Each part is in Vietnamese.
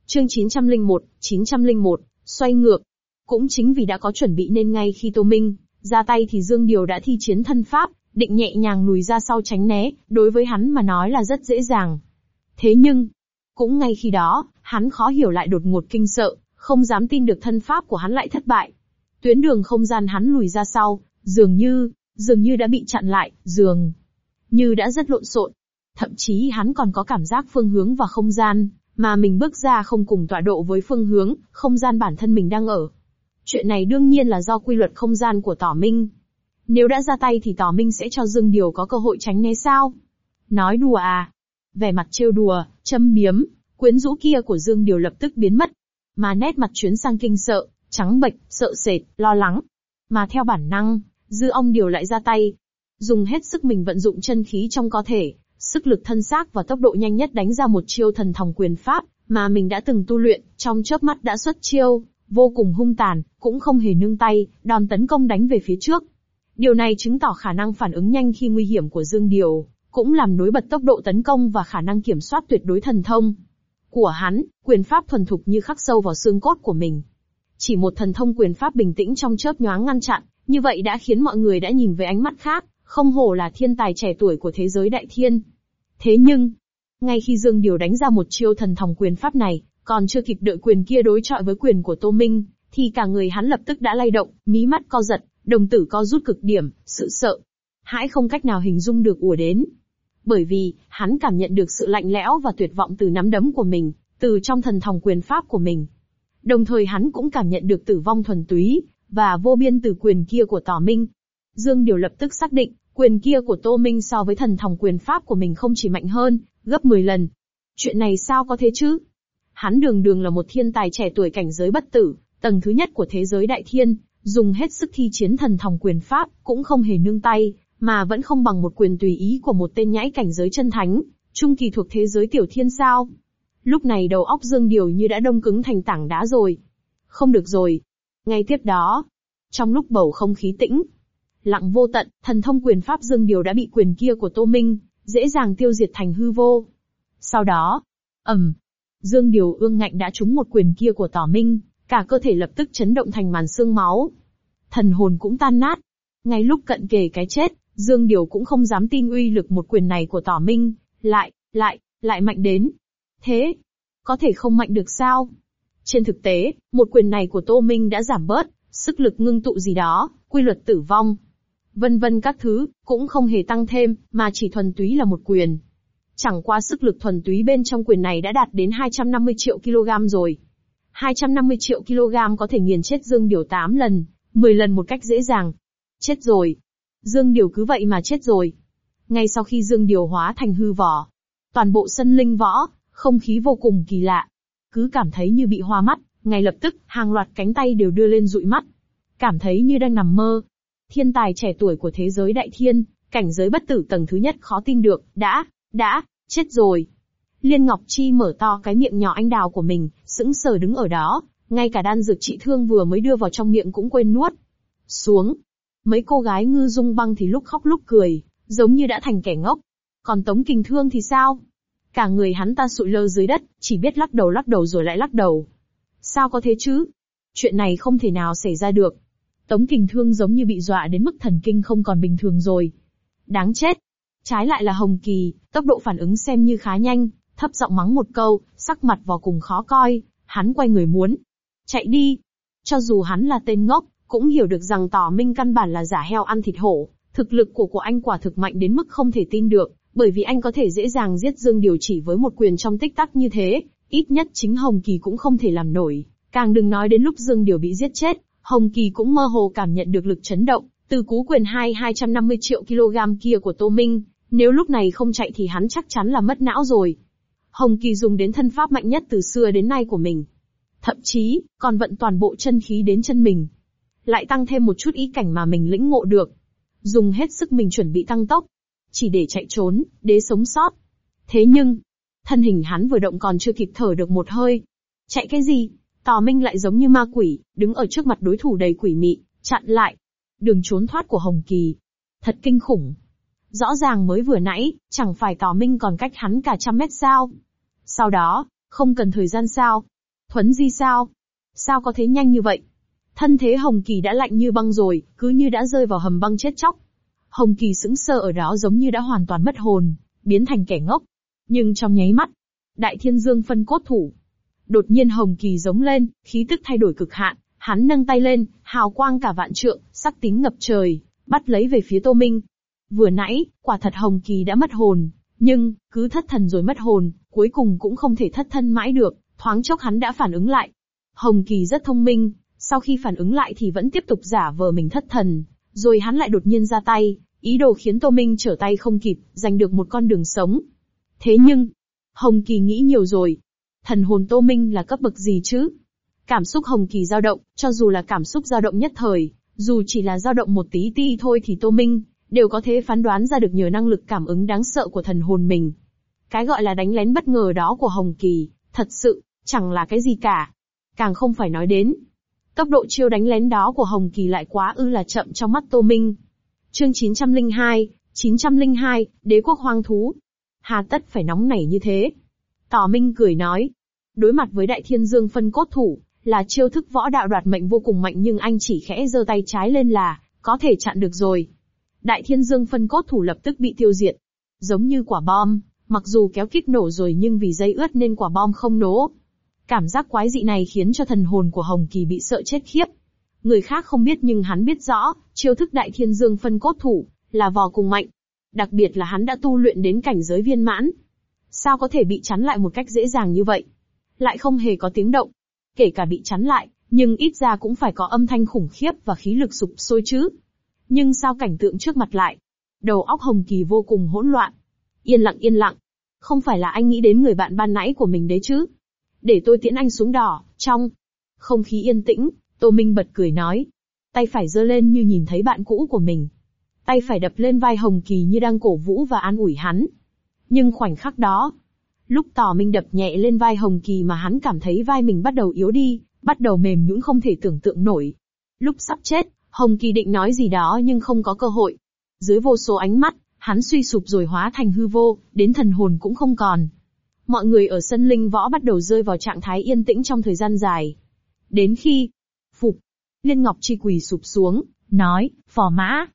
Chương 901, xoay ngược. Cũng chính vì đã có chuẩn bị nên ngay khi Tô Minh ra tay thì Dương Điều đã thi chiến thân pháp, định nhẹ nhàng lùi ra sau tránh né, đối với hắn mà nói là rất dễ dàng. Thế nhưng, cũng ngay khi đó, hắn khó hiểu lại đột ngột kinh sợ, không dám tin được thân pháp của hắn lại thất bại. Tuyến đường không gian hắn lùi ra sau, dường như đã bị chặn lại, dường như đã rất lộn xộn. Thậm chí hắn còn có cảm giác phương hướng và không gian mà mình bước ra không cùng tọa độ với phương hướng, không gian bản thân mình đang ở. Chuyện này đương nhiên là do quy luật không gian của Tỏ Minh. Nếu đã ra tay thì Tỏ Minh sẽ cho Dương Điều có cơ hội tránh né sao? Nói đùa à? Vẻ mặt trêu đùa, châm biếm, quyến rũ kia của Dương Điều lập tức biến mất. Mà nét mặt chuyển sang kinh sợ, trắng bệch, sợ sệt, lo lắng. Mà theo bản năng, Dư Ong Điều lại ra tay. Dùng hết sức mình vận dụng chân khí trong cơ thể, sức lực thân xác và tốc độ nhanh nhất đánh ra một chiêu thần thòng quyền pháp, mà mình đã từng tu luyện, trong chớp mắt đã xuất chiêu, vô cùng hung tàn, cũng không hề nương tay, đòn tấn công đánh về phía trước. Điều này chứng tỏ khả năng phản ứng nhanh khi nguy hiểm của Dương Điều, cũng làm nổi bật tốc độ tấn công và khả năng kiểm soát tuyệt đối thần thông của hắn, quyền pháp thuần thục như khắc sâu vào xương cốt của mình. Chỉ một thần thông quyền pháp bình tĩnh trong chớp nhoáng ngăn chặn, như vậy đã khiến mọi người đã nhìn với ánh mắt khác, không hổ là thiên tài trẻ tuổi của thế giới đại thiên. Thế nhưng, ngay khi Dương Điều đánh ra một chiêu thần thòng quyền pháp này, còn chưa kịp đợi quyền kia đối chọi với quyền của Tô Minh, thì cả người hắn lập tức đã lay động, mí mắt co giật, đồng tử co rút cực điểm, sự sợ hãi không cách nào hình dung được ùa đến. Bởi vì, hắn cảm nhận được sự lạnh lẽo và tuyệt vọng từ nắm đấm của mình, từ trong thần thòng quyền pháp của mình. Đồng thời hắn cũng cảm nhận được tử vong thuần túy, và vô biên từ quyền kia của Tỏ Minh. Dương Điều lập tức xác định, quyền kia của Tô Minh so với thần thòng quyền pháp của mình không chỉ mạnh hơn, gấp 10 lần. Chuyện này sao có thế chứ? Hắn đường là một thiên tài trẻ tuổi cảnh giới bất tử, tầng thứ nhất của thế giới đại thiên, dùng hết sức thi chiến thần thòng quyền pháp, cũng không hề nương tay, mà vẫn không bằng một quyền tùy ý của một tên nhãi cảnh giới chân thánh, trung kỳ thuộc thế giới tiểu thiên sao. Lúc này đầu óc Dương Điều như đã đông cứng thành tảng đá rồi. Không được rồi. Ngay tiếp đó, trong lúc bầu không khí tĩnh lặng vô tận, thần thông quyền pháp Dương Điều đã bị quyền kia của Tô Minh dễ dàng tiêu diệt thành hư vô. Sau đó, Dương Điều ương ngạnh đã trúng một quyền kia của Tỏ Minh, cả cơ thể lập tức chấn động thành màn xương máu. Thần hồn cũng tan nát. Ngay lúc cận kề cái chết, Dương Điều cũng không dám tin uy lực một quyền này của Tỏ Minh, lại mạnh đến. Thế, có thể không mạnh được sao? Trên thực tế, một quyền này của Tô Minh đã giảm bớt, sức lực ngưng tụ gì đó, quy luật tử vong, vân vân các thứ, cũng không hề tăng thêm, mà chỉ thuần túy là một quyền. Chẳng qua sức lực thuần túy bên trong quyền này đã đạt đến 250 triệu kg rồi. 250 triệu kg có thể nghiền chết Dương Điều 8 lần, 10 lần một cách dễ dàng. Chết rồi. Dương Điều cứ vậy mà chết rồi. Ngay sau khi Dương Điều hóa thành hư vỏ, toàn bộ sân linh võ, không khí vô cùng kỳ lạ. Cứ cảm thấy như bị hoa mắt, ngay lập tức, hàng loạt cánh tay đều đưa lên dụi mắt. Cảm thấy như đang nằm mơ. Thiên tài trẻ tuổi của thế giới đại thiên, cảnh giới bất tử tầng thứ nhất khó tin được, đã, chết rồi. Liên Ngọc Chi mở to cái miệng nhỏ anh đào của mình, sững sờ đứng ở đó, ngay cả đan dược trị thương vừa mới đưa vào trong miệng cũng quên nuốt xuống. Mấy cô gái Ngư Dung Băng thì lúc khóc lúc cười, giống như đã thành kẻ ngốc. Còn Tống Kình Thương thì sao? Cả người hắn ta sụi lơ dưới đất, chỉ biết lắc đầu rồi lại lắc đầu. Sao có thế chứ? Chuyện này không thể nào xảy ra được. Tống Kình Thương giống như bị dọa đến mức thần kinh không còn bình thường rồi. Đáng chết. Trái lại là Hồng Kỳ, tốc độ phản ứng xem như khá nhanh, thấp giọng mắng một câu, sắc mặt vô cùng khó coi, hắn quay người muốn chạy đi. Cho dù hắn là tên ngốc, cũng hiểu được rằng Tỏ Minh căn bản là giả heo ăn thịt hổ, thực lực của anh quả thực mạnh đến mức không thể tin được, bởi vì anh có thể dễ dàng giết Dương Điều chỉ với một quyền trong tích tắc như thế, ít nhất chính Hồng Kỳ cũng không thể làm nổi, càng đừng nói đến lúc Dương Điều bị giết chết, Hồng Kỳ cũng mơ hồ cảm nhận được lực chấn động, từ cú quyền 250 triệu kg kia của Tô Minh, nếu lúc này không chạy thì hắn chắc chắn là mất não rồi. Hồng Kỳ dùng đến thân pháp mạnh nhất từ xưa đến nay của mình. Thậm chí, còn vận toàn bộ chân khí đến chân mình. Lại tăng thêm một chút ý cảnh mà mình lĩnh ngộ được. Dùng hết sức mình chuẩn bị tăng tốc. Chỉ để chạy trốn, để sống sót. Thế nhưng, thân hình hắn vừa động còn chưa kịp thở được một hơi. Chạy cái gì? Tỏ Minh lại giống như ma quỷ, đứng ở trước mặt đối thủ đầy quỷ mị, chặn lại. Đường trốn thoát của Hồng Kỳ. Thật kinh khủng. Rõ ràng mới vừa nãy, chẳng phải Tỏ Minh còn cách hắn cả 100 mét sao? Sau đó, không cần thời gian sao, Thuấn di sao? Sao có thế nhanh như vậy? Thân thế Hồng Kỳ đã lạnh như băng rồi, cứ như đã rơi vào hầm băng chết chóc. Hồng Kỳ sững sờ ở đó giống như đã hoàn toàn mất hồn, biến thành kẻ ngốc. Nhưng trong nháy mắt, Đại Thiên Dương phân cốt thủ. Đột nhiên Hồng Kỳ giống lên, khí tức thay đổi cực hạn, hắn nâng tay lên, hào quang cả vạn trượng, sắc tím ngập trời, bắt lấy về phía Tô Minh. Vừa nãy, quả thật Hồng Kỳ đã mất hồn, nhưng, cứ thất thần rồi mất hồn, cuối cùng cũng không thể thất thân mãi được, thoáng chốc hắn đã phản ứng lại. Hồng Kỳ rất thông minh, sau khi phản ứng lại thì vẫn tiếp tục giả vờ mình thất thần, rồi hắn lại đột nhiên ra tay, ý đồ khiến Tô Minh trở tay không kịp, giành được một con đường sống. Thế nhưng, Hồng Kỳ nghĩ nhiều rồi. Thần hồn Tô Minh là cấp bậc gì chứ? Cảm xúc Hồng Kỳ dao động, cho dù là cảm xúc dao động nhất thời, dù chỉ là dao động một tí ti thôi thì Tô Minh đều có thể phán đoán ra được nhờ năng lực cảm ứng đáng sợ của thần hồn mình. Cái gọi là đánh lén bất ngờ đó của Hồng Kỳ, thật sự, chẳng là cái gì cả. Càng không phải nói đến. Tốc độ chiêu đánh lén đó của Hồng Kỳ lại quá ư là chậm trong mắt Tô Minh. Chương 902, Đế quốc hoang thú. Hà tất phải nóng nảy như thế? Tỏ Minh cười nói. Đối mặt với Đại Thiên Dương phân cốt thủ, là chiêu thức võ đạo đoạt mệnh vô cùng mạnh nhưng anh chỉ khẽ giơ tay trái lên là, có thể chặn được rồi. Đại Thiên Dương phân cốt thủ lập tức bị tiêu diệt. Giống như quả bom, mặc dù kéo kích nổ rồi nhưng vì dây ướt nên quả bom không nổ. Cảm giác quái dị này khiến cho thần hồn của Hồng Kỳ bị sợ chết khiếp. Người khác không biết nhưng hắn biết rõ, chiêu thức Đại Thiên Dương phân cốt thủ, là vô cùng mạnh. Đặc biệt là hắn đã tu luyện đến cảnh giới viên mãn. Sao có thể bị chắn lại một cách dễ dàng như vậy? Lại không hề có tiếng động. Kể cả bị chắn lại, nhưng ít ra cũng phải có âm thanh khủng khiếp và khí lực sục sôi chứ. Nhưng sao cảnh tượng trước mặt lại? Đầu óc Hồng Kỳ vô cùng hỗn loạn. Yên lặng. Không phải là anh nghĩ đến người bạn ban nãy của mình đấy chứ? Để tôi tiễn anh xuống đỏ, trong. Không khí yên tĩnh, Tô Minh bật cười nói. Tay phải giơ lên như nhìn thấy bạn cũ của mình. Tay phải đập lên vai Hồng Kỳ như đang cổ vũ và an ủi hắn. Nhưng khoảnh khắc đó, lúc Tỏ Minh đập nhẹ lên vai Hồng Kỳ mà hắn cảm thấy vai mình bắt đầu yếu đi, bắt đầu mềm nhũn không thể tưởng tượng nổi. Lúc sắp chết, Hồng Kỳ định nói gì đó nhưng không có cơ hội. Dưới vô số ánh mắt, hắn suy sụp rồi hóa thành hư vô, đến thần hồn cũng không còn. Mọi người ở sân linh võ bắt đầu rơi vào trạng thái yên tĩnh trong thời gian dài. Đến khi, phục, Liên Ngọc Chi quỳ sụp xuống, nói, Phò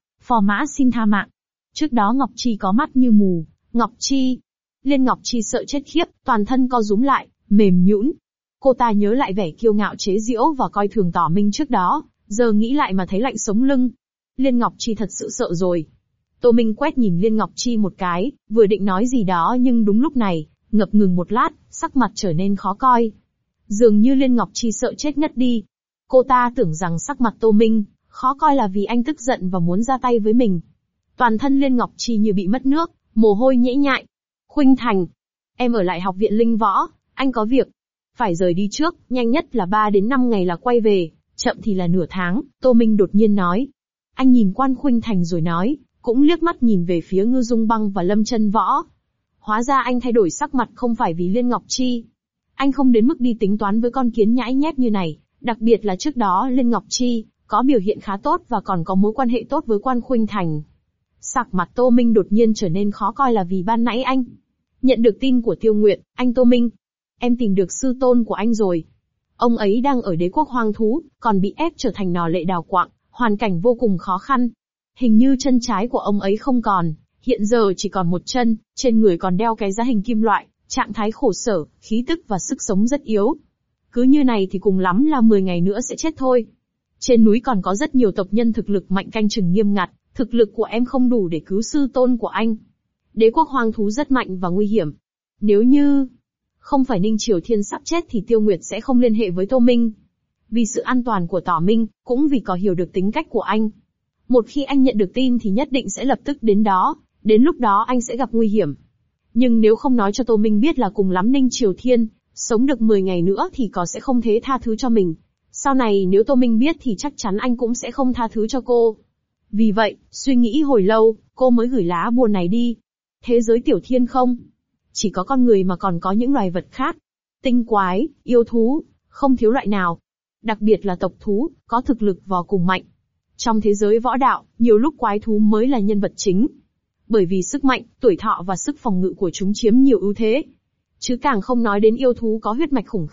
Mã xin tha mạng. Trước đó Ngọc Chi có mắt như mù, Ngọc Chi. Liên Ngọc Chi sợ chết khiếp, toàn thân co rúm lại, mềm nhũn. Cô ta nhớ lại vẻ kiêu ngạo chế giễu và coi thường Tỏ Minh trước đó, giờ nghĩ lại mà thấy lạnh sống lưng. Liên Ngọc Chi thật sự sợ rồi. Tô Minh quét nhìn Liên Ngọc Chi một cái, vừa định nói gì đó nhưng đúng lúc này, ngập ngừng một lát, sắc mặt trở nên khó coi. Dường như Liên Ngọc Chi sợ chết ngất đi. Cô ta tưởng rằng sắc mặt Tô Minh khó coi là vì anh tức giận và muốn ra tay với mình. Toàn thân Liên Ngọc Chi như bị mất nước, mồ hôi nhễ nhại. Khuynh Thành, em ở lại học viện linh võ, anh có việc. Phải rời đi trước, nhanh nhất là 3 đến 5 ngày là quay về, chậm thì là nửa tháng, Tô Minh đột nhiên nói. Anh nhìn Quan Khuynh Thành rồi nói, cũng liếc mắt nhìn về phía Ngư Dung Băng và Lâm Chân Võ. Hóa ra anh thay đổi sắc mặt không phải vì Liên Ngọc Chi. Anh không đến mức đi tính toán với con kiến nhãi nhép như này, đặc biệt là trước đó Liên Ngọc Chi có biểu hiện khá tốt và còn có mối quan hệ tốt với Quan Khuynh Thành. Sắc mặt Tô Minh đột nhiên trở nên khó coi là vì ban nãy anh nhận được tin của Tiêu Nguyệt. Anh Tô Minh, em tìm được sư tôn của anh rồi. Ông ấy đang ở đế quốc hoang thú, còn bị ép trở thành nò lệ đào quạng, hoàn cảnh vô cùng khó khăn. Hình như chân trái của ông ấy không còn, hiện giờ chỉ còn một chân, trên người còn đeo cái giá hình kim loại, trạng thái khổ sở, khí tức và sức sống rất yếu. Cứ như này thì cùng lắm là 10 ngày nữa sẽ chết thôi. Trên núi còn có rất nhiều tộc nhân thực lực mạnh canh chừng nghiêm ngặt, thực lực của em không đủ để cứu sư tôn của anh. Đế quốc hoang thú rất mạnh và nguy hiểm. Nếu như không phải Ninh Triều Thiên sắp chết thì Tiêu Nguyệt sẽ không liên hệ với Tô Minh. Vì sự an toàn của Tỏ Minh, cũng vì có hiểu được tính cách của anh. Một khi anh nhận được tin thì nhất định sẽ lập tức đến đó, đến lúc đó anh sẽ gặp nguy hiểm. Nhưng nếu không nói cho Tô Minh biết là cùng lắm Ninh Triều Thiên sống được 10 ngày nữa thì có sẽ không thế tha thứ cho mình. Sau này nếu Tô Minh biết thì chắc chắn anh cũng sẽ không tha thứ cho cô. Vì vậy, suy nghĩ hồi lâu, cô mới gửi lá buồn này đi. Thế giới tiểu thiên không chỉ có con người mà còn có những loài vật khác. Tinh quái, yêu thú, không thiếu loại nào. Đặc biệt là tộc thú, có thực lực vô cùng mạnh. Trong thế giới võ đạo, nhiều lúc quái thú mới là nhân vật chính. Bởi vì sức mạnh, tuổi thọ và sức phòng ngự của chúng chiếm nhiều ưu thế. Chứ càng không nói đến yêu thú có huyết mạch khủng khiếp,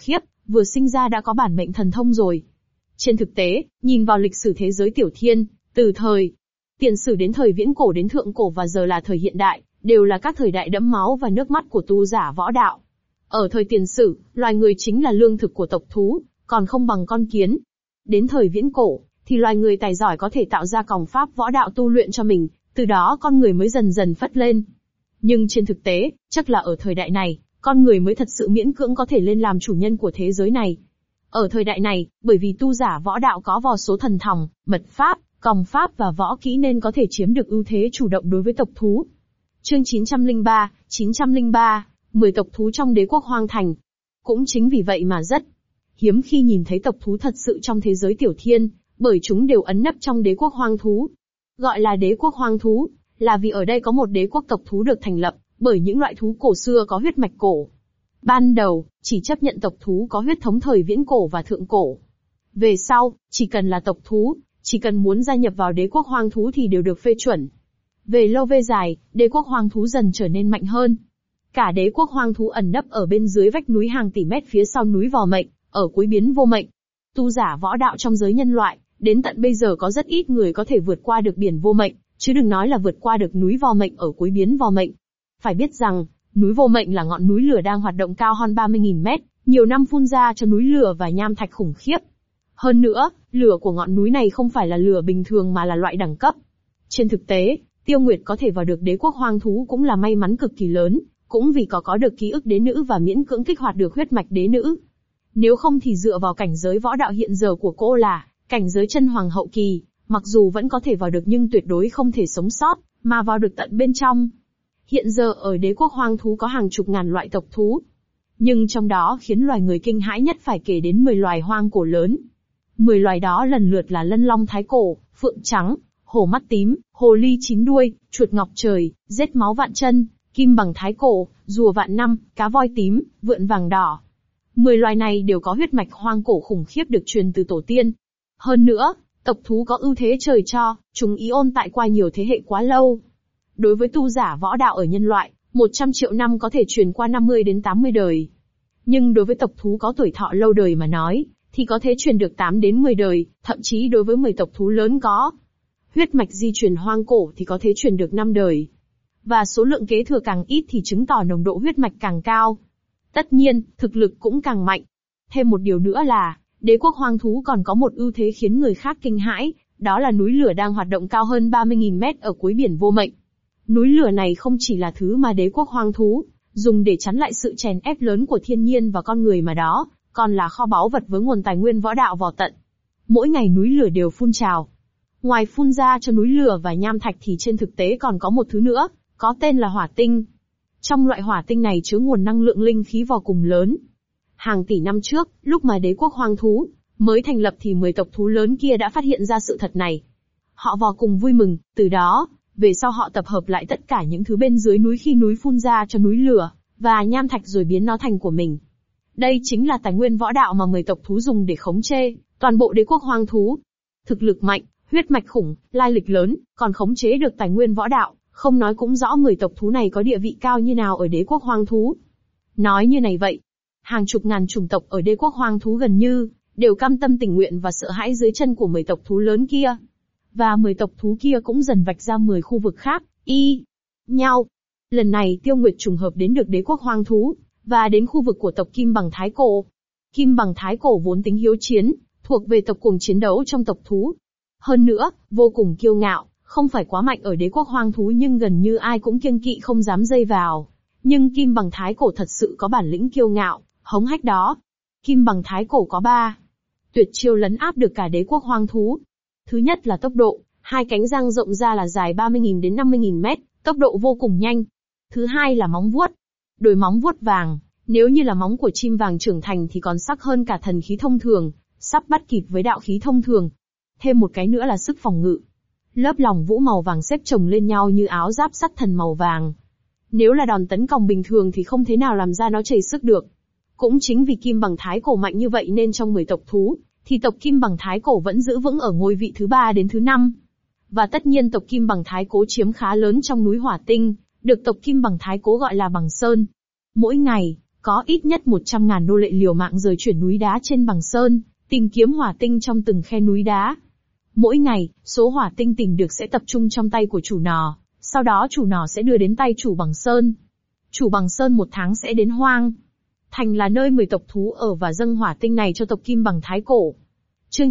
vừa sinh ra đã có bản mệnh thần thông rồi. Trên thực tế, nhìn vào lịch sử thế giới tiểu thiên, từ thời tiền sử đến thời viễn cổ đến thượng cổ và giờ là thời hiện đại, đều là các thời đại đẫm máu và nước mắt của tu giả võ đạo. Ở thời tiền sử, loài người chính là lương thực của tộc thú, còn không bằng con kiến. Đến thời viễn cổ, thì loài người tài giỏi có thể tạo ra còng pháp võ đạo tu luyện cho mình, từ đó con người mới dần dần phất lên. Nhưng trên thực tế, chắc là ở thời đại này, con người mới thật sự miễn cưỡng có thể lên làm chủ nhân của thế giới này. Ở thời đại này, bởi vì tu giả võ đạo có vô số thần thông, mật pháp, còng pháp và võ kỹ nên có thể chiếm được ưu thế chủ động đối với tộc thú. Chương 903, 10 tộc thú trong đế quốc hoang thành. Cũng chính vì vậy mà rất hiếm khi nhìn thấy tộc thú thật sự trong thế giới tiểu thiên, bởi chúng đều ẩn nấp trong đế quốc hoang thú. Gọi là đế quốc hoang thú, là vì ở đây có một đế quốc tộc thú được thành lập, bởi những loại thú cổ xưa có huyết mạch cổ. Ban đầu, chỉ chấp nhận tộc thú có huyết thống thời viễn cổ và thượng cổ. Về sau, chỉ cần là tộc thú, chỉ cần muốn gia nhập vào đế quốc hoang thú thì đều được phê chuẩn. Về lâu về dài, đế quốc hoang thú dần trở nên mạnh hơn. Cả đế quốc hoang thú ẩn nấp ở bên dưới vách núi hàng tỷ mét phía sau núi Vò Mệnh, ở cuối biến vô mệnh. Tu giả võ đạo trong giới nhân loại, đến tận bây giờ có rất ít người có thể vượt qua được biển vô mệnh, chứ đừng nói là vượt qua được núi Vò Mệnh ở cuối biến Vò Mệnh. Phải biết rằng, núi Vô Mệnh là ngọn núi lửa đang hoạt động cao hơn 30.000 mét, nhiều năm phun ra cho núi lửa và nham thạch khủng khiếp. Hơn nữa, lửa của ngọn núi này không phải là lửa bình thường mà là loại đẳng cấp. Trên thực tế, Tiêu Nguyệt có thể vào được đế quốc hoang thú cũng là may mắn cực kỳ lớn, cũng vì có được ký ức đế nữ và miễn cưỡng kích hoạt được huyết mạch đế nữ. Nếu không thì dựa vào cảnh giới võ đạo hiện giờ của cô là cảnh giới chân hoàng hậu kỳ, mặc dù vẫn có thể vào được nhưng tuyệt đối không thể sống sót, mà vào được tận bên trong. Hiện giờ ở đế quốc hoang thú có hàng chục ngàn loại tộc thú. Nhưng trong đó khiến loài người kinh hãi nhất phải kể đến 10 loài hoang cổ lớn. 10 loài đó lần lượt là lân long thái cổ, phượng trắng, hổ mắt tím, hồ ly 9 đuôi, chuột ngọc trời, rết máu vạn chân, kim bằng thái cổ, rùa vạn năm, cá voi tím, vượn vàng đỏ. 10 loài này đều có huyết mạch hoang cổ khủng khiếp được truyền từ tổ tiên. Hơn nữa, tộc thú có ưu thế trời cho, chúng ý ôn tại qua nhiều thế hệ quá lâu. Đối với tu giả võ đạo ở nhân loại, 100 triệu năm có thể truyền qua 50 đến 80 đời. Nhưng đối với tộc thú có tuổi thọ lâu đời mà nói, thì có thể truyền được 8 đến 10 đời, thậm chí đối với 10 tộc thú lớn có huyết mạch di truyền hoang cổ thì có thể truyền được 5 đời. Và số lượng kế thừa càng ít thì chứng tỏ nồng độ huyết mạch càng cao. Tất nhiên, thực lực cũng càng mạnh. Thêm một điều nữa là, đế quốc hoang thú còn có một ưu thế khiến người khác kinh hãi, đó là núi lửa đang hoạt động cao hơn 30.000 mét ở cuối biển vô mệnh. Núi lửa này không chỉ là thứ mà đế quốc hoang thú dùng để chắn lại sự chèn ép lớn của thiên nhiên và con người mà đó, còn là kho báu vật với nguồn tài nguyên võ đạo vò tận. Mỗi ngày núi lửa đều phun trào. Ngoài phun ra cho núi lửa và nham thạch thì trên thực tế còn có một thứ nữa, có tên là hỏa tinh. Trong loại hỏa tinh này chứa nguồn năng lượng linh khí vô cùng lớn. Hàng tỷ năm trước, lúc mà đế quốc hoang thú mới thành lập thì 10 tộc thú lớn kia đã phát hiện ra sự thật này. Họ vô cùng vui mừng, từ đó, về sau họ tập hợp lại tất cả những thứ bên dưới núi khi núi phun ra cho núi lửa và nham thạch rồi biến nó thành của mình. Đây chính là tài nguyên võ đạo mà 10 tộc thú dùng để khống chế toàn bộ đế quốc hoang thú. Thực lực mạnh, huyết mạch khủng, lai lịch lớn, còn khống chế được tài nguyên võ đạo, không nói cũng rõ 10 tộc thú này có địa vị cao như nào ở đế quốc hoang thú. Nói như này vậy, hàng chục ngàn chủng tộc ở đế quốc hoang thú gần như đều cam tâm tình nguyện và sợ hãi dưới chân của 10 tộc thú lớn kia. Và 10 tộc thú kia cũng dần vạch ra 10 khu vực khác, nhau. Lần này Tiêu Nguyệt trùng hợp đến được đế quốc hoang thú, và đến khu vực của tộc Kim Bằng Thái Cổ. Kim Bằng Thái Cổ vốn tính hiếu chiến, thuộc về tộc cuồng chiến đấu trong tộc thú. Hơn nữa, vô cùng kiêu ngạo, không phải quá mạnh ở đế quốc hoang thú nhưng gần như ai cũng kiêng kỵ không dám dây vào. Nhưng Kim Bằng Thái Cổ thật sự có bản lĩnh kiêu ngạo, hống hách đó. Kim Bằng Thái Cổ có 3 tuyệt chiêu lấn áp được cả đế quốc hoang thú. Thứ nhất là tốc độ, hai cánh dang rộng ra là dài 30.000 đến 50.000 mét, tốc độ vô cùng nhanh. Thứ hai là móng vuốt. Đôi móng vuốt vàng, nếu như là móng của chim vàng trưởng thành thì còn sắc hơn cả thần khí thông thường, sắp bắt kịp với đạo khí thông thường. Thêm một cái nữa là sức phòng ngự. Lớp lòng vũ màu vàng xếp chồng lên nhau như áo giáp sắt thần màu vàng. Nếu là đòn tấn công bình thường thì không thể nào làm ra nó chảy sức được. Cũng chính vì Kim Bằng Thái Cổ mạnh như vậy nên trong 10 tộc thú, thì tộc Kim Bằng Thái Cổ vẫn giữ vững ở ngôi vị thứ 3 đến thứ 5. Và tất nhiên tộc Kim Bằng Thái Cố chiếm khá lớn trong núi Hỏa Tinh, được tộc Kim Bằng Thái Cố gọi là Bằng Sơn. Mỗi ngày, Có ít nhất 100.000 nô lệ liều mạng rời chuyển núi đá trên bằng sơn, tìm kiếm hỏa tinh trong từng khe núi đá. Mỗi ngày, số hỏa tinh tìm được sẽ tập trung trong tay của chủ nỏ, sau đó chủ nỏ sẽ đưa đến tay chủ bằng sơn. Chủ bằng sơn một tháng sẽ đến Hoang Thành là nơi 10 tộc thú ở và dâng hỏa tinh này cho tộc Kim Bằng Thái Cổ. Chương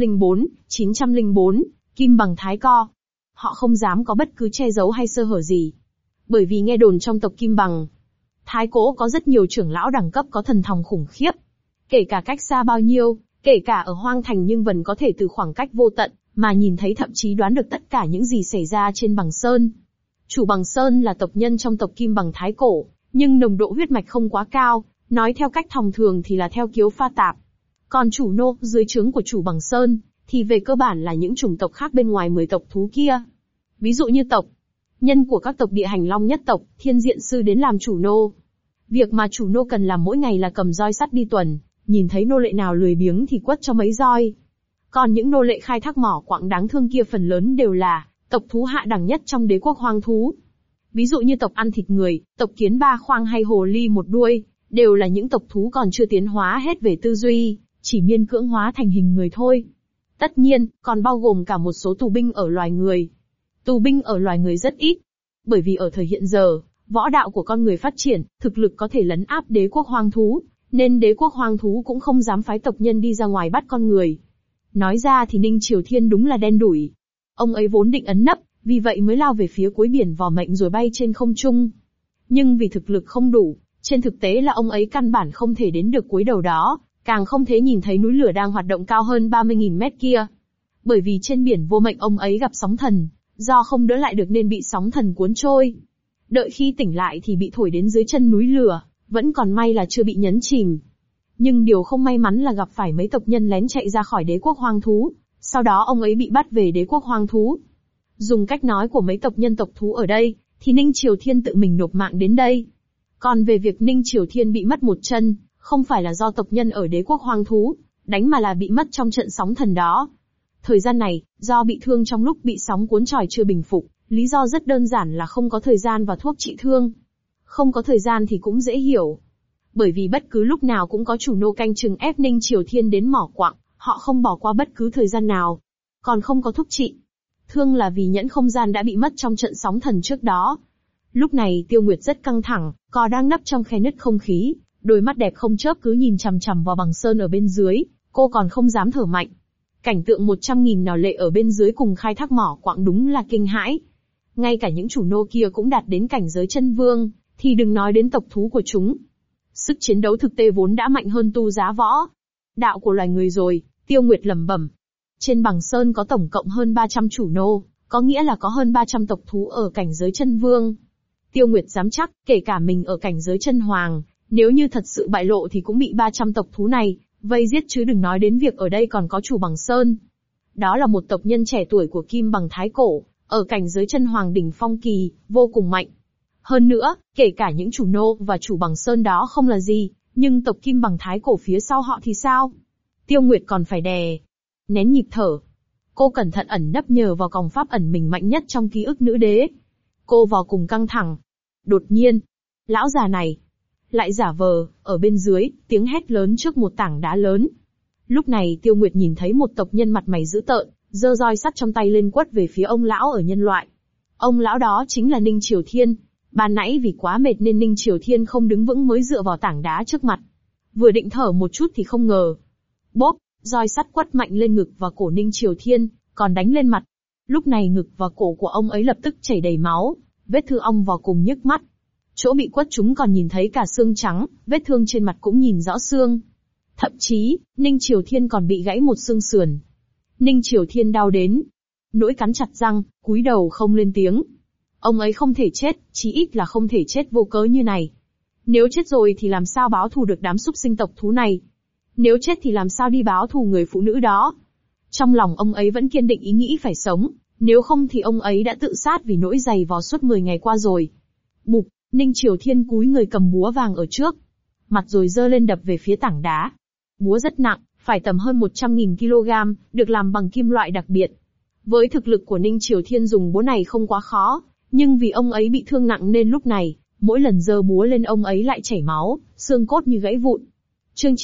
904, Kim Bằng Thái Co. Họ không dám có bất cứ che giấu hay sơ hở gì. Bởi vì nghe đồn trong tộc Kim Bằng Thái Cổ có rất nhiều trưởng lão đẳng cấp có thần thông khủng khiếp. Kể cả cách xa bao nhiêu, kể cả ở Hoang Thành nhưng vẫn có thể từ khoảng cách vô tận, mà nhìn thấy thậm chí đoán được tất cả những gì xảy ra trên Bằng Sơn. Chủ Bằng Sơn là tộc nhân trong tộc Kim Bằng Thái Cổ, nhưng nồng độ huyết mạch không quá cao, nói theo cách thông thường thì là theo kiếu pha tạp. Còn chủ nô, dưới trướng của chủ Bằng Sơn, thì về cơ bản là những chủng tộc khác bên ngoài 10 tộc thú kia. Ví dụ như tộc nhân của các tộc địa hành long nhất tộc, Thiên Diện Sư đến làm chủ nô. Việc mà chủ nô cần làm mỗi ngày là cầm roi sắt đi tuần, nhìn thấy nô lệ nào lười biếng thì quất cho mấy roi. Còn những nô lệ khai thác mỏ quặng đáng thương kia phần lớn đều là tộc thú hạ đẳng nhất trong đế quốc hoang thú. Ví dụ như tộc ăn thịt người, tộc kiến ba khoang hay hồ ly một đuôi, đều là những tộc thú còn chưa tiến hóa hết về tư duy, chỉ miên cưỡng hóa thành hình người thôi. Tất nhiên, còn bao gồm cả một số tù binh ở loài người. Tù binh ở loài người rất ít, bởi vì ở thời hiện giờ, võ đạo của con người phát triển, thực lực có thể lấn áp đế quốc hoang thú, nên đế quốc hoang thú cũng không dám phái tộc nhân đi ra ngoài bắt con người. Nói ra thì Ninh Triều Thiên đúng là đen đủi. Ông ấy vốn định ẩn nấp, vì vậy mới lao về phía cuối biển vò mệnh rồi bay trên không trung. Nhưng vì thực lực không đủ, trên thực tế là ông ấy căn bản không thể đến được cuối đầu đó, càng không thể nhìn thấy núi lửa đang hoạt động cao hơn 30.000 mét kia. Bởi vì trên biển vô mệnh ông ấy gặp sóng thần, do không đỡ lại được nên bị sóng thần cuốn trôi. Đợi khi tỉnh lại thì bị thổi đến dưới chân núi lửa, vẫn còn may là chưa bị nhấn chìm. Nhưng điều không may mắn là gặp phải mấy tộc nhân lén chạy ra khỏi đế quốc hoang thú, sau đó ông ấy bị bắt về đế quốc hoang thú. Dùng cách nói của mấy tộc nhân tộc thú ở đây, thì Ninh Triều Thiên tự mình nộp mạng đến đây. Còn về việc Ninh Triều Thiên bị mất một chân, không phải là do tộc nhân ở đế quốc hoang thú đánh mà là bị mất trong trận sóng thần đó. Thời gian này, do bị thương trong lúc bị sóng cuốn tròi chưa bình phục, lý do rất đơn giản là không có thời gian và thuốc trị thương. Không có thời gian thì cũng dễ hiểu. Bởi vì bất cứ lúc nào cũng có chủ nô canh chừng ép Ninh Triều Thiên đến mỏ quặng, họ không bỏ qua bất cứ thời gian nào. Còn không có thuốc trị thương là vì nhẫn không gian đã bị mất trong trận sóng thần trước đó. Lúc này Tiêu Nguyệt rất căng thẳng, cò đang nấp trong khe nứt không khí, đôi mắt đẹp không chớp cứ nhìn chằm chằm vào Bằng Sơn ở bên dưới, cô còn không dám thở mạnh. Cảnh tượng 100.000 nỏ lệ ở bên dưới cùng khai thác mỏ quặng đúng là kinh hãi. Ngay cả những chủ nô kia cũng đạt đến cảnh giới chân vương, thì đừng nói đến tộc thú của chúng. Sức chiến đấu thực tế vốn đã mạnh hơn tu giá võ đạo của loài người rồi, Tiêu Nguyệt lẩm bẩm. Trên Bằng Sơn có tổng cộng hơn 300 chủ nô, có nghĩa là có hơn 300 tộc thú ở cảnh giới chân vương. Tiêu Nguyệt dám chắc, kể cả mình ở cảnh giới chân hoàng, nếu như thật sự bại lộ thì cũng bị 300 tộc thú này vây giết, chứ đừng nói đến việc ở đây còn có chủ Bằng Sơn. Đó là một tộc nhân trẻ tuổi của Kim Bằng Thái Cổ, ở cảnh giới chân hoàng đỉnh phong kỳ, vô cùng mạnh. Hơn nữa, kể cả những chủ nô và chủ Bằng Sơn đó không là gì, nhưng tộc Kim Bằng Thái Cổ phía sau họ thì sao? Tiêu Nguyệt còn phải nén nhịp thở. Cô cẩn thận ẩn nấp nhờ vào còng pháp ẩn mình mạnh nhất trong ký ức nữ đế. Cô vô cùng căng thẳng. Đột nhiên, lão già này lại giả vờ, ở bên dưới, tiếng hét lớn trước một tảng đá lớn. Lúc này Tiêu Nguyệt nhìn thấy một tộc nhân mặt mày dữ tợn, giơ roi sắt trong tay lên quất về phía ông lão ở nhân loại. Ông lão đó chính là Ninh Triều Thiên. Ban nãy vì quá mệt nên Ninh Triều Thiên không đứng vững mới dựa vào tảng đá trước mặt. Vừa định thở một chút thì không ngờ. Bốp, roi sắt quất mạnh lên ngực và cổ Ninh Triều Thiên, còn đánh lên mặt. Lúc này ngực và cổ của ông ấy lập tức chảy đầy máu, vết thương ong vò cùng nhức mắt. Chỗ bị quất chúng còn nhìn thấy cả xương trắng, vết thương trên mặt cũng nhìn rõ xương. Thậm chí, Ninh Triều Thiên còn bị gãy một xương sườn. Ninh Triều Thiên đau đến nỗi cắn chặt răng, cúi đầu không lên tiếng. Ông ấy không thể chết, chí ít là không thể chết vô cớ như này. Nếu chết rồi thì làm sao báo thù được đám súc sinh tộc thú này? Nếu chết thì làm sao đi báo thù người phụ nữ đó? Trong lòng ông ấy vẫn kiên định ý nghĩ phải sống, nếu không thì ông ấy đã tự sát vì nỗi dày vò suốt 10 ngày qua rồi. Bụp, Ninh Triều Thiên cúi người cầm búa vàng ở trước mặt rồi giơ lên đập về phía tảng đá. Búa rất nặng, phải tầm hơn 100.000 kg, được làm bằng kim loại đặc biệt. Với thực lực của Ninh Triều Thiên dùng búa này không quá khó, nhưng vì ông ấy bị thương nặng nên lúc này Mỗi lần giơ búa lên ông ấy lại chảy máu, xương cốt như gãy vụn. Chương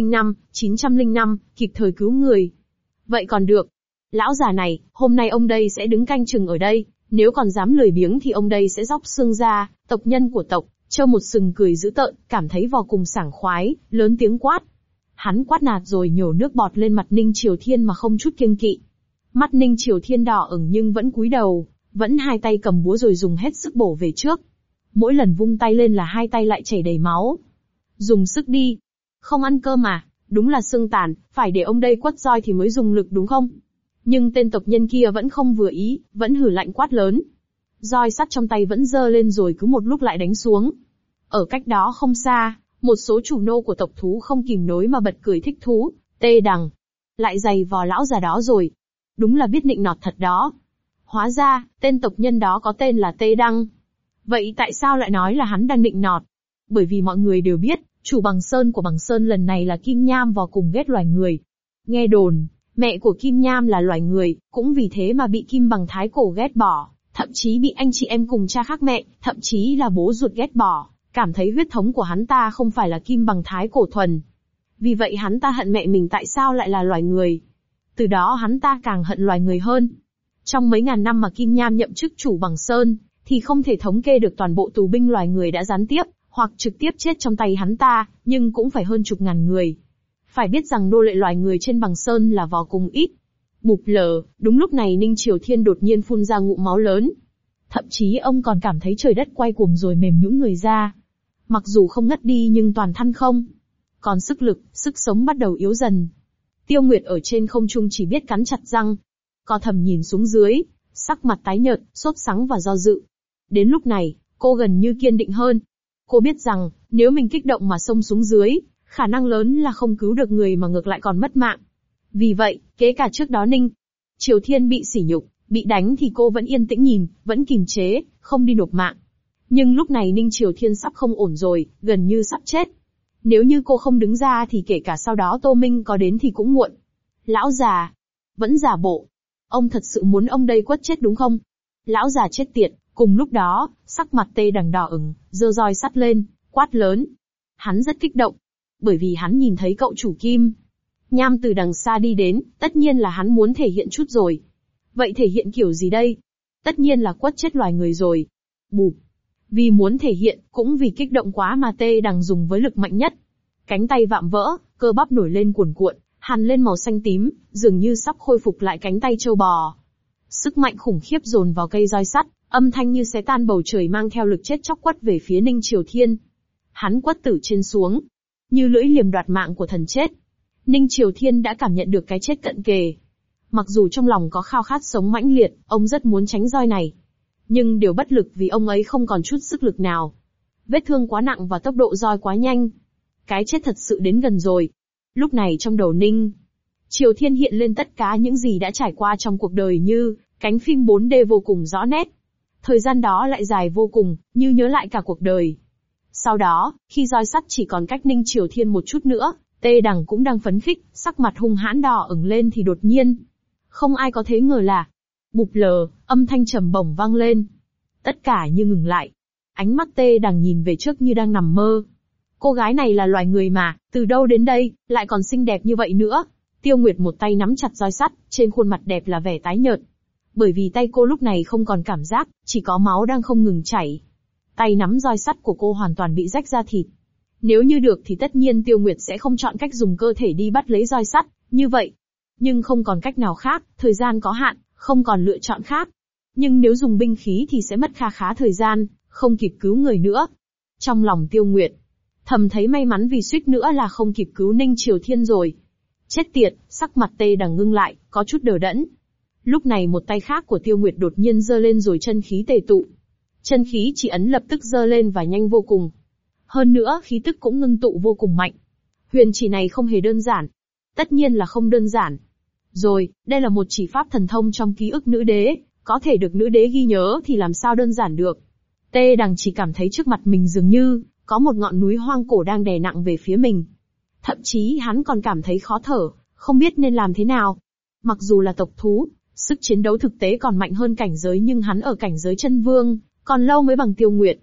905, kịp thời cứu người. Vậy còn được. Lão già này, hôm nay ông đây sẽ đứng canh chừng ở đây, nếu còn dám lười biếng thì ông đây sẽ róc xương ra. Tộc nhân của tộc Châu một sừng cười dữ tợn, cảm thấy vô cùng sảng khoái, lớn tiếng quát. Hắn quát nạt rồi nhổ nước bọt lên mặt Ninh Triều Thiên mà không chút kiêng kỵ. Mắt Ninh Triều Thiên đỏ ửng nhưng vẫn cúi đầu, vẫn hai tay cầm búa rồi dùng hết sức bổ về trước. Mỗi lần vung tay lên là hai tay lại chảy đầy máu. Dùng sức đi. Không ăn cơm mà, đúng là xương tàn, phải để ông đây quất roi thì mới dùng lực đúng không? Nhưng tên tộc nhân kia vẫn không vừa ý, vẫn hử lạnh quát lớn. Roi sắt trong tay vẫn giơ lên rồi cứ một lúc lại đánh xuống. Ở cách đó không xa, một số chủ nô của tộc thú không kìm nổi mà bật cười thích thú. Tê Đằng, lại giày vò lão già đó rồi. Đúng là biết nịnh nọt thật đó. Hóa ra, tên tộc nhân đó có tên là Tê Đăng. Vậy tại sao lại nói là hắn đang nịnh nọt? Bởi vì mọi người đều biết, chủ Bằng Sơn của Bằng Sơn lần này là Kim Nham Vò cùng ghét loài người. Nghe đồn, mẹ của Kim Nham là loài người, cũng vì thế mà bị Kim Bằng Thái Cổ ghét bỏ, thậm chí bị anh chị em cùng cha khác mẹ, thậm chí là bố ruột ghét bỏ, cảm thấy huyết thống của hắn ta không phải là Kim Bằng Thái Cổ thuần. Vì vậy hắn ta hận mẹ mình tại sao lại là loài người. Từ đó hắn ta càng hận loài người hơn. Trong mấy ngàn năm mà Kim Nham nhậm chức chủ Bằng Sơn, thì không thể thống kê được toàn bộ tù binh loài người đã gián tiếp, hoặc trực tiếp chết trong tay hắn ta, nhưng cũng phải hơn chục ngàn người. Phải biết rằng nô lệ loài người trên Bằng Sơn là vô cùng ít. Bụp lờ, đúng lúc này Ninh Triều Thiên đột nhiên phun ra ngụm máu lớn. Thậm chí ông còn cảm thấy trời đất quay cuồng rồi mềm nhũn người ra. Mặc dù không ngất đi nhưng toàn thân không. Còn sức lực, sức sống bắt đầu yếu dần. Tiêu Nguyệt ở trên không trung chỉ biết cắn chặt răng. Co Thầm nhìn xuống dưới, sắc mặt tái nhợt, sốt sắng và do dự. Đến lúc này, cô gần như kiên định hơn. Cô biết rằng, nếu mình kích động mà xông xuống dưới, khả năng lớn là không cứu được người mà ngược lại còn mất mạng. Vì vậy, kể cả trước đó Ninh Triều Thiên bị sỉ nhục, bị đánh thì cô vẫn yên tĩnh nhìn, vẫn kìm chế, không đi nộp mạng. Nhưng lúc này Ninh Triều Thiên sắp không ổn rồi, gần như sắp chết. Nếu như cô không đứng ra thì kể cả sau đó Tô Minh có đến thì cũng muộn. Lão già, vẫn giả bộ. Ông thật sự muốn ông đây quất chết đúng không? Lão già chết tiệt. Cùng lúc đó, sắc mặt Tê Đằng đỏ ửng, giơ roi sắt lên, quát lớn. Hắn rất kích động, bởi vì hắn nhìn thấy cậu chủ Kim Nham từ đằng xa đi đến, tất nhiên là hắn muốn thể hiện chút rồi. Vậy thể hiện kiểu gì đây? Tất nhiên là quất chết loài người rồi. Bụp. Vì muốn thể hiện, cũng vì kích động quá mà Tê Đằng dùng với lực mạnh nhất. Cánh tay vạm vỡ, cơ bắp nổi lên cuồn cuộn, hằn lên màu xanh tím, dường như sắp khôi phục lại cánh tay trâu bò. Sức mạnh khủng khiếp dồn vào cây roi sắt, âm thanh như xé tan bầu trời mang theo lực chết chóc quất về phía Ninh Triều Thiên. Hắn quất từ trên xuống, như lưỡi liềm đoạt mạng của thần chết. Ninh Triều Thiên đã cảm nhận được cái chết cận kề. Mặc dù trong lòng có khao khát sống mãnh liệt, ông rất muốn tránh roi này. Nhưng đều bất lực vì ông ấy không còn chút sức lực nào. Vết thương quá nặng và tốc độ roi quá nhanh. Cái chết thật sự đến gần rồi. Lúc này trong đầu Ninh Triều Thiên hiện lên tất cả những gì đã trải qua trong cuộc đời như cánh phim 4D vô cùng rõ nét. Thời gian đó lại dài vô cùng, như nhớ lại cả cuộc đời. Sau đó, khi roi sắt chỉ còn cách Ninh Triều Thiên một chút nữa, Tê Đằng cũng đang phấn khích, sắc mặt hung hãn đỏ ửng lên thì đột nhiên. Không ai có thể ngờ là, bụp lờ, âm thanh trầm bổng vang lên. Tất cả như ngừng lại. Ánh mắt Tê Đằng nhìn về trước như đang nằm mơ. Cô gái này là loài người mà, từ đâu đến đây, lại còn xinh đẹp như vậy nữa. Tiêu Nguyệt một tay nắm chặt roi sắt, trên khuôn mặt đẹp là vẻ tái nhợt. Bởi vì tay cô lúc này không còn cảm giác, chỉ có máu đang không ngừng chảy. Tay nắm roi sắt của cô hoàn toàn bị rách ra thịt. Nếu như được thì tất nhiên Tiêu Nguyệt sẽ không chọn cách dùng cơ thể đi bắt lấy roi sắt, như vậy. Nhưng không còn cách nào khác, thời gian có hạn, không còn lựa chọn khác. Nhưng nếu dùng binh khí thì sẽ mất kha khá thời gian, không kịp cứu người nữa. Trong lòng Tiêu Nguyệt thầm thấy may mắn vì suýt nữa là không kịp cứu Ninh Triều Thiên rồi. Chết tiệt, sắc mặt Tê Đằng ngưng lại, có chút đờ đẫn. Lúc này một tay khác của Tiêu Nguyệt đột nhiên giơ lên rồi chân khí tề tụ. Chân khí chỉ ấn lập tức giơ lên và nhanh vô cùng. Hơn nữa khí tức cũng ngưng tụ vô cùng mạnh. Huyền chỉ này không hề đơn giản. Tất nhiên là không đơn giản. Rồi, đây là một chỉ pháp thần thông trong ký ức nữ đế, có thể được nữ đế ghi nhớ thì làm sao đơn giản được. Tê Đằng chỉ cảm thấy trước mặt mình dường như có một ngọn núi hoang cổ đang đè nặng về phía mình. Thậm chí hắn còn cảm thấy khó thở, không biết nên làm thế nào. Mặc dù là tộc thú, sức chiến đấu thực tế còn mạnh hơn cảnh giới nhưng hắn ở cảnh giới chân vương, còn lâu mới bằng Tiêu Nguyệt.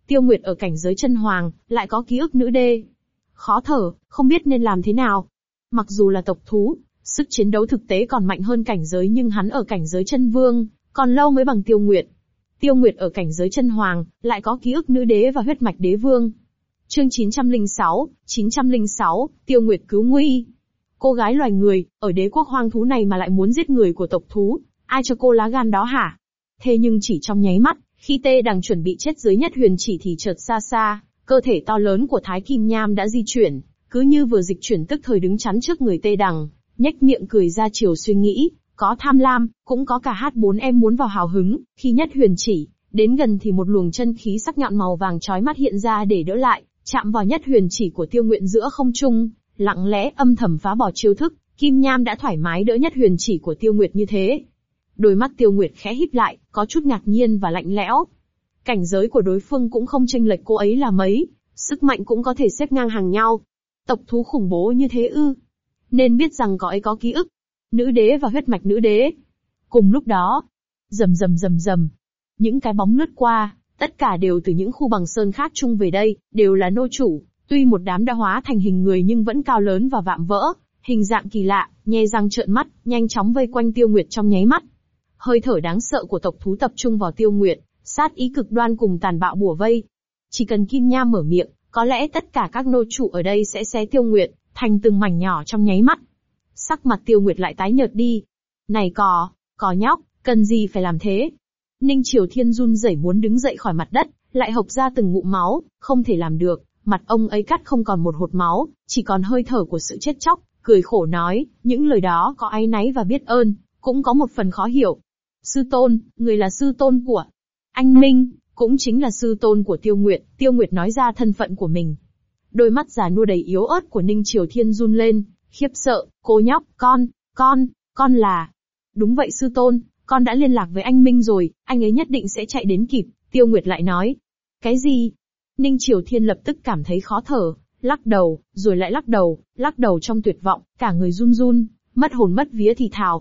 Tiêu Nguyệt ở cảnh giới chân hoàng, lại có ký ức nữ đế. Khó thở, không biết nên làm thế nào. Mặc dù là tộc thú, sức chiến đấu thực tế còn mạnh hơn cảnh giới nhưng hắn ở cảnh giới chân vương, còn lâu mới bằng Tiêu Nguyệt. Tiêu Nguyệt ở cảnh giới chân hoàng, lại có ký ức nữ đế và huyết mạch đế vương. Chương 906, Tiêu Nguyệt cứu nguy. Cô gái loài người, ở đế quốc hoang thú này mà lại muốn giết người của tộc thú, ai cho cô lá gan đó hả? Thế nhưng chỉ trong nháy mắt, khi Tê Đằng chuẩn bị chết dưới Nhất Huyền Chỉ thì chợt xa xa, cơ thể to lớn của Thái Kim Nham đã di chuyển, cứ như vừa dịch chuyển tức thời đứng chắn trước người Tê Đằng, nhếch miệng cười ra chiều suy nghĩ, có tham lam, cũng có cả H4 em muốn vào hào hứng. Khi Nhất Huyền Chỉ đến gần thì một luồng chân khí sắc nhọn màu vàng chói mắt hiện ra để đỡ lại, chạm vào Nhất Huyền Chỉ của Tiêu Nguyệt giữa không trung, lặng lẽ âm thầm phá bỏ chiêu thức. Kim Nham đã thoải mái đỡ Nhất Huyền Chỉ của Tiêu Nguyệt như thế. Đôi mắt Tiêu Nguyệt khẽ híp lại, có chút ngạc nhiên và lạnh lẽo. Cảnh giới của đối phương cũng không chênh lệch cô ấy là mấy, sức mạnh cũng có thể xếp ngang hàng nhau. Tộc thú khủng bố như thế ư? Nên biết rằng có ấy có ký ức nữ đế và huyết mạch nữ đế. Cùng lúc đó, rầm rầm rầm rầm, những cái bóng lướt qua, tất cả đều từ những khu bằng sơn khác chung về đây, đều là nô chủ. Tuy một đám đã hóa thành hình người nhưng vẫn cao lớn và vạm vỡ, hình dạng kỳ lạ, nhe răng trợn mắt, nhanh chóng vây quanh Tiêu Nguyệt trong nháy mắt. Hơi thở đáng sợ của tộc thú tập trung vào Tiêu Nguyệt, sát ý cực đoan cùng tàn bạo bủa vây. Chỉ cần Kim Nham mở miệng, có lẽ tất cả các nô chủ ở đây sẽ xé Tiêu Nguyệt thành từng mảnh nhỏ trong nháy mắt. Sắc mặt Tiêu Nguyệt lại tái nhợt đi. Này cò nhóc, cần gì phải làm thế? Ninh Triều Thiên run rẩy muốn đứng dậy khỏi mặt đất, lại hộc ra từng ngụm máu, không thể làm được. Mặt ông ấy cắt không còn một hột máu, chỉ còn hơi thở của sự chết chóc, cười khổ nói, những lời đó có áy náy và biết ơn, cũng có một phần khó hiểu. Sư tôn, người là sư tôn của anh Minh, cũng chính là sư tôn của Tiêu Nguyệt. Tiêu Nguyệt nói ra thân phận của mình. Đôi mắt già nua đầy yếu ớt của Ninh Triều Thiên run lên, khiếp sợ, cô nhóc, con là... Đúng vậy sư tôn, con đã liên lạc với anh Minh rồi, anh ấy nhất định sẽ chạy đến kịp. Tiêu Nguyệt lại nói. Cái gì? Ninh Triều Thiên lập tức cảm thấy khó thở, lắc đầu, rồi lại lắc đầu trong tuyệt vọng, cả người run run, mất hồn mất vía thì thào,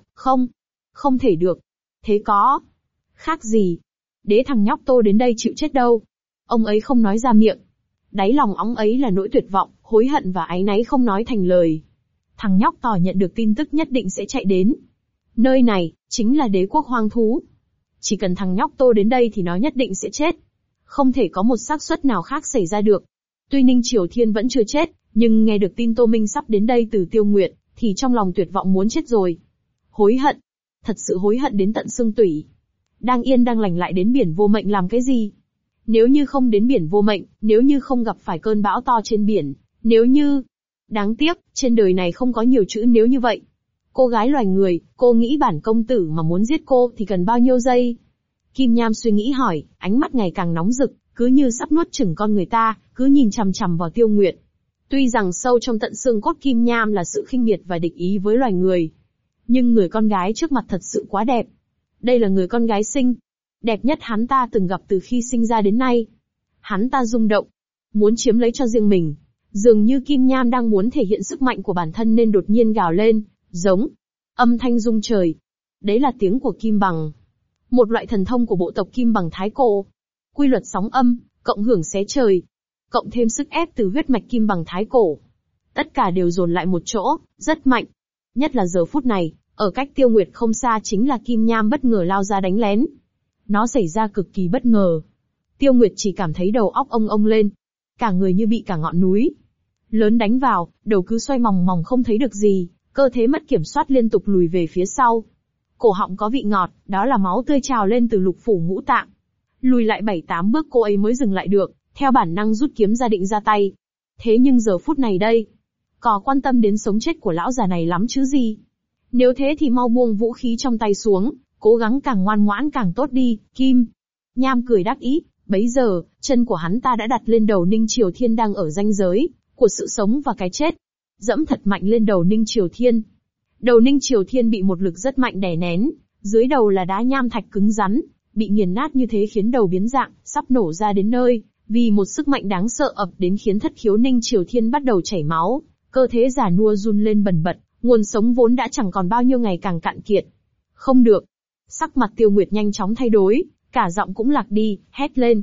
không thể được. Thế có khác gì? Đế thằng nhóc Tô đến đây chịu chết đâu. Ông ấy không nói ra miệng. Đáy lòng ông ấy là nỗi tuyệt vọng, hối hận và áy náy không nói thành lời. Thằng nhóc Tò nhận được tin tức nhất định sẽ chạy đến. Nơi này, chính là đế quốc hoang thú. Chỉ cần thằng nhóc Tô đến đây thì nó nhất định sẽ chết. Không thể có một xác suất nào khác xảy ra được. Tuy Ninh Triều Thiên vẫn chưa chết, nhưng nghe được tin Tô Minh sắp đến đây từ Tiêu Nguyệt, thì trong lòng tuyệt vọng muốn chết rồi. Hối hận. Thật sự hối hận đến tận xương tủy. Đang yên đang lành lại đến biển vô mệnh làm cái gì? Nếu như không đến biển vô mệnh, nếu như không gặp phải cơn bão to trên biển, nếu như... Đáng tiếc, trên đời này không có nhiều chữ nếu như vậy. Cô gái loài người, cô nghĩ bản công tử mà muốn giết cô thì cần bao nhiêu giây? Kim Nham suy nghĩ hỏi, ánh mắt ngày càng nóng rực, cứ như sắp nuốt chửng con người ta, cứ nhìn chằm chằm vào Tiêu Nguyệt. Tuy rằng sâu trong tận xương cốt Kim Nham là sự khinh miệt và địch ý với loài người, nhưng người con gái trước mặt thật sự quá đẹp. Đây là người con gái xinh, đẹp nhất hắn ta từng gặp từ khi sinh ra đến nay. Hắn ta rung động, muốn chiếm lấy cho riêng mình. Dường như Kim Nham đang muốn thể hiện sức mạnh của bản thân nên đột nhiên gào lên, giống. Âm thanh rung trời. Đấy là tiếng của Kim Bằng. Một loại thần thông của bộ tộc Kim Bằng Thái Cổ. Quy luật sóng âm, cộng hưởng xé trời. Cộng thêm sức ép từ huyết mạch Kim Bằng Thái Cổ. Tất cả đều dồn lại một chỗ, rất mạnh. Nhất là giờ phút này, ở cách Tiêu Nguyệt không xa chính là Kim Nham bất ngờ lao ra đánh lén. Nó xảy ra cực kỳ bất ngờ. Tiêu Nguyệt chỉ cảm thấy đầu óc ông lên. Cả người như bị cả ngọn núi lớn đánh vào, đầu cứ xoay mòng mòng không thấy được gì, cơ thể mất kiểm soát liên tục lùi về phía sau. Cổ họng có vị ngọt, đó là máu tươi trào lên từ lục phủ ngũ tạng. Lùi lại 7-8 bước cô ấy mới dừng lại được, theo bản năng rút kiếm ra định ra tay. Thế nhưng giờ phút này đây, có quan tâm đến sống chết của lão già này lắm chứ gì. Nếu thế thì mau buông vũ khí trong tay xuống, cố gắng càng ngoan ngoãn càng tốt đi, Kim. Nham cười đắc ý, bấy giờ, chân của hắn ta đã đặt lên đầu Ninh Triều Thiên đang ở ranh giới của sự sống và cái chết. Dẫm thật mạnh lên đầu Ninh Triều Thiên. Đầu Ninh Triều Thiên bị một lực rất mạnh đè nén, dưới đầu là đá nham thạch cứng rắn, bị nghiền nát như thế khiến đầu biến dạng, sắp nổ ra đến nơi, vì một sức mạnh đáng sợ ập đến khiến thất khiếu Ninh Triều Thiên bắt đầu chảy máu, cơ thể già nua run lên bần bật, nguồn sống vốn đã chẳng còn bao nhiêu ngày càng cạn kiệt. Không được. Sắc mặt Tiêu Nguyệt nhanh chóng thay đổi, cả giọng cũng lạc đi, hét lên.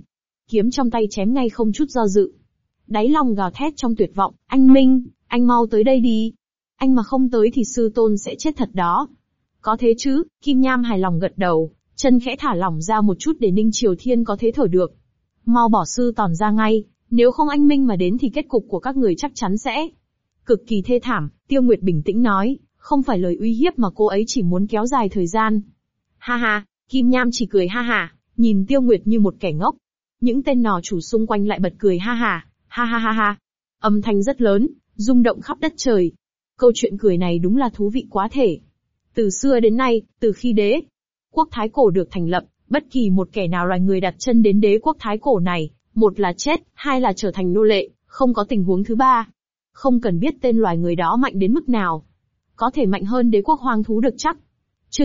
kiếm trong tay chém ngay không chút do dự. Đáy lòng gào thét trong tuyệt vọng, anh Minh, anh mau tới đây đi. Anh mà không tới thì sư tôn sẽ chết thật đó. Có thế chứ, Kim Nham hài lòng gật đầu, chân khẽ thả lỏng ra một chút để Ninh Triều Thiên có thể thở được. Mau bỏ sư tòn ra ngay, nếu không anh Minh mà đến thì kết cục của các người chắc chắn sẽ cực kỳ thê thảm, Tiêu Nguyệt bình tĩnh nói, không phải lời uy hiếp mà cô ấy chỉ muốn kéo dài thời gian. Ha ha, Kim Nham chỉ cười ha ha, nhìn Tiêu Nguyệt như một kẻ ngốc. Những tên nò chủ xung quanh lại bật cười ha ha, ha ha ha ha. Âm thanh rất lớn, rung động khắp đất trời. Câu chuyện cười này đúng là thú vị quá thể. Từ xưa đến nay, từ khi đế quốc Thái Cổ được thành lập, bất kỳ một kẻ nào loài người đặt chân đến đế quốc Thái Cổ này, một là chết, hai là trở thành nô lệ, không có tình huống thứ ba. Không cần biết tên loài người đó mạnh đến mức nào. Có thể mạnh hơn đế quốc hoang thú được chắc. Chương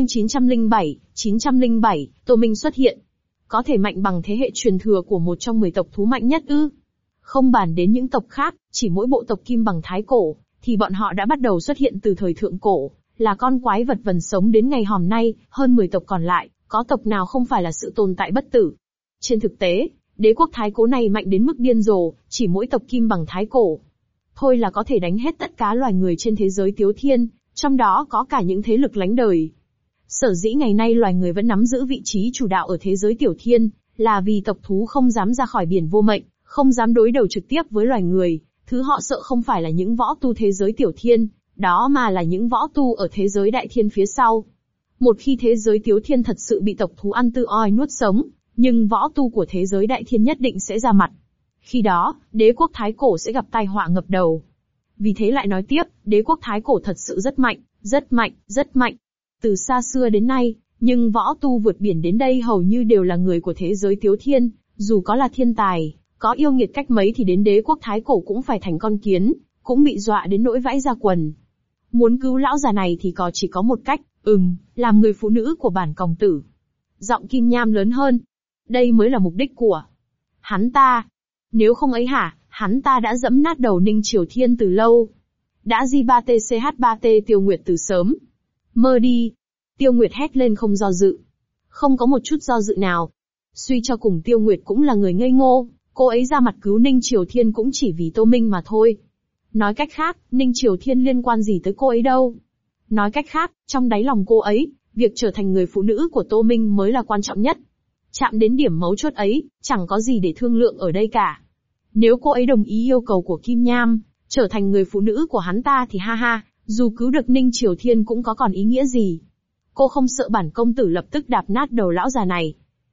907, Tô Minh xuất hiện. Có thể mạnh bằng thế hệ truyền thừa của một trong 10 tộc thú mạnh nhất ư? Không bàn đến những tộc khác, chỉ mỗi bộ tộc kim bằng Thái Cổ, thì bọn họ đã bắt đầu xuất hiện từ thời thượng cổ, là con quái vật vần sống đến ngày hôm nay, hơn 10 tộc còn lại, có tộc nào không phải là sự tồn tại bất tử. Trên thực tế, đế quốc Thái Cổ này mạnh đến mức điên rồ, chỉ mỗi tộc kim bằng Thái Cổ thôi là có thể đánh hết tất cả loài người trên thế giới Tiếu Thiên, trong đó có cả những thế lực lánh đời. Sở dĩ ngày nay loài người vẫn nắm giữ vị trí chủ đạo ở thế giới Tiểu Thiên, là vì tộc thú không dám ra khỏi biển vô mệnh, không dám đối đầu trực tiếp với loài người, thứ họ sợ không phải là những võ tu thế giới Tiểu Thiên, đó mà là những võ tu ở thế giới Đại Thiên phía sau. Một khi thế giới Tiếu Thiên thật sự bị tộc thú ăn tươi oi nuốt sống, nhưng võ tu của thế giới Đại Thiên nhất định sẽ ra mặt. Khi đó, đế quốc Thái Cổ sẽ gặp tai họa ngập đầu. Vì thế lại nói tiếp, đế quốc Thái Cổ thật sự rất mạnh, rất mạnh, rất mạnh. Từ xa xưa đến nay, nhưng võ tu vượt biển đến đây hầu như đều là người của thế giới Tiếu Thiên, dù có là thiên tài, có yêu nghiệt cách mấy thì đến đế quốc Thái Cổ cũng phải thành con kiến, cũng bị dọa đến nỗi vãi ra quần. Muốn cứu lão già này thì chỉ có một cách, làm người phụ nữ của bản công tử. Giọng Kim Nham lớn hơn. Đây mới là mục đích của hắn ta. Nếu không ấy hả, hắn ta đã dẫm nát đầu Ninh Triều Thiên từ lâu. Đã J3TCH3T Tiêu Nguyệt từ sớm. Mơ đi. Tiêu Nguyệt hét lên không do dự. Không có một chút do dự nào. Suy cho cùng Tiêu Nguyệt cũng là người ngây ngô, cô ấy ra mặt cứu Ninh Triều Thiên cũng chỉ vì Tô Minh mà thôi. Nói cách khác, Ninh Triều Thiên liên quan gì tới cô ấy đâu. Nói cách khác, trong đáy lòng cô ấy, việc trở thành người phụ nữ của Tô Minh mới là quan trọng nhất. Chạm đến điểm mấu chốt ấy, chẳng có gì để thương lượng ở đây cả. Nếu cô ấy đồng ý yêu cầu của Kim Nham, trở thành người phụ nữ của hắn ta thì ha ha, dù cứu được Ninh Triều Thiên cũng có còn ý nghĩa gì. Cô không sợ bản công tử lập tức đạp nát đầu lão già này.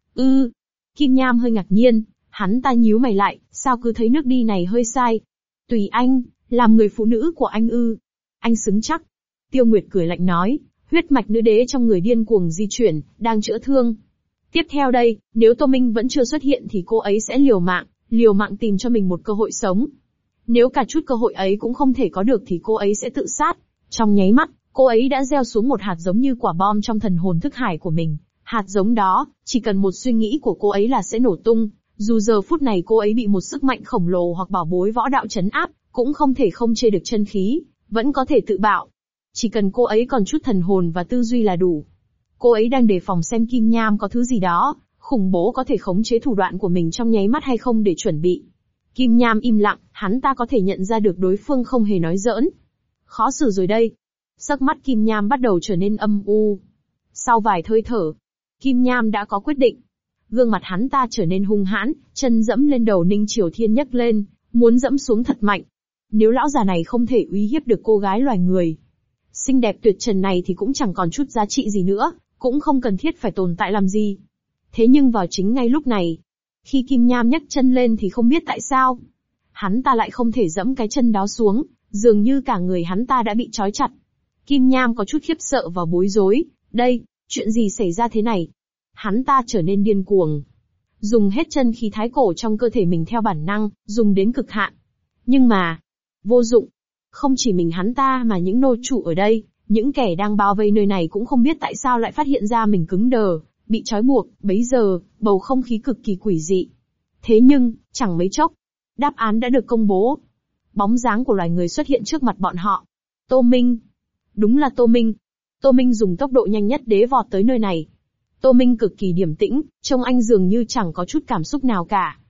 Kim Nham hơi ngạc nhiên, hắn ta nhíu mày lại, sao cứ thấy nước đi này hơi sai. Tùy anh, làm người phụ nữ của anh Anh xứng chắc. Tiêu Nguyệt cười lạnh nói, huyết mạch nữ đế trong người điên cuồng di chuyển, đang chữa thương. Tiếp theo đây, nếu Tô Minh vẫn chưa xuất hiện thì cô ấy sẽ liều mạng tìm cho mình một cơ hội sống. Nếu cả chút cơ hội ấy cũng không thể có được thì cô ấy sẽ tự sát. Trong nháy mắt, cô ấy đã gieo xuống một hạt giống như quả bom trong thần hồn thức hải của mình. Hạt giống đó, chỉ cần một suy nghĩ của cô ấy là sẽ nổ tung. Dù giờ phút này cô ấy bị một sức mạnh khổng lồ hoặc bảo bối võ đạo trấn áp, cũng không thể không chê được chân khí, vẫn có thể tự bạo. Chỉ cần cô ấy còn chút thần hồn và tư duy là đủ. Cô ấy đang đề phòng xem Kim Nham có thứ gì đó khủng bố có thể khống chế thủ đoạn của mình trong nháy mắt hay không để chuẩn bị. Kim Nham im lặng, hắn ta có thể nhận ra được đối phương không hề nói giỡn. Khó xử rồi đây. Sắc mắt Kim Nham bắt đầu trở nên âm u. Sau vài hơi thở, Kim Nham đã có quyết định. Gương mặt hắn ta trở nên hung hãn, chân dẫm lên đầu Ninh Triều Thiên nhấc lên, muốn dẫm xuống thật mạnh. Nếu lão già này không thể uy hiếp được cô gái loài người xinh đẹp tuyệt trần này thì cũng chẳng còn chút giá trị gì nữa, cũng không cần thiết phải tồn tại làm gì. Thế nhưng vào chính ngay lúc này, khi Kim Nham nhấc chân lên thì không biết tại sao, hắn ta lại không thể dẫm cái chân đó xuống, dường như cả người hắn ta đã bị trói chặt. Kim Nham có chút khiếp sợ và bối rối, chuyện gì xảy ra thế này? Hắn ta trở nên điên cuồng, dùng hết chân khí thái cổ trong cơ thể mình theo bản năng, dùng đến cực hạn. Nhưng mà, vô dụng. Không chỉ mình hắn ta mà những nô chủ ở đây, những kẻ đang bao vây nơi này cũng không biết tại sao lại phát hiện ra mình cứng đờ, bị trói buộc. Bấy giờ, bầu không khí cực kỳ quỷ dị. Thế nhưng, chẳng mấy chốc, đáp án đã được công bố. Bóng dáng của loài người xuất hiện trước mặt bọn họ. Tô Minh. Đúng là Tô Minh. Tô Minh dùng tốc độ nhanh nhất đế vọt tới nơi này. Tô Minh cực kỳ điềm tĩnh, trông anh dường như chẳng có chút cảm xúc nào cả.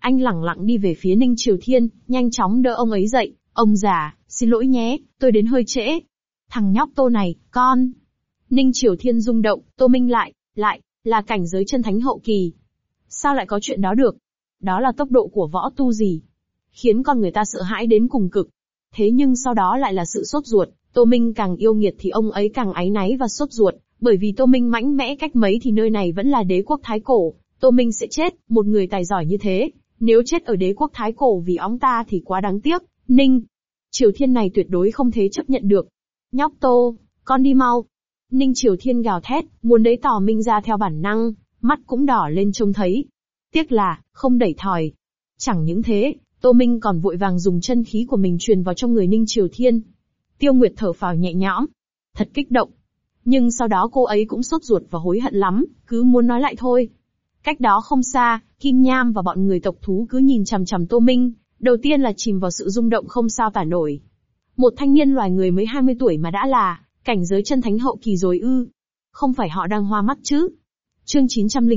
Anh lẳng lặng đi về phía Ninh Triều Thiên, nhanh chóng đỡ ông ấy dậy. Ông già, xin lỗi nhé, tôi đến hơi trễ. Thằng nhóc Tô này, con. Ninh Triều Thiên rung động, Tô Minh lại, là cảnh giới chân thánh hậu kỳ. Sao lại có chuyện đó được? Đó là tốc độ của võ tu gì? Khiến con người ta sợ hãi đến cùng cực. Thế nhưng sau đó lại là sự sốt ruột, Tô Minh càng yêu nghiệt thì ông ấy càng áy náy và sốt ruột, bởi vì Tô Minh mạnh mẽ cách mấy thì nơi này vẫn là đế quốc Thái Cổ, Tô Minh sẽ chết, một người tài giỏi như thế, nếu chết ở đế quốc Thái Cổ vì ông ta thì quá đáng tiếc, Ninh Triều Thiên này tuyệt đối không thể chấp nhận được. Nhóc Tô, con đi mau. Ninh Triều Thiên gào thét, muốn đẩy Tò Minh ra theo bản năng, mắt cũng đỏ lên trông thấy. Tiếc là, không đẩy thòi. Chẳng những thế, Tô Minh còn vội vàng dùng chân khí của mình truyền vào trong người Ninh Triều Thiên. Tiêu Nguyệt thở phào nhẹ nhõm. Thật kích động. Nhưng sau đó cô ấy cũng sốt ruột và hối hận lắm, cứ muốn nói lại thôi. Cách đó không xa, Kim Nham và bọn người tộc thú cứ nhìn chằm chằm Tô Minh, đầu tiên là chìm vào sự rung động không sao tả nổi. Một thanh niên loài người mới 20 tuổi mà đã là cảnh giới chân thánh hậu kỳ rồi ư? Không phải họ đang hoa mắt chứ? Chương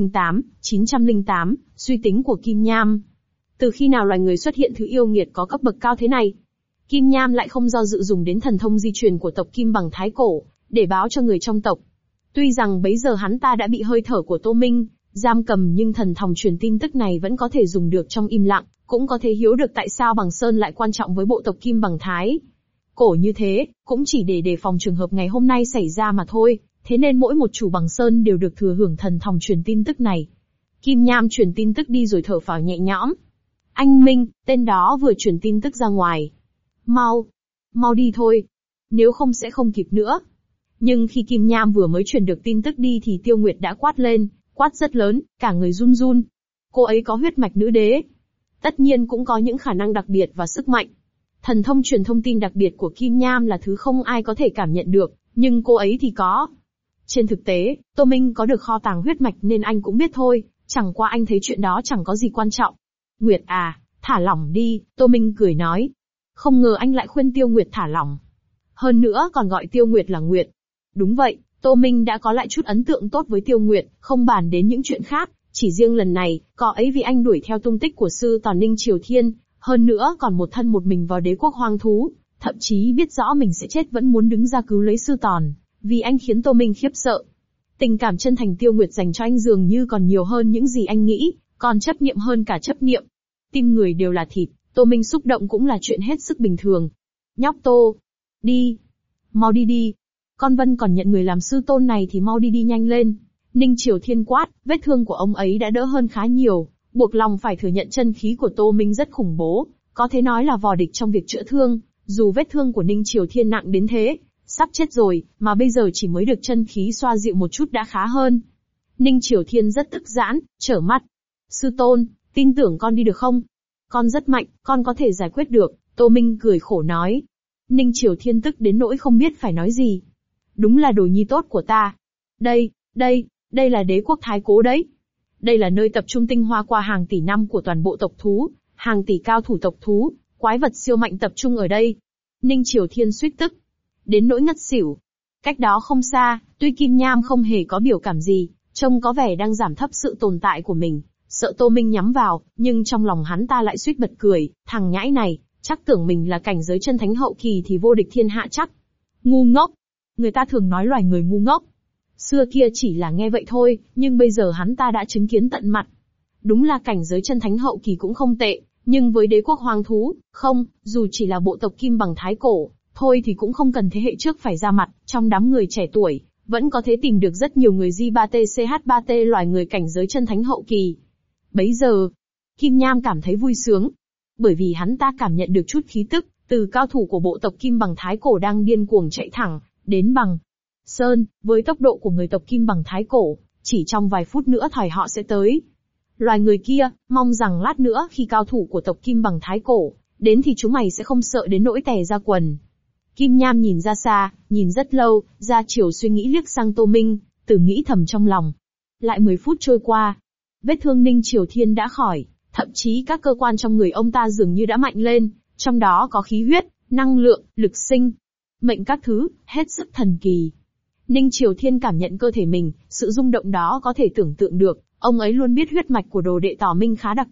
908, suy tính của Kim Nham. Từ khi nào loài người xuất hiện thứ yêu nghiệt có cấp bậc cao thế này? Kim Nham lại không do dự dùng đến thần thông di truyền của tộc Kim bằng Thái Cổ, để báo cho người trong tộc. Tuy rằng bấy giờ hắn ta đã bị hơi thở của Tô Minh giam cầm, nhưng thần thông truyền tin tức này vẫn có thể dùng được trong im lặng, cũng có thể hiểu được tại sao Bằng Sơn lại quan trọng với bộ tộc Kim bằng Thái Cổ như thế, cũng chỉ để đề phòng trường hợp ngày hôm nay xảy ra mà thôi, thế nên mỗi một chủ Bằng Sơn đều được thừa hưởng thần thông truyền tin tức này. Kim Nham truyền tin tức đi rồi thở phào nhẹ nhõm. Anh Minh, tên đó vừa truyền tin tức ra ngoài. Mau đi thôi. Nếu không sẽ không kịp nữa. Nhưng khi Kim Nham vừa mới truyền được tin tức đi thì Tiêu Nguyệt đã quát lên, quát rất lớn, cả người run run. Cô ấy có huyết mạch nữ đế. Tất nhiên cũng có những khả năng đặc biệt và sức mạnh. Thần thông truyền thông tin đặc biệt của Kim Nham là thứ không ai có thể cảm nhận được, nhưng cô ấy thì có. Trên thực tế, Tô Minh có được kho tàng huyết mạch nên anh cũng biết thôi, chẳng qua anh thấy chuyện đó chẳng có gì quan trọng. Nguyệt à, thả lỏng đi, Tô Minh cười nói. Không ngờ anh lại khuyên Tiêu Nguyệt thả lỏng. Hơn nữa còn gọi Tiêu Nguyệt là Nguyệt. Đúng vậy, Tô Minh đã có lại chút ấn tượng tốt với Tiêu Nguyệt, không bàn đến những chuyện khác, chỉ riêng lần này, có ấy vì anh đuổi theo tung tích của sư Tòn Ninh Triều Thiên, hơn nữa còn một thân một mình vào đế quốc hoang thú, thậm chí biết rõ mình sẽ chết vẫn muốn đứng ra cứu lấy sư Tòn, vì anh khiến Tô Minh khiếp sợ. Tình cảm chân thành Tiêu Nguyệt dành cho anh dường như còn nhiều hơn những gì anh nghĩ, còn chấp niệm hơn cả chấp niệm. Tim người đều là thịt, Tô Minh xúc động cũng là chuyện hết sức bình thường. Nhóc Tô, đi, mau đi đi. Con Vân còn nhận người làm sư tôn này thì mau đi nhanh lên. Ninh Triều Thiên quát, vết thương của ông ấy đã đỡ hơn khá nhiều, buộc lòng phải thừa nhận chân khí của Tô Minh rất khủng bố, có thể nói là vò địch trong việc chữa thương, dù vết thương của Ninh Triều Thiên nặng đến thế, sắp chết rồi, mà bây giờ chỉ mới được chân khí xoa dịu một chút đã khá hơn. Ninh Triều Thiên rất tức giãn, trở mắt. Sư tôn, tin tưởng con đi được không? Con rất mạnh, con có thể giải quyết được, Tô Minh cười khổ nói. Ninh Triều Thiên tức đến nỗi không biết phải nói gì. Đúng là đồ nhi tốt của ta. Đây là đế quốc Thái Cố đấy. Đây là nơi tập trung tinh hoa qua hàng tỷ năm của toàn bộ tộc thú, hàng tỷ cao thủ tộc thú, quái vật siêu mạnh tập trung ở đây. Ninh Triều Thiên suýt tức đến nỗi ngất xỉu. Cách đó không xa, tuy Kim Nham không hề có biểu cảm gì, trông có vẻ đang giảm thấp sự tồn tại của mình, sợ Tô Minh nhắm vào, nhưng trong lòng hắn ta lại suýt bật cười, thằng nhãi này, chắc tưởng mình là cảnh giới chân thánh hậu kỳ thì vô địch thiên hạ chắc. Ngu ngốc. Người ta thường nói loài người ngu ngốc. Xưa kia chỉ là nghe vậy thôi, nhưng bây giờ hắn ta đã chứng kiến tận mặt. Đúng là cảnh giới chân thánh hậu kỳ cũng không tệ, nhưng với đế quốc hoang thú, không, dù chỉ là bộ tộc Kim bằng Thái Cổ, thôi thì cũng không cần thế hệ trước phải ra mặt, trong đám người trẻ tuổi, vẫn có thể tìm được rất nhiều người J3T-CH3T loài người cảnh giới chân thánh hậu kỳ. Bấy giờ, Kim Nham cảm thấy vui sướng, bởi vì hắn ta cảm nhận được chút khí tức, từ cao thủ của bộ tộc Kim bằng Thái Cổ đang điên cuồng chạy thẳng đến Bằng Sơn, với tốc độ của người tộc Kim bằng Thái Cổ, chỉ trong vài phút nữa thời họ sẽ tới. Loài người kia, mong rằng lát nữa khi cao thủ của tộc Kim bằng Thái Cổ đến thì chúng mày sẽ không sợ đến nỗi tè ra quần. Kim Nham nhìn ra xa, nhìn rất lâu, ra chiều suy nghĩ liếc sang Tô Minh, tự nghĩ thầm trong lòng. Lại 10 phút trôi qua, vết thương Ninh Triều Thiên đã khỏi, thậm chí các cơ quan trong người ông ta dường như đã mạnh lên, trong đó có khí huyết, năng lượng, lực sinh, mệnh các thứ, hết sức thần kỳ. Ninh Triều Thiên cảm nhận cơ thể mình, sự rung động đó có thể tưởng tượng được, ông ấy luôn biết huyết mạch của đồ đệ Tỏ Minh khá đặc biệt,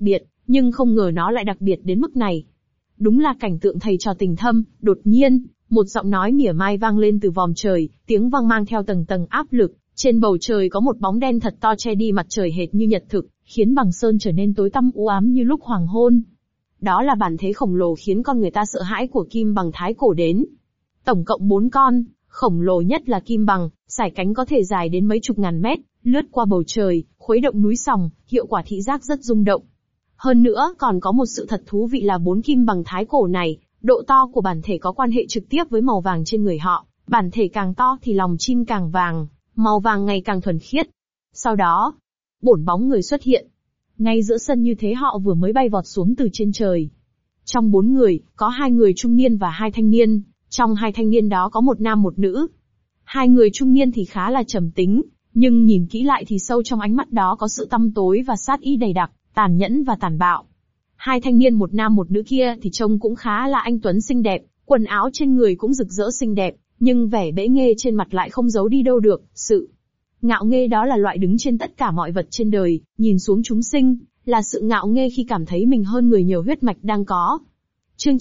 nhưng không ngờ nó lại đặc biệt đến mức này. Đúng là cảnh tượng thầy trò tình thâm. Đột nhiên, một giọng nói mỉa mai vang lên từ vòm trời, tiếng vang mang theo tầng tầng áp lực. Trên bầu trời có một bóng đen thật to che đi mặt trời hệt như nhật thực, khiến Bằng Sơn trở nên tối tăm u ám như lúc hoàng hôn. Đó là bản thể khổng lồ khiến con người ta sợ hãi của Kim Bằng Thái Cổ đến. Tổng cộng 4 con, khổng lồ nhất là Kim Bằng, sải cánh có thể dài đến mấy chục ngàn mét, lướt qua bầu trời, khuấy động núi sòng, hiệu quả thị giác rất rung động. Hơn nữa còn có một sự thật thú vị là 4 Kim Bằng Thái Cổ này, độ to của bản thể có quan hệ trực tiếp với màu vàng trên người họ, bản thể càng to thì lòng chim càng vàng, màu vàng ngày càng thuần khiết. Sau đó, 4 bóng người xuất hiện. Ngay giữa sân như thế họ vừa mới bay vọt xuống từ trên trời. Trong 4 người, có 2 người trung niên và 2 thanh niên, trong 2 thanh niên đó có một nam một nữ. 2 người trung niên thì khá là trầm tính, nhưng nhìn kỹ lại thì sâu trong ánh mắt đó có sự tăm tối và sát ý dày đặc, tàn nhẫn và tàn bạo. 2 thanh niên một nam một nữ kia thì trông cũng khá là anh tuấn xinh đẹp, quần áo trên người cũng rực rỡ xinh đẹp, nhưng vẻ bẽ nghê trên mặt lại không giấu đi đâu được. Sự ngạo nghê đó là loại đứng trên tất cả mọi vật trên đời, nhìn xuống chúng sinh, là sự ngạo nghê khi cảm thấy mình hơn người nhiều huyết mạch đang có. Chương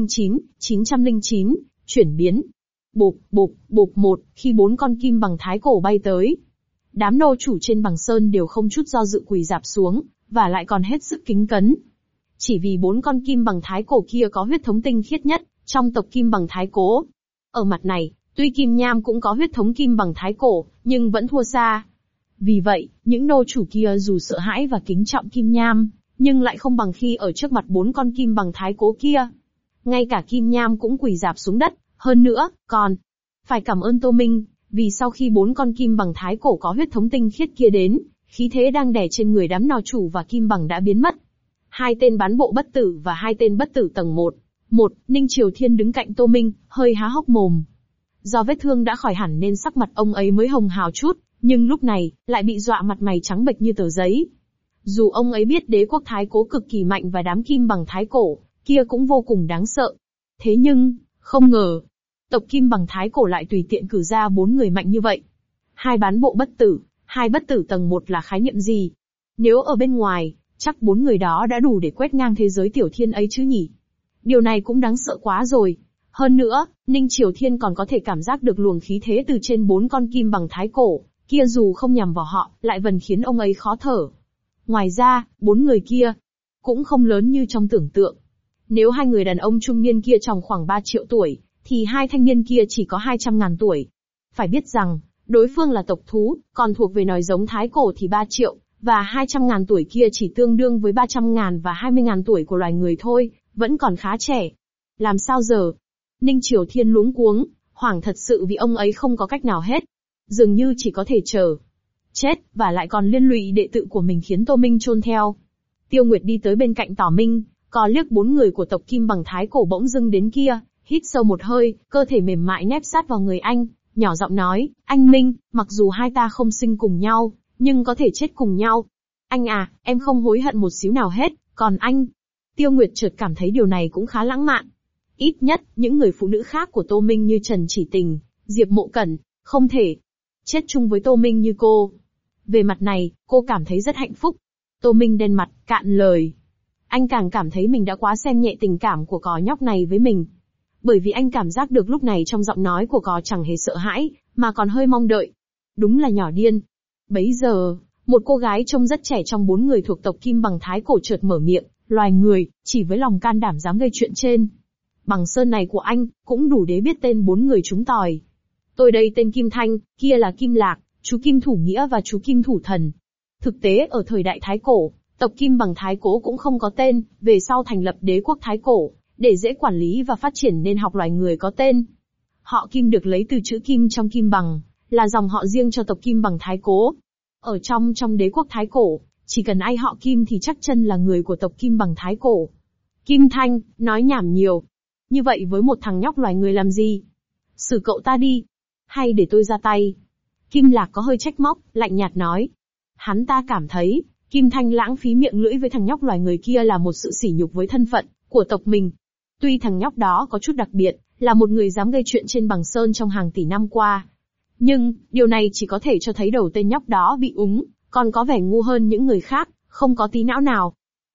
909, chuyển biến. Bộp, bộp, bộp một, khi 4 con Kim Bằng Thái Cổ bay tới. Đám nô chủ trên Bằng Sơn đều không chút do dự quỳ rạp xuống, và lại còn hết sức kính cẩn. Chỉ vì 4 con Kim Bằng Thái Cổ kia có huyết thống tinh khiết nhất, trong tộc Kim Bằng Thái Cổ. Ở mặt này, tuy Kim Nham cũng có huyết thống Kim Bằng Thái Cổ, nhưng vẫn thua xa. Vì vậy, những nô chủ kia dù sợ hãi và kính trọng Kim Nham, nhưng lại không bằng khi ở trước mặt 4 con Kim Bằng Thái Cổ kia. Ngay cả Kim Nham cũng quỳ rạp xuống đất, hơn nữa, còn phải cảm ơn Tô Minh, vì sau khi 4 con Kim Bằng Thái Cổ có huyết thống tinh khiết kia đến, khí thế đang đè trên người đám nò chủ và Kim Bằng đã biến mất. 2 tên bán bộ bất tử và 2 tên bất tử tầng 1. Ninh Triều Thiên đứng cạnh Tô Minh, hơi há hốc mồm. Do vết thương đã khỏi hẳn nên sắc mặt ông ấy mới hồng hào chút, nhưng lúc này, lại bị dọa mặt mày trắng bệch như tờ giấy. Dù ông ấy biết đế quốc Thái Cổ cực kỳ mạnh và đám Kim Bằng Thái Cổ kia cũng vô cùng đáng sợ. Thế nhưng, không ngờ, tộc Kim Bằng Thái Cổ lại tùy tiện cử ra 4 người mạnh như vậy. 2 bán bộ bất tử, 2 bất tử tầng 1 là khái niệm gì? Nếu ở bên ngoài, chắc 4 người đó đã đủ để quét ngang thế giới tiểu thiên ấy chứ nhỉ? Điều này cũng đáng sợ quá rồi. Hơn nữa, Ninh Triều Thiên còn có thể cảm giác được luồng khí thế từ trên 4 con Kim Bằng Thái Cổ kia, dù không nhằm vào họ, lại vẫn khiến ông ấy khó thở. Ngoài ra, 4 người kia cũng không lớn như trong tưởng tượng. Nếu 2 người đàn ông trung niên kia tròn khoảng 3 triệu tuổi, thì 2 thanh niên kia chỉ có 200.000 tuổi. Phải biết rằng, đối phương là tộc thú, còn thuộc về nòi giống Thái Cổ thì 3 triệu, và 200.000 tuổi kia chỉ tương đương với 300.000 và 20.000 tuổi của loài người thôi, vẫn còn khá trẻ. Làm sao giờ? Ninh Triều Thiên luống cuống, hoảng thật sự vì ông ấy không có cách nào hết. Dường như chỉ có thể chờ chết, và lại còn liên lụy đệ tử của mình khiến Tô Minh chôn theo. Tiêu Nguyệt đi tới bên cạnh Tỏ Minh, có liếc 4 người của tộc Kim Bằng Thái Cổ bỗng dưng đến kia, hít sâu một hơi, cơ thể mềm mại nép sát vào người anh, nhỏ giọng nói, anh Minh, mặc dù hai ta không sinh cùng nhau, nhưng có thể chết cùng nhau. Anh à, em không hối hận một xíu nào hết, còn anh? Tiêu Nguyệt chợt cảm thấy điều này cũng khá lãng mạn. Ít nhất, những người phụ nữ khác của Tô Minh như Trần Chỉ Tình, Diệp Mộ Cẩn, không thể chết chung với Tô Minh như cô. Về mặt này, cô cảm thấy rất hạnh phúc. Tô Minh đen mặt, cạn lời. Anh càng cảm thấy mình đã quá xem nhẹ tình cảm của cò nhóc này với mình. Bởi vì anh cảm giác được lúc này trong giọng nói của cò chẳng hề sợ hãi, mà còn hơi mong đợi. Đúng là nhỏ điên. Bấy giờ, một cô gái trông rất trẻ trong 4 người thuộc tộc Kim Bằng Thái Cổ chợt mở miệng, loài người, chỉ với lòng can đảm dám gây chuyện trên Bằng Sơn này của anh, cũng đủ để biết tên 4 người chúng tòi. Tôi đây tên Kim Thanh, kia là Kim Lạc, chú Kim Thủ Nghĩa và chú Kim Thủ Thần. Thực tế ở thời đại Thái Cổ, tộc Kim Bằng Thái Cổ cũng không có tên, về sau thành lập đế quốc Thái Cổ, để dễ quản lý và phát triển nên học loài người có tên. Họ Kim được lấy từ chữ Kim trong Kim Bằng, là dòng họ riêng cho tộc Kim Bằng Thái Cổ. Ở trong đế quốc Thái Cổ, chỉ cần ai họ Kim thì chắc chân là người của tộc Kim Bằng Thái Cổ. Kim Thanh, nói nhảm nhiều. Như vậy với một thằng nhóc loài người làm gì? Xử cậu ta đi. Hay để tôi ra tay? Kim Lạc có hơi trách móc, lạnh nhạt nói. Hắn ta cảm thấy, Kim Thanh lãng phí miệng lưỡi với thằng nhóc loài người kia là một sự sỉ nhục với thân phận của tộc mình. Tuy thằng nhóc đó có chút đặc biệt, là một người dám gây chuyện trên Bằng Sơn trong hàng tỷ năm qua. Nhưng, điều này chỉ có thể cho thấy đầu tên nhóc đó bị úng, còn có vẻ ngu hơn những người khác, không có tí não nào.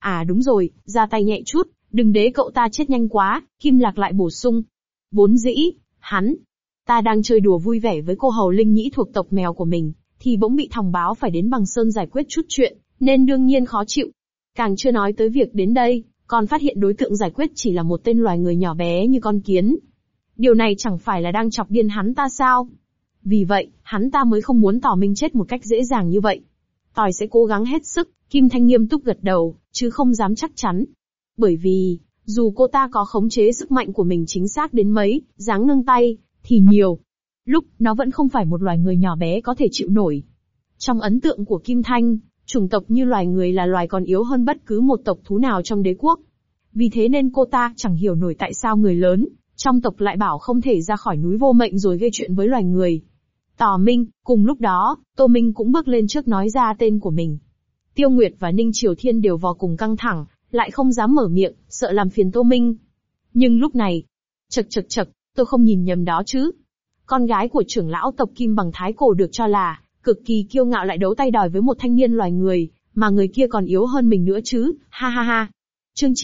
À đúng rồi, ra tay nhẹ chút, đừng để cậu ta chết nhanh quá, Kim Lạc lại bổ sung. Vốn dĩ, ta đang chơi đùa vui vẻ với cô hầu Linh Nhĩ thuộc tộc mèo của mình, thì bỗng bị thông báo phải đến Bằng Sơn giải quyết chút chuyện, nên đương nhiên khó chịu. Càng chưa nói tới việc đến đây, còn phát hiện đối tượng giải quyết chỉ là một tên loài người nhỏ bé như con kiến. Điều này chẳng phải là đang chọc điên hắn ta sao? Vì vậy, hắn ta mới không muốn Tỏ Minh chết một cách dễ dàng như vậy. Tỏi sẽ cố gắng hết sức, Kim Thanh nghiêm túc gật đầu, chứ không dám chắc chắn. Bởi vì, dù cô ta có khống chế sức mạnh của mình chính xác đến mấy, dáng nâng tay, thì nhiều lúc, nó vẫn không phải một loài người nhỏ bé có thể chịu nổi. Trong ấn tượng của Kim Thanh, chủng tộc như loài người là loài còn yếu hơn bất cứ một tộc thú nào trong đế quốc. Vì thế nên cô ta chẳng hiểu nổi tại sao người lớn trong tộc lại bảo không thể ra khỏi núi vô mệnh rồi gây chuyện với loài người. Tỏ Minh, cùng lúc đó, Tô Minh cũng bước lên trước nói ra tên của mình. Tiêu Nguyệt và Ninh Triều Thiên đều vô cùng căng thẳng, lại không dám mở miệng, sợ làm phiền Tô Minh. Nhưng lúc này, chậc, tôi không nhìn nhầm đó chứ. Con gái của trưởng lão tộc Kim Bằng Thái Cổ được cho là cực kỳ kiêu ngạo lại đấu tay đòi với một thanh niên loài người, mà người kia còn yếu hơn mình nữa chứ, ha ha ha. Chương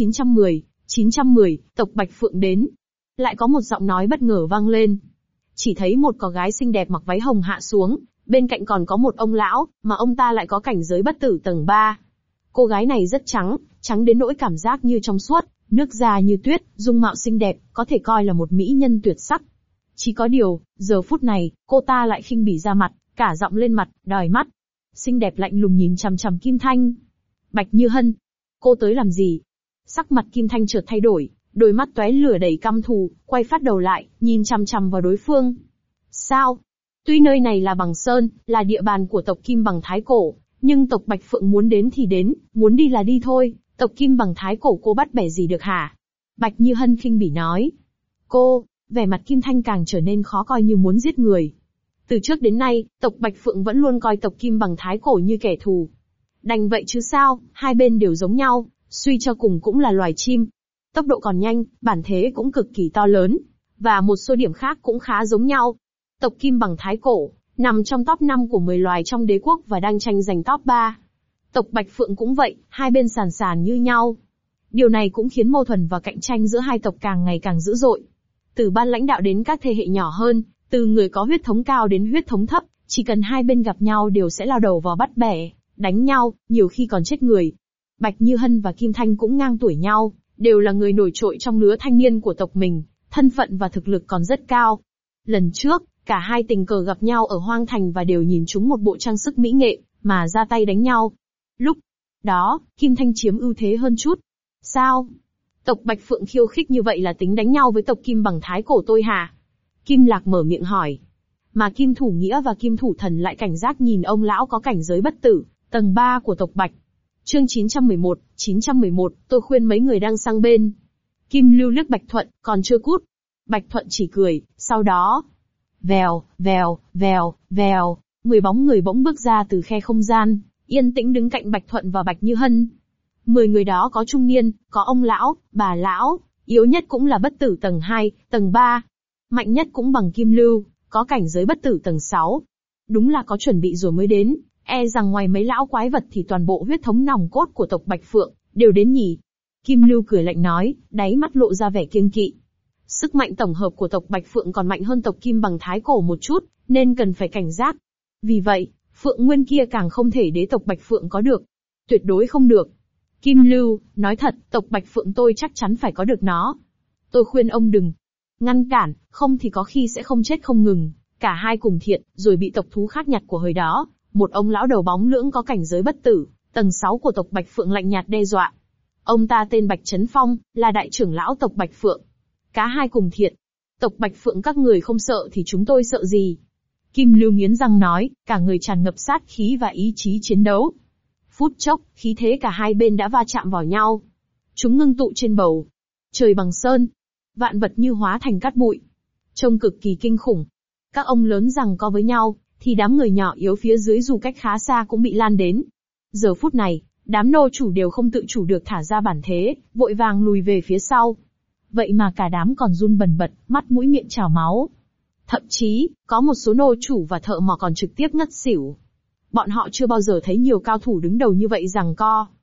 910, tộc Bạch Phượng đến. Lại có một giọng nói bất ngờ vang lên. Chỉ thấy một cô gái xinh đẹp mặc váy hồng hạ xuống, bên cạnh còn có một ông lão, mà ông ta lại có cảnh giới bất tử tầng 3. Cô gái này rất trắng đến nỗi cảm giác như trong suốt, nước da như tuyết, dung mạo xinh đẹp, có thể coi là một mỹ nhân tuyệt sắc. Chỉ có điều, giờ phút này, cô ta lại khinh bỉ ra mặt, cả giọng lên mặt, đòi mắt. Xinh đẹp lạnh lùng nhìn chằm chằm Kim Thanh. Bạch Như Hân, cô tới làm gì? Sắc mặt Kim Thanh chợt thay đổi, đôi mắt tóe lửa đầy căm thù, quay phát đầu lại, nhìn chằm chằm vào đối phương. Sao? Tuy nơi này là Bằng Sơn, là địa bàn của tộc Kim Bằng Thái Cổ, nhưng tộc Bạch Phượng muốn đến thì đến, muốn đi là đi thôi, tộc Kim Bằng Thái Cổ cô bắt bẻ gì được hả? Bạch Như Hân khinh bỉ nói. Cô, vẻ mặt Kim Thanh càng trở nên khó coi như muốn giết người. Từ trước đến nay, tộc Bạch Phượng vẫn luôn coi tộc Kim Bằng Thái Cổ như kẻ thù. Đành vậy chứ sao, hai bên đều giống nhau, suy cho cùng cũng là loài chim. Tốc độ còn nhanh, bản thế cũng cực kỳ to lớn, và một số điểm khác cũng khá giống nhau. Tộc Kim Bằng Thái Cổ nằm trong top 5 của 10 loài trong đế quốc và đang tranh giành top 3. Tộc Bạch Phượng cũng vậy, hai bên sàn sàn như nhau. Điều này cũng khiến mâu thuẫn và cạnh tranh giữa hai tộc càng ngày càng dữ dội. Từ ban lãnh đạo đến các thế hệ nhỏ hơn, từ người có huyết thống cao đến huyết thống thấp, chỉ cần hai bên gặp nhau đều sẽ lao đầu vào bắt bẻ, đánh nhau, nhiều khi còn chết người. Bạch Như Hân và Kim Thanh cũng ngang tuổi nhau, đều là người nổi trội trong lứa thanh niên của tộc mình, thân phận và thực lực còn rất cao. Lần trước, cả hai tình cờ gặp nhau ở Hoang Thành và đều nhìn trúng một bộ trang sức mỹ nghệ, mà ra tay đánh nhau. Lúc đó, Kim Thanh chiếm ưu thế hơn chút. Sao? Tộc Bạch Phượng khiêu khích như vậy là tính đánh nhau với tộc Kim Bằng Thái Cổ tôi hả? Kim Lạc mở miệng hỏi. Mà Kim Thủ Nghĩa và Kim Thủ Thần lại cảnh giác nhìn ông lão có cảnh giới bất tử, tầng 3 của tộc Bạch. Chương 911, tôi khuyên mấy người đang sang bên. Kim Lưu liếc Bạch Thuận, còn chưa cút. Bạch Thuận chỉ cười, sau đó. Vèo, 10 bóng người bỗng bước ra từ khe không gian, yên tĩnh đứng cạnh Bạch Thuận và Bạch Như Hân. 10 người đó có trung niên, có ông lão, bà lão, yếu nhất cũng là bất tử tầng 2, tầng 3. Mạnh nhất cũng bằng Kim Lưu, có cảnh giới bất tử tầng 6. Đúng là có chuẩn bị rồi mới đến, e rằng ngoài mấy lão quái vật thì toàn bộ huyết thống nòng cốt của tộc Bạch Phượng đều đến nhỉ. Kim Lưu cười lạnh nói, đáy mắt lộ ra vẻ kiêng kỵ. Sức mạnh tổng hợp của tộc Bạch Phượng còn mạnh hơn tộc Kim Bằng Thái Cổ một chút, nên cần phải cảnh giác. Vì vậy, Phượng Nguyên kia càng không thể để tộc Bạch Phượng có được. Tuyệt đối không được. Kim Lưu, nói thật, tộc Bạch Phượng tôi chắc chắn phải có được nó. Tôi khuyên ông đừng ngăn cản, không thì có khi sẽ không chết không ngừng. Cả hai cùng thiện, rồi bị tộc thú khác nhặt của hồi đó. Một ông lão đầu bóng lưỡng có cảnh giới bất tử, tầng 6 của tộc Bạch Phượng lạnh nhạt đe dọa. Ông ta tên Bạch Trấn Phong, là đại trưởng lão tộc Bạch Phượng. Cả hai cùng thiện. Tộc Bạch Phượng các người không sợ thì chúng tôi sợ gì? Kim Lưu nghiến răng nói, cả người tràn ngập sát khí và ý chí chiến đấu. Phút chốc, khí thế cả hai bên đã va chạm vào nhau. Chúng ngưng tụ trên bầu trời Bằng Sơn. Vạn vật như hóa thành cát bụi. Trông cực kỳ kinh khủng. Các ông lớn giằng co với nhau, thì đám người nhỏ yếu phía dưới dù cách khá xa cũng bị lan đến. Giờ phút này, đám nô chủ đều không tự chủ được thả ra bản thế, vội vàng lùi về phía sau. Vậy mà cả đám còn run bần bật, mắt mũi miệng trào máu. Thậm chí, có một số nô chủ và thợ mỏ còn trực tiếp ngất xỉu. Bọn họ chưa bao giờ thấy nhiều cao thủ đứng đầu như vậy giằng co.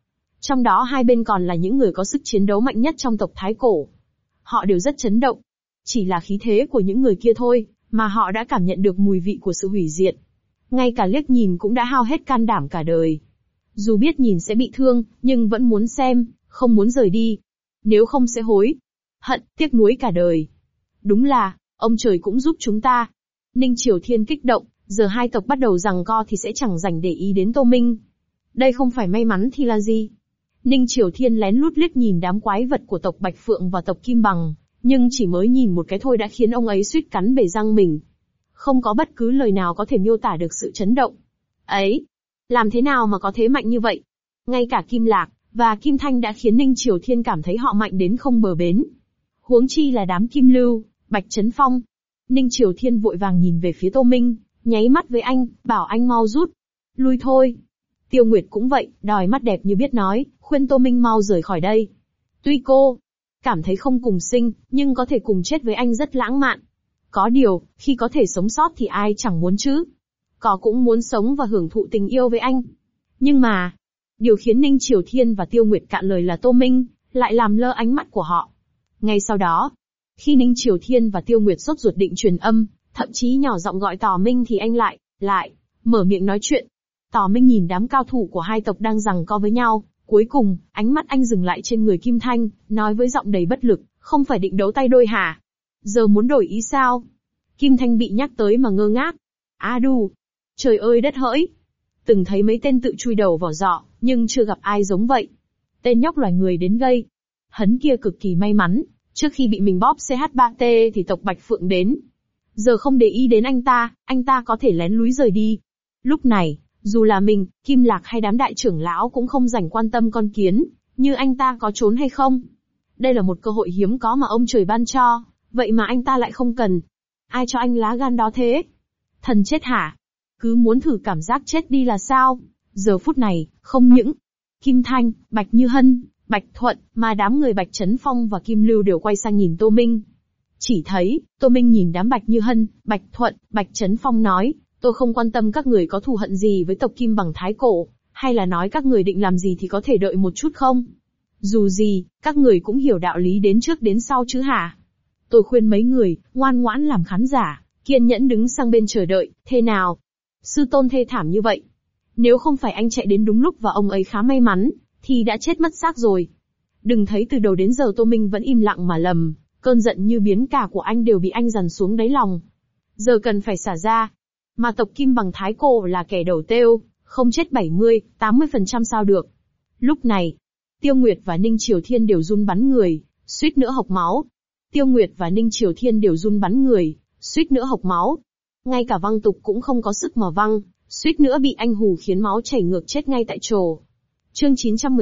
Trong đó hai bên còn là những người có sức chiến đấu mạnh nhất trong tộc Thái Cổ. Họ đều rất chấn động. Chỉ là khí thế của những người kia thôi, mà họ đã cảm nhận được mùi vị của sự hủy diệt. Ngay cả liếc nhìn cũng đã hao hết can đảm cả đời. Dù biết nhìn sẽ bị thương, nhưng vẫn muốn xem, không muốn rời đi. Nếu không sẽ hối hận, tiếc nuối cả đời. Đúng là, ông trời cũng giúp chúng ta. Ninh Triều Thiên kích động, giờ hai tộc bắt đầu giằng co thì sẽ chẳng rảnh để ý đến Tô Minh. Đây không phải may mắn thì là gì? Ninh Triều Thiên lén lút liếc nhìn đám quái vật của tộc Bạch Phượng và tộc Kim Bằng, nhưng chỉ mới nhìn một cái thôi đã khiến ông ấy suýt cắn bể răng mình. Không có bất cứ lời nào có thể miêu tả được sự chấn động ấy. Làm thế nào mà có thế mạnh như vậy? Ngay cả Kim Lạc và Kim Thanh đã khiến Ninh Triều Thiên cảm thấy họ mạnh đến không bờ bến. Huống chi là đám Kim Lưu, Bạch Chấn Phong. Ninh Triều Thiên vội vàng nhìn về phía Tô Minh, nháy mắt với anh, bảo anh mau rút. Lui thôi. Tiêu Nguyệt cũng vậy, đòi mắt đẹp như biết nói, khuyên Tô Minh mau rời khỏi đây. Tuy cô cảm thấy không cùng sinh, nhưng có thể cùng chết với anh rất lãng mạn. Có điều, khi có thể sống sót thì ai chẳng muốn chứ. Có cũng muốn sống và hưởng thụ tình yêu với anh. Nhưng mà, điều khiến Ninh Triều Thiên và Tiêu Nguyệt cạn lời là Tô Minh lại làm lơ ánh mắt của họ. Ngay sau đó, khi Ninh Triều Thiên và Tiêu Nguyệt sốt ruột định truyền âm, thậm chí nhỏ giọng gọi Tò Minh thì anh lại mở miệng nói chuyện. Tò Minh nhìn đám cao thủ của hai tộc đang giằng co với nhau, cuối cùng, ánh mắt anh dừng lại trên người Kim Thanh, nói với giọng đầy bất lực, không phải định đấu tay đôi hả? Giờ muốn đổi ý sao? Kim Thanh bị nhắc tới mà ngơ ngác. Á đù! Trời ơi đất hỡi! Từng thấy mấy tên tự chui đầu vào giọ, nhưng chưa gặp ai giống vậy. Tên nhóc loài người đến gây hấn kia cực kỳ may mắn, trước khi bị mình bóp CH3T thì tộc Bạch Phượng đến. Giờ không để ý đến anh ta có thể lén lúi rời đi. Lúc này, dù là mình, Kim Lạc hay đám đại trưởng lão cũng không rảnh quan tâm con kiến, như anh ta có trốn hay không. Đây là một cơ hội hiếm có mà ông trời ban cho, vậy mà anh ta lại không cần. Ai cho anh lá gan đó thế? Thần chết hả? Cứ muốn thử cảm giác chết đi là sao? Giờ phút này, không những Kim Thanh, Bạch Như Hân, Bạch Thuận, mà đám người Bạch Chấn Phong và Kim Lưu đều quay sang nhìn Tô Minh. Chỉ thấy, Tô Minh nhìn đám Bạch Như Hân, Bạch Thuận, Bạch Chấn Phong nói, tôi không quan tâm các người có thù hận gì với tộc Kim Bằng Thái Cổ, hay là nói các người định làm gì thì có thể đợi một chút không? Dù gì, các người cũng hiểu đạo lý đến trước đến sau chứ hả? Tôi khuyên mấy người, ngoan ngoãn làm khán giả, kiên nhẫn đứng sang bên chờ đợi, thế nào? Sư tôn thê thảm như vậy. Nếu không phải anh chạy đến đúng lúc và ông ấy khá may mắn, thì đã chết mất xác rồi. Đừng thấy từ đầu đến giờ Tô Minh vẫn im lặng mà lầm, cơn giận như biến cả của anh đều bị anh dằn xuống đáy lòng. Giờ cần phải xả ra. Mà tộc Kim Bằng Thái Cổ là kẻ đầu têu, không chết 70, 80% sao được. Lúc này, Tiêu Nguyệt và Ninh Triều Thiên đều run bắn người, suýt nữa hộc máu. Tiêu Nguyệt và Ninh Triều Thiên đều run bắn người, suýt nữa hộc máu. Ngay cả Văng Tục cũng không có sức mà văng, suýt nữa bị anh hù khiến máu chảy ngược chết ngay tại chỗ. Chương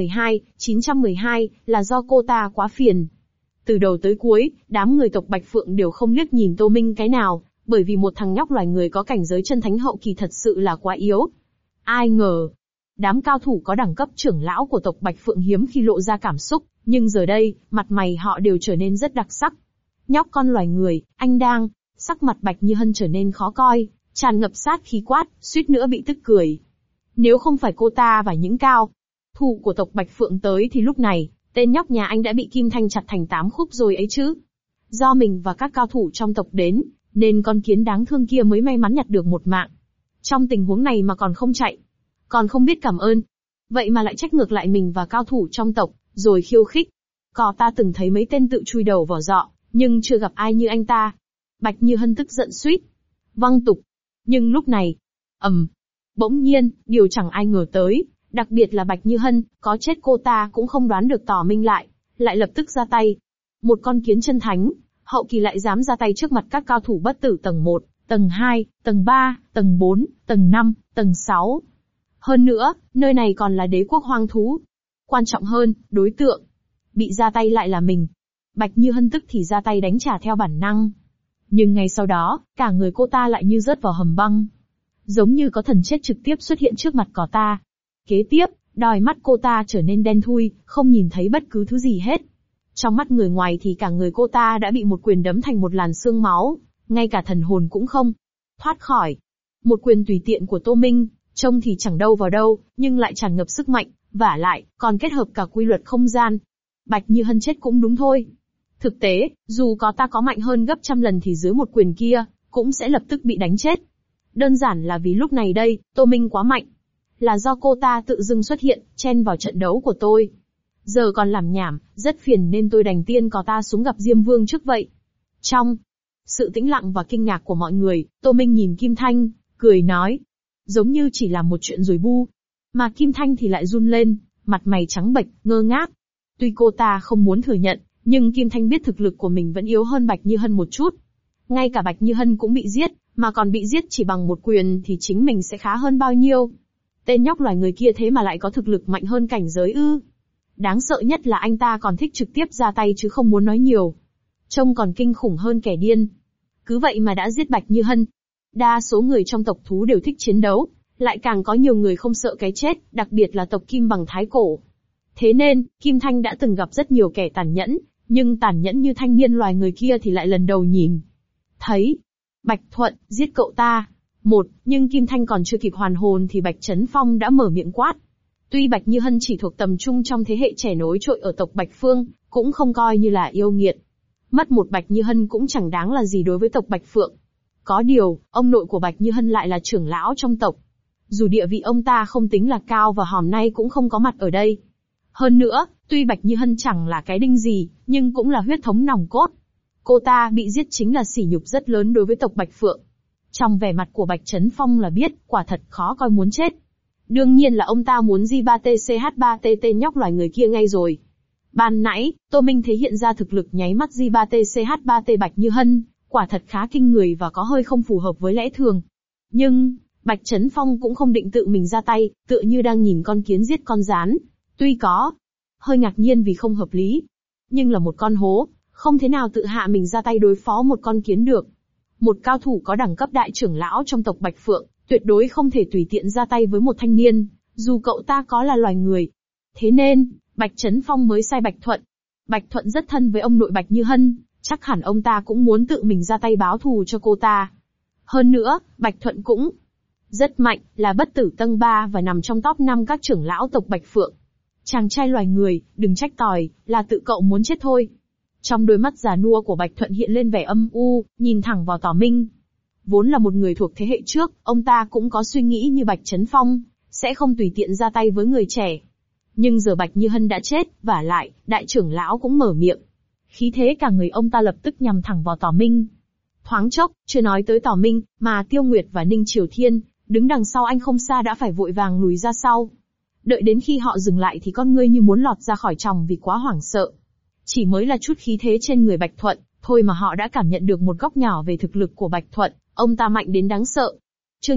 912 là do cô ta quá phiền. Từ đầu tới cuối, đám người tộc Bạch Phượng đều không liếc nhìn Tô Minh cái nào, bởi vì một thằng nhóc loài người có cảnh giới chân thánh hậu kỳ thật sự là quá yếu. Ai ngờ, đám cao thủ có đẳng cấp trưởng lão của tộc Bạch Phượng hiếm khi lộ ra cảm xúc, nhưng giờ đây, mặt mày họ đều trở nên rất đặc sắc. Nhóc con loài người, anh đang, sắc mặt Bạch Như Hân trở nên khó coi, tràn ngập sát khí quát, suýt nữa bị tức cười. Nếu không phải cô ta và những cao thủ của tộc Bạch Phượng tới thì lúc này, tên nhóc nhà anh đã bị Kim Thanh chặt thành 8 khúc rồi ấy chứ. Do mình và các cao thủ trong tộc đến, nên con kiến đáng thương kia mới may mắn nhặt được một mạng. Trong tình huống này mà còn không chạy, còn không biết cảm ơn. Vậy mà lại trách ngược lại mình và cao thủ trong tộc, rồi khiêu khích. Cò ta từng thấy mấy tên tự chui đầu vào giọ, nhưng chưa gặp ai như anh ta. Bạch Như Hân tức giận suýt Văng Tục. Nhưng lúc này, bỗng nhiên, điều chẳng ai ngờ tới, đặc biệt là Bạch Như Hân, có chết cô ta cũng không đoán được Tò Minh lại lập tức ra tay. Một con kiến chân thánh, hậu kỳ lại dám ra tay trước mặt các cao thủ bất tử tầng 1, tầng 2, tầng 3, tầng 4, tầng 5, tầng 6. Hơn nữa, nơi này còn là đế quốc hoang thú. Quan trọng hơn, đối tượng bị ra tay lại là mình. Bạch Như Hân tức thì ra tay đánh trả theo bản năng. Nhưng ngay sau đó, cả người cô ta lại như rớt vào hầm băng. Giống như có thần chết trực tiếp xuất hiện trước mặt cỏ ta. Kế tiếp, đôi mắt cô ta trở nên đen thui, không nhìn thấy bất cứ thứ gì hết. Trong mắt người ngoài thì cả người cô ta đã bị một quyền đấm thành một làn xương máu, ngay cả thần hồn cũng không thoát khỏi. Một quyền tùy tiện của Tô Minh, trông thì chẳng đâu vào đâu, nhưng lại tràn ngập sức mạnh, Vả lại, còn kết hợp cả quy luật không gian. Bạch Như Hân chết cũng đúng thôi. Thực tế, dù có ta có mạnh hơn gấp trăm lần thì dưới một quyền kia, cũng sẽ lập tức bị đánh chết. Đơn giản là vì lúc này đây, Tô Minh quá mạnh. Là do cô ta tự dưng xuất hiện, chen vào trận đấu của tôi. Giờ còn làm nhảm, rất phiền nên tôi đành tiên có ta xuống gặp Diêm Vương trước vậy. Trong sự tĩnh lặng và kinh ngạc của mọi người, Tô Minh nhìn Kim Thanh, cười nói. Giống như chỉ là một chuyện rồi bu. Mà Kim Thanh thì lại run lên, mặt mày trắng bệch, ngơ ngác. Tuy cô ta không muốn thừa nhận, nhưng Kim Thanh biết thực lực của mình vẫn yếu hơn Bạch Như Hân một chút. Ngay cả Bạch Như Hân cũng bị giết, mà còn bị giết chỉ bằng một quyền thì chính mình sẽ khá hơn bao nhiêu. Tên nhóc loài người kia thế mà lại có thực lực mạnh hơn cảnh giới ư. Đáng sợ nhất là anh ta còn thích trực tiếp ra tay chứ không muốn nói nhiều. Trông còn kinh khủng hơn kẻ điên. Cứ vậy mà đã giết Bạch Như Hân. Đa số người trong tộc thú đều thích chiến đấu, lại càng có nhiều người không sợ cái chết, đặc biệt là tộc Kim bằng Thái Cổ. Thế nên, Kim Thanh đã từng gặp rất nhiều kẻ tàn nhẫn, nhưng tàn nhẫn như thanh niên loài người kia thì lại lần đầu nhìn. Thấy, Bạch Thuận, giết cậu ta. Nhưng Kim Thanh còn chưa kịp hoàn hồn thì Bạch Chấn Phong đã mở miệng quát. Tuy Bạch Như Hân chỉ thuộc tầm trung trong thế hệ trẻ nối trội ở tộc Bạch Phương, cũng không coi như là yêu nghiệt. Mất một Bạch Như Hân cũng chẳng đáng là gì đối với tộc Bạch Phượng. Có điều, ông nội của Bạch Như Hân lại là trưởng lão trong tộc. Dù địa vị ông ta không tính là cao và hòm nay cũng không có mặt ở đây. Hơn nữa, tuy Bạch Như Hân chẳng là cái đinh gì, nhưng cũng là huyết thống nòng cốt. Cô ta bị giết chính là sỉ nhục rất lớn đối với tộc Bạch Phượng. Trong vẻ mặt của Bạch Chấn Phong là biết, quả thật khó coi muốn chết. Đương nhiên là ông ta muốn J3TCH3T tên nhóc loài người kia ngay rồi. Ban nãy, Tô Minh thể hiện ra thực lực nháy mắt J3TCH3T Bạch Như Hân, quả thật khá kinh người và có hơi không phù hợp với lẽ thường. Nhưng, Bạch Chấn Phong cũng không định tự mình ra tay, tựa như đang nhìn con kiến giết con gián. Tuy có hơi ngạc nhiên vì không hợp lý, nhưng là một con hố, không thế nào tự hạ mình ra tay đối phó một con kiến được. Một cao thủ có đẳng cấp đại trưởng lão trong tộc Bạch Phượng, tuyệt đối không thể tùy tiện ra tay với một thanh niên, dù cậu ta có là loài người. Thế nên, Bạch Chấn Phong mới sai Bạch Thuận. Bạch Thuận rất thân với ông nội Bạch Như Hân, chắc hẳn ông ta cũng muốn tự mình ra tay báo thù cho cô ta. Hơn nữa, Bạch Thuận cũng rất mạnh, là bất tử tầng 3 và nằm trong top 5 các trưởng lão tộc Bạch Phượng. Chàng trai loài người, đừng trách tỏi, là tự cậu muốn chết thôi. Trong đôi mắt già nua của Bạch Thuận hiện lên vẻ âm u, nhìn thẳng vào Tỏ Minh. Vốn là một người thuộc thế hệ trước, ông ta cũng có suy nghĩ như Bạch Chấn Phong, sẽ không tùy tiện ra tay với người trẻ. Nhưng giờ Bạch Như Hân đã chết, vả lại, đại trưởng lão cũng mở miệng. Khí thế cả người ông ta lập tức nhằm thẳng vào Tỏ Minh. Thoáng chốc, chưa nói tới Tỏ Minh, mà Tiêu Nguyệt và Ninh Triều Thiên, đứng đằng sau anh không xa đã phải vội vàng lùi ra sau. Đợi đến khi họ dừng lại thì con ngươi như muốn lọt ra khỏi tròng vì quá hoảng sợ. Chỉ mới là chút khí thế trên người Bạch Thuận, thôi mà họ đã cảm nhận được một góc nhỏ về thực lực của Bạch Thuận, ông ta mạnh đến đáng sợ. Chương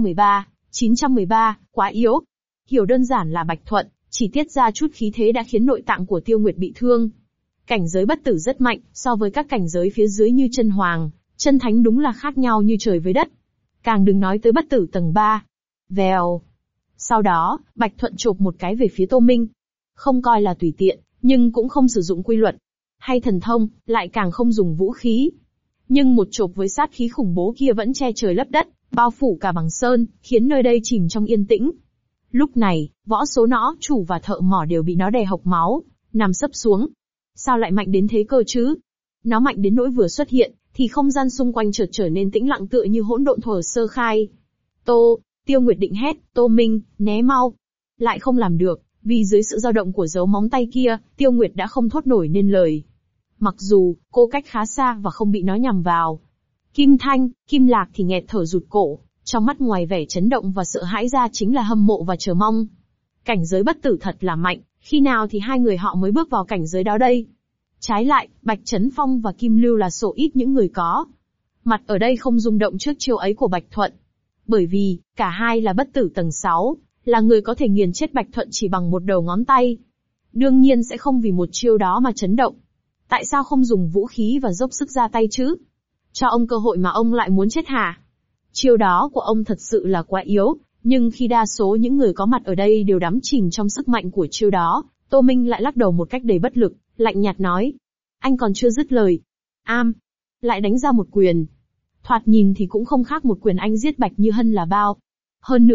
913, quá yếu. Hiểu đơn giản là Bạch Thuận, chỉ tiết ra chút khí thế đã khiến nội tạng của Tiêu Nguyệt bị thương. Cảnh giới bất tử rất mạnh, so với các cảnh giới phía dưới như chân hoàng, chân thánh đúng là khác nhau như trời với đất. Càng đừng nói tới bất tử tầng 3. Vèo. Sau đó, Bạch Thuận chộp một cái về phía Tô Minh. Không coi là tùy tiện, nhưng cũng không sử dụng quy luật hay thần thông, lại càng không dùng vũ khí. Nhưng một chộp với sát khí khủng bố kia vẫn che trời lấp đất, bao phủ cả bằng sơn, khiến nơi đây chìm trong yên tĩnh. Lúc này, võ số nõ, chủ và thợ mỏ đều bị nó đè hộc máu, nằm sấp xuống. Sao lại mạnh đến thế cơ chứ? Nó mạnh đến nỗi vừa xuất hiện, thì không gian xung quanh chợt trở nên tĩnh lặng tựa như hỗn độn thuở sơ khai. Tiêu Nguyệt định hét, Tô Minh, né mau. Lại không làm được, vì dưới sự dao động của dấu móng tay kia, Tiêu Nguyệt đã không thốt nổi nên lời. Mặc dù, cô cách khá xa và không bị nó nhằm vào. Kim Thanh, Kim Lạc thì nghẹt thở rụt cổ, trong mắt ngoài vẻ chấn động và sợ hãi ra chính là hâm mộ và chờ mong. Cảnh giới bất tử thật là mạnh, khi nào thì hai người họ mới bước vào cảnh giới đó đây? Trái lại, Bạch Chấn Phong và Kim Lưu là số ít những người có mặt ở đây không rung động trước chiêu ấy của Bạch Thuận. Bởi vì, cả hai là bất tử tầng 6, là người có thể nghiền chết Bạch Thuận chỉ bằng một đầu ngón tay. Đương nhiên sẽ không vì một chiêu đó mà chấn động. Tại sao không dùng vũ khí và dốc sức ra tay chứ? Cho ông cơ hội mà ông lại muốn chết hả? Chiêu đó của ông thật sự là quá yếu, nhưng khi đa số những người có mặt ở đây đều đắm chìm trong sức mạnh của chiêu đó, Tô Minh lại lắc đầu một cách đầy bất lực, lạnh nhạt nói. Anh còn chưa dứt lời. Lại đánh ra một quyền. Thoạt nhìn thì cũng không khác một quyền anh giết Bạch Như Hân là bao. Hơn nữa,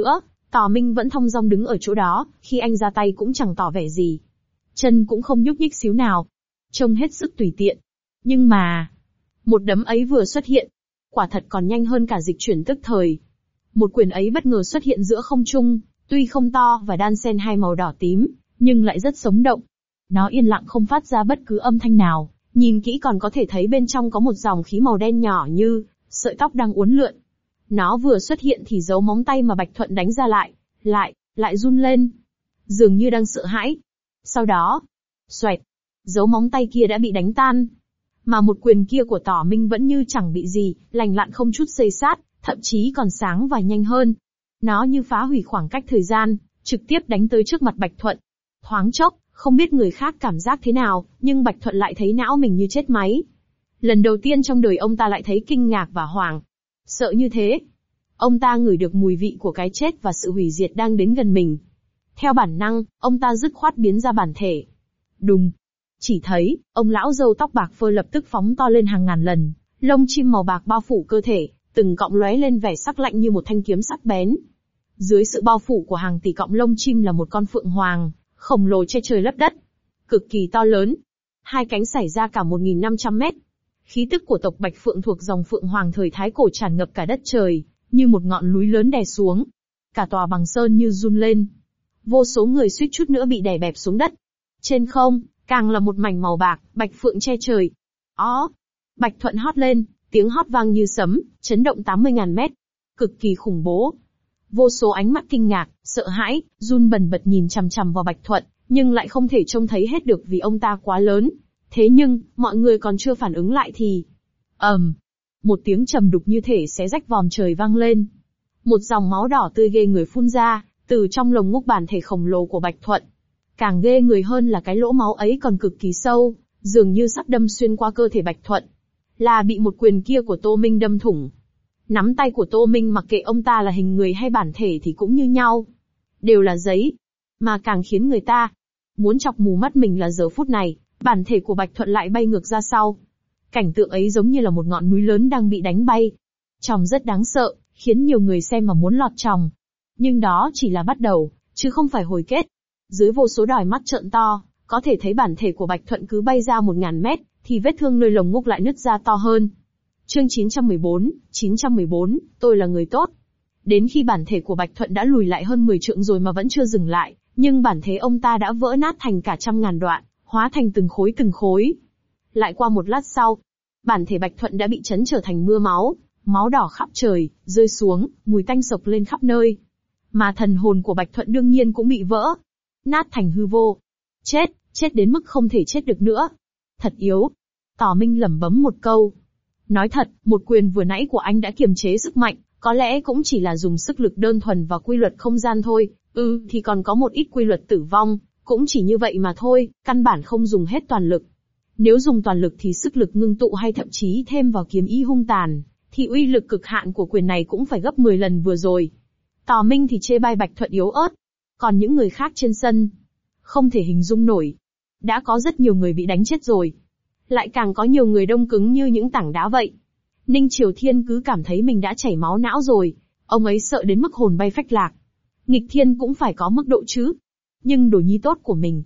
Tỏ Minh vẫn thong dong đứng ở chỗ đó, khi anh ra tay cũng chẳng tỏ vẻ gì. Chân cũng không nhúc nhích xíu nào. Trông hết sức tùy tiện. Nhưng mà, một đấm ấy vừa xuất hiện, quả thật còn nhanh hơn cả dịch chuyển tức thời. Một quyền ấy bất ngờ xuất hiện giữa không trung, tuy không to và đan xen hai màu đỏ tím, nhưng lại rất sống động. Nó yên lặng không phát ra bất cứ âm thanh nào, nhìn kỹ còn có thể thấy bên trong có một dòng khí màu đen nhỏ như sợi tóc đang uốn lượn. Nó vừa xuất hiện thì dấu móng tay mà Bạch Thuận đánh ra lại run lên, dường như đang sợ hãi. Sau đó, xoẹt, dấu móng tay kia đã bị đánh tan. Mà một quyền kia của Tỏ Minh vẫn như chẳng bị gì, lành lặn không chút xây sát, thậm chí còn sáng và nhanh hơn. Nó như phá hủy khoảng cách thời gian, trực tiếp đánh tới trước mặt Bạch Thuận. Thoáng chốc, không biết người khác cảm giác thế nào, nhưng Bạch Thuận lại thấy não mình như chết máy. Lần đầu tiên trong đời ông ta lại thấy kinh ngạc và hoảng sợ như thế. Ông ta ngửi được mùi vị của cái chết và sự hủy diệt đang đến gần mình. Theo bản năng, ông ta dứt khoát biến ra bản thể. Đùng! Chỉ thấy, ông lão râu tóc bạc phơ lập tức phóng to lên hàng ngàn lần, lông chim màu bạc bao phủ cơ thể, từng cọng lóe lên vẻ sắc lạnh như một thanh kiếm sắc bén. Dưới sự bao phủ của hàng tỷ cọng lông chim là một con phượng hoàng, khổng lồ che trời lấp đất, cực kỳ to lớn. Hai cánh xảy ra cả 1.500 mét. Khí tức của tộc Bạch Phượng thuộc dòng phượng hoàng thời Thái Cổ tràn ngập cả đất trời, như một ngọn núi lớn đè xuống. Cả tòa bằng sơn như run lên. Vô số người suýt chút nữa bị đè bẹp xuống đất. Trên không, càng là một mảnh màu bạc, Bạch Phượng che trời. Ó! Bạch Thuận hót lên, tiếng hót vang như sấm, chấn động 80.000 mét. Cực kỳ khủng bố. Vô số ánh mắt kinh ngạc, sợ hãi, run bần bật nhìn chằm chằm vào Bạch Thuận, nhưng lại không thể trông thấy hết được vì ông ta quá lớn. Thế nhưng, mọi người còn chưa phản ứng lại thì... một tiếng trầm đục như thể xé rách vòm trời vang lên. Một dòng máu đỏ tươi ghê người phun ra, từ trong lồng ngúc bản thể khổng lồ của Bạch Thuận. Càng ghê người hơn là cái lỗ máu ấy còn cực kỳ sâu, dường như sắp đâm xuyên qua cơ thể Bạch Thuận. Là bị một quyền kia của Tô Minh đâm thủng. Nắm tay của Tô Minh mặc kệ ông ta là hình người hay bản thể thì cũng như nhau. Đều là giấy. Mà càng khiến người ta muốn chọc mù mắt mình là giờ phút này, bản thể của Bạch Thuận lại bay ngược ra sau. Cảnh tượng ấy giống như là một ngọn núi lớn đang bị đánh bay. Trông rất đáng sợ, khiến nhiều người xem mà muốn lọt tròng. Nhưng đó chỉ là bắt đầu, chứ không phải hồi kết. Dưới vô số đòi mắt trợn to, có thể thấy bản thể của Bạch Thuận cứ bay ra 1.000 mét, thì vết thương nơi lồng ngúc lại nứt ra to hơn. Chương 914, tôi là người tốt. Đến khi bản thể của Bạch Thuận đã lùi lại hơn 10 trượng rồi mà vẫn chưa dừng lại, nhưng bản thể ông ta đã vỡ nát thành cả trăm ngàn đoạn, hóa thành từng khối. Lại qua một lát sau, bản thể Bạch Thuận đã bị chấn trở thành mưa máu, máu đỏ khắp trời, rơi xuống, mùi tanh sộc lên khắp nơi. Mà thần hồn của Bạch Thuận đương nhiên cũng bị vỡ, nát thành hư vô. Chết đến mức không thể chết được nữa. Thật yếu. Tỏ Minh lẩm bẩm một câu. Nói thật, một quyền vừa nãy của anh đã kiềm chế sức mạnh, có lẽ cũng chỉ là dùng sức lực đơn thuần và quy luật không gian thôi, thì còn có một ít quy luật tử vong, cũng chỉ như vậy mà thôi, căn bản không dùng hết toàn lực. Nếu dùng toàn lực thì sức lực ngưng tụ hay thậm chí thêm vào kiếm ý hung tàn, thì uy lực cực hạn của quyền này cũng phải gấp 10 lần vừa rồi. Tỏ Minh thì chê bai Bạch Thuận yếu ớt, còn những người khác trên sân, không thể hình dung nổi. Đã có rất nhiều người bị đánh chết rồi. Lại càng có nhiều người đông cứng như những tảng đá vậy. Ninh Triều Thiên cứ cảm thấy mình đã chảy máu não rồi, ông ấy sợ đến mức hồn bay phách lạc. Nghịch thiên cũng phải có mức độ chứ. Nhưng đồ nhi tốt của mình,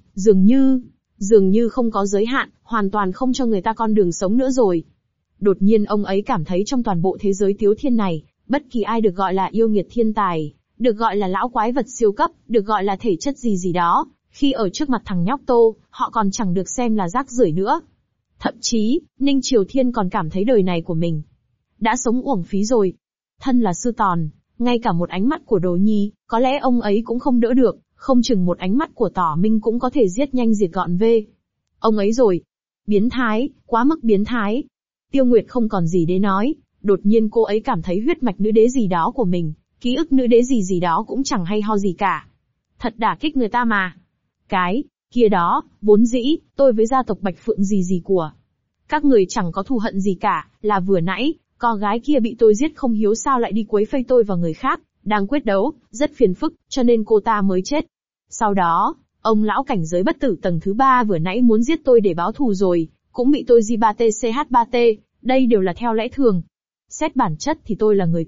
dường như không có giới hạn, hoàn toàn không cho người ta con đường sống nữa rồi. Đột nhiên ông ấy cảm thấy trong toàn bộ thế giới Tiếu Thiên này, bất kỳ ai được gọi là yêu nghiệt thiên tài, được gọi là lão quái vật siêu cấp, được gọi là thể chất gì đó, khi ở trước mặt thằng nhóc Tô, họ còn chẳng được xem là rác rưởi nữa. Thậm chí, Ninh Triều Thiên còn cảm thấy đời này của mình đã sống uổng phí rồi. Thân là sư tòn, ngay cả một ánh mắt của Đồ Nhi, có lẽ ông ấy cũng không đỡ được, không chừng một ánh mắt của Tỏ Minh cũng có thể giết nhanh diệt gọn về. Ông ấy rồi. Biến thái, quá mức biến thái. Tiêu Nguyệt không còn gì để nói, đột nhiên cô ấy cảm thấy huyết mạch nữ đế gì đó của mình, ký ức nữ đế gì đó cũng chẳng hay ho gì cả. Thật đả kích người ta mà. Cái kia đó, vốn dĩ, tôi với gia tộc Bạch Phượng gì của các người chẳng có thù hận gì cả, là vừa nãy, con gái kia bị tôi giết không hiếu sao lại đi quấy phây tôi và người khác, đang quyết đấu, rất phiền phức, cho nên cô ta mới chết. Sau đó, ông lão cảnh giới bất tử tầng thứ 3 vừa nãy muốn giết tôi để báo thù rồi, cũng bị tôi J3T CH3T, đây đều là theo lẽ thường. Xét bản chất thì tôi là người tốt,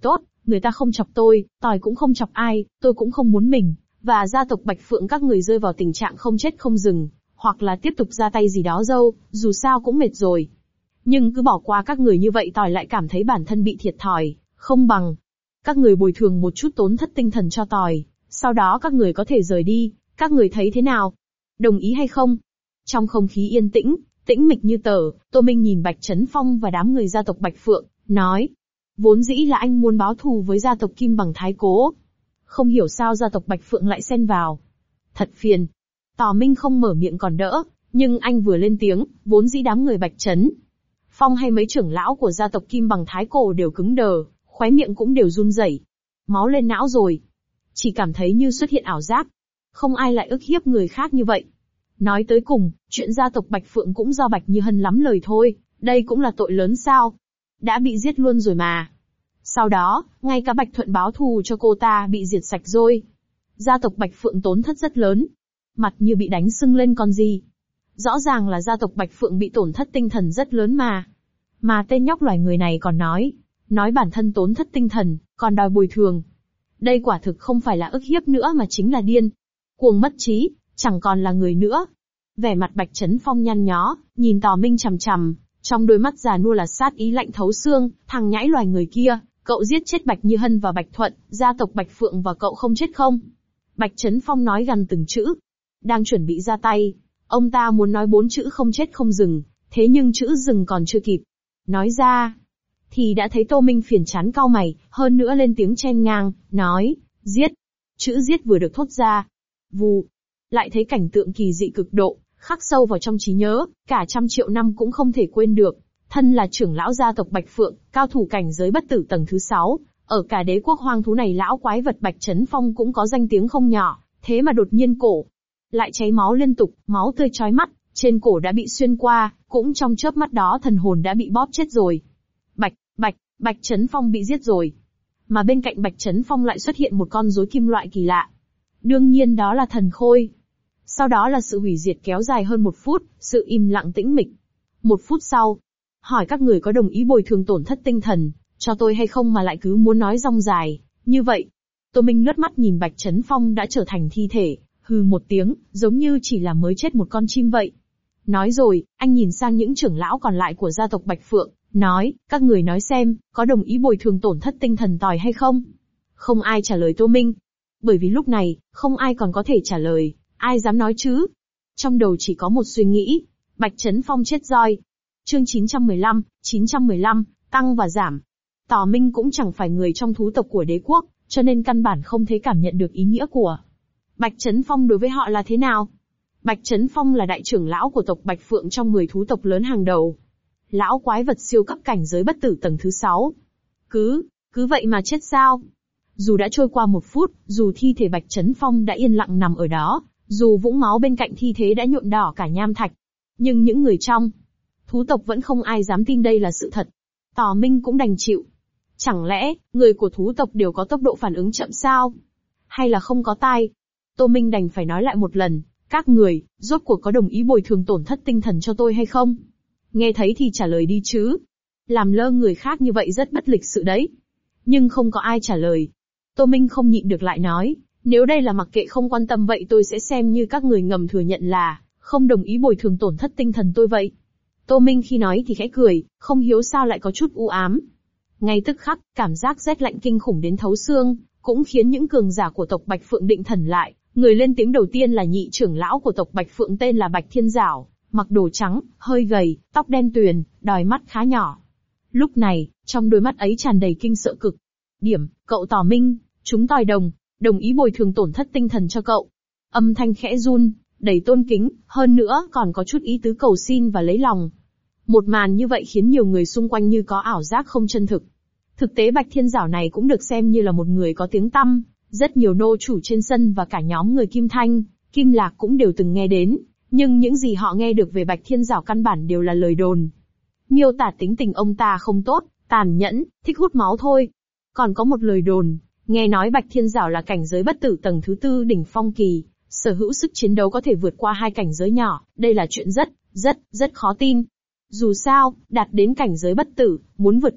Người ta không chọc tôi, tỏi cũng không chọc ai, tôi cũng không muốn mình, và gia tộc Bạch Phượng các người rơi vào tình trạng không chết không dừng, hoặc là tiếp tục ra tay gì đó dâu, dù sao cũng mệt rồi. Nhưng cứ bỏ qua các người như vậy tỏi lại cảm thấy bản thân bị thiệt thòi, không bằng. Các người bồi thường một chút tổn thất tinh thần cho tỏi, sau đó các người có thể rời đi, các người thấy thế nào? Đồng ý hay không? Trong không khí yên tĩnh, tĩnh mịch như tờ, Tô Minh nhìn Bạch Chấn Phong và đám người gia tộc Bạch Phượng, nói. Vốn dĩ là anh muốn báo thù với gia tộc Kim Bằng Thái Cố. Không hiểu sao gia tộc Bạch Phượng lại xen vào. Thật phiền. Tò Minh không mở miệng còn đỡ, nhưng anh vừa lên tiếng, vốn dĩ đám người Bạch Chấn Phong hay mấy trưởng lão của gia tộc Kim Bằng Thái Cổ đều cứng đờ, khóe miệng cũng đều run rẩy. Máu lên não rồi. Chỉ cảm thấy như xuất hiện ảo giác. Không ai lại ức hiếp người khác như vậy. Nói tới cùng, chuyện gia tộc Bạch Phượng cũng do Bạch Như Hân lắm lời thôi, đây cũng là tội lớn sao? Đã bị giết luôn rồi mà. Sau đó, ngay cả Bạch Thuận báo thù cho cô ta bị diệt sạch rồi. Gia tộc Bạch Phượng tổn thất rất lớn. Mặt như bị đánh sưng lên còn gì. Rõ ràng là gia tộc Bạch Phượng bị tổn thất tinh thần rất lớn mà. Mà tên nhóc loài người này còn nói bản thân tổn thất tinh thần, còn đòi bồi thường. Đây quả thực không phải là ức hiếp nữa mà chính là điên. Cuồng mất trí, chẳng còn là người nữa. Vẻ mặt Bạch Chấn Phong nhăn nhó, nhìn Tò Minh chằm chằm, trong đôi mắt già nua là sát ý lạnh thấu xương, thằng nhãi loài người kia, cậu giết chết Bạch Như Hân và Bạch Thuận, gia tộc Bạch Phượng và cậu không chết không? Bạch Chấn Phong nói gần từng chữ. Đang chuẩn bị ra tay, ông ta muốn nói 4 chữ không chết không dừng, thế nhưng chữ dừng còn chưa kịp nói ra, thì đã thấy Tô Minh phiền chán cau mày, hơn nữa lên tiếng chen ngang, nói, giết. Chữ giết vừa được thốt ra, vù, lại thấy cảnh tượng kỳ dị cực độ, khắc sâu vào trong trí nhớ, cả 100 triệu năm cũng không thể quên được. Thân là trưởng lão gia tộc Bạch Phượng, cao thủ cảnh giới bất tử tầng thứ 6, ở cả đế quốc hoang thú này lão quái vật Bạch Chấn Phong cũng có danh tiếng không nhỏ, thế mà đột nhiên cổ lại cháy máu liên tục, máu tươi chói mắt, trên cổ đã bị xuyên qua, cũng trong chớp mắt đó thần hồn đã bị bóp chết rồi. Bạch Chấn Phong bị giết rồi. Mà bên cạnh Bạch Chấn Phong lại xuất hiện một con rối kim loại kỳ lạ. Đương nhiên đó là thần khôi. Sau đó là sự hủy diệt kéo dài hơn 1 phút, sự im lặng tĩnh mịch. 1 phút sau, hỏi các người có đồng ý bồi thường tổn thất tinh thần cho tôi hay không mà lại cứ muốn nói rong dài như vậy. Tô Minh lướt mắt nhìn Bạch Chấn Phong đã trở thành thi thể, hừ một tiếng, giống như chỉ là mới chết một con chim vậy. Nói rồi, anh nhìn sang những trưởng lão còn lại của gia tộc Bạch Phượng, nói, các người nói xem, có đồng ý bồi thường tổn thất tinh thần tỏi hay không? Không ai trả lời Tô Minh. Bởi vì lúc này, không ai còn có thể trả lời, ai dám nói chứ? Trong đầu chỉ có một suy nghĩ, Bạch Chấn Phong chết roi. Chương 915, tăng và giảm. Tò Minh cũng chẳng phải người trong thú tộc của đế quốc, cho nên căn bản không thấy cảm nhận được ý nghĩa của Bạch Chấn Phong đối với họ là thế nào. Bạch Chấn Phong là đại trưởng lão của tộc Bạch Phượng trong 10 thú tộc lớn hàng đầu. Lão quái vật siêu cấp cảnh giới bất tử tầng thứ 6. Cứ vậy mà chết sao? Dù đã trôi qua 1 phút, dù thi thể Bạch Chấn Phong đã yên lặng nằm ở đó, dù vũng máu bên cạnh thi thể đã nhuộm đỏ cả nham thạch, nhưng những người trong thú tộc vẫn không ai dám tin đây là sự thật. Tò Minh cũng đành chịu. Chẳng lẽ, người của thú tộc đều có tốc độ phản ứng chậm sao? Hay là không có tai? Tô Minh đành phải nói lại một lần, các người, rốt cuộc có đồng ý bồi thường tổn thất tinh thần cho tôi hay không? Nghe thấy thì trả lời đi chứ. Làm lơ người khác như vậy rất bất lịch sự đấy. Nhưng không có ai trả lời. Tô Minh không nhịn được lại nói, nếu đây là mặc kệ không quan tâm vậy tôi sẽ xem như các người ngầm thừa nhận là không đồng ý bồi thường tổn thất tinh thần tôi vậy. Tô Minh khi nói thì khẽ cười, không hiếu sao lại có chút u ám. Ngay tức khắc, cảm giác rét lạnh kinh khủng đến thấu xương, cũng khiến những cường giả của tộc Bạch Phượng định thần lại. Người lên tiếng đầu tiên là nhị trưởng lão của tộc Bạch Phượng tên là Bạch Thiên Giảo, mặc đồ trắng, hơi gầy, tóc đen tuyền, đôi mắt khá nhỏ. Lúc này, trong đôi mắt ấy tràn đầy kinh sợ cực. Điểm, cậu Tò Minh, chúng tôi đồng ý bồi thường tổn thất tinh thần cho cậu. Âm thanh khẽ run, đầy tôn kính, hơn nữa còn có chút ý tứ cầu xin và lấy lòng. Một màn như vậy khiến nhiều người xung quanh như có ảo giác không chân thực. Thực tế Bạch Thiên Giảo này cũng được xem như là một người có tiếng tăm, rất nhiều nô chủ trên sân và cả nhóm người Kim Thanh, Kim Lạc cũng đều từng nghe đến, nhưng những gì họ nghe được về Bạch Thiên Giảo căn bản đều là lời đồn. Miêu tả tính tình ông ta không tốt, tàn nhẫn, thích hút máu thôi. Còn có một lời đồn, nghe nói Bạch Thiên Giảo là cảnh giới bất tử tầng thứ 4 đỉnh phong kỳ, sở hữu sức chiến đấu có thể vượt qua 2 cảnh giới nhỏ, đây là chuyện rất khó tin. Dù sao, đạt đến cảnh giới bất tử, muốn vượt cấp,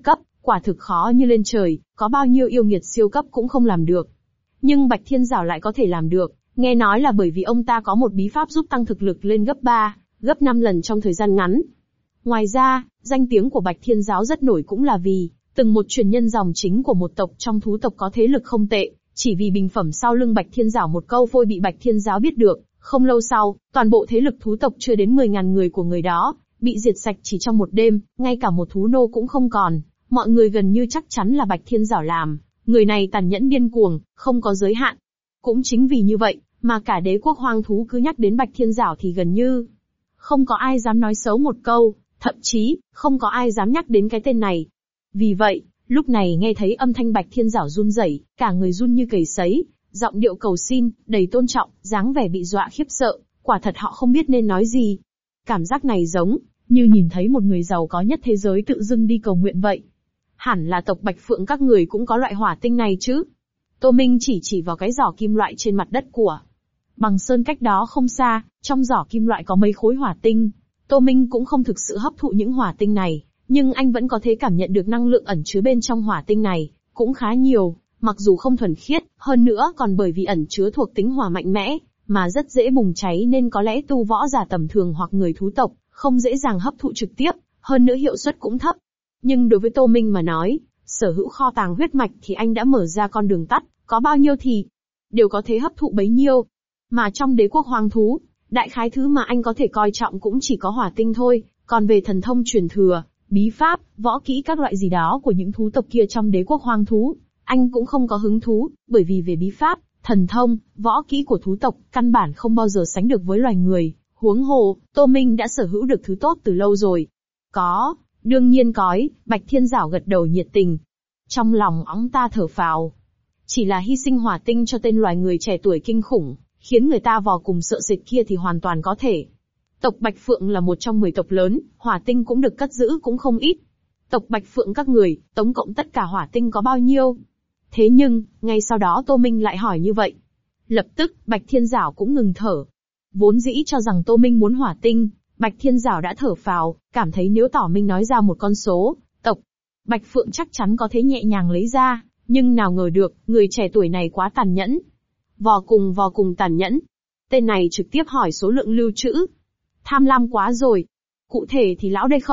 quả thực khó như lên trời, có bao nhiêu yêu nghiệt siêu cấp cũng không làm được. Nhưng Bạch Thiên Giảo lại có thể làm được, nghe nói là bởi vì ông ta có một bí pháp giúp tăng thực lực lên gấp 3, gấp 5 lần trong thời gian ngắn. Ngoài ra, danh tiếng của Bạch Thiên Giáo rất nổi cũng là vì, từng một truyền nhân dòng chính của một tộc trong thú tộc có thế lực không tệ, chỉ vì bình phẩm sau lưng Bạch Thiên Giảo một câu phôi bị Bạch Thiên Giáo biết được, không lâu sau, toàn bộ thế lực thú tộc chưa đến 10.000 người của người đó, bị diệt sạch chỉ trong một đêm, ngay cả một thú nô cũng không còn, mọi người gần như chắc chắn là Bạch Thiên Giảo làm, người này tàn nhẫn điên cuồng, không có giới hạn. Cũng chính vì như vậy, mà cả đế quốc hoang thú cứ nhắc đến Bạch Thiên Giảo thì gần như không có ai dám nói xấu một câu, thậm chí, không có ai dám nhắc đến cái tên này. Vì vậy, lúc này nghe thấy âm thanh Bạch Thiên Giảo run rẩy, cả người run như cầy sấy, giọng điệu cầu xin, đầy tôn trọng, dáng vẻ bị dọa khiếp sợ, quả thật họ không biết nên nói gì. Cảm giác này giống như nhìn thấy một người giàu có nhất thế giới tự dưng đi cầu nguyện vậy. Hẳn là tộc Bạch Phượng các người cũng có loại hỏa tinh này chứ? Tô Minh chỉ vào cái giỏ kim loại trên mặt đất của Bằng Sơn cách đó không xa, trong giỏ kim loại có mấy khối hỏa tinh. Tô Minh cũng không thực sự hấp thụ những hỏa tinh này, nhưng anh vẫn có thể cảm nhận được năng lượng ẩn chứa bên trong hỏa tinh này, cũng khá nhiều, mặc dù không thuần khiết, hơn nữa còn bởi vì ẩn chứa thuộc tính hỏa mạnh mẽ, mà rất dễ bùng cháy nên có lẽ tu võ giả tầm thường hoặc người thú tộc, không dễ dàng hấp thụ trực tiếp, hơn nữa hiệu suất cũng thấp. Nhưng đối với Tô Minh mà nói, sở hữu kho tàng huyết mạch thì anh đã mở ra con đường tắt, có bao nhiêu thì đều có thể hấp thụ bấy nhiêu. Mà trong đế quốc hoang thú, đại khái thứ mà anh có thể coi trọng cũng chỉ có hỏa tinh thôi, còn về thần thông truyền thừa, bí pháp, võ kỹ các loại gì đó của những thú tộc kia trong đế quốc hoang thú, anh cũng không có hứng thú, bởi vì về bí pháp, thần thông, võ kỹ của thú tộc, căn bản không bao giờ sánh được với loài người. Huống hồ, Tô Minh đã sở hữu được thứ tốt từ lâu rồi. Có, đương nhiên cói, Bạch Thiên Giảo gật đầu nhiệt tình. Trong lòng ông ta thở phào. Chỉ là hy sinh hỏa tinh cho tên loài người trẻ tuổi kinh khủng, khiến người ta vò cùng sợ sệt kia thì hoàn toàn có thể. Tộc Bạch Phượng là một trong 10 tộc lớn, hỏa tinh cũng được cất giữ cũng không ít. Tộc Bạch Phượng các người, tổng cộng tất cả hỏa tinh có bao nhiêu? Thế nhưng, ngay sau đó Tô Minh lại hỏi như vậy. Lập tức, Bạch Thiên Giảo cũng ngừng thở. Vốn dĩ cho rằng Tô Minh muốn hỏa tinh, Bạch Thiên Giảo đã thở phào, cảm thấy nếu tỏ Minh nói ra một con số, tộc Bạch Phượng chắc chắn có thể nhẹ nhàng lấy ra, nhưng nào ngờ được, người trẻ tuổi này quá tàn nhẫn. Vò cùng tàn nhẫn. Tên này trực tiếp hỏi số lượng lưu trữ. Tham lam quá rồi. Cụ thể thì lão đây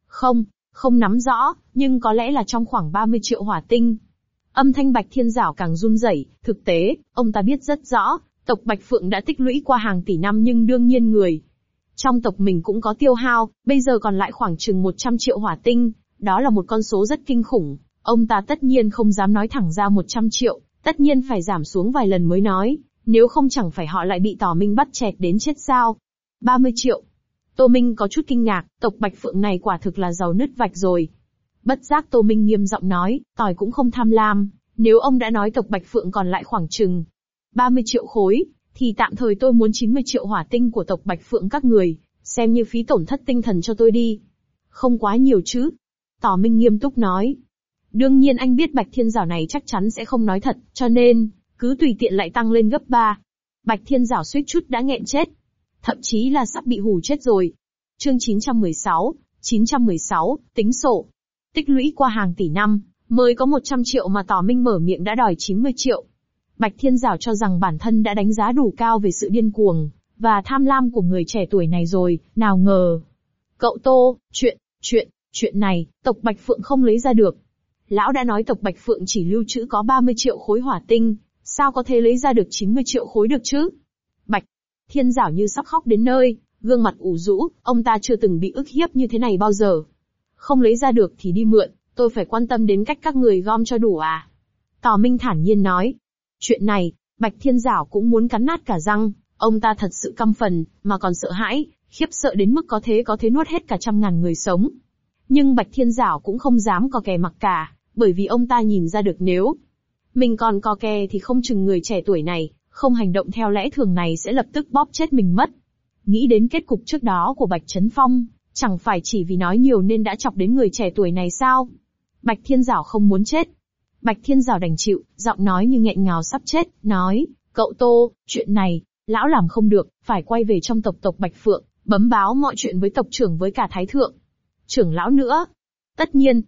không nắm rõ, nhưng có lẽ là trong khoảng 30 triệu hỏa tinh. Âm thanh Bạch Thiên Giảo càng run rẩy, thực tế, ông ta biết rất rõ, tộc Bạch Phượng đã tích lũy qua hàng tỷ năm nhưng đương nhiên người trong tộc mình cũng có tiêu hao, bây giờ còn lại khoảng chừng 100 triệu hỏa tinh, đó là một con số rất kinh khủng, ông ta tất nhiên không dám nói thẳng ra 100 triệu, tất nhiên phải giảm xuống vài lần mới nói, nếu không chẳng phải họ lại bị Tỏ Minh bắt chẹt đến chết sao. 30 triệu. Tô Minh có chút kinh ngạc, tộc Bạch Phượng này quả thực là giàu nứt vạch rồi. Bất giác Tô Minh nghiêm giọng nói, tỏi cũng không tham lam, nếu ông đã nói tộc Bạch Phượng còn lại khoảng chừng 30 triệu khối, thì tạm thời tôi muốn 90 triệu hỏa tinh của tộc Bạch Phượng các người, xem như phí tổn thất tinh thần cho tôi đi. Không quá nhiều chứ? Tỏ Minh nghiêm túc nói. Đương nhiên anh biết Bạch Thiên Giảo này chắc chắn sẽ không nói thật, cho nên, cứ tùy tiện lại tăng lên gấp 3. Bạch Thiên Giảo suýt chút đã nghẹn chết. Thậm chí là sắp bị hù chết rồi. Chương 916, tính sổ. Tích lũy qua hàng tỷ năm, mới có 100 triệu mà Tỏ Minh mở miệng đã đòi 90 triệu. Bạch Thiên Giảo cho rằng bản thân đã đánh giá đủ cao về sự điên cuồng và tham lam của người trẻ tuổi này rồi, nào ngờ. Cậu Tô, chuyện này, tộc Bạch Phượng không lấy ra được. Lão đã nói tộc Bạch Phượng chỉ lưu trữ có 30 triệu khối hỏa tinh, sao có thể lấy ra được 90 triệu khối được chứ? Bạch Thiên Giảo như sắp khóc đến nơi, gương mặt ủ rũ, ông ta chưa từng bị ức hiếp như thế này bao giờ. Không lấy ra được thì đi mượn, tôi phải quan tâm đến cách các người gom cho đủ à? Tỏ Minh thản nhiên nói. Chuyện này, Bạch Thiên Giảo cũng muốn cắn nát cả răng, ông ta thật sự căm phẫn, mà còn sợ hãi, khiếp sợ đến mức có thể nuốt hết cả 100.000 người sống. Nhưng Bạch Thiên Giảo cũng không dám co kè mặc cả, bởi vì ông ta nhìn ra được nếu mình còn co kè thì không chừng người trẻ tuổi này, không hành động theo lẽ thường này sẽ lập tức bóp chết mình mất. Nghĩ đến kết cục trước đó của Bạch Chấn Phong, chẳng phải chỉ vì nói nhiều nên đã chọc đến người trẻ tuổi này sao? Bạch Thiên Giảo không muốn chết. Bạch Thiên Giảo đành chịu, giọng nói như nghẹn ngào sắp chết, nói, cậu Tô, chuyện này, lão làm không được, phải quay về trong tộc Bạch Phượng, bấm báo mọi chuyện với tộc trưởng với cả thái thượng. Trưởng lão nữa. Tất nhiên.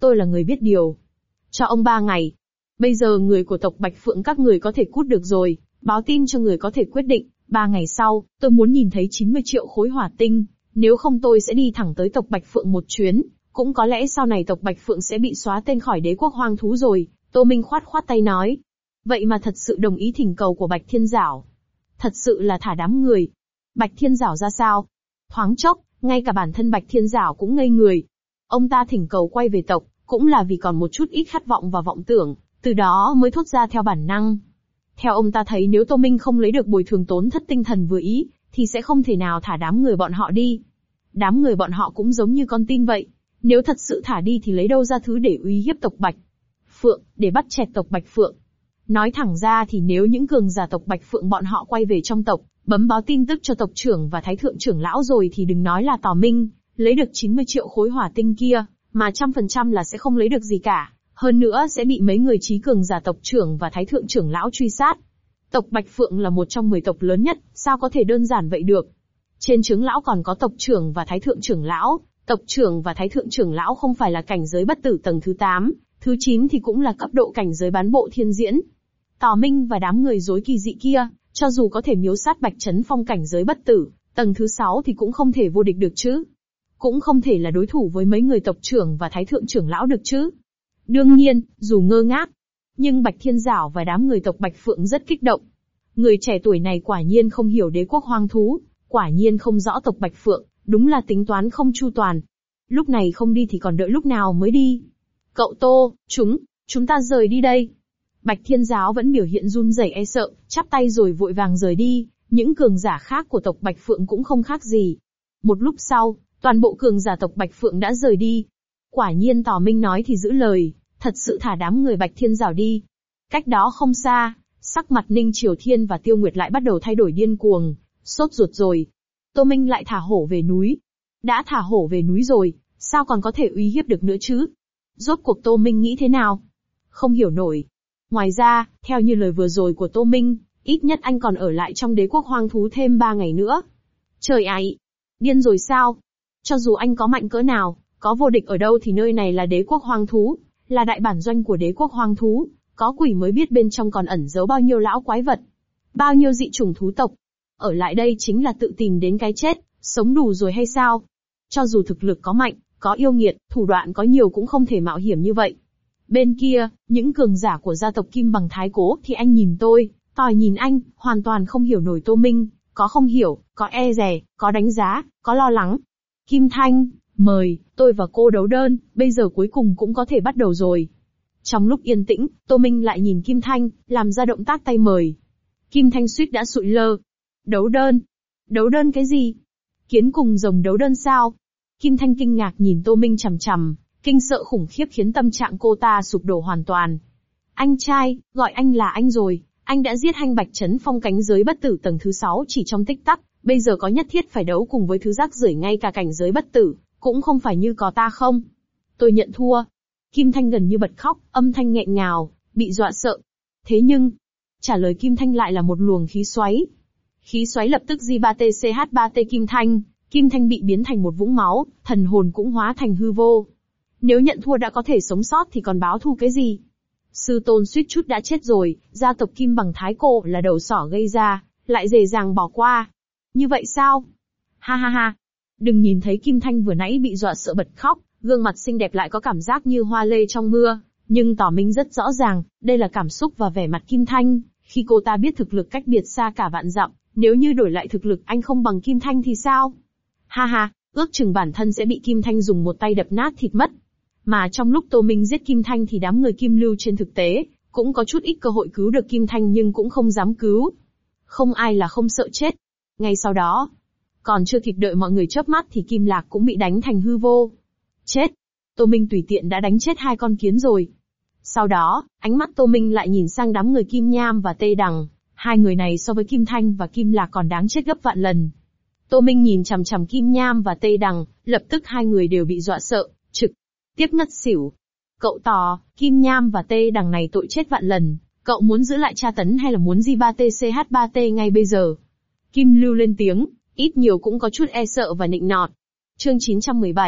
Tôi là người biết điều. Cho ông 3 ngày. Bây giờ người của tộc Bạch Phượng các người có thể cút được rồi, báo tin cho người có thể quyết định. 3 ngày sau, tôi muốn nhìn thấy 90 triệu khối hỏa tinh, nếu không tôi sẽ đi thẳng tới tộc Bạch Phượng một chuyến, cũng có lẽ sau này tộc Bạch Phượng sẽ bị xóa tên khỏi đế quốc hoang thú rồi. Tô Minh khoát khoát tay nói. Vậy mà thật sự đồng ý thỉnh cầu của Bạch Thiên Giảo. Thật sự là thả đám người. Bạch Thiên Giảo ra sao? Thoáng chốc, ngay cả bản thân Bạch Thiên Giảo cũng ngây người. Ông ta thỉnh cầu quay về tộc, cũng là vì còn một chút ít khát vọng và vọng tưởng, từ đó mới thốt ra theo bản năng. Theo ông ta thấy nếu Tô Minh không lấy được bồi thường tổn thất tinh thần vừa ý, thì sẽ không thể nào thả đám người bọn họ đi. Đám người bọn họ cũng giống như con tin vậy. Nếu thật sự thả đi thì lấy đâu ra thứ để uy hiếp tộc Bạch Phượng, để bắt chẹt tộc Bạch Phượng. Nói thẳng ra thì nếu những cường giả tộc Bạch Phượng bọn họ quay về trong tộc, bấm báo tin tức cho tộc trưởng và thái thượng trưởng lão rồi thì đừng nói là Tào Minh, lấy được 90 triệu khối hỏa tinh kia, mà 100% là sẽ không lấy được gì cả. Hơn nữa sẽ bị mấy người trí cường giả tộc trưởng và thái thượng trưởng lão truy sát. Tộc Bạch Phượng là một trong 10 tộc lớn nhất, sao có thể đơn giản vậy được. Trên trưởng lão còn có tộc trưởng và thái thượng trưởng lão, tộc trưởng và thái thượng trưởng lão không phải là cảnh giới bất tử tầng thứ 8, thứ 9 thì cũng là cấp độ cảnh giới bán bộ thiên diễn. Tào Minh và đám người rối kỳ dị kia, cho dù có thể miếu sát Bạch Chấn Phong cảnh giới bất tử, tầng thứ 6 thì cũng không thể vô địch được chứ. Cũng không thể là đối thủ với mấy người tộc trưởng và thái thượng trưởng lão được chứ. Đương nhiên, dù ngơ ngác, nhưng Bạch Thiên Giảo và đám người tộc Bạch Phượng rất kích động. Người trẻ tuổi này quả nhiên không hiểu đế quốc hoang thú, quả nhiên không rõ tộc Bạch Phượng, đúng là tính toán không chu toàn. Lúc này không đi thì còn đợi lúc nào mới đi. Cậu Tô, chúng ta rời đi đây. Bạch Thiên Giáo vẫn biểu hiện run rẩy e sợ, chắp tay rồi vội vàng rời đi, những cường giả khác của tộc Bạch Phượng cũng không khác gì. Một lúc sau, toàn bộ cường giả tộc Bạch Phượng đã rời đi. Quả nhiên Tào Minh nói thì giữ lời, thật sự thả đám người Bạch Thiên Giảo đi. Cách đó không xa, sắc mặt Ninh Triều Thiên và Tiêu Nguyệt lại bắt đầu thay đổi điên cuồng, sốt ruột rồi. Tô Minh lại thả hổ về núi. Đã thả hổ về núi rồi, sao còn có thể uy hiếp được nữa chứ? Rốt cuộc Tô Minh nghĩ thế nào? Không hiểu nổi. Ngoài ra, theo như lời vừa rồi của Tô Minh, ít nhất anh còn ở lại trong đế quốc hoang thú thêm 3 ngày nữa. Trời ái! Điên rồi sao? Cho dù anh có mạnh cỡ nào, có vô địch ở đâu thì nơi này là đế quốc hoang thú, là đại bản doanh của đế quốc hoang thú, có quỷ mới biết bên trong còn ẩn giấu bao nhiêu lão quái vật, bao nhiêu dị chủng thú tộc. Ở lại đây chính là tự tìm đến cái chết, sống đủ rồi hay sao? Cho dù thực lực có mạnh, có yêu nghiệt, thủ đoạn có nhiều cũng không thể mạo hiểm như vậy. Bên kia, những cường giả của gia tộc Kim Bằng Thái Cố thì anh nhìn tôi nhìn anh, hoàn toàn không hiểu nổi Tô Minh, có không hiểu, có e dè, có đánh giá, có lo lắng. Kim Thanh, mời, tôi và cô đấu đơn, bây giờ cuối cùng cũng có thể bắt đầu rồi. Trong lúc yên tĩnh, Tô Minh lại nhìn Kim Thanh, làm ra động tác tay mời. Kim Thanh suýt đã sụi lơ. Đấu đơn? Đấu đơn cái gì? Kiến cùng rồng đấu đơn sao? Kim Thanh kinh ngạc nhìn Tô Minh chằm chằm, kinh sợ khủng khiếp khiến tâm trạng cô ta sụp đổ hoàn toàn. Anh trai, gọi anh là anh rồi, anh đã giết Hanh Bạch Chấn Phong cánh giới bất tử tầng thứ 6 chỉ trong tích tắc, bây giờ có nhất thiết phải đấu cùng với thứ rác rưởi ngay cả cảnh giới bất tử, cũng không phải như có ta không? Tôi nhận thua. Kim Thanh gần như bật khóc, âm thanh nghẹn ngào, bị dọa sợ. Thế nhưng, trả lời Kim Thanh lại là một luồng khí xoáy. Khí xoáy lập tức J3TCH3T Kim Thanh bị biến thành một vũng máu, thần hồn cũng hóa thành hư vô. Nếu nhận thua đã có thể sống sót thì còn báo thù cái gì? Sư tôn suýt chút đã chết rồi, gia tộc Kim Bằng Thái Cổ là đầu sỏ gây ra, lại dễ dàng bỏ qua. Như vậy sao? Ha ha ha. Đừng nhìn thấy Kim Thanh vừa nãy bị dọa sợ bật khóc, gương mặt xinh đẹp lại có cảm giác như hoa lê trong mưa, nhưng Tỏ Minh rất rõ ràng, đây là cảm xúc và vẻ mặt Kim Thanh, khi cô ta biết thực lực cách biệt xa cả vạn dặm, nếu như đổi lại thực lực anh không bằng Kim Thanh thì sao? Ha ha, ước chừng bản thân sẽ bị Kim Thanh dùng một tay đập nát thịt mất. Mà trong lúc Tô Minh giết Kim Thanh thì đám người Kim Lưu trên thực tế, cũng có chút ít cơ hội cứu được Kim Thanh nhưng cũng không dám cứu. Không ai là không sợ chết. Ngay sau đó, còn chưa kịp đợi mọi người chớp mắt thì Kim Lạc cũng bị đánh thành hư vô. Chết! Tô Minh tùy tiện đã đánh chết 2 con kiến rồi. Sau đó, ánh mắt Tô Minh lại nhìn sang đám người Kim Nham và Tê Đằng. 2 người này so với Kim Thanh và Kim Lạc còn đáng chết gấp vạn lần. Tô Minh nhìn chằm chằm Kim Nham và Tê Đằng, lập tức 2 người đều bị dọa sợ, trực tiếp ngất xỉu. Cậu Tò, Kim Nham và Tê Đằng này tội chết vạn lần, cậu muốn giữ lại tra tấn hay là muốn J3TCH3T ngay bây giờ? Kim Lưu lên tiếng, ít nhiều cũng có chút e sợ và nịnh nọt. Chương 917,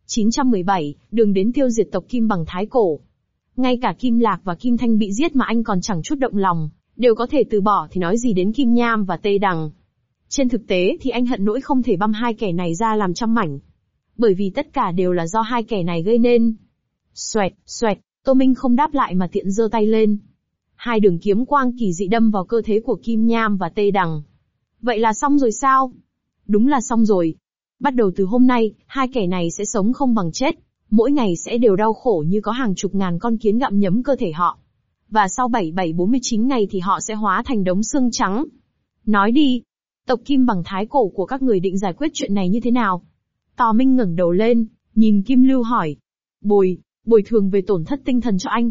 917, đường đến tiêu diệt tộc Kim bằng Thái Cổ. Ngay cả Kim Lạc và Kim Thanh bị giết mà anh còn chẳng chút động lòng, đều có thể từ bỏ thì nói gì đến Kim Nham và Tây Đằng. Trên thực tế thì anh hận nỗi không thể băm hai kẻ này ra làm trăm mảnh. Bởi vì tất cả đều là do hai kẻ này gây nên. Xoẹt, xoẹt, Tô Minh không đáp lại mà tiện giơ tay lên. Hai đường kiếm quang kỳ dị đâm vào cơ thể của Kim Nham và Tây Đằng. Vậy là xong rồi sao? Đúng là xong rồi. Bắt đầu từ hôm nay, hai kẻ này sẽ sống không bằng chết. Mỗi ngày sẽ đều đau khổ như có hàng chục ngàn con kiến gặm nhấm cơ thể họ. Và sau 7749 ngày thì họ sẽ hóa thành đống xương trắng. Nói đi, tộc Kim bằng Thái Cổ của các người định giải quyết chuyện này như thế nào? Tò Minh ngẩng đầu lên, nhìn Kim Lưu hỏi. Bồi thường về tổn thất tinh thần cho anh.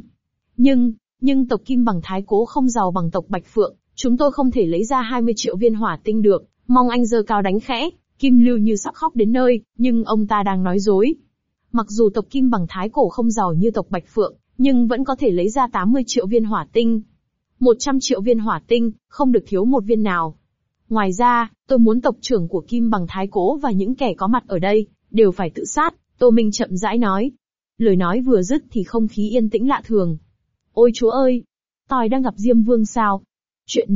Nhưng tộc Kim bằng Thái Cố không giàu bằng tộc Bạch Phượng, chúng tôi không thể lấy ra 20 triệu viên hỏa tinh được, mong anh giơ cao đánh khẽ. Kim Lưu như sắp khóc đến nơi, nhưng ông ta đang nói dối. Mặc dù tộc Kim bằng Thái Cổ không giàu như tộc Bạch Phượng, nhưng vẫn có thể lấy ra 80 triệu viên hỏa tinh. 100 triệu viên hỏa tinh, không được thiếu một viên nào. Ngoài ra, tôi muốn tộc trưởng của Kim bằng Thái Cố và những kẻ có mặt ở đây, đều phải tự sát, Tô Minh chậm rãi nói. Lời nói vừa dứt thì không khí yên tĩnh lạ thường. Ôi chúa ơi! Tòi đang gặp Diêm Vương sao? Chuyện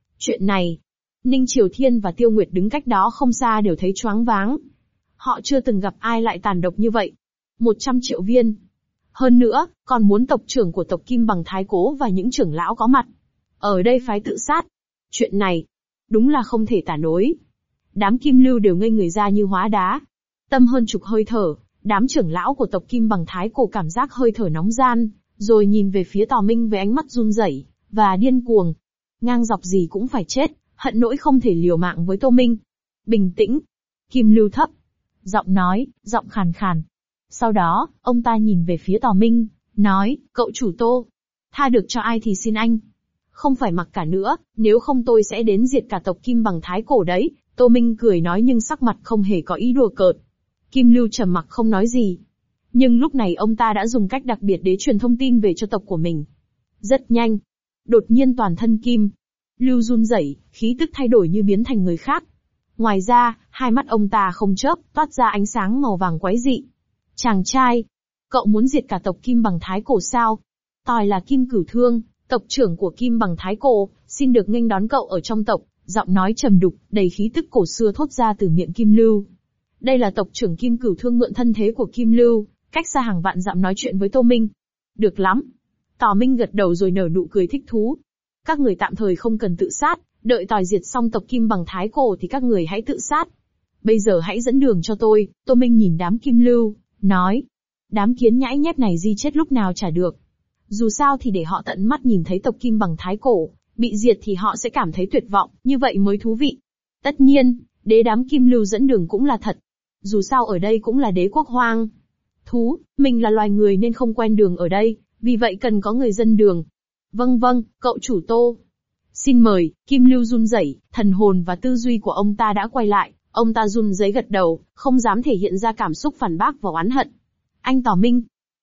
này... Ninh Triều Thiên và Tiêu Nguyệt đứng cách đó không xa đều thấy choáng váng. Họ chưa từng gặp ai lại tàn độc như vậy. 100 triệu viên. Hơn nữa, còn muốn tộc trưởng của tộc Kim bằng Thái Cố và những trưởng lão có mặt. Ở đây phái tự sát. Chuyện này, đúng là không thể tả nổi. Đám Kim Lưu đều ngây người ra như hóa đá. Tâm hơn chục hơi thở, đám trưởng lão của tộc Kim bằng Thái Cổ cảm giác hơi thở nóng gian, rồi nhìn về phía Tào Minh với ánh mắt run rẩy và điên cuồng. Ngang dọc gì cũng phải chết, hận nỗi không thể liều mạng với Tô Minh. Bình tĩnh. Kim Lưu thấp giọng nói, giọng khàn khàn. Sau đó, ông ta nhìn về phía Tào Minh, nói, cậu chủ Tô, tha được cho ai thì xin anh. Không phải mặc cả nữa, nếu không tôi sẽ đến diệt cả tộc Kim bằng Thái Cổ đấy. Tô Minh cười nói nhưng sắc mặt không hề có ý đùa cợt. Kim Lưu trầm mặc không nói gì. Nhưng lúc này ông ta đã dùng cách đặc biệt để truyền thông tin về cho tộc của mình. Rất nhanh. Đột nhiên toàn thân Kim Lưu run rẩy, khí tức thay đổi như biến thành người khác. Ngoài ra, hai mắt ông ta không chớp, toát ra ánh sáng màu vàng quái dị. Chàng trai, cậu muốn diệt cả tộc Kim bằng Thái Cổ sao? Tòi là Kim Cửu Thương, tộc trưởng của Kim bằng Thái Cổ, xin được nghênh đón cậu ở trong tộc. Giọng nói trầm đục, đầy khí tức cổ xưa thốt ra từ miệng Kim Lưu. Đây là tộc trưởng Kim Cửu Thương mượn thân thế của Kim Lưu, cách xa hàng vạn dặm nói chuyện với Tô Minh. Được lắm. Tào Minh gật đầu rồi nở nụ cười thích thú. Các người tạm thời không cần tự sát, đợi tòi diệt xong tộc Kim bằng Thái Cổ thì các người hãy tự sát. Bây giờ hãy dẫn đường cho tôi. Tô Minh nhìn đám Kim Lưu, nói. Đám kiến nhãi nhép này di chết lúc nào chả được. Dù sao thì để họ tận mắt nhìn thấy tộc Kim bằng Thái Cổ bị diệt thì họ sẽ cảm thấy tuyệt vọng, như vậy mới thú vị. Tất nhiên, đám Kim Lưu dẫn đường cũng là thật. Dù sao ở đây cũng là đế quốc hoang thú, mình là loài người nên không quen đường ở đây, vì vậy cần có người dẫn đường. Vâng, cậu chủ Tô. Xin mời. Kim Lưu run rẩy, thần hồn và tư duy của ông ta đã quay lại, ông ta run rẩy gật đầu, không dám thể hiện ra cảm xúc phản bác và oán hận. Anh Tào Minh,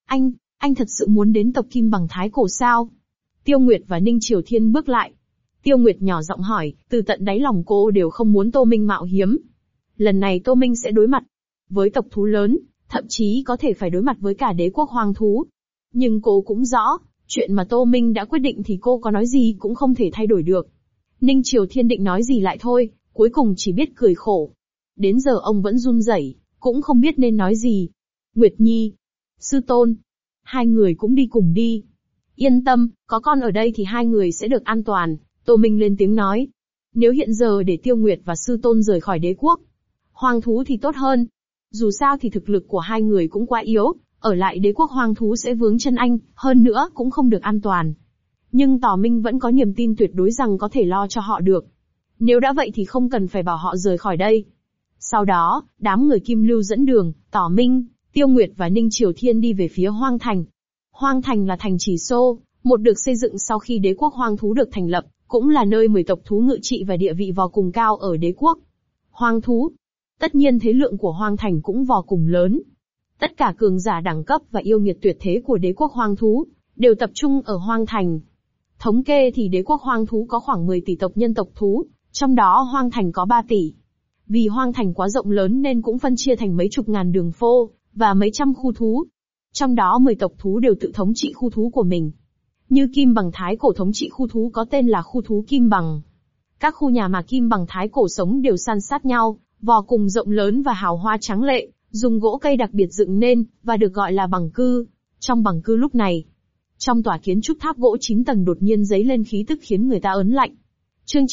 anh thật sự muốn đến tộc Kim bằng Thái Cổ sao? Tiêu Nguyệt và Ninh Triều Thiên bước lại. Tiêu Nguyệt nhỏ giọng hỏi, từ tận đáy lòng cô đều không muốn Tô Minh mạo hiểm. Lần này Tô Minh sẽ đối mặt với tộc thú lớn, thậm chí có thể phải đối mặt với cả đế quốc hoang thú. Nhưng cô cũng rõ, chuyện mà Tô Minh đã quyết định thì cô có nói gì cũng không thể thay đổi được. Ninh Triều Thiên định nói gì lại thôi, cuối cùng chỉ biết cười khổ. Đến giờ ông vẫn run rẩy, cũng không biết nên nói gì. Nguyệt Nhi, sư tôn, hai người cũng đi cùng đi. Yên tâm, có con ở đây thì hai người sẽ được an toàn. Tô Minh lên tiếng nói. Nếu hiện giờ để Tiêu Nguyệt và sư tôn rời khỏi đế quốc hoang thú thì tốt hơn. Dù sao thì thực lực của hai người cũng quá yếu, ở lại đế quốc hoang thú sẽ vướng chân anh, hơn nữa cũng không được an toàn. Nhưng Tào Minh vẫn có niềm tin tuyệt đối rằng có thể lo cho họ được. Nếu đã vậy thì không cần phải bảo họ rời khỏi đây. Sau đó, đám người Kim Lưu dẫn đường, Tào Minh, Tiêu Nguyệt và Ninh Triều Thiên đi về phía Hoang Thành. Hoang Thành là thành Chỉ Xô, một được xây dựng sau khi đế quốc hoang thú được thành lập, cũng là nơi 10 tộc thú ngự trị và địa vị vô cùng cao ở đế quốc hoang thú. Tất nhiên thế lượng của Hoang Thành cũng vô cùng lớn. Tất cả cường giả đẳng cấp và yêu nghiệt tuyệt thế của đế quốc hoang thú đều tập trung ở Hoang Thành. Thống kê thì đế quốc hoang thú có khoảng 10 tỷ tộc nhân tộc thú, trong đó Hoang Thành có 3 tỷ. Vì Hoang Thành quá rộng lớn nên cũng phân chia thành mấy chục ngàn đường phố, và mấy trăm khu thú. Trong đó 10 tộc thú đều tự thống trị khu thú của mình. Như Kim Bằng Thái Cổ thống trị khu thú có tên là khu thú Kim Bằng. Các khu nhà mà Kim Bằng Thái Cổ sống đều san sát nhau, vô cùng rộng lớn và hào hoa tráng lệ, dùng gỗ cây đặc biệt dựng nên, và được gọi là bằng cư. Trong bằng cư lúc này, trong tòa kiến trúc tháp gỗ 9 tầng đột nhiên dấy lên khí tức khiến người ta ớn lạnh. Chương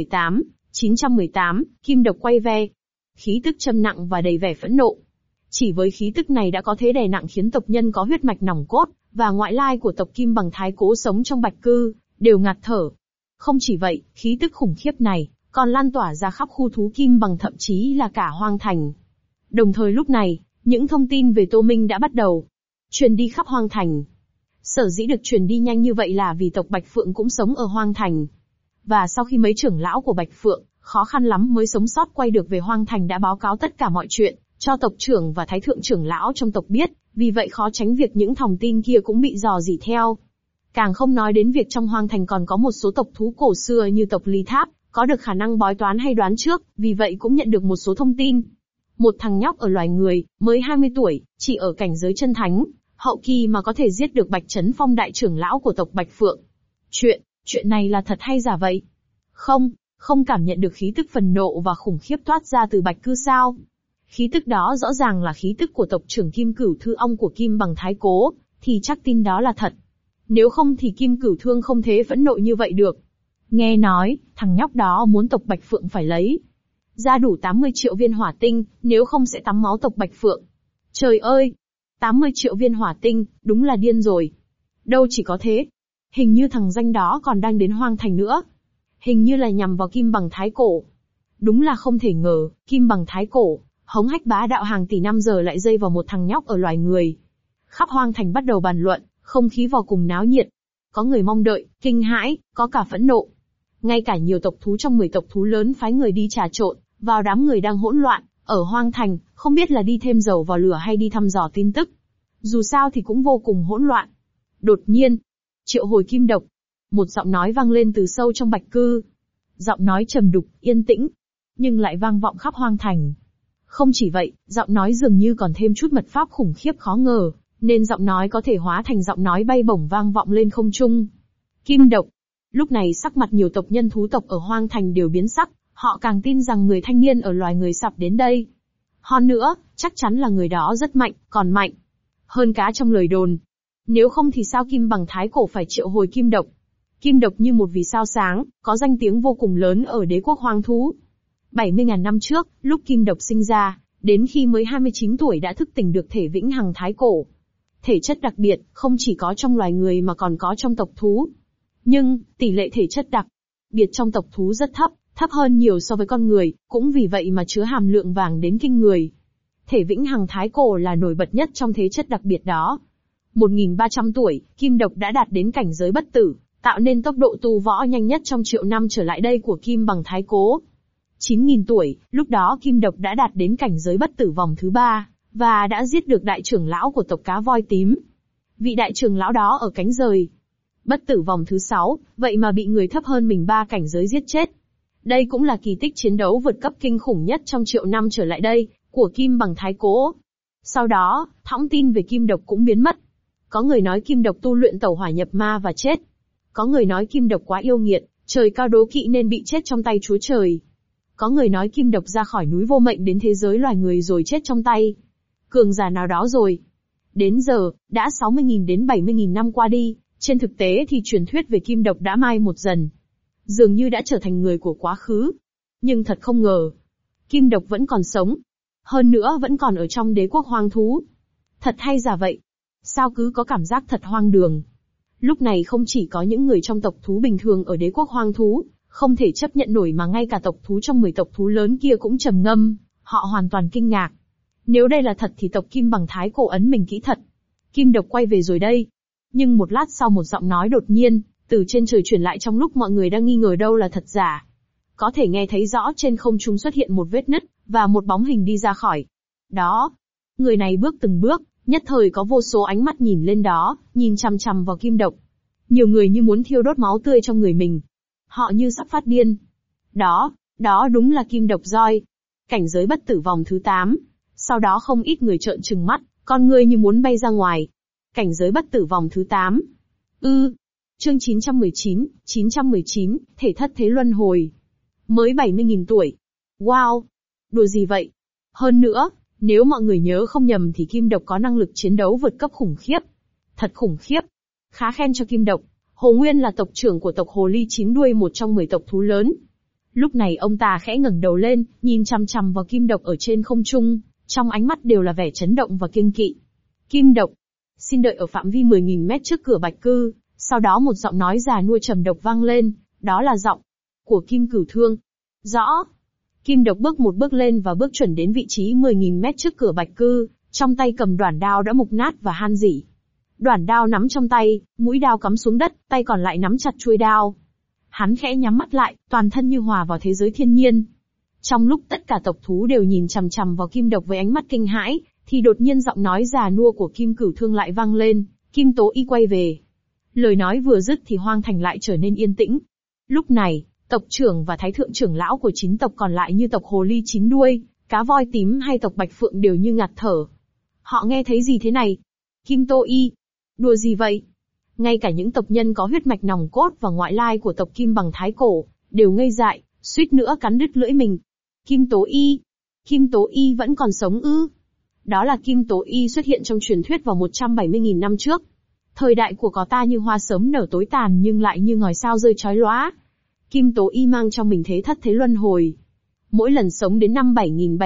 918, Kim Độc quay ve. Khí tức châm nặng và đầy vẻ phẫn nộ. Chỉ với khí tức này đã có thế đè nặng khiến tộc nhân có huyết mạch nòng cốt, và ngoại lai của tộc Kim Bằng Thái Cố sống trong Bạch Cư, đều ngạt thở. Không chỉ vậy, khí tức khủng khiếp này, còn lan tỏa ra khắp khu thú Kim Bằng thậm chí là cả hoang thành. Đồng thời lúc này, những thông tin về Tô Minh đã bắt đầu truyền đi khắp hoang thành. Sở dĩ được truyền đi nhanh như vậy là vì tộc Bạch Phượng cũng sống ở hoang thành. Và sau khi mấy trưởng lão của Bạch Phượng, khó khăn lắm mới sống sót quay được về hoang thành đã báo cáo tất cả mọi chuyện, cho tộc trưởng và thái thượng trưởng lão trong tộc biết, vì vậy khó tránh việc những thòng tin kia cũng bị dò dỉ theo. Càng không nói đến việc trong hoang thành còn có một số tộc thú cổ xưa như tộc Ly Tháp, có được khả năng bói toán hay đoán trước, vì vậy cũng nhận được một số thông tin. Một thằng nhóc ở loài người, mới 20 tuổi, chỉ ở cảnh giới chân thánh, hậu kỳ mà có thể giết được Bạch Chấn Phong đại trưởng lão của tộc Bạch Phượng. Chuyện này là thật hay giả vậy? Không cảm nhận được khí tức phần nộ và khủng khiếp toát ra từ Bạch Cư sao? Khí tức đó rõ ràng là khí tức của tộc trưởng Kim Cửu Thư Ong của Kim Bằng Thái Cố, thì chắc tin đó là thật. Nếu không thì Kim Cửu Thương không thế phẫn nộ như vậy được. Nghe nói, thằng nhóc đó muốn tộc Bạch Phượng phải lấy ra đủ 80 triệu viên hỏa tinh, nếu không sẽ tắm máu tộc Bạch Phượng. Trời ơi! 80 triệu viên hỏa tinh, đúng là điên rồi. Đâu chỉ có thế. Hình như thằng danh đó còn đang đến hoang thành nữa. Hình như là nhằm vào Kim Bằng Thái Cổ. Đúng là không thể ngờ, Kim Bằng Thái Cổ, hống hách bá đạo hàng tỷ năm giờ lại dây vào một thằng nhóc ở loài người. Khắp hoang thành bắt đầu bàn luận, không khí vô cùng náo nhiệt. Có người mong đợi, kinh hãi, có cả phẫn nộ. Ngay cả nhiều tộc thú trong 10 tộc thú lớn phái người đi trà trộn vào đám người đang hỗn loạn ở hoang thành, không biết là đi thêm dầu vào lửa hay đi thăm dò tin tức. Dù sao thì cũng vô cùng hỗn loạn. Đột nhiên, triệu hồi kim độc. Một giọng nói vang lên từ sâu trong Bạch Cư. Giọng nói trầm đục, yên tĩnh, nhưng lại vang vọng khắp hoang thành. Không chỉ vậy, giọng nói dường như còn thêm chút mật pháp khủng khiếp khó ngờ, nên giọng nói có thể hóa thành giọng nói bay bổng vang vọng lên không trung. Kim độc. Lúc này sắc mặt nhiều tộc nhân thú tộc ở hoang thành đều biến sắc, họ càng tin rằng người thanh niên ở loài người sắp đến đây. Hơn nữa, chắc chắn là người đó rất mạnh, còn mạnh hơn cá trong lời đồn. Nếu không thì sao Kim Bằng Thái Cổ phải triệu hồi kim độc? Kim độc như một vì sao sáng, có danh tiếng vô cùng lớn ở đế quốc hoang thú. 70.000 năm trước, lúc kim độc sinh ra, đến khi mới 29 tuổi đã thức tỉnh được thể Vĩnh Hằng Thái Cổ. Thể chất đặc biệt, không chỉ có trong loài người mà còn có trong tộc thú. Nhưng, tỷ lệ thể chất đặc biệt trong tộc thú rất thấp, thấp hơn nhiều so với con người, cũng vì vậy mà chứa hàm lượng vàng đến kinh người. Thể Vĩnh Hằng Thái Cổ là nổi bật nhất trong thế chất đặc biệt đó. 1.300 tuổi, kim độc đã đạt đến cảnh giới bất tử, tạo nên tốc độ tu võ nhanh nhất trong triệu năm trở lại đây của Kim Bằng Thái Cố. 9.000 tuổi, lúc đó kim độc đã đạt đến cảnh giới bất tử vòng thứ 3, và đã giết được đại trưởng lão của tộc cá voi tím. Vị đại trưởng lão đó ở cánh rời bất tử vòng thứ 6, vậy mà bị người thấp hơn mình 3 cảnh giới giết chết. Đây cũng là kỳ tích chiến đấu vượt cấp kinh khủng nhất trong triệu năm trở lại đây, của Kim Bằng Thái Cố. Sau đó, thõng tin về kim độc cũng biến mất. Có người nói kim độc tu luyện tẩu hỏa nhập ma và chết. Có người nói kim độc quá yêu nghiệt, trời cao đố kỵ nên bị chết trong tay Chúa Trời. Có người nói kim độc ra khỏi núi vô mệnh đến thế giới loài người rồi chết trong tay cường giả nào đó rồi. Đến giờ, đã 60.000 đến 70.000 năm qua đi, trên thực tế thì truyền thuyết về kim độc đã mai một dần. Dường như đã trở thành người của quá khứ. Nhưng thật không ngờ, kim độc vẫn còn sống. Hơn nữa vẫn còn ở trong đế quốc hoang thú. Thật hay giả vậy? Sao cứ có cảm giác thật hoang đường? Lúc này không chỉ có những người trong tộc thú bình thường ở đế quốc hoang thú, không thể chấp nhận nổi mà ngay cả tộc thú trong 10 tộc thú lớn kia cũng trầm ngâm, họ hoàn toàn kinh ngạc. Nếu đây là thật thì tộc Kim Bằng Thái Cổ ấn mình kỹ thật. Kim độc quay về rồi đây. Nhưng một lát sau một giọng nói đột nhiên, từ trên trời truyền lại trong lúc mọi người đang nghi ngờ đâu là thật giả. Có thể nghe thấy rõ trên không trung xuất hiện một vết nứt, và một bóng hình đi ra khỏi đó. Người này bước từng bước, nhất thời có vô số ánh mắt nhìn lên đó, nhìn chằm chằm vào kim độc. Nhiều người như muốn thiêu đốt máu tươi trong người mình. Họ như sắp phát điên. Đó đúng là kim độc roi. Cảnh giới bất tử vòng thứ 8. Sau đó không ít người trợn trừng mắt, Con người như muốn bay ra ngoài. Cảnh giới bất tử vòng thứ 8. Chương 919, thể thất thế luân hồi. Mới 70.000 tuổi. Wow! Đùa gì vậy? Hơn nữa, nếu mọi người nhớ không nhầm thì Kim Độc có năng lực chiến đấu vượt cấp khủng khiếp. Thật khủng khiếp. Khá khen cho Kim Độc. Hồ Nguyên là tộc trưởng của tộc Hồ Ly 9 đuôi, một trong 10 tộc thú lớn. Lúc này ông ta khẽ ngẩng đầu lên, nhìn chằm chằm vào Kim Độc ở trên không trung, trong ánh mắt đều là vẻ chấn động và kiêng kỵ. Kim Độc, xin đợi ở phạm vi 10.000 mét trước cửa Bạch Cư. Sau đó một giọng nói già nua trầm độc vang lên, đó là giọng của Kim Cửu Thương. Rõ. Kim Độc bước một bước lên và bước chuẩn đến vị trí 10.000 mét trước cửa Bạch Cư, trong tay cầm đoản đao đã mục nát và han rỉ. Đoản đao nắm trong tay, mũi đao cắm xuống đất, tay còn lại nắm chặt chuôi đao. Hắn khẽ nhắm mắt lại, toàn thân như hòa vào thế giới thiên nhiên. Trong lúc tất cả tộc thú đều nhìn chằm chằm vào Kim Độc với ánh mắt kinh hãi, thì đột nhiên giọng nói già nua của Kim Cửu Thương lại vang lên, Kim Tố Y quay về. Lời nói vừa dứt thì hoang thành lại trở nên yên tĩnh. Lúc này, tộc trưởng và thái thượng trưởng lão của 9 tộc còn lại như tộc Hồ Ly 9 đuôi, cá voi tím hay tộc Bạch Phượng đều như ngạt thở. Họ nghe thấy gì thế này? Kim Tố Y? Đùa gì vậy? Ngay cả những tộc nhân có huyết mạch nòng cốt và ngoại lai của tộc Kim Bằng Thái Cổ, đều ngây dại, suýt nữa cắn đứt lưỡi mình. Kim Tố Y? Kim Tố Y vẫn còn sống ư? Đó là Kim Tố Y xuất hiện trong truyền thuyết vào 170.000 năm trước. Thời đại của có ta như hoa sớm nở tối tàn nhưng lại như ngòi sao rơi chói lóa. Kim Tố Y mang trong mình thế thất thế luân hồi. Mỗi lần sống đến năm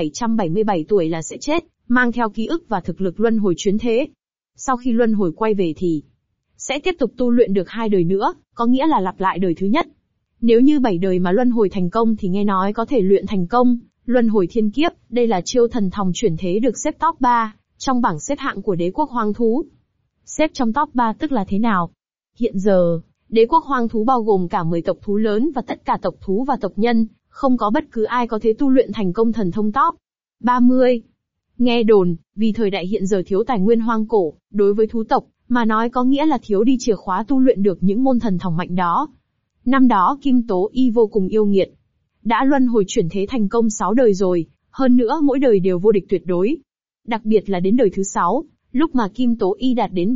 7.777 tuổi là sẽ chết, mang theo ký ức và thực lực luân hồi chuyến thế. Sau khi luân hồi quay về thì sẽ tiếp tục tu luyện được 2 đời nữa, có nghĩa là lặp lại đời thứ nhất. Nếu như 7 đời mà luân hồi thành công thì nghe nói có thể luyện thành công luân hồi thiên kiếp, đây là chiêu thần thòng chuyển thế được xếp top 3 trong bảng xếp hạng của đế quốc hoang thú. Xếp trong top 3 tức là thế nào? Hiện giờ, đế quốc hoang thú bao gồm cả 10 tộc thú lớn và tất cả tộc thú và tộc nhân, không có bất cứ ai có thể tu luyện thành công thần thông top 30. Nghe đồn, vì thời đại hiện giờ thiếu tài nguyên hoang cổ, đối với thú tộc mà nói có nghĩa là thiếu đi chìa khóa tu luyện được những môn thần thông mạnh đó. Năm đó Kim Tố Y vô cùng yêu nghiệt, đã luân hồi chuyển thế thành công 6 đời rồi, hơn nữa mỗi đời đều vô địch tuyệt đối. Đặc biệt là đến đời thứ 6, lúc mà Kim Tố Y đạt đến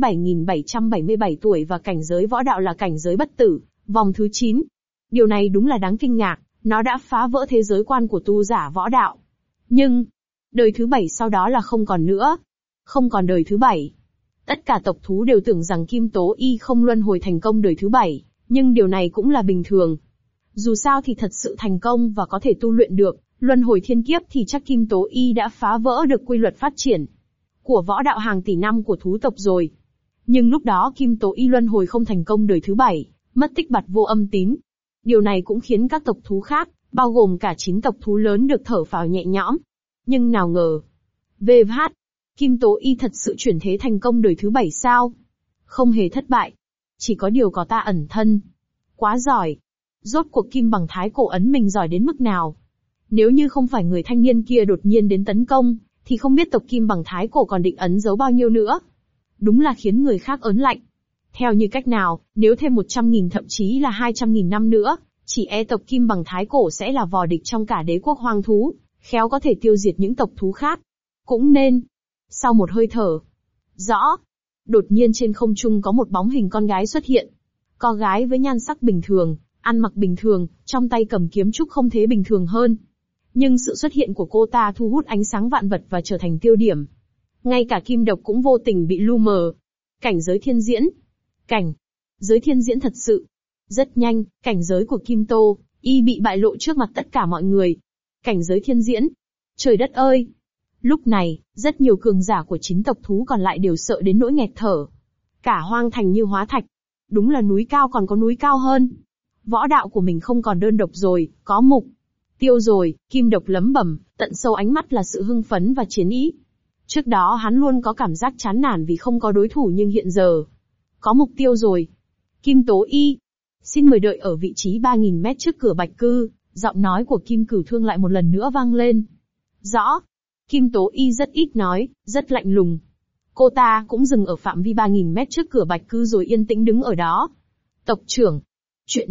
7.777 tuổi và cảnh giới võ đạo là cảnh giới bất tử, vòng thứ 9. Điều này đúng là đáng kinh ngạc, nó đã phá vỡ thế giới quan của tu giả võ đạo. Nhưng, đời thứ 7 sau đó là không còn nữa. Không còn đời thứ 7. Tất cả tộc thú đều tưởng rằng Kim Tố Y không luân hồi thành công đời thứ 7, nhưng điều này cũng là bình thường. Dù sao thì thật sự thành công và có thể tu luyện được luân hồi thiên kiếp thì chắc Kim Tố Y đã phá vỡ được quy luật phát triển của võ đạo hàng tỷ năm của thú tộc rồi. Nhưng lúc đó Kim Tố Y luân hồi không thành công đời thứ 7, mất tích bặt vô âm tín. Điều này cũng khiến các tộc thú khác, bao gồm cả 9 tộc thú lớn được thở phào nhẹ nhõm. Nhưng nào ngờ, VH, Kim Tố Y thật sự chuyển thế thành công đời thứ 7 sao? Không hề thất bại. Chỉ có điều có ta ẩn thân. Quá giỏi. Rốt cuộc Kim Bằng Thái Cổ ấn mình giỏi đến mức nào? Nếu như không phải người thanh niên kia đột nhiên đến tấn công, thì không biết tộc Kim Bằng Thái Cổ còn định ấn giấu bao nhiêu nữa. Đúng là khiến người khác ớn lạnh. Theo như cách nào, nếu thêm 100.000 thậm chí là 200.000 năm nữa, chỉ e tộc Kim Bằng Thái Cổ sẽ là vò địch trong cả đế quốc hoang thú, khéo có thể tiêu diệt những tộc thú khác. Cũng nên. Sau một hơi thở. Rõ. Đột nhiên trên không trung có một bóng hình con gái xuất hiện. Cô gái với nhan sắc bình thường, ăn mặc bình thường, trong tay cầm kiếm trúc không thế bình thường hơn. Nhưng sự xuất hiện của cô ta thu hút ánh sáng vạn vật và trở thành tiêu điểm. Ngay cả Kim Độc cũng vô tình bị lu mờ. Cảnh giới thiên diễn. Cảnh giới thiên diễn thật sự. Rất nhanh, cảnh giới của Kim Tố Y bị bại lộ trước mặt tất cả mọi người. Cảnh giới thiên diễn. Trời đất ơi! Lúc này, rất nhiều cường giả của 9 tộc thú còn lại đều sợ đến nỗi nghẹt thở. Cả hoang thành như hóa thạch. Đúng là núi cao còn có núi cao hơn. Võ đạo của mình không còn đơn độc rồi, có mục tiêu rồi. Kim Độc lẩm bẩm, tận sâu ánh mắt là sự hưng phấn và chiến ý. Trước đó hắn luôn có cảm giác chán nản vì không có đối thủ nhưng hiện giờ có mục tiêu rồi. Kim Tố Y, xin mời đợi ở vị trí 3.000 mét trước cửa Bạch Cư. Giọng nói của Kim Cửu Thương lại một lần nữa vang lên. Rõ. Kim Tố Y rất ít nói, rất lạnh lùng. Cô ta cũng dừng ở phạm vi 3.000 mét trước cửa Bạch Cư rồi yên tĩnh đứng ở đó. Tộc trưởng. Chuyện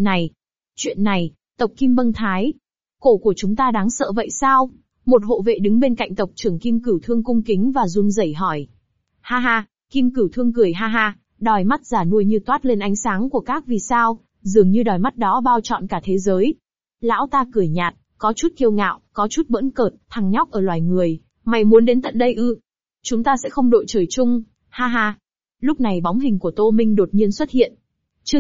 này, tộc Kim Băng Thái. Cổ của chúng ta đáng sợ vậy sao? Một hộ vệ đứng bên cạnh tộc trưởng Kim Cửu Thương cung kính và run rẩy hỏi. Ha ha, Kim Cửu Thương cười ha ha, đòi mắt giả nuôi như toát lên ánh sáng của các vì sao, dường như đòi mắt đó bao trọn cả thế giới. Lão ta cười nhạt, có chút kiêu ngạo, có chút bỡn cợt, thằng nhóc ở loài người, mày muốn đến tận đây ư? Chúng ta sẽ không đội trời chung, ha ha. Lúc này bóng hình của Tô Minh đột nhiên xuất hiện. Chương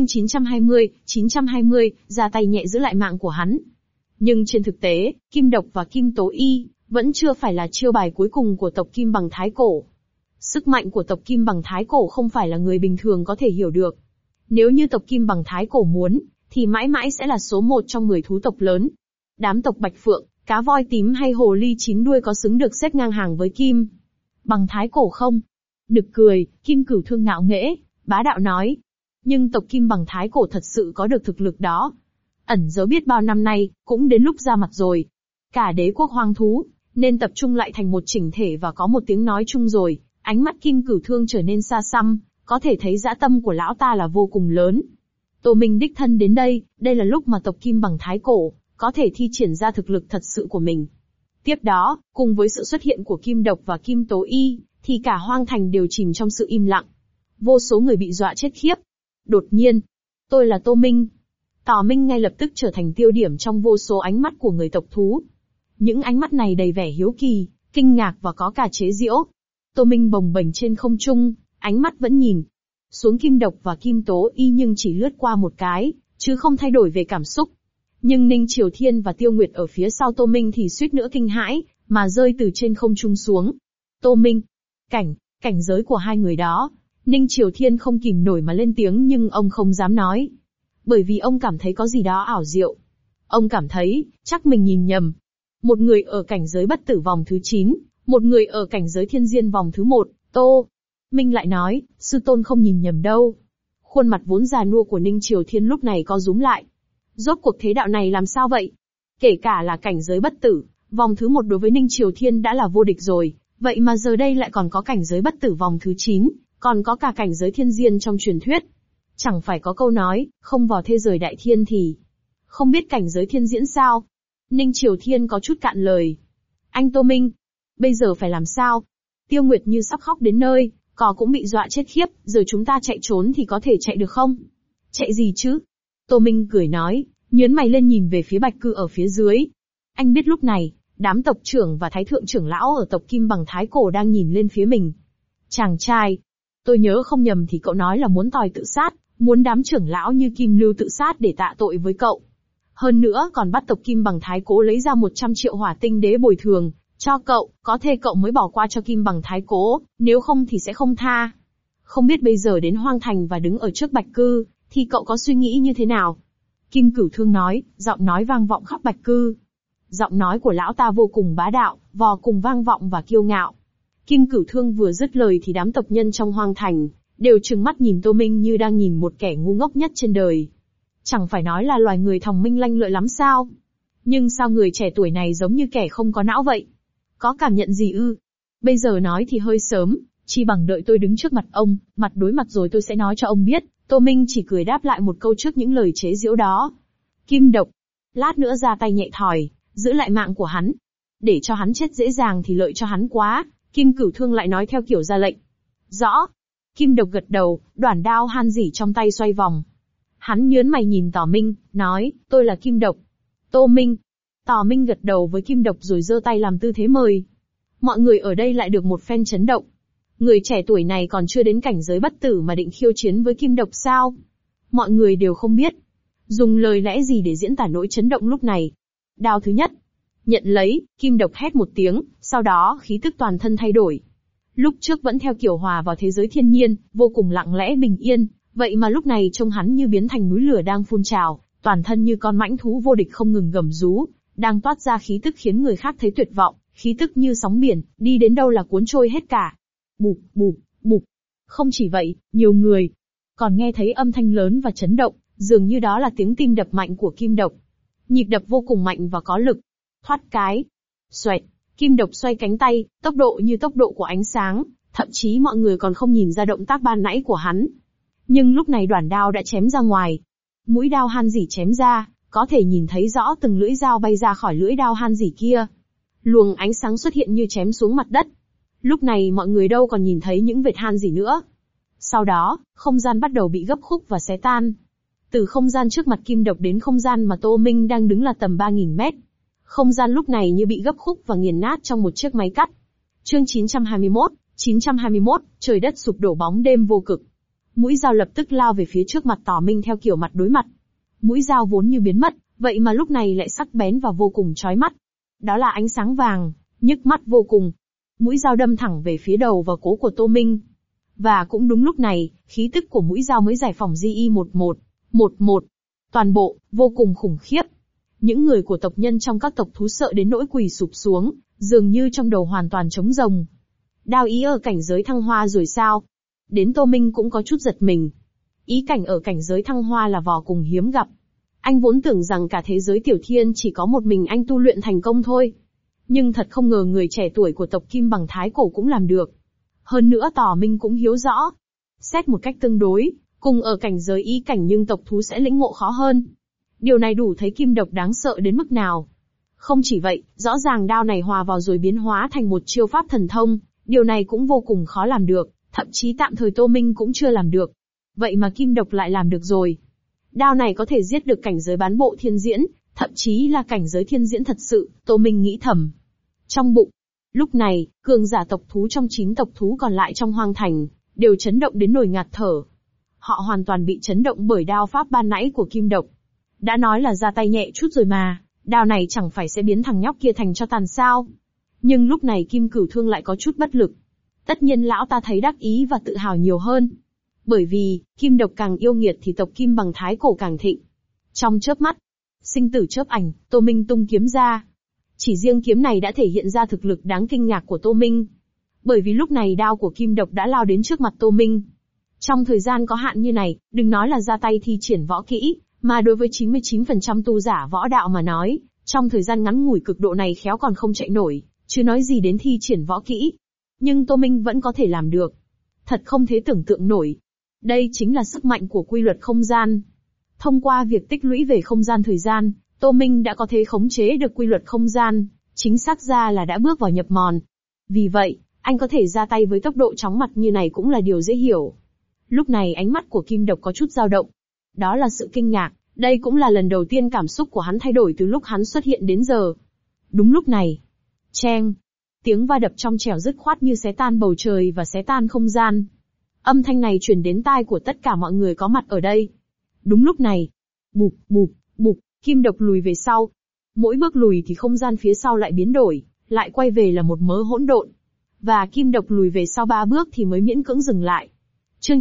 920, ra tay nhẹ giữ lại mạng của hắn. Nhưng trên thực tế, Kim Độc và Kim Tố Y vẫn chưa phải là chiêu bài cuối cùng của tộc Kim Bằng Thái Cổ. Sức mạnh của tộc Kim Bằng Thái Cổ không phải là người bình thường có thể hiểu được. Nếu như tộc Kim Bằng Thái Cổ muốn, thì mãi mãi sẽ là số 1 trong 10 thú tộc lớn. Đám tộc Bạch Phượng, cá voi tím hay hồ ly 9 đuôi có xứng được xếp ngang hàng với Kim Bằng Thái Cổ không? Nực cười, Kim Cửu Thương ngạo nghễ, bá đạo nói. Nhưng tộc Kim Bằng Thái Cổ thật sự có được thực lực đó. Ẩn giấu biết bao năm nay, cũng đến lúc ra mặt rồi. Cả đế quốc hoang thú, nên tập trung lại thành một chỉnh thể và có một tiếng nói chung rồi. Ánh mắt Kim Cửu Thương trở nên xa xăm, có thể thấy dã tâm của lão ta là vô cùng lớn. Tô Minh đích thân đến đây, đây là lúc mà tộc Kim Bằng Thái Cổ có thể thi triển ra thực lực thật sự của mình. Tiếp đó, cùng với sự xuất hiện của Kim Độc và Kim Tố Y, thì cả hoang thành đều chìm trong sự im lặng. Vô số người bị dọa chết khiếp. Đột nhiên, tôi là Tô Minh. Tào Minh ngay lập tức trở thành tiêu điểm trong vô số ánh mắt của người tộc thú. Những ánh mắt này đầy vẻ hiếu kỳ, kinh ngạc và có cả chế giễu. Tô Minh bồng bềnh trên không trung, ánh mắt vẫn nhìn xuống Kim Độc và Kim Tố Y nhưng chỉ lướt qua một cái, chứ không thay đổi về cảm xúc. Nhưng Ninh Triều Thiên và Tiêu Nguyệt ở phía sau Tô Minh thì suýt nữa kinh hãi, mà rơi từ trên không trung xuống. Tô Minh, cảnh giới của hai người đó. Ninh Triều Thiên không kìm nổi mà lên tiếng nhưng ông không dám nói. Bởi vì ông cảm thấy có gì đó ảo diệu. Ông cảm thấy, chắc mình nhìn nhầm. Một người ở cảnh giới bất tử vòng thứ 9, một người ở cảnh giới thiên diên vòng thứ 1, Tô Minh lại nói, sư tôn không nhìn nhầm đâu. Khuôn mặt vốn già nua của Ninh Triều Thiên lúc này co rúm lại. Rốt cuộc thế đạo này làm sao vậy? Kể cả là cảnh giới bất tử, vòng thứ 1 đối với Ninh Triều Thiên đã là vô địch rồi, vậy mà giờ đây lại còn có cảnh giới bất tử vòng thứ 9, còn có cả cảnh giới thiên diên trong truyền thuyết. Chẳng phải có câu nói, không vào thế giới đại thiên thì không biết cảnh giới thiên diễn sao? Ninh Triều Thiên có chút cạn lời. Anh Tô Minh, bây giờ phải làm sao? Tiêu Nguyệt như sắp khóc đến nơi, cò cũng bị dọa chết khiếp, giờ chúng ta chạy trốn thì có thể chạy được không? Chạy gì chứ? Tô Minh cười nói, nhướng mày lên nhìn về phía Bạch Cư ở phía dưới. Anh biết lúc này, đám tộc trưởng và thái thượng trưởng lão ở tộc Kim Bằng Thái Cổ đang nhìn lên phía mình. Chàng trai, tôi nhớ không nhầm thì cậu nói là muốn tòi tự sát, muốn đám trưởng lão như Kim Lưu tự sát để tạ tội với cậu. Hơn nữa còn bắt tộc Kim Bằng Thái Cổ lấy ra 100 triệu hỏa tinh đế bồi thường, cho cậu, có thể cậu mới bỏ qua cho Kim Bằng Thái Cổ, nếu không thì sẽ không tha. Không biết bây giờ đến Hoang Thành và đứng ở trước Bạch Cư, thì cậu có suy nghĩ như thế nào? Kim Cửu Thương nói, giọng nói vang vọng khắp Bạch Cư. Giọng nói của lão ta vô cùng bá đạo, vô cùng vang vọng và kiêu ngạo. Kim Cửu Thương vừa dứt lời thì đám tộc nhân trong Hoang Thành đều trừng mắt nhìn Tô Minh như đang nhìn một kẻ ngu ngốc nhất trên đời. Chẳng phải nói là loài người thông minh lanh lợi lắm sao? Nhưng sao người trẻ tuổi này giống như kẻ không có não vậy? Có cảm nhận gì ư? Bây giờ nói thì hơi sớm, chi bằng đợi tôi đứng trước mặt ông, mặt đối mặt rồi tôi sẽ nói cho ông biết. Tô Minh chỉ cười đáp lại một câu trước những lời chế giễu đó. Kim Độc, lát nữa ra tay nhẹ thòi, giữ lại mạng của hắn. Để cho hắn chết dễ dàng thì lợi cho hắn quá. Kim Cửu Thương lại nói theo kiểu ra lệnh. Rõ. Kim Độc gật đầu, đoản đao han dỉ trong tay xoay vòng. Hắn nhướng mày nhìn Tào Minh, nói, tôi là Kim Độc. Tô Minh. Tào Minh gật đầu với Kim Độc rồi giơ tay làm tư thế mời. Mọi người ở đây lại được một phen chấn động. Người trẻ tuổi này còn chưa đến cảnh giới bất tử mà định khiêu chiến với Kim Độc sao? Mọi người đều không biết. Dùng lời lẽ gì để diễn tả nỗi chấn động lúc này. Đao thứ nhất. Nhận lấy, Kim Độc hét một tiếng, sau đó khí tức toàn thân thay đổi. Lúc trước vẫn theo kiểu hòa vào thế giới thiên nhiên, vô cùng lặng lẽ bình yên, vậy mà lúc này trông hắn như biến thành núi lửa đang phun trào, toàn thân như con mãnh thú vô địch không ngừng gầm rú, đang toát ra khí tức khiến người khác thấy tuyệt vọng, khí tức như sóng biển, đi đến đâu là cuốn trôi hết cả. Bụp, bụp, bụp. Không chỉ vậy, nhiều người còn nghe thấy âm thanh lớn và chấn động, dường như đó là tiếng tim đập mạnh của Kim Độc. Nhịp đập vô cùng mạnh và có lực. Thoát cái. Xoẹt. Kim Độc xoay cánh tay, tốc độ như tốc độ của ánh sáng, thậm chí mọi người còn không nhìn ra động tác ban nãy của hắn. Nhưng lúc này đoản đao đã chém ra ngoài. Mũi đao han dỉ chém ra, có thể nhìn thấy rõ từng lưỡi dao bay ra khỏi lưỡi đao han dỉ kia. Luồng ánh sáng xuất hiện như chém xuống mặt đất. Lúc này mọi người đâu còn nhìn thấy những vệt han gì nữa. Sau đó, không gian bắt đầu bị gấp khúc và xé tan. Từ không gian trước mặt Kim Độc đến không gian mà Tô Minh đang đứng là tầm 3.000 mét. Không gian lúc này như bị gấp khúc và nghiền nát trong một chiếc máy cắt. Chương 921, trời đất sụp đổ bóng đêm vô cực. Mũi dao lập tức lao về phía trước mặt Tỏ Minh theo kiểu mặt đối mặt. Mũi dao vốn như biến mất, vậy mà lúc này lại sắc bén và vô cùng chói mắt. Đó là ánh sáng vàng, nhức mắt vô cùng. Mũi dao đâm thẳng về phía đầu và cổ của Tô Minh. Và cũng đúng lúc này, khí tức của mũi dao mới giải phóng GI1111. Toàn bộ, vô cùng khủng khiếp. Những người của tộc nhân trong các tộc thú sợ đến nỗi quỳ sụp xuống, dường như trong đầu hoàn toàn trống rỗng. Đao ý ở cảnh giới thăng hoa rồi sao? Đến Tô Minh cũng có chút giật mình. Ý cảnh ở cảnh giới thăng hoa là vô cùng hiếm gặp. Anh vốn tưởng rằng cả thế giới tiểu thiên chỉ có một mình anh tu luyện thành công thôi. Nhưng thật không ngờ người trẻ tuổi của tộc Kim bằng Thái Cổ cũng làm được. Hơn nữa Tỏ Minh cũng hiếu rõ. Xét một cách tương đối, cùng ở cảnh giới ý cảnh nhưng tộc thú sẽ lĩnh ngộ khó hơn. Điều này đủ thấy Kim Độc đáng sợ đến mức nào. Không chỉ vậy, rõ ràng đao này hòa vào rồi biến hóa thành một chiêu pháp thần thông, điều này cũng vô cùng khó làm được, thậm chí tạm thời Tô Minh cũng chưa làm được. Vậy mà Kim Độc lại làm được rồi. Đao này có thể giết được cảnh giới bán bộ thiên diễn, thậm chí là cảnh giới thiên diễn thật sự, Tô Minh nghĩ thầm. Trong bụng. Lúc này, cường giả tộc thú trong 9 tộc thú còn lại trong hoang thành, đều chấn động đến nổi ngạt thở. Họ hoàn toàn bị chấn động bởi đao pháp ban nãy của Kim Độc. Đã nói là ra tay nhẹ chút rồi mà, đao này chẳng phải sẽ biến thằng nhóc kia thành cho tàn sao. Nhưng lúc này Kim Cửu Thương lại có chút bất lực. Tất nhiên lão ta thấy đắc ý và tự hào nhiều hơn. Bởi vì, Kim Độc càng yêu nghiệt thì tộc Kim bằng Thái Cổ càng thịnh. Trong chớp mắt, sinh tử chớp ảnh, Tô Minh tung kiếm ra. Chỉ riêng kiếm này đã thể hiện ra thực lực đáng kinh ngạc của Tô Minh. Bởi vì lúc này đao của Kim Độc đã lao đến trước mặt Tô Minh. Trong thời gian có hạn như này, đừng nói là ra tay thi triển võ kỹ, mà đối với 99% tu giả võ đạo mà nói, trong thời gian ngắn ngủi cực độ này khéo còn không chạy nổi, chứ nói gì đến thi triển võ kỹ. Nhưng Tô Minh vẫn có thể làm được. Thật không thể tưởng tượng nổi. Đây chính là sức mạnh của quy luật không gian. Thông qua việc tích lũy về không gian thời gian, Tô Minh đã có thể khống chế được quy luật không gian, chính xác ra là đã bước vào nhập mòn. Vì vậy, anh có thể ra tay với tốc độ chóng mặt như này cũng là điều dễ hiểu. Lúc này ánh mắt của Kim Độc có chút dao động. Đó là sự kinh ngạc, đây cũng là lần đầu tiên cảm xúc của hắn thay đổi từ lúc hắn xuất hiện đến giờ. Đúng lúc này, cheng, tiếng va đập trong trẻo dứt khoát như xé tan bầu trời và xé tan không gian. Âm thanh này truyền đến tai của tất cả mọi người có mặt ở đây. Đúng lúc này, bụp bụp bụp, Kim Độc lùi về sau. Mỗi bước lùi thì không gian phía sau lại biến đổi, lại quay về là một mớ hỗn độn. Và Kim Độc lùi về sau 3 bước thì mới miễn cưỡng dừng lại. Chương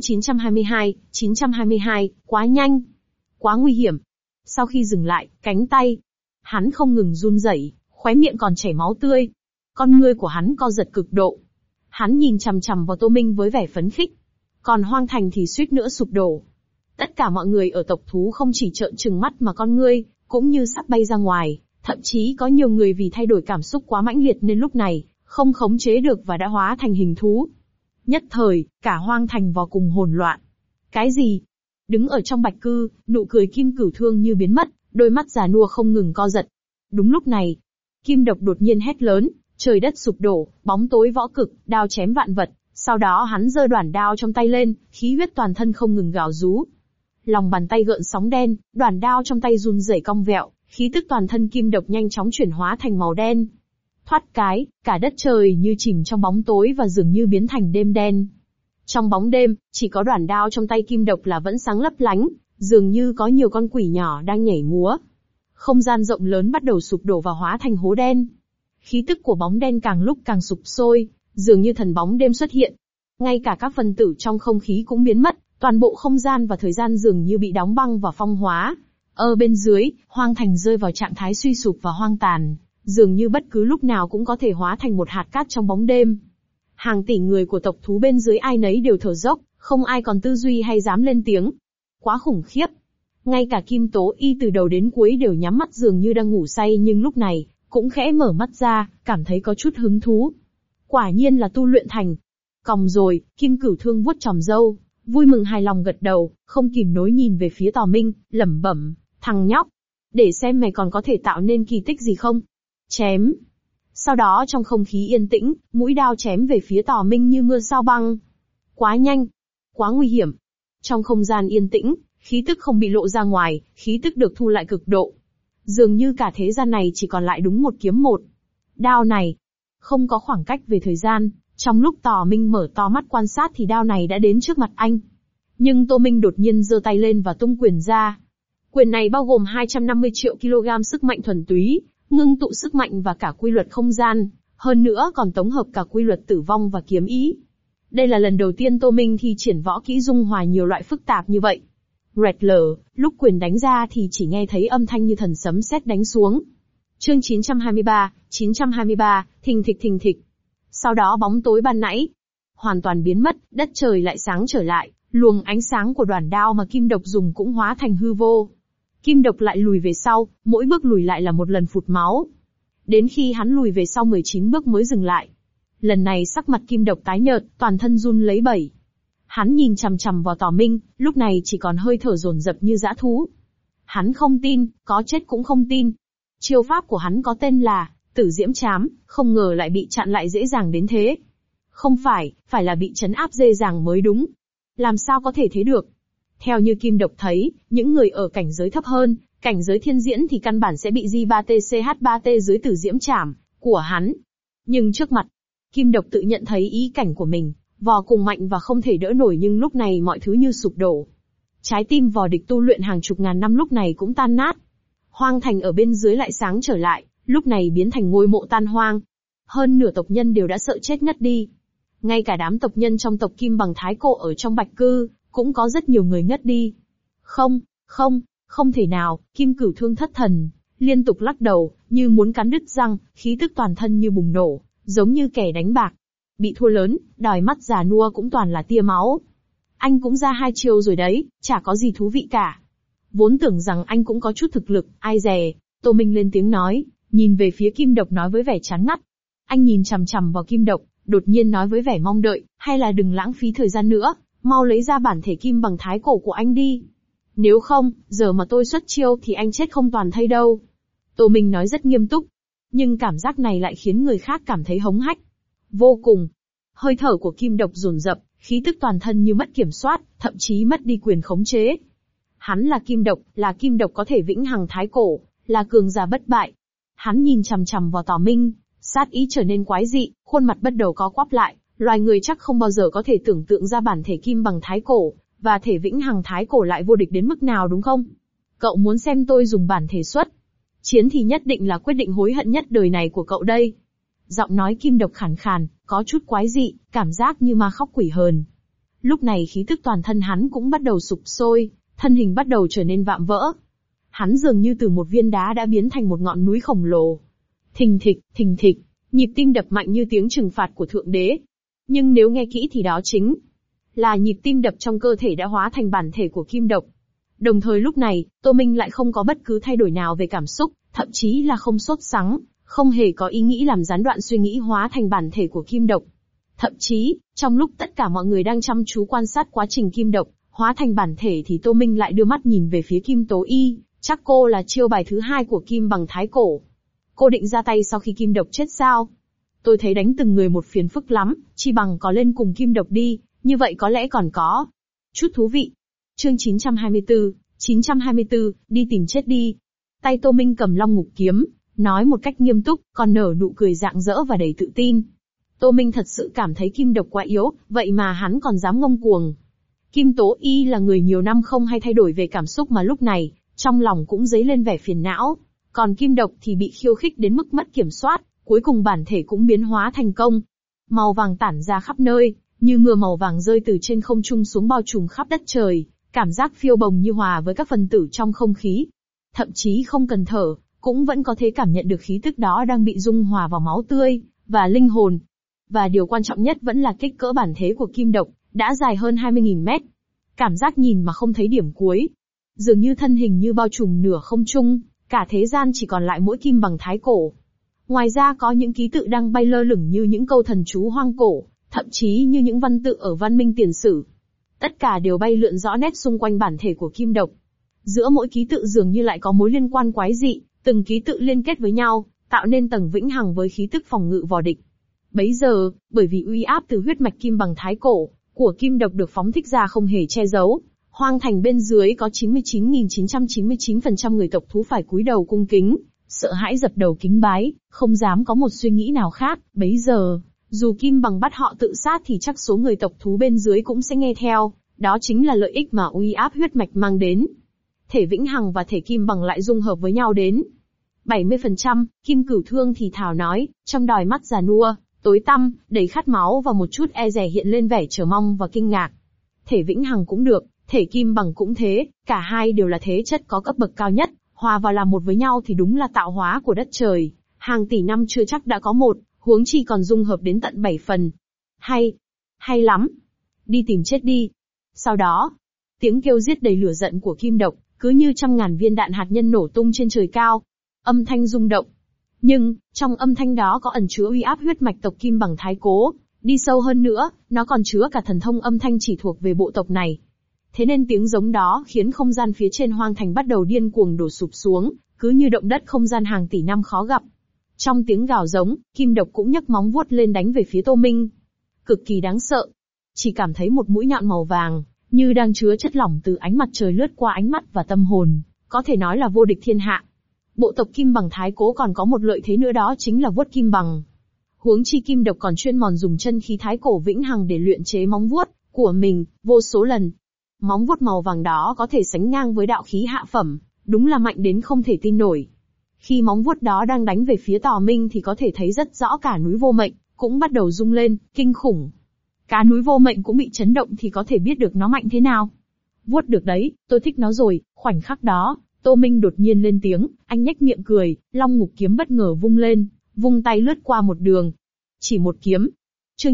922, quá nhanh, quá nguy hiểm. Sau khi dừng lại, cánh tay, hắn không ngừng run rẩy, khóe miệng còn chảy máu tươi. Con ngươi của hắn co giật cực độ. Hắn nhìn chằm chằm vào Tô Minh với vẻ phấn khích. Còn hoang thành thì suýt nữa sụp đổ. Tất cả mọi người ở tộc thú không chỉ trợn trừng mắt mà con ngươi, cũng như sắp bay ra ngoài, thậm chí có nhiều người vì thay đổi cảm xúc quá mãnh liệt nên lúc này, không khống chế được và đã hóa thành hình thú. Nhất thời, cả hoang thành vô cùng hỗn loạn. Cái gì? Đứng ở trong bạch cư, nụ cười Kim Cửu Thương như biến mất, đôi mắt già nua không ngừng co giật. Đúng lúc này, Kim Độc đột nhiên hét lớn, trời đất sụp đổ, bóng tối võ cực, đao chém vạn vật. Sau đó hắn giơ đoản đao trong tay lên, khí huyết toàn thân không ngừng gào rú. Lòng bàn tay gợn sóng đen, đoản đao trong tay run rẩy cong vẹo, khí tức toàn thân Kim Độc nhanh chóng chuyển hóa thành màu đen. Thoát cái, cả đất trời như chìm trong bóng tối và dường như biến thành đêm đen. Trong bóng đêm, chỉ có đoản đao trong tay Kim Độc là vẫn sáng lấp lánh, dường như có nhiều con quỷ nhỏ đang nhảy múa. Không gian rộng lớn bắt đầu sụp đổ và hóa thành hố đen. Khí tức của bóng đen càng lúc càng sụp sôi, dường như thần bóng đêm xuất hiện. Ngay cả các phân tử trong không khí cũng biến mất, toàn bộ không gian và thời gian dường như bị đóng băng và phong hóa. Ở bên dưới, hoang thành rơi vào trạng thái suy sụp và hoang tàn, dường như bất cứ lúc nào cũng có thể hóa thành một hạt cát trong bóng đêm. Hàng tỷ người của tộc thú bên dưới ai nấy đều thở dốc, không ai còn tư duy hay dám lên tiếng. Quá khủng khiếp. Ngay cả Kim Tố Y từ đầu đến cuối đều nhắm mắt dường như đang ngủ say nhưng lúc này, cũng khẽ mở mắt ra, cảm thấy có chút hứng thú. Quả nhiên là tu luyện thành. Còng rồi, Kim Cửu Thương vuốt chòm râu, vui mừng hài lòng gật đầu, không kìm nổi nhìn về phía Tò Minh, lẩm bẩm, thằng nhóc, để xem mày còn có thể tạo nên kỳ tích gì không. Chém. Sau đó trong không khí yên tĩnh, mũi đao chém về phía Tò Minh như mưa sao băng. Quá nhanh, quá nguy hiểm. Trong không gian yên tĩnh, khí tức không bị lộ ra ngoài, khí tức được thu lại cực độ. Dường như cả thế gian này chỉ còn lại đúng một kiếm một. Đao này, không có khoảng cách về thời gian, trong lúc Tò Minh mở to mắt quan sát thì đao này đã đến trước mặt anh. Nhưng Tô Minh đột nhiên giơ tay lên và tung quyền ra. Quyền này bao gồm 250 triệu kg sức mạnh thuần túy, ngưng tụ sức mạnh và cả quy luật không gian, hơn nữa còn tổng hợp cả quy luật tử vong và kiếm ý. Đây là lần đầu tiên Tô Minh thi triển võ kỹ dung hòa nhiều loại phức tạp như vậy. Rẹt lở, lúc quyền đánh ra thì chỉ nghe thấy âm thanh như thần sấm sét đánh xuống. Chương 923, thình thịch. Sau đó bóng tối ban nãy hoàn toàn biến mất, đất trời lại sáng trở lại, luồng ánh sáng của đoàn đao mà Kim Độc dùng cũng hóa thành hư vô. Kim Độc lại lùi về sau, mỗi bước lùi lại là một lần phụt máu. Đến khi hắn lùi về sau 19 bước mới dừng lại. Lần này sắc mặt Kim Độc tái nhợt, toàn thân run lấy bẩy. Hắn nhìn chằm chằm vào Tò Minh, lúc này chỉ còn hơi thở dồn dập như dã thú. Hắn không tin, có chết cũng không tin. Chiêu pháp của hắn có tên là Tử Diễm Trám, không ngờ lại bị chặn lại dễ dàng đến thế. Không phải là bị trấn áp dễ dàng mới đúng. Làm sao có thể thế được? Theo như Kim Độc thấy, những người ở cảnh giới thấp hơn, cảnh giới thiên diễn thì căn bản sẽ bị J3TCH3T dưới Tử Diễm Trảm của hắn. Nhưng trước mặt, Kim Độc tự nhận thấy ý cảnh của mình, vò cùng mạnh và không thể đỡ nổi, nhưng lúc này mọi thứ như sụp đổ. Trái tim vò địch tu luyện hàng chục ngàn năm lúc này cũng tan nát. Hoang thành ở bên dưới lại sáng trở lại, lúc này biến thành ngôi mộ tan hoang. Hơn nửa tộc nhân đều đã sợ chết ngất đi. Ngay cả đám tộc nhân trong tộc Kim Bằng Thái Cổ ở trong Bạch Cư, cũng có rất nhiều người ngất đi. Không thể nào, Kim Cửu Thương thất thần, liên tục lắc đầu, như muốn cắn đứt răng, khí tức toàn thân như bùng nổ, giống như kẻ đánh bạc. Bị thua lớn, đòi mắt già nua cũng toàn là tia máu. Anh cũng ra 2 chiêu rồi đấy, chả có gì thú vị cả. Vốn tưởng rằng anh cũng có chút thực lực, ai dè. Tô Minh lên tiếng nói, nhìn về phía Kim Độc nói với vẻ chán ngắt. Anh nhìn chằm chằm vào Kim Độc, đột nhiên nói với vẻ mong đợi, hay là đừng lãng phí thời gian nữa, mau lấy ra bản thể Kim Bằng Thái Cổ của anh đi. Nếu không, giờ mà tôi xuất chiêu thì anh chết không toàn thây đâu. Tô Minh nói rất nghiêm túc, nhưng cảm giác này lại khiến người khác cảm thấy hống hách. Vô cùng. Hơi thở của Kim Độc dồn dập, khí tức toàn thân như mất kiểm soát, thậm chí mất đi quyền khống chế. Hắn là Kim Độc có thể vĩnh hằng Thái Cổ, là cường giả bất bại. Hắn nhìn chằm chằm vào Tò Minh, sát ý trở nên quái dị, khuôn mặt bắt đầu co quắp lại, loài người chắc không bao giờ có thể tưởng tượng ra bản thể Kim Bằng Thái Cổ, và thể vĩnh hằng Thái Cổ lại vô địch đến mức nào đúng không? Cậu muốn xem tôi dùng bản thể xuất chiến thì nhất định là quyết định hối hận nhất đời này của cậu đây. Giọng nói Kim Độc khàn khàn, có chút quái dị, cảm giác như ma khóc quỷ hờn. Lúc này khí tức toàn thân hắn cũng bắt đầu sụp sôi, thân hình bắt đầu trở nên vạm vỡ. Hắn dường như từ một viên đá đã biến thành một ngọn núi khổng lồ. Thình thịch, nhịp tim đập mạnh như tiếng trừng phạt của Thượng Đế. Nhưng nếu nghe kỹ thì đó chính là nhịp tim đập trong cơ thể đã hóa thành bản thể của Kim Độc. Đồng thời lúc này, Tô Minh lại không có bất cứ thay đổi nào về cảm xúc, thậm chí là không sốt sắng, không hề có ý nghĩ làm gián đoạn suy nghĩ hóa thành bản thể của Kim Độc. Thậm chí, trong lúc tất cả mọi người đang chăm chú quan sát quá trình Kim Độc hóa thành bản thể thì Tô Minh lại đưa mắt nhìn về phía Kim Tố Y, chắc cô là chiêu bài thứ 2 của Kim Bằng Thái Cổ. Cô định ra tay sau khi Kim Độc chết sao? Tôi thấy đánh từng người một phiền phức lắm, chi bằng có lên cùng Kim Độc đi, như vậy có lẽ còn có chút thú vị. Chương 924, đi tìm chết đi. Tay Tô Minh cầm Long Ngục Kiếm, nói một cách nghiêm túc, còn nở nụ cười rạng rỡ và đầy tự tin. Tô Minh thật sự cảm thấy Kim Độc quá yếu, vậy mà hắn còn dám ngông cuồng. Kim Tố Y là người nhiều năm không hay thay đổi về cảm xúc mà lúc này, trong lòng cũng dấy lên vẻ phiền não. Còn Kim Độc thì bị khiêu khích đến mức mất kiểm soát, cuối cùng bản thể cũng biến hóa thành công. Màu vàng tản ra khắp nơi, như mưa màu vàng rơi từ trên không trung xuống bao trùm khắp đất trời, cảm giác phiêu bồng như hòa với các phần tử trong không khí. Thậm chí không cần thở, cũng vẫn có thể cảm nhận được khí tức đó đang bị dung hòa vào máu tươi và linh hồn. Và điều quan trọng nhất vẫn là kích cỡ bản thể của Kim Độc, đã dài hơn 20.000 mét. Cảm giác nhìn mà không thấy điểm cuối. Dường như thân hình như bao trùm nửa không trung, cả thế gian chỉ còn lại mỗi Kim Bằng Thái Cổ. Ngoài ra có những ký tự đang bay lơ lửng như những câu thần chú hoang cổ, thậm chí như những văn tự ở văn minh tiền sử. Tất cả đều bay lượn rõ nét xung quanh bản thể của Kim Độc. Giữa mỗi ký tự dường như lại có mối liên quan quái dị, từng ký tự liên kết với nhau, tạo nên tầng vĩnh hằng với khí tức phòng ngự vò địch. Bấy giờ, bởi vì uy áp từ huyết mạch kim bằng thái cổ của kim độc được phóng thích ra không hề che giấu, hoang thành bên dưới có 99.999% người tộc thú phải cúi đầu cung kính, sợ hãi dập đầu kính bái, không dám có một suy nghĩ nào khác. Bấy giờ, dù kim bằng bắt họ tự sát thì chắc số người tộc thú bên dưới cũng sẽ nghe theo, đó chính là lợi ích mà uy áp huyết mạch mang đến. Thể vĩnh hằng và thể kim bằng lại dung hợp với nhau đến 70%, Kim Cửu Thương thì thào nói, trong đòi mắt già nua, tối tăm, đầy khát máu và một chút e dè hiện lên vẻ chờ mong và kinh ngạc. Thể vĩnh hằng cũng được, thể kim bằng cũng thế, cả hai đều là thế chất có cấp bậc cao nhất, hòa vào làm một với nhau thì đúng là tạo hóa của đất trời, hàng tỷ năm chưa chắc đã có một, huống chi còn dung hợp đến tận 7 phần. Hay lắm. Đi tìm chết đi. Sau đó, tiếng kêu giết đầy lửa giận của kim độc, cứ như trăm ngàn viên đạn hạt nhân nổ tung trên trời cao. Âm thanh rung động. Nhưng, trong âm thanh đó có ẩn chứa uy áp huyết mạch tộc kim bằng thái cố, đi sâu hơn nữa, nó còn chứa cả thần thông âm thanh chỉ thuộc về bộ tộc này. Thế nên tiếng giống đó khiến không gian phía trên hoang thành bắt đầu điên cuồng đổ sụp xuống, cứ như động đất không gian hàng tỷ năm khó gặp. Trong tiếng gào giống, kim độc cũng nhấc móng vuốt lên đánh về phía Tô Minh. Cực kỳ đáng sợ. Chỉ cảm thấy một mũi nhọn màu vàng, như đang chứa chất lỏng từ ánh mặt trời lướt qua ánh mắt và tâm hồn, có thể nói là vô địch thiên hạ. Bộ tộc kim bằng thái cố còn có một lợi thế nữa, đó chính là vuốt kim bằng. Huống chi kim độc còn chuyên mòn dùng chân khí thái cổ vĩnh hằng để luyện chế móng vuốt của mình, vô số lần. Móng vuốt màu vàng đó có thể sánh ngang với đạo khí hạ phẩm, đúng là mạnh đến không thể tin nổi. Khi móng vuốt đó đang đánh về phía Tò Minh thì có thể thấy rất rõ cả núi vô mệnh, cũng bắt đầu rung lên, kinh khủng. Cả núi vô mệnh cũng bị chấn động thì có thể biết được nó mạnh thế nào. Vuốt được đấy, tôi thích nó rồi. Khoảnh khắc đó, Tô Minh đột nhiên lên tiếng, anh nhếch miệng cười, Long Ngục kiếm bất ngờ vung lên, vung tay lướt qua một đường. Chỉ một kiếm. Chương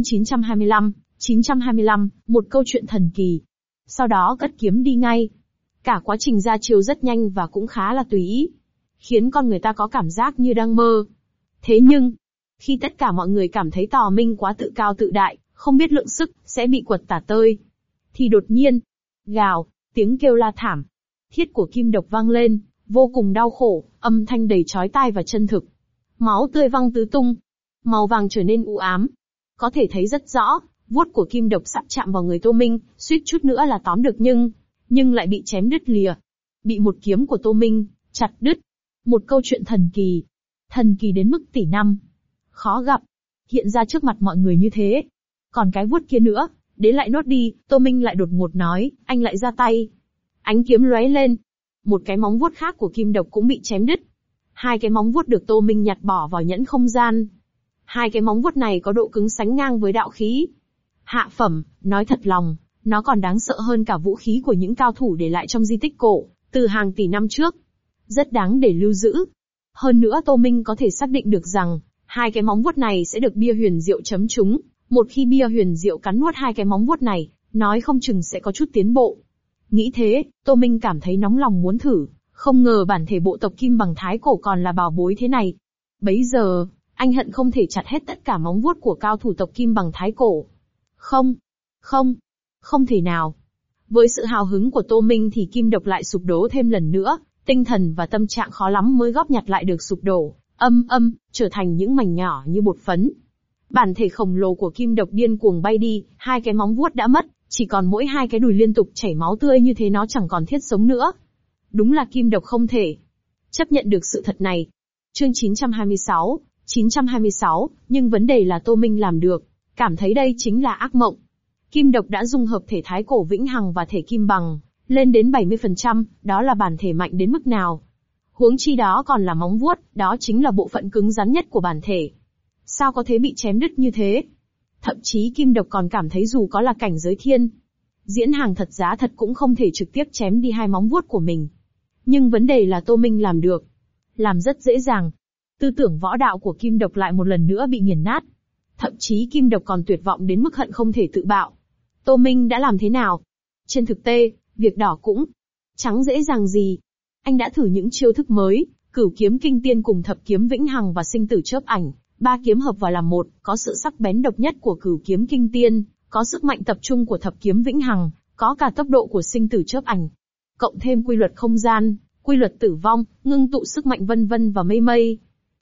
925, một câu chuyện thần kỳ. Sau đó cất kiếm đi ngay. Cả quá trình ra chiêu rất nhanh và cũng khá là tùy ý, khiến con người ta có cảm giác như đang mơ. Thế nhưng, khi tất cả mọi người cảm thấy Tò Minh quá tự cao tự đại, không biết lượng sức, sẽ bị quật tả tơi, thì đột nhiên, gào, tiếng kêu la thảm thiết của kim độc vang lên, vô cùng đau khổ, âm thanh đầy chói tai và chân thực. Máu tươi văng tứ tung, màu vàng trở nên u ám. Có thể thấy rất rõ, vuốt của kim độc sắp chạm vào người Tô Minh, suýt chút nữa là tóm được nhưng lại bị chém đứt lìa. Bị một kiếm của Tô Minh chặt đứt. Một câu chuyện thần kỳ đến mức tỷ năm khó gặp, hiện ra trước mặt mọi người như thế. Còn cái vuốt kia nữa, đến lại nốt đi. Tô Minh lại đột ngột nói, anh lại ra tay. Ánh kiếm lóe lên, một cái móng vuốt khác của kim độc cũng bị chém đứt. Hai cái móng vuốt được Tô Minh nhặt bỏ vào nhẫn không gian. Hai cái móng vuốt này có độ cứng sánh ngang với đạo khí hạ phẩm, nói thật lòng, nó còn đáng sợ hơn cả vũ khí của những cao thủ để lại trong di tích cổ từ hàng tỷ năm trước. Rất đáng để lưu giữ. Hơn nữa Tô Minh có thể xác định được rằng, hai cái móng vuốt này sẽ được bia huyền diệu chấm trúng. Một khi bia huyền diệu cắn nuốt hai cái móng vuốt này, nói không chừng sẽ có chút tiến bộ. Nghĩ thế, Tô Minh cảm thấy nóng lòng muốn thử, không ngờ bản thể bộ tộc kim bằng thái cổ còn là bảo bối thế này. Bấy giờ, anh hận không thể chặt hết tất cả móng vuốt của cao thủ tộc kim bằng thái cổ. Không thể nào. Với sự hào hứng của Tô Minh thì kim độc lại sụp đổ thêm lần nữa, tinh thần và tâm trạng khó lắm mới góp nhặt lại được sụp đổ, trở thành những mảnh nhỏ như bột phấn. Bản thể khổng lồ của kim độc điên cuồng bay đi, hai cái móng vuốt đã mất, chỉ còn mỗi hai cái đùi liên tục chảy máu tươi, như thế nó chẳng còn thiết sống nữa. Đúng là kim độc không thể chấp nhận được sự thật này. Chương 926, nhưng vấn đề là Tô Minh làm được, cảm thấy đây chính là ác mộng. Kim độc đã dung hợp thể thái cổ vĩnh hằng và thể kim bằng, lên đến 70%, đó là bản thể mạnh đến mức nào. Huống chi đó còn là móng vuốt, đó chính là bộ phận cứng rắn nhất của bản thể. Sao có thể bị chém đứt như thế? Thậm chí kim độc còn cảm thấy dù có là cảnh giới thiên diễn hàng thật giá thật cũng không thể trực tiếp chém đi hai móng vuốt của mình. Nhưng vấn đề là Tô Minh làm được. Làm rất dễ dàng. Tư tưởng võ đạo của kim độc lại một lần nữa bị nghiền nát. Thậm chí kim độc còn tuyệt vọng đến mức hận không thể tự bạo. Tô Minh đã làm thế nào? Trên thực tế, việc đỏ cũng chẳng dễ dàng gì. Anh đã thử những chiêu thức mới, Cửu kiếm kinh tiên cùng thập kiếm vĩnh hằng và sinh tử chớp ảnh, ba kiếm hợp vào làm một, có sự sắc bén độc nhất của Cửu kiếm kinh tiên, có sức mạnh tập trung của thập kiếm vĩnh hằng, có cả tốc độ của sinh tử chớp ảnh. Cộng thêm quy luật không gian, quy luật tử vong, ngưng tụ sức mạnh vân vân và mây mây.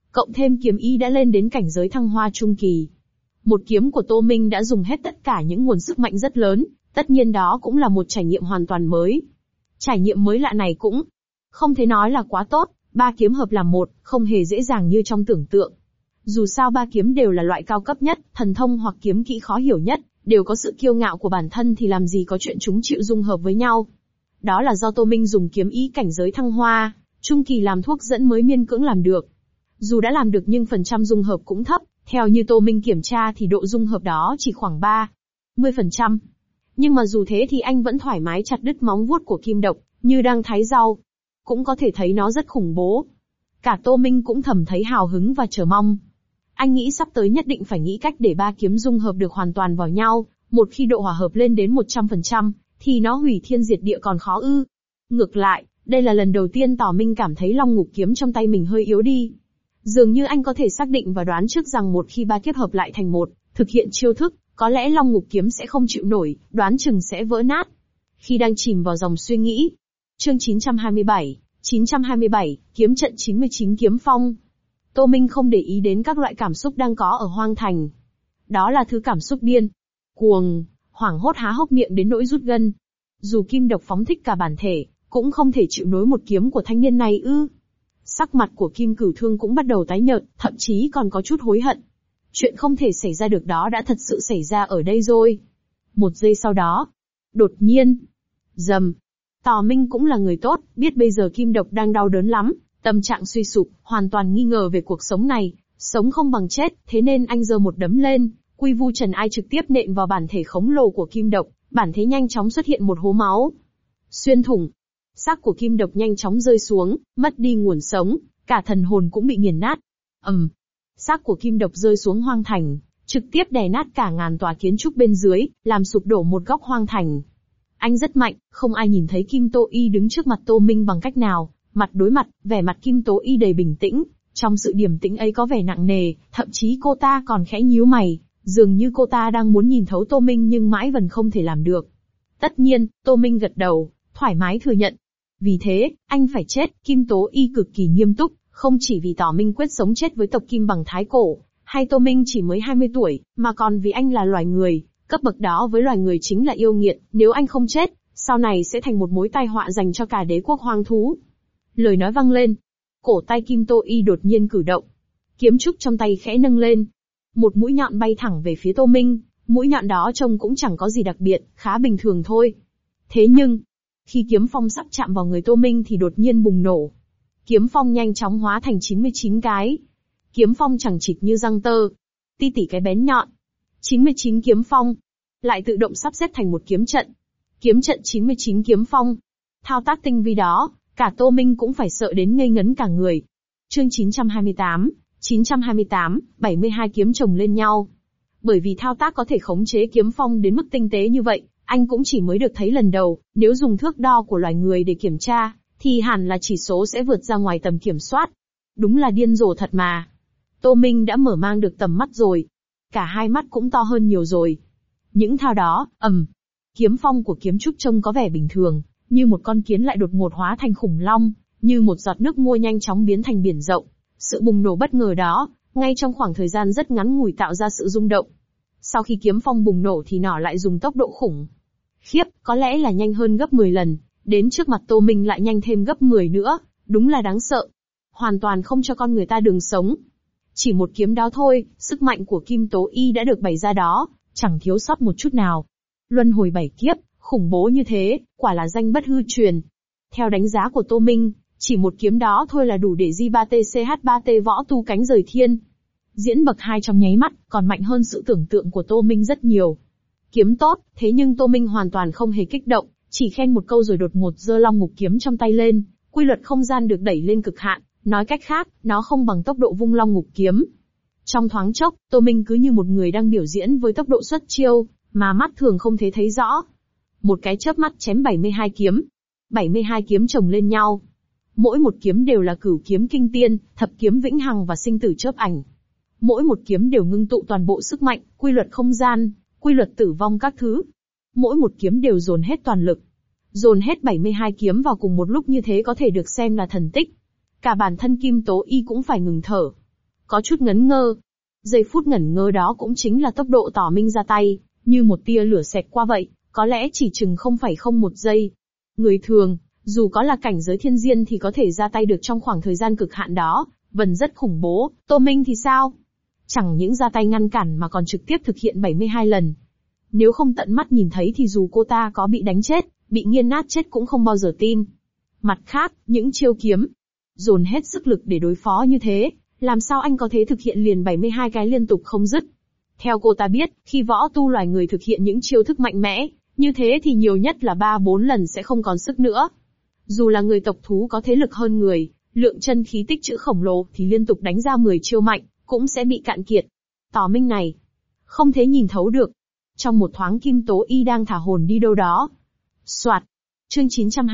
cộng thêm kiếm ý đã lên đến cảnh giới thăng hoa trung kỳ. Một kiếm của Tô Minh đã dùng hết tất cả những nguồn sức mạnh rất lớn, tất nhiên đó cũng là một trải nghiệm hoàn toàn mới. Trải nghiệm mới lạ này cũng không thể nói là quá tốt, ba kiếm hợp làm một, không hề dễ dàng như trong tưởng tượng. Dù sao ba kiếm đều là loại cao cấp nhất, thần thông hoặc kiếm kỹ khó hiểu nhất, đều có sự kiêu ngạo của bản thân thì làm gì có chuyện chúng chịu dung hợp với nhau. Đó là do Tô Minh dùng kiếm ý cảnh giới thăng hoa, trung kỳ làm thuốc dẫn mới miên cưỡng làm được. Dù đã làm được nhưng phần trăm dung hợp cũng thấp, theo như Tô Minh kiểm tra thì độ dung hợp đó chỉ khoảng 30%. Nhưng mà dù thế thì anh vẫn thoải mái chặt đứt móng vuốt của kim độc, như đang thái rau. Cũng có thể thấy nó rất khủng bố. Cả Tô Minh cũng thầm thấy hào hứng và chờ mong. Anh nghĩ sắp tới nhất định phải nghĩ cách để ba kiếm dung hợp được hoàn toàn vào nhau, một khi độ hòa hợp lên đến 100%, thì nó hủy thiên diệt địa còn khó ư. Ngược lại, đây là lần đầu tiên Tỏ Minh cảm thấy Long Ngục kiếm trong tay mình hơi yếu đi. Dường như anh có thể xác định và đoán trước rằng một khi ba kết hợp lại thành một, thực hiện chiêu thức, có lẽ Long Ngục kiếm sẽ không chịu nổi, đoán chừng sẽ vỡ nát. Khi đang chìm vào dòng suy nghĩ. Chương 927, kiếm trận 99 kiếm phong. Tô Minh không để ý đến các loại cảm xúc đang có ở Hoang Thành. Đó là thứ cảm xúc điên, cuồng, hoảng hốt há hốc miệng đến nỗi rút gân. Dù kim độc phóng thích cả bản thể, cũng không thể chịu nổi một kiếm của thanh niên này ư. Sắc mặt của Kim Cửu Thương cũng bắt đầu tái nhợt, thậm chí còn có chút hối hận. Chuyện không thể xảy ra được đó đã thật sự xảy ra ở đây rồi. Một giây sau đó, đột nhiên, rầm. Tỏ Minh cũng là người tốt, biết bây giờ kim độc đang đau đớn lắm, tâm trạng suy sụp, hoàn toàn nghi ngờ về cuộc sống này, sống không bằng chết, thế nên anh giơ một đấm lên, quy vu trần ai trực tiếp nện vào bản thể khổng lồ của kim độc, bản thể nhanh chóng xuất hiện một hố máu. Xuyên thủng. Xác của kim độc nhanh chóng rơi xuống, mất đi nguồn sống, cả thần hồn cũng bị nghiền nát. Xác của kim độc rơi xuống Hoang Thành, trực tiếp đè nát cả ngàn tòa kiến trúc bên dưới, làm sụp đổ một góc Hoang Thành. Anh rất mạnh, không ai nhìn thấy Kim Tố Y đứng trước mặt Tô Minh bằng cách nào, mặt đối mặt, vẻ mặt Kim Tố Y đầy bình tĩnh, trong sự điềm tĩnh ấy có vẻ nặng nề, thậm chí cô ta còn khẽ nhíu mày, dường như cô ta đang muốn nhìn thấu Tô Minh nhưng mãi vẫn không thể làm được. Tất nhiên, Tô Minh gật đầu, thoải mái thừa nhận. Vì thế, anh phải chết, Kim Tố Y cực kỳ nghiêm túc, không chỉ vì Tỏ Minh quyết sống chết với tộc Kim bằng Thái Cổ, hay Tô Minh chỉ mới 20 tuổi, mà còn vì anh là loài người, cấp bậc đó với loài người chính là yêu nghiệt, nếu anh không chết, sau này sẽ thành một mối tai họa dành cho cả đế quốc hoang thú. Lời nói vang lên, cổ tay Kim Tố Y đột nhiên cử động, kiếm trúc trong tay khẽ nâng lên, một mũi nhọn bay thẳng về phía Tô Minh, mũi nhọn đó trông cũng chẳng có gì đặc biệt, khá bình thường thôi. Thế nhưng, khi kiếm phong sắp chạm vào người Tô Minh thì đột nhiên bùng nổ. Kiếm phong nhanh chóng hóa thành 99 cái. Kiếm phong chẳng chịt như răng tơ, ti tỉ cái bén nhọn. 99 kiếm phong, lại tự động sắp xếp thành một kiếm trận. Kiếm trận 99 kiếm phong. Thao tác tinh vi đó, cả Tô Minh cũng phải sợ đến ngây ngấn cả người. Chương 928, 72 kiếm chồng lên nhau. Bởi vì thao tác có thể khống chế kiếm phong đến mức tinh tế như vậy, anh cũng chỉ mới được thấy lần đầu, nếu dùng thước đo của loài người để kiểm tra, thì hẳn là chỉ số sẽ vượt ra ngoài tầm kiểm soát. Đúng là điên rồ thật mà. Tô Minh đã mở mang được tầm mắt rồi. Cả hai mắt cũng to hơn nhiều rồi. Những thao đó, kiếm phong của kiếm trúc trông có vẻ bình thường, như một con kiến lại đột ngột hóa thành khủng long, như một giọt nước mưa nhanh chóng biến thành biển rộng. Sự bùng nổ bất ngờ đó, ngay trong khoảng thời gian rất ngắn ngủi tạo ra sự rung động. Sau khi kiếm phong bùng nổ thì nó lại dùng tốc độ khủng khiếp, có lẽ là nhanh hơn gấp 10 lần, đến trước mặt Tô Minh lại nhanh thêm gấp 10 nữa, đúng là đáng sợ. Hoàn toàn không cho con người ta đường sống. Chỉ một kiếm đó thôi, sức mạnh của Kim Tố Y đã được bày ra đó, chẳng thiếu sót một chút nào. Luân hồi 7 kiếp, khủng bố như thế, quả là danh bất hư truyền. Theo đánh giá của Tô Minh, chỉ một kiếm đó thôi là đủ để J3TCH3T võ tu cánh rời thiên. Diễn bậc 2 trong nháy mắt, còn mạnh hơn sự tưởng tượng của Tô Minh rất nhiều. Kiếm tốt, thế nhưng Tô Minh hoàn toàn không hề kích động, chỉ khen một câu rồi đột ngột giơ Long Ngục kiếm trong tay lên, quy luật không gian được đẩy lên cực hạn, nói cách khác, nó không bằng tốc độ vung Long Ngục kiếm. Trong thoáng chốc, Tô Minh cứ như một người đang biểu diễn với tốc độ xuất chiêu, mà mắt thường không thể thấy rõ. Một cái chớp mắt chém 72 kiếm. 72 kiếm chồng lên nhau. Mỗi một kiếm đều là cửu kiếm kinh tiên, thập kiếm vĩnh hằng và sinh tử chớp ảnh. Mỗi một kiếm đều ngưng tụ toàn bộ sức mạnh, quy luật không gian, quy luật tử vong các thứ. Mỗi một kiếm đều dồn hết toàn lực. Dồn hết 72 kiếm vào cùng một lúc như thế có thể được xem là thần tích. Cả bản thân Kim Tố Y cũng phải ngừng thở. có chút ngẩn ngơ. Giây phút ngẩn ngơ đó cũng chính là tốc độ Tỏ Minh ra tay, như một tia lửa xẹt qua vậy, có lẽ chỉ chừng 0,01 giây. Người thường, dù có là cảnh giới thiên diên thì có thể ra tay được trong khoảng thời gian cực hạn đó, vần rất khủng bố. Tô Minh thì sao? Chẳng những ra tay ngăn cản mà còn trực tiếp thực hiện 72 lần. Nếu không tận mắt nhìn thấy thì dù cô ta có bị đánh chết, bị nghiền nát chết cũng không bao giờ tin. Mặt khác, những chiêu kiếm, dồn hết sức lực để đối phó như thế, làm sao anh có thể thực hiện liền 72 cái liên tục không dứt. Theo cô ta biết, khi võ tu loài người thực hiện những chiêu thức mạnh mẽ, như thế thì nhiều nhất là 3-4 lần sẽ không còn sức nữa. Dù là người tộc thú có thế lực hơn người, lượng chân khí tích trữ khổng lồ thì liên tục đánh ra 10 chiêu mạnh, cũng sẽ bị cạn kiệt. Tỏ Minh này, không thể nhìn thấu được. Trong một thoáng Kim Tố Y đang thả hồn đi đâu đó. Soạt. Chương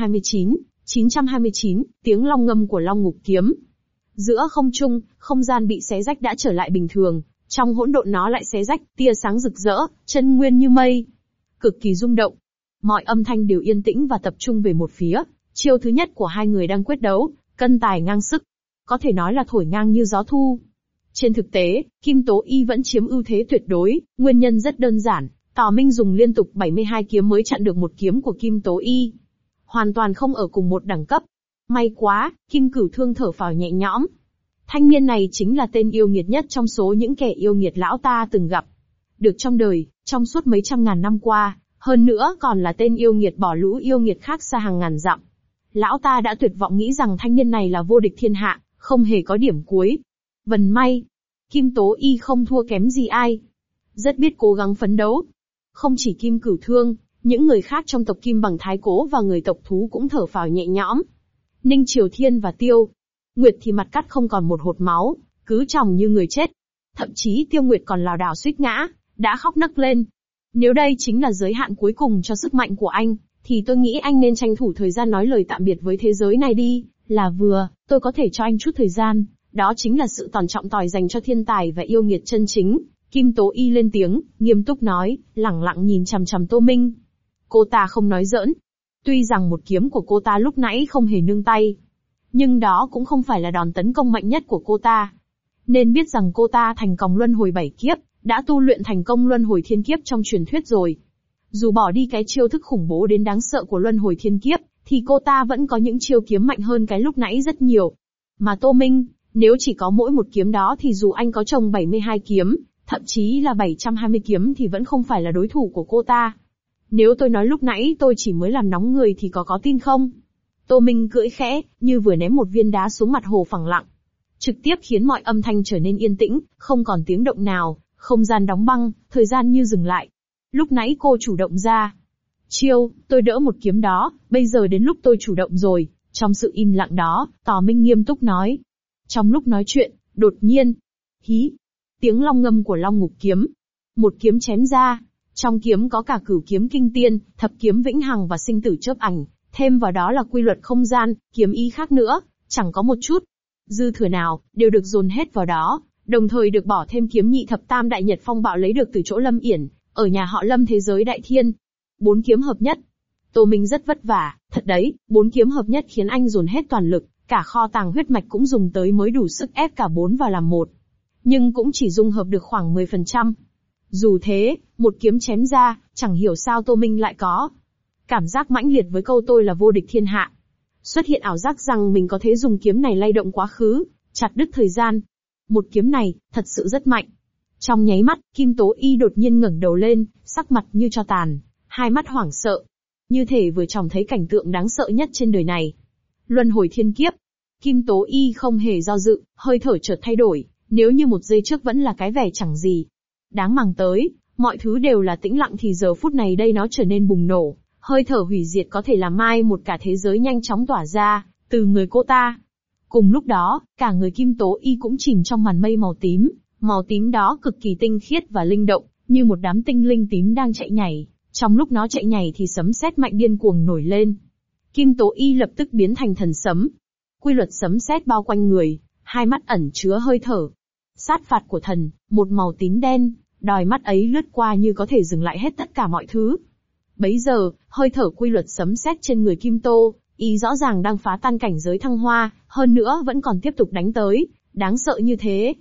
929, tiếng long ngâm của Long Ngục Kiếm. Giữa không trung, không gian bị xé rách đã trở lại bình thường, trong hỗn độn nó lại xé rách, tia sáng rực rỡ, chân nguyên như mây. Cực kỳ rung động. Mọi âm thanh đều yên tĩnh và tập trung về một phía, chiêu thứ nhất của hai người đang quyết đấu, cân tài ngang sức. Có thể nói là thổi ngang như gió thu. Trên thực tế, Kim Tố Y vẫn chiếm ưu thế tuyệt đối, nguyên nhân rất đơn giản, Tỏ Minh dùng liên tục 72 kiếm mới chặn được một kiếm của Kim Tố Y. Hoàn toàn không ở cùng một đẳng cấp. May quá, Kim Cửu Thương thở phào nhẹ nhõm. Thanh niên này chính là tên yêu nghiệt nhất trong số những kẻ yêu nghiệt lão ta từng gặp. Được trong đời, trong suốt mấy trăm ngàn năm qua, hơn nữa còn là tên yêu nghiệt bỏ lũ yêu nghiệt khác xa hàng ngàn dặm. Lão ta đã tuyệt vọng nghĩ rằng thanh niên này là vô địch thiên hạ, không hề có điểm cuối. Vần may, Kim Tố Y không thua kém gì ai. Rất biết cố gắng phấn đấu. Không chỉ Kim Cửu Thương, những người khác trong tộc Kim Bằng Thái Cố và người tộc thú cũng thở phào nhẹ nhõm. Ninh Triều Thiên và Tiêu Nguyệt thì mặt cắt không còn một hột máu, cứ tròng như người chết. Thậm chí Tiêu Nguyệt còn lảo đảo suýt ngã, đã khóc nấc lên. Nếu đây chính là giới hạn cuối cùng cho sức mạnh của anh, thì tôi nghĩ anh nên tranh thủ thời gian nói lời tạm biệt với thế giới này đi, là vừa, tôi có thể cho anh chút thời gian, đó chính là sự tôn trọng tỏi dành cho thiên tài và yêu nghiệt chân chính. Kim Tố Y lên tiếng, nghiêm túc nói, lẳng lặng nhìn chằm chằm Tô Minh. Cô ta không nói giỡn. Tuy rằng một kiếm của cô ta lúc nãy không hề nương tay, nhưng đó cũng không phải là đòn tấn công mạnh nhất của cô ta. Nên biết rằng cô ta thành công luân hồi 7 kiếp, đã tu luyện thành công luân hồi thiên kiếp trong truyền thuyết rồi. Dù bỏ đi cái chiêu thức khủng bố đến đáng sợ của luân hồi thiên kiếp, thì cô ta vẫn có những chiêu kiếm mạnh hơn cái lúc nãy rất nhiều. Mà Tô Minh, nếu chỉ có mỗi một kiếm đó thì dù anh có chồng 72 kiếm, thậm chí là 720 kiếm thì vẫn không phải là đối thủ của cô ta. Nếu tôi nói lúc nãy tôi chỉ mới làm nóng người thì có tin không? Tô Minh cưỡi khẽ, như vừa ném một viên đá xuống mặt hồ phẳng lặng. Trực tiếp khiến mọi âm thanh trở nên yên tĩnh, không còn tiếng động nào, không gian đóng băng, thời gian như dừng lại. Lúc nãy cô chủ động ra chiêu, tôi đỡ một kiếm đó, bây giờ đến lúc tôi chủ động rồi. Trong sự im lặng đó, Tỏ Minh nghiêm túc nói. Trong lúc nói chuyện, đột nhiên, hí, tiếng long ngâm của Long Ngục Kiếm. Một kiếm chém ra, trong kiếm có cả cửu kiếm kinh tiên, thập kiếm vĩnh hằng và sinh tử chớp ảnh, thêm vào đó là quy luật không gian, kiếm ý khác nữa, chẳng có một chút dư thừa nào, đều được dồn hết vào đó, đồng thời được bỏ thêm kiếm nhị thập tam đại nhật phong bạo lấy được từ chỗ Lâm Yển, ở nhà họ Lâm thế giới đại thiên. 4 kiếm hợp nhất. Tô Minh rất vất vả, thật đấy, 4 kiếm hợp nhất khiến anh dồn hết toàn lực, cả kho tàng huyết mạch cũng dùng tới mới đủ sức ép cả 4 vào làm một. Nhưng cũng chỉ dung hợp được khoảng 10%. Dù thế, một kiếm chém ra, chẳng hiểu sao Tô Minh lại có cảm giác mãnh liệt với câu tôi là vô địch thiên hạ. Xuất hiện ảo giác rằng mình có thể dùng kiếm này lay động quá khứ, chặt đứt thời gian. Một kiếm này, thật sự rất mạnh. Trong nháy mắt, Kim Tố Y đột nhiên ngẩng đầu lên, sắc mặt như tro tàn, hai mắt hoảng sợ. Như thể vừa trông thấy cảnh tượng đáng sợ nhất trên đời này. Luân hồi thiên kiếp. Kim Tố Y không hề do dự, hơi thở chợt thay đổi, nếu như một giây trước vẫn là cái vẻ chẳng gì đáng màng tới, mọi thứ đều là tĩnh lặng thì giờ phút này đây nó trở nên bùng nổ, hơi thở hủy diệt có thể làm mai một cả thế giới nhanh chóng tỏa ra, từ người cô ta. Cùng lúc đó, cả người Kim Tố Y cũng chìm trong màn mây màu tím đó cực kỳ tinh khiết và linh động, như một đám tinh linh tím đang chạy nhảy, trong lúc nó chạy nhảy thì sấm sét mạnh điên cuồng nổi lên. Kim Tố Y lập tức biến thành thần sấm. Quy luật sấm sét bao quanh người, hai mắt ẩn chứa hơi thở sát phạt của thần, một màu tím đen, đòi mắt ấy lướt qua như có thể dừng lại hết tất cả mọi thứ. Bấy giờ, hơi thở quy luật sấm sét trên người Kim Tố Y rõ ràng đang phá tan cảnh giới thăng hoa, hơn nữa vẫn còn tiếp tục đánh tới, đáng sợ như thế.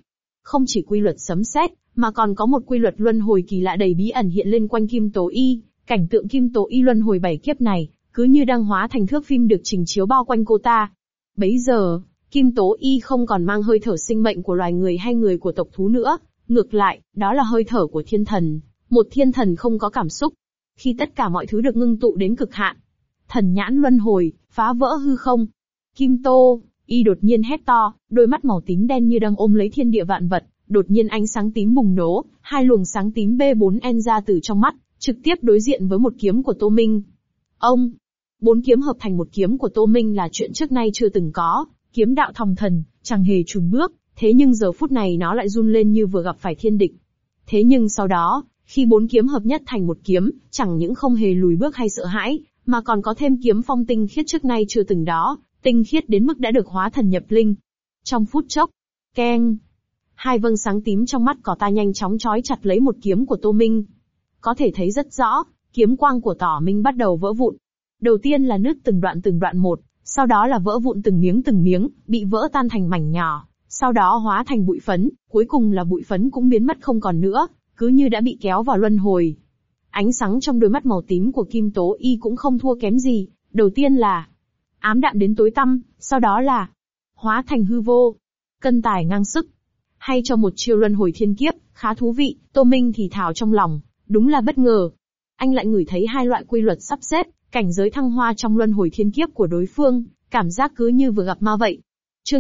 Không chỉ quy luật sấm sét, mà còn có một quy luật luân hồi kỳ lạ đầy bí ẩn hiện lên quanh Kim Tố Y. Cảnh tượng Kim Tố Y luân hồi 7 kiếp này, cứ như đang hóa thành thước phim được trình chiếu bao quanh cô ta. Bấy giờ, Kim Tố Y không còn mang hơi thở sinh mệnh của loài người hay người của tộc thú nữa, ngược lại, đó là hơi thở của thiên thần, một thiên thần không có cảm xúc. Khi tất cả mọi thứ được ngưng tụ đến cực hạn, thần nhãn luân hồi, phá vỡ hư không. Kim Tố Y đột nhiên hét to, đôi mắt màu tím đen như đang ôm lấy thiên địa vạn vật, đột nhiên ánh sáng tím bùng nổ, hai luồng sáng tím B4N ra từ trong mắt, trực tiếp đối diện với một kiếm của Tô Minh. Ông, 4 kiếm hợp thành một kiếm của Tô Minh là chuyện trước nay chưa từng có, kiếm đạo thòng thần, chẳng hề chùn bước, thế nhưng giờ phút này nó lại run lên như vừa gặp phải thiên địch. Thế nhưng sau đó, khi 4 kiếm hợp nhất thành một kiếm, chẳng những không hề lùi bước hay sợ hãi, mà còn có thêm kiếm phong tinh khiết trước nay chưa từng đó, tinh khiết đến mức đã được hóa thần nhập linh. Trong phút chốc, keng, hai vầng sáng tím trong mắt cỏ ta nhanh chóng trói chặt lấy một kiếm của Tô Minh. Có thể thấy rất rõ, kiếm quang của Tỏ Minh bắt đầu vỡ vụn. Đầu tiên là nứt từng đoạn một, sau đó là vỡ vụn từng miếng, bị vỡ tan thành mảnh nhỏ, sau đó hóa thành bụi phấn, cuối cùng là bụi phấn cũng biến mất không còn nữa, cứ như đã bị kéo vào luân hồi. Ánh sáng trong đôi mắt màu tím của Kim Tố Y cũng không thua kém gì, đầu tiên là ám đạm đến tối tăm, sau đó là hóa thành hư vô. Cân tài ngang sức. Hay cho một chiêu luân hồi thiên kiếp, khá thú vị, Tô Minh thì thào trong lòng, đúng là bất ngờ. Anh lại ngửi thấy hai loại quy luật sắp xếp, cảnh giới thăng hoa trong luân hồi thiên kiếp của đối phương, cảm giác cứ như vừa gặp ma vậy. Chương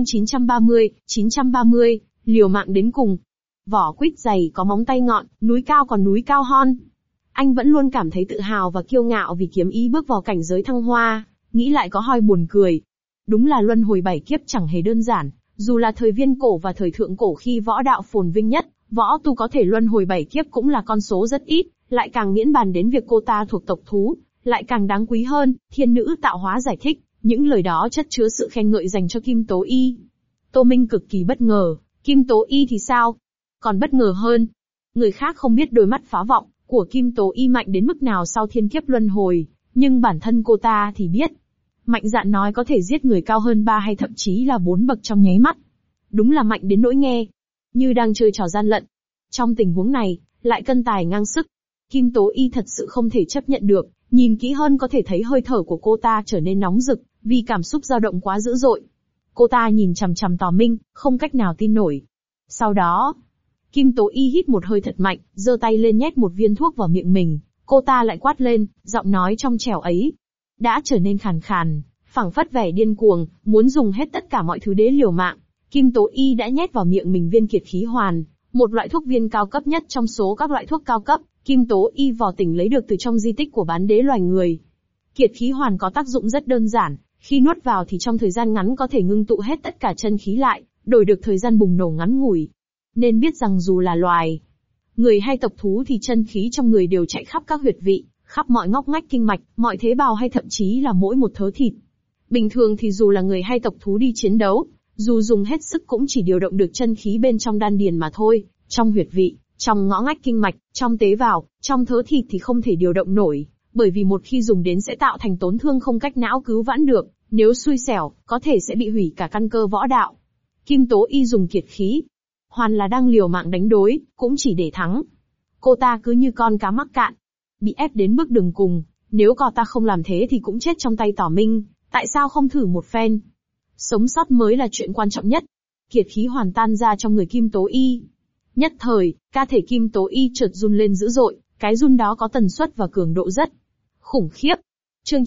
930, liều mạng đến cùng. Vỏ quýt dày có móng tay ngọn, núi cao còn núi cao hon. Anh vẫn luôn cảm thấy tự hào và kiêu ngạo vì kiếm ý bước vào cảnh giới thăng hoa, nghĩ lại có hơi buồn cười. Đúng là luân hồi 7 kiếp chẳng hề đơn giản, dù là thời viên cổ và thời thượng cổ khi võ đạo phồn vinh nhất, võ tu có thể luân hồi 7 kiếp cũng là con số rất ít, lại càng miễn bàn đến việc cô ta thuộc tộc thú, lại càng đáng quý hơn. Thiên nữ tạo hóa giải thích, những lời đó chất chứa sự khen ngợi dành cho Kim Tố Y. Tô Minh cực kỳ bất ngờ, Kim Tố Y thì sao? Còn bất ngờ hơn, người khác không biết đôi mắt phá vọng của Kim Tố Y mạnh đến mức nào sau thiên kiếp luân hồi, nhưng bản thân cô ta thì biết. Mạnh dạn nói có thể giết người cao hơn 3 hay thậm chí là 4 bậc trong nháy mắt. Đúng là mạnh đến nỗi nghe như đang chơi trò gian lận. Trong tình huống này, lại cân tài ngang sức. Kim Tố Y thật sự không thể chấp nhận được, nhìn kỹ hơn có thể thấy hơi thở của cô ta trở nên nóng rực, vì cảm xúc dao động quá dữ dội. Cô ta nhìn chằm chằm Tỏ Minh, không cách nào tin nổi. Sau đó, Kim Tố Y hít một hơi thật mạnh, giơ tay lên nhét một viên thuốc vào miệng mình. Cô ta lại quát lên, giọng nói trong trẻo ấy đã trở nên khàn khàn, phảng phất vẻ điên cuồng, muốn dùng hết tất cả mọi thứ để liều mạng. Kim Tố Y đã nhét vào miệng mình viên kiệt khí hoàn, một loại thuốc viên cao cấp nhất trong số các loại thuốc cao cấp, Kim Tố Y vò tỉnh lấy được từ trong di tích của bán đế loài người. Kiệt khí hoàn có tác dụng rất đơn giản, khi nuốt vào thì trong thời gian ngắn có thể ngưng tụ hết tất cả chân khí lại, đổi được thời gian bùng nổ ngắn ngủi. Nên biết rằng dù là loài người hay tộc thú thì chân khí trong người đều chạy khắp các huyệt vị, khắp mọi ngóc ngách kinh mạch, mọi tế bào hay thậm chí là mỗi một thớ thịt. Bình thường thì dù là người hay tộc thú đi chiến đấu, dù dùng hết sức cũng chỉ điều động được chân khí bên trong đan điền mà thôi, trong huyệt vị, trong ngõ ngách kinh mạch, trong tế bào, trong thớ thịt thì không thể điều động nổi, bởi vì một khi dùng đến sẽ tạo thành tổn thương không cách não cứu vãn được, nếu xui xẻo, có thể sẽ bị hủy cả căn cơ võ đạo. Kim Tố Y dùng kiệt khí hoàn là đang liều mạng đánh đối, cũng chỉ để thắng. Cô ta cứ như con cá mắc cạn, bị ép đến bước đường cùng, nếu cô ta không làm thế thì cũng chết trong tay Tỏ Minh, tại sao không thử một phen? Sống sót mới là chuyện quan trọng nhất. Kiệt khí hoàn tan ra trong người Kim Tố Y. Nhất thời, ca thể Kim Tố Y chợt run lên dữ dội, cái run đó có tần suất và cường độ rất khủng khiếp. Chương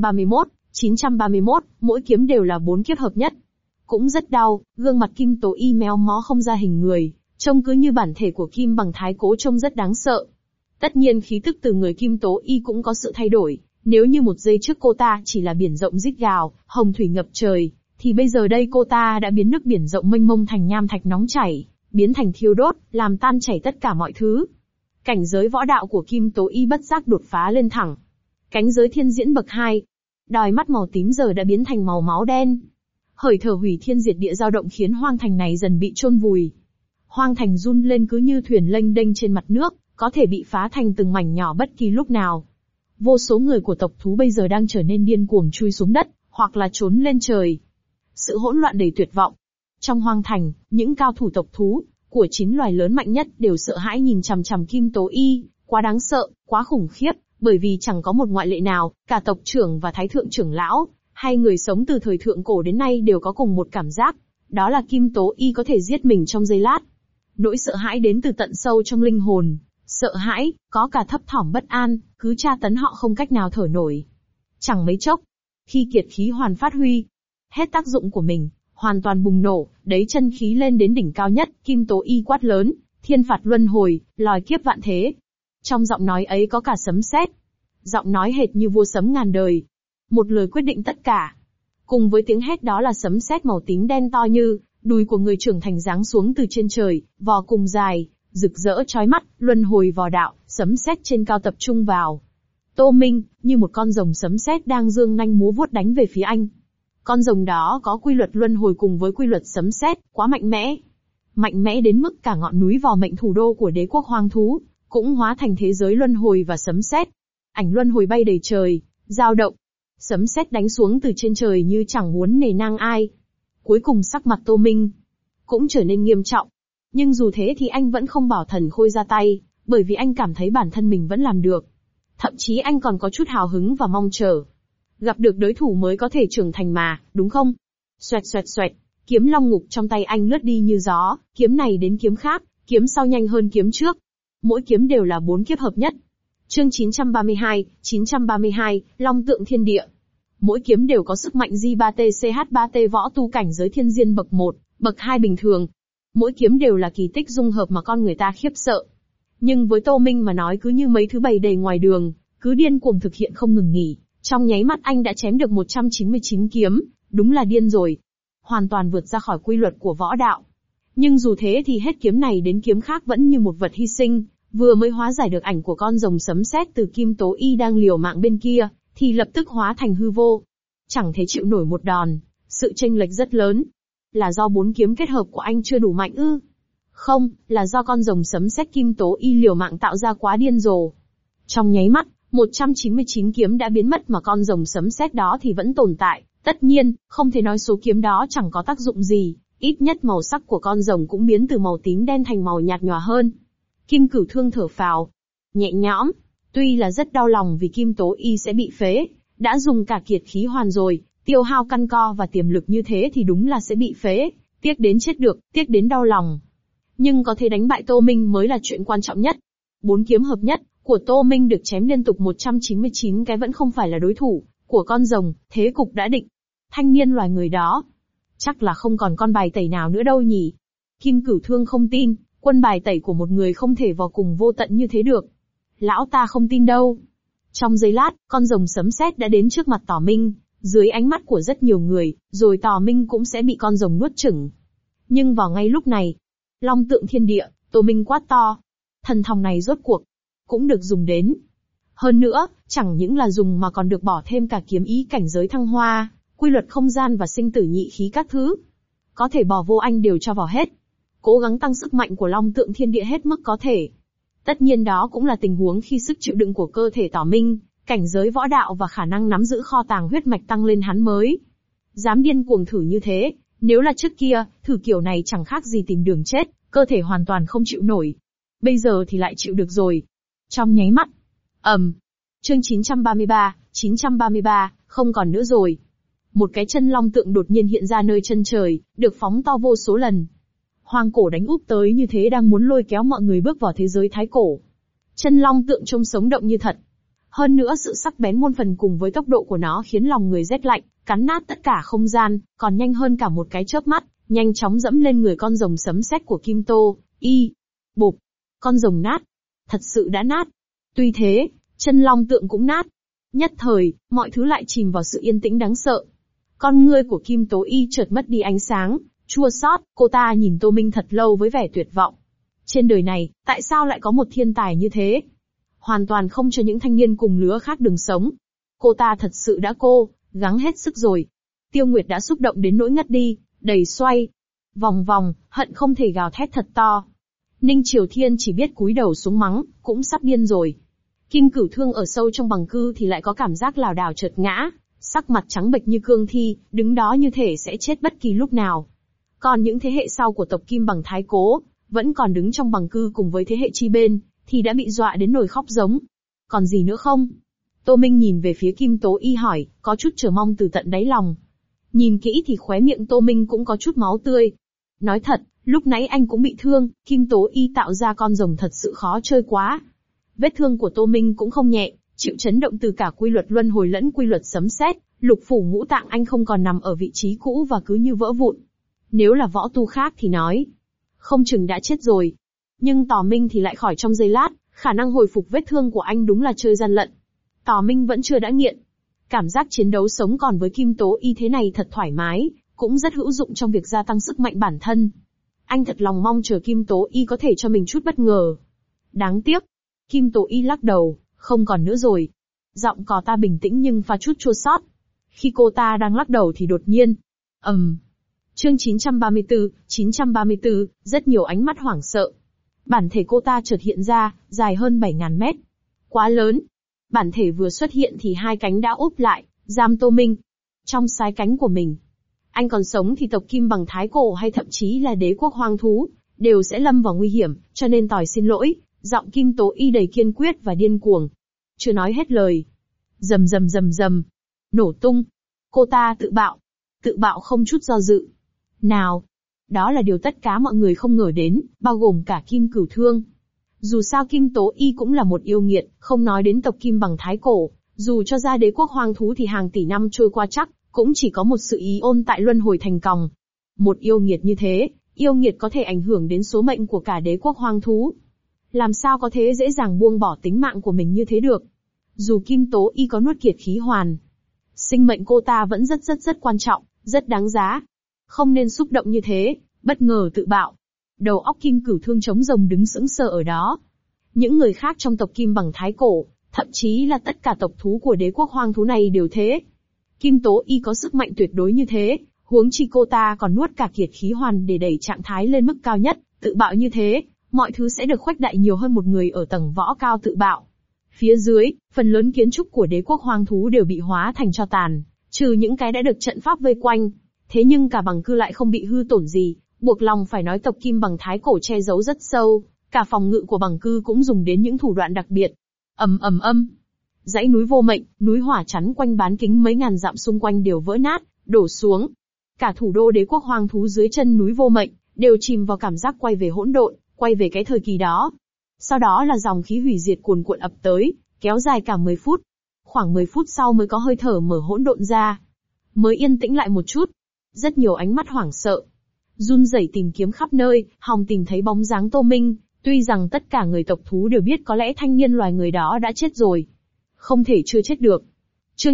931, mỗi kiếm đều là 4 kiếp hợp nhất. Cũng rất đau, gương mặt Kim Tố Y méo mó không ra hình người, trông cứ như bản thể của Kim bằng thái cố trông rất đáng sợ. Tất nhiên khí tức từ người Kim Tố Y cũng có sự thay đổi, nếu như một giây trước cô ta chỉ là biển rộng rít gào, hồng thủy ngập trời, thì bây giờ đây cô ta đã biến nước biển rộng mênh mông thành nham thạch nóng chảy, biến thành thiêu đốt, làm tan chảy tất cả mọi thứ. Cảnh giới võ đạo của Kim Tố Y bất giác đột phá lên thẳng. Cánh giới thiên diễn bậc 2. Đòi mắt màu tím giờ đã biến thành màu máu đen. Hởi thở hủy thiên diệt địa dao động khiến hoang thành này dần bị chôn vùi. Hoang thành run lên cứ như thuyền lênh đênh trên mặt nước, có thể bị phá thành từng mảnh nhỏ bất kỳ lúc nào. Vô số người của tộc thú bây giờ đang trở nên điên cuồng chui xuống đất, hoặc là trốn lên trời. Sự hỗn loạn đầy tuyệt vọng. Trong hoang thành, những cao thủ tộc thú, của 9 loài lớn mạnh nhất đều sợ hãi nhìn chằm chằm Kim Tố Y, quá đáng sợ, quá khủng khiếp, bởi vì chẳng có một ngoại lệ nào, cả tộc trưởng và thái thượng trưởng lão, hay người sống từ thời thượng cổ đến nay đều có cùng một cảm giác, đó là Kim Tố Y có thể giết mình trong giây lát. Nỗi sợ hãi đến từ tận sâu trong linh hồn, sợ hãi, có cả thấp thỏm bất an, cứ tra tấn họ không cách nào thở nổi. Chẳng mấy chốc, khi kiệt khí hoàn phát huy, hết tác dụng của mình, hoàn toàn bùng nổ, đấy chân khí lên đến đỉnh cao nhất, Kim Tố Y quát lớn, thiên phạt luân hồi, lòi kiếp vạn thế. Trong giọng nói ấy có cả sấm sét, giọng nói hệt như vua sấm ngàn đời. Một lời quyết định tất cả. Cùng với tiếng hét đó là sấm sét màu tím đen to như đùi của người trưởng thành giáng xuống từ trên trời, vò cùng dài, rực rỡ chói mắt, luân hồi vò đạo, sấm sét trên cao tập trung vào. Tô Minh, như một con rồng sấm sét đang giương nanh múa vuốt đánh về phía anh. Con rồng đó có quy luật luân hồi cùng với quy luật sấm sét, quá mạnh mẽ. Mạnh mẽ đến mức cả ngọn núi vò mệnh thủ đô của đế quốc hoang thú, cũng hóa thành thế giới luân hồi và sấm sét. Ảnh luân hồi bay đầy trời, dao động. Sấm sét đánh xuống từ trên trời như chẳng muốn nề nang ai. Cuối cùng sắc mặt Tô Minh cũng trở nên nghiêm trọng. Nhưng dù thế thì anh vẫn không bảo Thần Khôi ra tay, bởi vì anh cảm thấy bản thân mình vẫn làm được. Thậm chí anh còn có chút hào hứng và mong chờ. Gặp được đối thủ mới có thể trưởng thành mà, đúng không? Xoẹt xoẹt xoẹt, kiếm long ngục trong tay anh lướt đi như gió, kiếm này đến kiếm khác, kiếm sau nhanh hơn kiếm trước. Mỗi kiếm đều là 4 kiếp hợp nhất. Chương 932, Long Tượng Thiên Địa. Mỗi kiếm đều có sức mạnh J3T-CH3T võ tu cảnh giới thiên diên bậc 1, bậc 2 bình thường. Mỗi kiếm đều là kỳ tích dung hợp mà con người ta khiếp sợ. Nhưng với Tô Minh mà nói cứ như mấy thứ bày đầy ngoài đường, cứ điên cuồng thực hiện không ngừng nghỉ. Trong nháy mắt anh đã chém được 199 kiếm, đúng là điên rồi. Hoàn toàn vượt ra khỏi quy luật của võ đạo. Nhưng dù thế thì hết kiếm này đến kiếm khác vẫn như một vật hy sinh, vừa mới hóa giải được ảnh của con rồng sấm sét từ Kim Tố Y đang liều mạng bên kia, thì lập tức hóa thành hư vô. Chẳng thể chịu nổi một đòn, sự chênh lệch rất lớn. Là do 4 kiếm kết hợp của anh chưa đủ mạnh ư? Không, là do con rồng sấm sét Kim Tố Y liều mạng tạo ra quá điên rồ. Trong nháy mắt, 199 kiếm đã biến mất mà con rồng sấm sét đó thì vẫn tồn tại. Tất nhiên, không thể nói số kiếm đó chẳng có tác dụng gì, ít nhất màu sắc của con rồng cũng biến từ màu tím đen thành màu nhạt nhòa hơn. Kim Cửu Thương thở phào, nhẹ nhõm. Tuy là rất đau lòng vì Kim Tố Y sẽ bị phế, đã dùng cả kiệt khí hoàn rồi, tiêu hao căn co và tiềm lực như thế thì đúng là sẽ bị phế, tiếc đến chết được, tiếc đến đau lòng. Nhưng có thể đánh bại Tô Minh mới là chuyện quan trọng nhất. 4 kiếm hợp nhất của Tô Minh được chém liên tục 199 cái vẫn không phải là đối thủ của con rồng, thế cục đã định. Thanh niên loài người đó, chắc là không còn con bài tẩy nào nữa đâu nhỉ. Kim Cửu Thương không tin, quân bài tẩy của một người không thể vào cùng vô tận như thế được. Lão ta không tin đâu. Trong giây lát, con rồng sấm sét đã đến trước mặt Tỏ Minh, dưới ánh mắt của rất nhiều người, rồi Tỏ Minh cũng sẽ bị con rồng nuốt chửng. Nhưng vào ngay lúc này, Long Tượng Thiên Địa, Tô Minh quát to. Thần thông này rốt cuộc cũng được dùng đến. Hơn nữa, chẳng những là dùng mà còn được bỏ thêm cả kiếm ý cảnh giới thăng hoa, quy luật không gian và sinh tử nhị khí các thứ. Có thể bỏ vô anh đều cho vào hết. Cố gắng tăng sức mạnh của Long Tượng Thiên Địa hết mức có thể. Tất nhiên đó cũng là tình huống khi sức chịu đựng của cơ thể Tỏ Minh, cảnh giới võ đạo và khả năng nắm giữ kho tàng huyết mạch tăng lên hắn mới dám điên cuồng thử như thế. Nếu là trước kia, thử kiểu này chẳng khác gì tìm đường chết, cơ thể hoàn toàn không chịu nổi. Bây giờ thì lại chịu được rồi. Trong nháy mắt. Chương 933, không còn nữa rồi. Một cái chân long tượng đột nhiên hiện ra nơi chân trời, được phóng to vô số lần. Hoang cổ đánh úp tới như thế đang muốn lôi kéo mọi người bước vào thế giới thái cổ. Chân long tượng trông sống động như thật. Hơn nữa sự sắc bén muôn phần cùng với tốc độ của nó khiến lòng người rét lạnh, cắn nát tất cả không gian, còn nhanh hơn cả một cái chớp mắt, nhanh chóng dẫm lên người con rồng sấm sét của Kim Tố Y. Bụp, con rồng nát. Thật sự đã nát. Tuy thế, chân long tượng cũng nát. Nhất thời, mọi thứ lại chìm vào sự yên tĩnh đáng sợ. Con ngươi của Kim Tố Y chợt mất đi ánh sáng, chua xót, cô ta nhìn Tô Minh thật lâu với vẻ tuyệt vọng. Trên đời này, tại sao lại có một thiên tài như thế? Hoàn toàn không cho những thanh niên cùng lứa khác đường sống. Cô ta thật sự đã gắng hết sức rồi. Tiêu Nguyệt đã xúc động đến nỗi ngất đi, đầy xoay vòng vòng, hận không thể gào thét thật to. Ninh Triều Thiên chỉ biết cúi đầu xuống mắng, cũng sắp điên rồi. Kim Cửu Thương ở sâu trong bằng cư thì lại có cảm giác lảo đảo chợt ngã, sắc mặt trắng bệch như cương thi, đứng đó như thể sẽ chết bất kỳ lúc nào. Còn những thế hệ sau của tộc Kim bằng Thái Cố, vẫn còn đứng trong bằng cư cùng với thế hệ chi bên, thì đã bị dọa đến nổi khóc giống. Còn gì nữa không? Tô Minh nhìn về phía Kim Tố Y hỏi, có chút chờ mong từ tận đáy lòng. Nhìn kỹ thì khóe miệng Tô Minh cũng có chút máu tươi. Nói thật, lúc nãy anh cũng bị thương, Kim Tố Y tạo ra con rồng thật sự khó chơi quá. Vết thương của Tô Minh cũng không nhẹ, chịu chấn động từ cả quy luật luân hồi lẫn quy luật sấm sét, lục phủ ngũ tạng anh không còn nằm ở vị trí cũ và cứ như vỡ vụn. Nếu là võ tu khác thì nói, không chừng đã chết rồi. Nhưng Tò Minh thì lại khỏi trong giây lát, khả năng hồi phục vết thương của anh đúng là chơi gian lận. Tò Minh vẫn chưa đã nghiện. Cảm giác chiến đấu sống còn với Kim Tố Y thế này thật thoải mái, cũng rất hữu dụng trong việc gia tăng sức mạnh bản thân. Anh thật lòng mong chờ Kim Tố Y có thể cho mình chút bất ngờ. Đáng tiếc. Kim Tố Y lắc đầu, không còn nữa rồi. Giọng cò ta bình tĩnh nhưng pha chút chua xót. Khi cô ta đang lắc đầu thì đột nhiên. Chương 934, rất nhiều ánh mắt hoảng sợ. Bản thể cô ta chợt hiện ra, dài hơn 7.000 mét. Quá lớn. Bản thể vừa xuất hiện thì hai cánh đã úp lại, giam Tô Minh. Trong sái cánh của mình. Anh còn sống thì tộc Kim bằng Thái Cổ hay thậm chí là đế quốc hoang thú, đều sẽ lâm vào nguy hiểm, cho nên tỏi xin lỗi. Giọng Kim Tố Y đầy kiên quyết và điên cuồng. Chưa nói hết lời. Rầm rầm rầm rầm. Nổ tung. Cô ta tự bạo không chút do dự. Nào. Đó là điều tất cả mọi người không ngờ đến, bao gồm cả Kim Cửu Thương. Dù sao Kim Tố Y cũng là một yêu nghiệt, không nói đến tộc Kim bằng Thái Cổ, dù cho ra đế quốc hoang thú thì hàng tỷ năm trôi qua chắc, cũng chỉ có một sự ý ôn tại luân hồi thành còng. Một yêu nghiệt như thế, yêu nghiệt có thể ảnh hưởng đến số mệnh của cả đế quốc hoang thú. Làm sao có thể dễ dàng buông bỏ tính mạng của mình như thế được? Dù Kim Tố Y có nuốt kiệt khí hoàn, sinh mệnh cô ta vẫn rất quan trọng, rất đáng giá. Không nên xúc động như thế, bất ngờ tự bạo. Đầu óc Kim Cửu Thương trống rồng đứng sững sờ ở đó. Những người khác trong tộc Kim bằng Thái Cổ, thậm chí là tất cả tộc thú của đế quốc hoang thú này đều thế. Kim Tố Y có sức mạnh tuyệt đối như thế, huống chi cô ta còn nuốt cả kiệt khí hoàn để đẩy trạng thái lên mức cao nhất, tự bạo như thế, mọi thứ sẽ được khuếch đại nhiều hơn một người ở tầng võ cao tự bạo. Phía dưới, phần lớn kiến trúc của đế quốc hoang thú đều bị hóa thành tro tàn, trừ những cái đã được trận pháp vây quanh. Thế nhưng cả bằng cư lại không bị hư tổn gì, buộc lòng phải nói tộc Kim bằng Thái Cổ che giấu rất sâu, cả phòng ngự của bằng cư cũng dùng đến những thủ đoạn đặc biệt. Dãy núi vô mệnh, núi hỏa chắn quanh bán kính mấy ngàn dặm xung quanh đều vỡ nát, đổ xuống. Cả thủ đô đế quốc hoang thú dưới chân núi vô mệnh, đều chìm vào cảm giác quay về hỗn độn, quay về cái thời kỳ đó. Sau đó là dòng khí hủy diệt cuồn cuộn ập tới, kéo dài cả 10 phút. Khoảng 10 phút sau mới có hơi thở mở hỗn độn ra. Mới yên tĩnh lại một chút. Rất nhiều ánh mắt hoảng sợ. Run rẩy tìm kiếm khắp nơi, hòng tìm thấy bóng dáng Tô Minh, tuy rằng tất cả người tộc thú đều biết có lẽ thanh niên loài người đó đã chết rồi. Không thể chưa chết được. Chương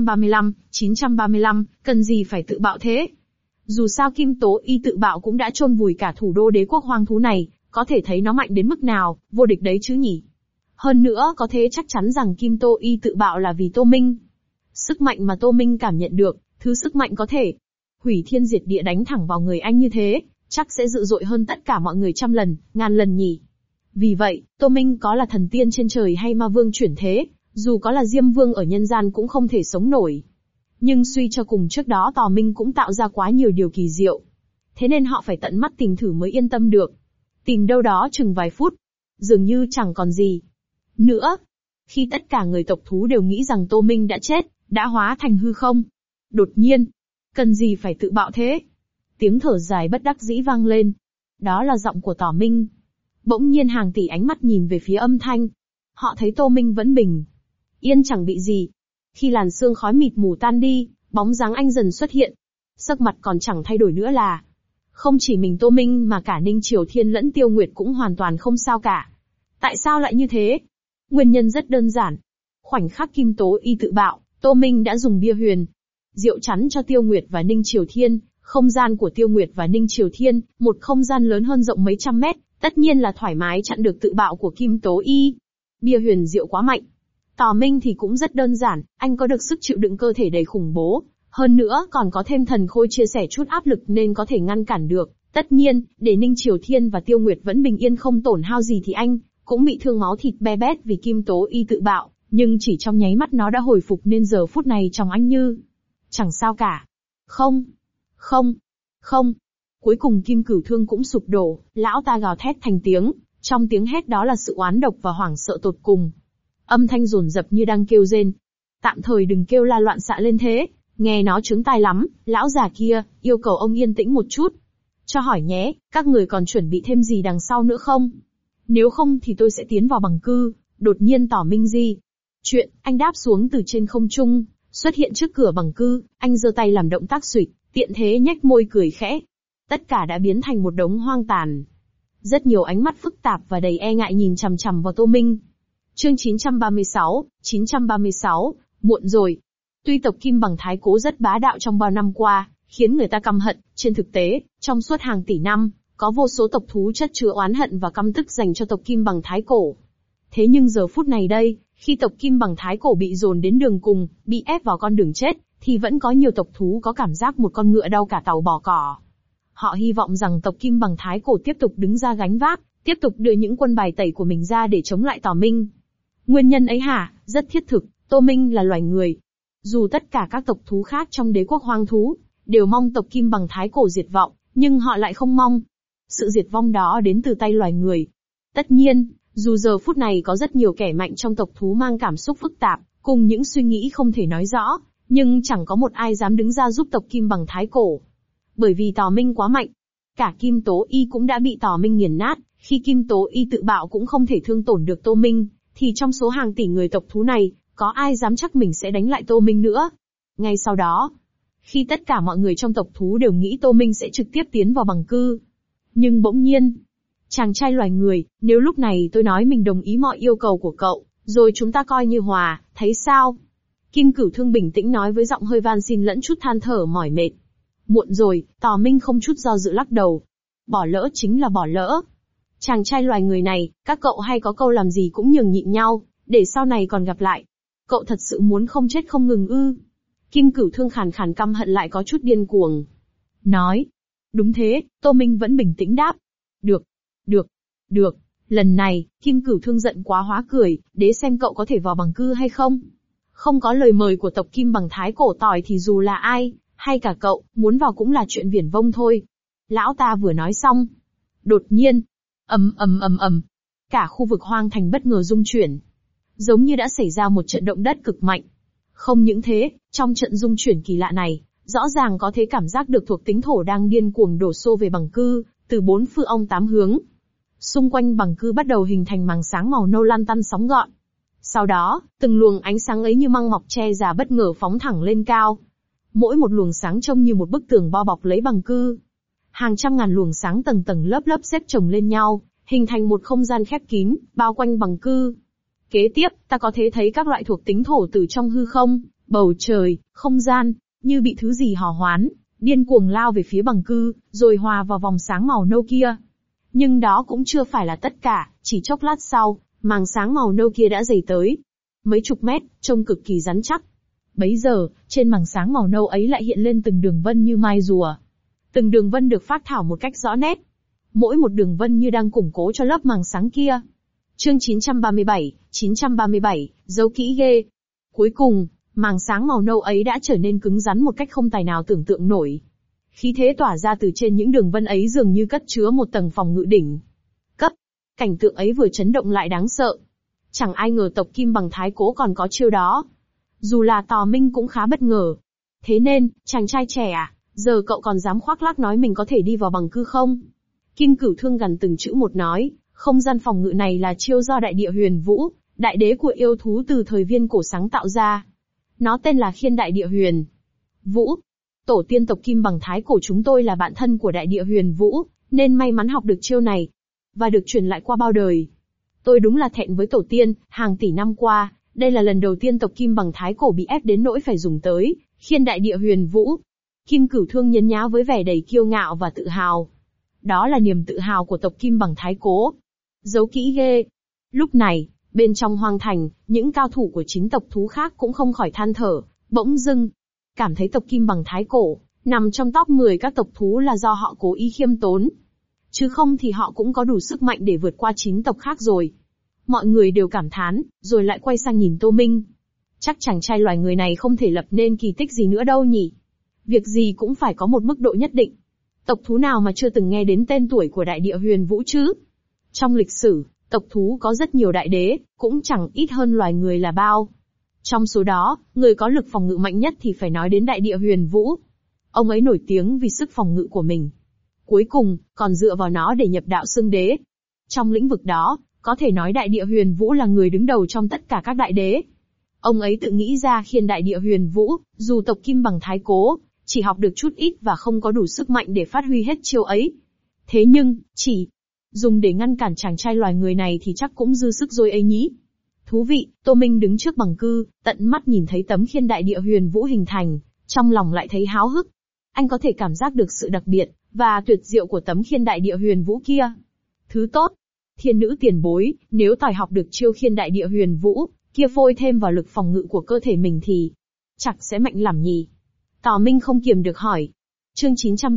935, cần gì phải tự bạo thế? Dù sao Kim Tố Y tự bạo cũng đã chôn vùi cả thủ đô đế quốc hoang thú này, có thể thấy nó mạnh đến mức nào, vô địch đấy chứ nhỉ? Hơn nữa có thể chắc chắn rằng Kim Tố Y tự bạo là vì Tô Minh. Sức mạnh mà Tô Minh cảm nhận được, thứ sức mạnh có thể hủy thiên diệt địa đánh thẳng vào người anh như thế, chắc sẽ dữ dội hơn tất cả mọi người trăm lần, ngàn lần nhỉ. Vì vậy, Tô Minh có là thần tiên trên trời hay ma vương chuyển thế, dù có là Diêm Vương ở nhân gian cũng không thể sống nổi. Nhưng suy cho cùng trước đó Tò Minh cũng tạo ra quá nhiều điều kỳ diệu. Thế nên họ phải tận mắt tìm thử mới yên tâm được. Tìm đâu đó chừng vài phút, dường như chẳng còn gì nữa. Khi tất cả người tộc thú đều nghĩ rằng Tô Minh đã chết, đã hóa thành hư không. Đột nhiên, cần gì phải tự bạo thế? Tiếng thở dài bất đắc dĩ vang lên. Đó là giọng của Tò Minh. Bỗng nhiên hàng tỷ ánh mắt nhìn về phía âm thanh. Họ thấy Tô Minh vẫn bình yên chẳng bị gì. Khi làn sương khói mịt mù tan đi, bóng dáng anh dần xuất hiện. Sắc mặt còn chẳng thay đổi nữa là. Không chỉ mình Tô Minh mà cả Ninh Triều Thiên lẫn Tiêu Nguyệt cũng hoàn toàn không sao cả. Tại sao lại như thế? Nguyên nhân rất đơn giản. Khoảnh khắc Kim Tố Y tự bạo, Tô Minh đã dùng bia huyền diệu chắn cho Tiêu Nguyệt và Ninh Triều Thiên. Không gian của Tiêu Nguyệt và Ninh Triều Thiên, một không gian lớn hơn rộng mấy trăm mét, tất nhiên là thoải mái chặn được tự bạo của Kim Tố Y. Bia huyền diệu quá mạnh. Tò Minh thì cũng rất đơn giản, anh có được sức chịu đựng cơ thể đầy khủng bố, hơn nữa còn có thêm thần khôi chia sẻ chút áp lực nên có thể ngăn cản được. Tất nhiên, để Ninh Triều Thiên và Tiêu Nguyệt vẫn bình yên không tổn hao gì thì anh cũng bị thương máu thịt be bét vì Kim Tố Y tự bạo, nhưng chỉ trong nháy mắt nó đã hồi phục nên giờ phút này trong anh như chẳng sao cả. Không. Cuối cùng Kim Cửu Thương cũng sụp đổ, lão ta gào thét thành tiếng, trong tiếng hét đó là sự oán độc và hoảng sợ tột cùng. Âm thanh dồn dập như đang kêu rên. Tạm thời đừng kêu la loạn xạ lên thế, nghe nó chướng tai lắm, lão già kia, yêu cầu ông yên tĩnh một chút. Cho hỏi nhé, các người còn chuẩn bị thêm gì đằng sau nữa không? Nếu không thì tôi sẽ tiến vào bằng cư. Đột nhiên Tỏ Minh Di. Chuyện, anh đáp xuống từ trên không trung, xuất hiện trước cửa bằng cư, anh giơ tay làm động tác xuỵch, tiện thế nhếch môi cười khẽ. Tất cả đã biến thành một đống hoang tàn. Rất nhiều ánh mắt phức tạp và đầy e ngại nhìn chằm chằm vào Tô Minh. Chương 936, muộn rồi. Tuy tộc Kim Bằng Thái Cố rất bá đạo trong bao năm qua, khiến người ta căm hận, trên thực tế, trong suốt hàng tỷ năm, có vô số tộc thú chất chứa oán hận và căm tức dành cho tộc Kim Bằng Thái Cổ. Thế nhưng giờ phút này đây, khi tộc Kim Bằng Thái Cổ bị dồn đến đường cùng, bị ép vào con đường chết, thì vẫn có nhiều tộc thú có cảm giác một con ngựa đau cả tàu bỏ cỏ. Họ hy vọng rằng tộc Kim Bằng Thái Cổ tiếp tục đứng ra gánh vác, tiếp tục đưa những quân bài tẩy của mình ra để chống lại Tỏ Minh. Nguyên nhân ấy hả, rất thiết thực, Tô Minh là loài người. Dù tất cả các tộc thú khác trong đế quốc hoang thú, đều mong tộc Kim Bằng Thái Cổ diệt vong, nhưng họ lại không mong. Sự diệt vong đó đến từ tay loài người. Tất nhiên, dù giờ phút này có rất nhiều kẻ mạnh trong tộc thú mang cảm xúc phức tạp, cùng những suy nghĩ không thể nói rõ, nhưng chẳng có một ai dám đứng ra giúp tộc Kim Bằng Thái Cổ. Bởi vì Tỏ Minh quá mạnh. Cả Kim Tố Y cũng đã bị Tỏ Minh nghiền nát, khi Kim Tố Y tự bạo cũng không thể thương tổn được Tô Minh, thì trong số hàng tỷ người tộc thú này, có ai dám chắc mình sẽ đánh lại Tô Minh nữa. Ngay sau đó, khi tất cả mọi người trong tộc thú đều nghĩ Tô Minh sẽ trực tiếp tiến vào bằng cư. Nhưng bỗng nhiên, chàng trai loài người, nếu lúc này tôi nói mình đồng ý mọi yêu cầu của cậu, rồi chúng ta coi như hòa, thấy sao? Kim Cửu Thương bình tĩnh nói với giọng hơi van xin lẫn chút than thở mỏi mệt. Muộn rồi, Tỏ Minh không chút do dự lắc đầu. Bỏ lỡ chính là bỏ lỡ. Chàng trai loài người này, các cậu hay có câu làm gì cũng nhường nhịn nhau, để sau này còn gặp lại. Cậu thật sự muốn không chết không ngừng ư? Kim Cửu Thương khàn khàn căm hận lại có chút điên cuồng. Nói. Đúng thế, Tô Minh vẫn bình tĩnh đáp. Được. Lần này, Kim Cửu Thương giận quá hóa cười, để xem cậu có thể vào bằng cư hay không. Không có lời mời của tộc Kim Bằng Thái Cổ tỏi thì dù là ai, hay cả cậu, muốn vào cũng là chuyện viển vông thôi. Lão ta vừa nói xong. Đột nhiên, ầm. Cả khu vực hoang thành bất ngờ rung chuyển. Giống như đã xảy ra một trận động đất cực mạnh. Không những thế, trong trận rung chuyển kỳ lạ này, rõ ràng có thể cảm giác được thuộc tính thổ đang điên cuồng đổ xô về bằng cư, từ bốn phương ong tám hướng. Xung quanh bằng cư bắt đầu hình thành màng sáng màu nâu lăn tăn sóng gọn. Sau đó, từng luồng ánh sáng ấy như măng mọc che già bất ngờ phóng thẳng lên cao. Mỗi một luồng sáng trông như một bức tường bao bọc lấy bằng cư. Hàng trăm ngàn luồng sáng tầng tầng lớp lớp xếp chồng lên nhau, hình thành một không gian khép kín, bao quanh bằng cư. Kế tiếp, ta có thể thấy các loại thuộc tính thổ từ trong hư không, bầu trời, không gian, như bị thứ gì hò hoán, điên cuồng lao về phía bằng cư, rồi hòa vào vòng sáng màu nâu kia. Nhưng đó cũng chưa phải là tất cả, chỉ chốc lát sau, màng sáng màu nâu kia đã dày tới mấy chục mét, trông cực kỳ rắn chắc. Bấy giờ, trên màng sáng màu nâu ấy lại hiện lên từng đường vân như mai rùa. Từng đường vân được phác thảo một cách rõ nét. Mỗi một đường vân như đang củng cố cho lớp màng sáng kia. Chương 937, giấu kỹ ghê. Cuối cùng, màng sáng màu nâu ấy đã trở nên cứng rắn một cách không tài nào tưởng tượng nổi. Khí thế tỏa ra từ trên những đường vân ấy dường như cất chứa một tầng phòng ngự đỉnh cấp. Cảnh tượng ấy vừa chấn động lại đáng sợ. Chẳng ai ngờ tộc Kim Bằng Thái Cố còn có chiêu đó. Dù là Tò Minh cũng khá bất ngờ. Thế nên, chàng trai trẻ à, giờ cậu còn dám khoác lác nói mình có thể đi vào bằng cư không? Kim Cửu Thương gằn từng chữ một nói, không gian phòng ngự này là chiêu do đại địa huyền vũ, đại đế của yêu thú từ thời Viên Cổ sáng tạo ra. Nó tên là Khiên Đại Địa Huyền Vũ. Tổ tiên tộc Kim Bằng Thái Cổ chúng tôi là bạn thân của đại địa huyền vũ, nên may mắn học được chiêu này, và được truyền lại qua bao đời. Tôi đúng là thẹn với tổ tiên, hàng tỷ năm qua, đây là lần đầu tiên tộc Kim Bằng Thái Cổ bị ép đến nỗi phải dùng tới Khiên Đại Địa Huyền Vũ. Kim Cửu Thương nhấn nhá với vẻ đầy kiêu ngạo và tự hào. Đó là niềm tự hào của tộc Kim Bằng Thái Cố. Giấu kỹ ghê. Lúc này, bên trong hoang thành, những cao thủ của chính tộc thú khác cũng không khỏi than thở, bỗng dưng cảm thấy tộc Kim Bằng Thái Cổ nằm trong top 10 các tộc thú là do họ cố ý khiêm tốn. Chứ không thì họ cũng có đủ sức mạnh để vượt qua 9 tộc khác rồi. Mọi người đều cảm thán, rồi lại quay sang nhìn Tô Minh. Chắc chàng trai loài người này không thể lập nên kỳ tích gì nữa đâu nhỉ. Việc gì cũng phải có một mức độ nhất định. Tộc thú nào mà chưa từng nghe đến tên tuổi của đại địa huyền vũ chứ? Trong lịch sử, tộc thú có rất nhiều đại đế, cũng chẳng ít hơn loài người là bao. Trong số đó, người có lực phòng ngự mạnh nhất thì phải nói đến đại địa huyền vũ. Ông ấy nổi tiếng vì sức phòng ngự của mình. Cuối cùng, còn dựa vào nó để nhập đạo xưng đế. Trong lĩnh vực đó, có thể nói đại địa huyền vũ là người đứng đầu trong tất cả các đại đế. Ông ấy tự nghĩ ra khiên đại địa huyền vũ, dù tộc Kim bằng thái cố, chỉ học được chút ít và không có đủ sức mạnh để phát huy hết chiêu ấy. Thế nhưng, chỉ dùng để ngăn cản chàng trai loài người này thì chắc cũng dư sức rồi ấy nhỉ. Thú vị, Tô Minh đứng trước bằng cư, tận mắt nhìn thấy tấm khiên đại địa huyền vũ hình thành, trong lòng lại thấy háo hức. Anh có thể cảm giác được sự đặc biệt và tuyệt diệu của tấm khiên đại địa huyền vũ kia. Thứ tốt, thiên nữ tiền bối, nếu tài học được chiêu khiên đại địa huyền vũ kia phôi thêm vào lực phòng ngự của cơ thể mình thì chắc sẽ mạnh lắm nhỉ. Tào Minh không kiềm được hỏi. Chương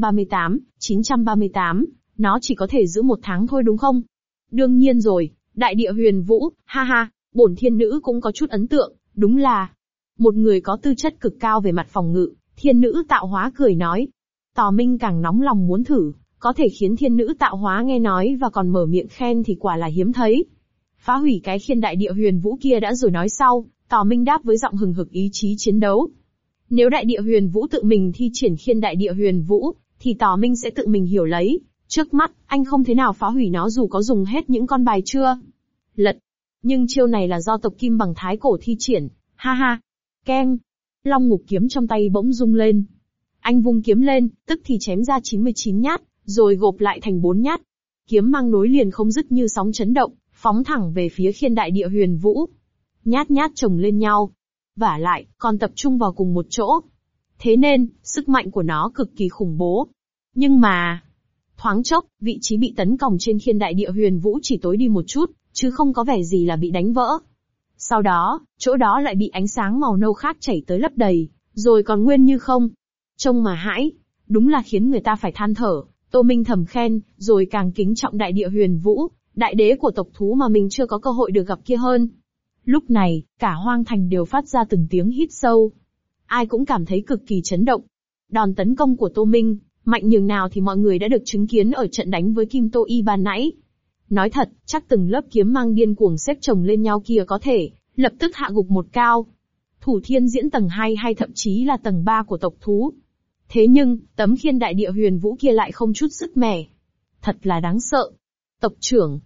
938, nó chỉ có thể giữ 1 tháng thôi đúng không? Đương nhiên rồi, đại địa huyền vũ, ha ha, bổn thiên nữ cũng có chút ấn tượng, đúng là một người có tư chất cực cao về mặt phòng ngự. Thiên nữ tạo hóa cười nói. Tào Minh càng nóng lòng muốn thử, có thể khiến thiên nữ tạo hóa nghe nói và còn mở miệng khen thì quả là hiếm thấy. Phá hủy cái khiên đại địa huyền vũ kia đã rồi nói sau, Tào Minh đáp với giọng hừng hực ý chí chiến đấu. Nếu đại địa huyền vũ tự mình thi triển khiên đại địa huyền vũ, thì Tào Minh sẽ tự mình hiểu lấy. Trước mắt, anh không thể nào phá hủy nó dù có dùng hết những con bài chưa lật. Nhưng chiêu này là do tộc Kim bằng thái cổ thi triển, ha ha. Keng. Long ngục kiếm trong tay bỗng rung lên. Anh vung kiếm lên, tức thì chém ra 99 nhát, rồi gộp lại thành 4 nhát. Kiếm mang nối liền không dứt như sóng chấn động, phóng thẳng về phía khiên đại địa huyền vũ. Nhát nhát chồng lên nhau. Vả lại, còn tập trung vào cùng một chỗ. Thế nên, sức mạnh của nó cực kỳ khủng bố. Nhưng mà, thoáng chốc, vị trí bị tấn công trên khiên đại địa huyền vũ chỉ tối đi một chút, chứ không có vẻ gì là bị đánh vỡ. Sau đó, chỗ đó lại bị ánh sáng màu nâu khác chảy tới lấp đầy, rồi còn nguyên như không. Trông mà hãi, đúng là khiến người ta phải than thở. Tô Minh thầm khen, rồi càng kính trọng đại địa huyền vũ, đại đế của tộc thú mà mình chưa có cơ hội được gặp kia hơn. Lúc này, cả hoang thành đều phát ra từng tiếng hít sâu. Ai cũng cảm thấy cực kỳ chấn động. Đòn tấn công của Tô Minh, mạnh nhường nào thì mọi người đã được chứng kiến ở trận đánh với Kim Tô Y ban nãy. Nói thật, chắc từng lớp kiếm mang điên cuồng xếp chồng lên nhau kia có thể lập tức hạ gục một cao thủ thiên diễn tầng 2 hay thậm chí là tầng 3 của tộc thú. Thế nhưng, tấm khiên đại địa huyền vũ kia lại không chút sức mẻ. Thật là đáng sợ. Tộc trưởng,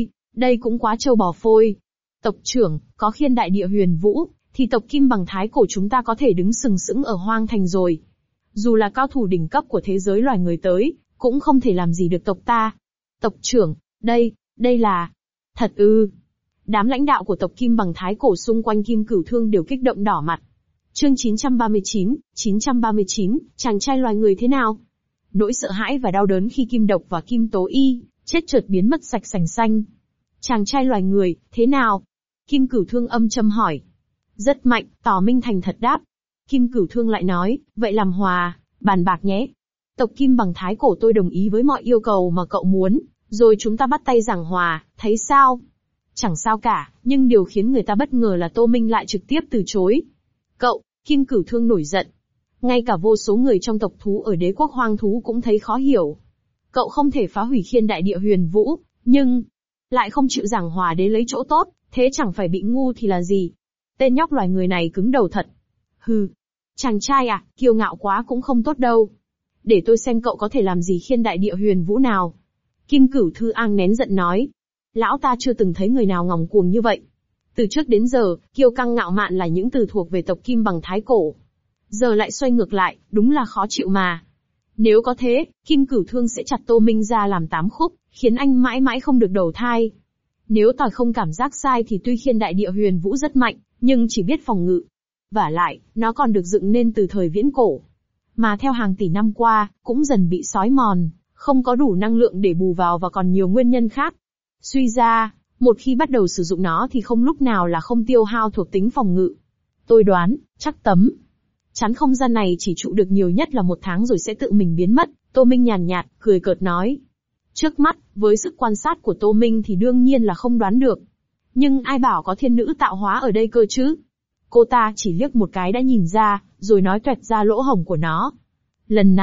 đây cũng quá trâu bò phôi. Tộc trưởng, có khiên đại địa huyền vũ, thì tộc Kim bằng thái cổ chúng ta có thể đứng sừng sững ở hoang thành rồi. Dù là cao thủ đỉnh cấp của thế giới loài người tới, cũng không thể làm gì được tộc ta. Tộc trưởng, đây là... Thật ư. Đám lãnh đạo của tộc Kim bằng thái cổ xung quanh Kim Cửu Thương đều kích động đỏ mặt. Chương 939, chàng trai loài người thế nào? Nỗi sợ hãi và đau đớn khi Kim Độc và Kim Tố Y chết chợt biến mất sạch sành xanh. Chàng trai loài người, thế nào? Kim Cửu Thương âm châm hỏi. Rất mạnh, Tào Minh thành thật đáp. Kim Cửu Thương lại nói, vậy làm hòa, bàn bạc nhé. Tộc Kim bằng thái cổ tôi đồng ý với mọi yêu cầu mà cậu muốn, rồi chúng ta bắt tay giảng hòa, thấy sao? Chẳng sao cả, nhưng điều khiến người ta bất ngờ là Tô Minh lại trực tiếp từ chối. Cậu, Kim Cửu Thương nổi giận. Ngay cả vô số người trong tộc thú ở đế quốc hoang thú cũng thấy khó hiểu. Cậu không thể phá hủy khiên đại địa huyền vũ, nhưng lại không chịu giảng hòa để lấy chỗ tốt, thế chẳng phải bị ngu thì là gì? Tên nhóc loài người này cứng đầu thật. Hừ, chàng trai à, kiêu ngạo quá cũng không tốt đâu. Để tôi xem cậu có thể làm gì khiên đại địa huyền vũ nào. Kim Cửu Thư Ang nén giận nói. Lão ta chưa từng thấy người nào ngòng cuồng như vậy. Từ trước đến giờ, kiêu căng ngạo mạn là những từ thuộc về tộc Kim bằng thái cổ. Giờ lại xoay ngược lại, đúng là khó chịu mà. Nếu có thế, Kim Cửu Thương sẽ chặt Tô Minh ra làm 8 khúc, khiến anh mãi mãi không được đầu thai. Nếu tỏi không cảm giác sai thì tuy khiên đại địa huyền vũ rất mạnh, nhưng chỉ biết phòng ngự. Vả lại, nó còn được dựng nên từ thời viễn cổ. Mà theo hàng tỷ năm qua, cũng dần bị xói mòn, không có đủ năng lượng để bù vào và còn nhiều nguyên nhân khác. Suy ra, một khi bắt đầu sử dụng nó thì không lúc nào là không tiêu hao thuộc tính phòng ngự. Tôi đoán, chắc tấm chắn không gian này chỉ trụ được nhiều nhất là 1 tháng rồi sẽ tự mình biến mất. Tô Minh nhàn nhạt, cười cợt nói. Trước mắt, với sức quan sát của Tô Minh thì đương nhiên là không đoán được. Nhưng ai bảo có thiên nữ tạo hóa ở đây cơ chứ? Cô ta chỉ liếc một cái đã nhìn ra, rồi nói toẹt ra lỗ hổng của nó. Lần này,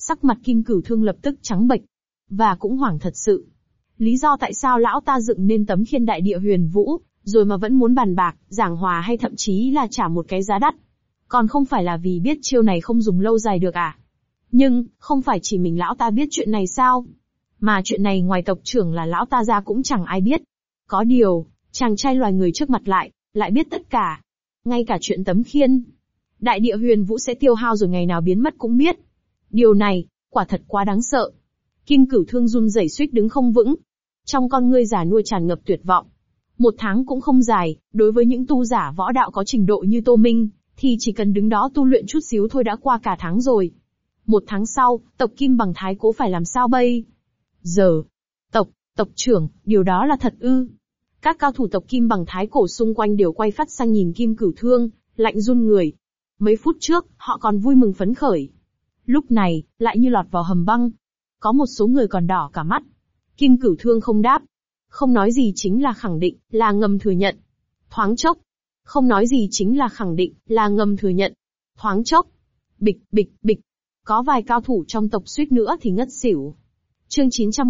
Sắc mặt Kim Cửu Thương lập tức trắng bệch, và cũng hoảng thật sự. Lý do tại sao lão ta dựng nên tấm khiên đại địa huyền vũ, rồi mà vẫn muốn bàn bạc, giảng hòa hay thậm chí là trả một cái giá đắt. Còn không phải là vì biết chiêu này không dùng lâu dài được à? Nhưng, không phải chỉ mình lão ta biết chuyện này sao? Mà chuyện này ngoài tộc trưởng là lão ta ra cũng chẳng ai biết. Có điều, chàng trai loài người trước mặt lại biết tất cả. Ngay cả chuyện tấm khiên đại địa huyền vũ sẽ tiêu hao rồi ngày nào biến mất cũng biết. Điều này, quả thật quá đáng sợ. Kim Cửu Thương run rẩy suýt đứng không vững. Trong con ngươi già nua tràn ngập tuyệt vọng. 1 tháng cũng không dài, đối với những tu giả võ đạo có trình độ như Tô Minh, thì chỉ cần đứng đó tu luyện chút xíu thôi đã qua cả tháng rồi. 1 tháng sau, tộc Kim Bằng Thái Cố phải làm sao bây giờ? Tộc trưởng, điều đó là thật ư? Các cao thủ tộc Kim Bằng Thái Cổ xung quanh đều quay phát sang nhìn Kim Cửu Thương, lạnh run người. Mấy phút trước, họ còn vui mừng phấn khởi. Lúc này, lại như lọt vào hầm băng. Có một số người còn đỏ cả mắt. Kim Cửu Thương không đáp. Không nói gì chính là khẳng định, là ngầm thừa nhận. Thoáng chốc. Không nói gì chính là khẳng định, là ngầm thừa nhận. Thoáng chốc. Bịch, bịch, bịch. Có vài cao thủ trong tộc suýt nữa thì ngất xỉu. Chương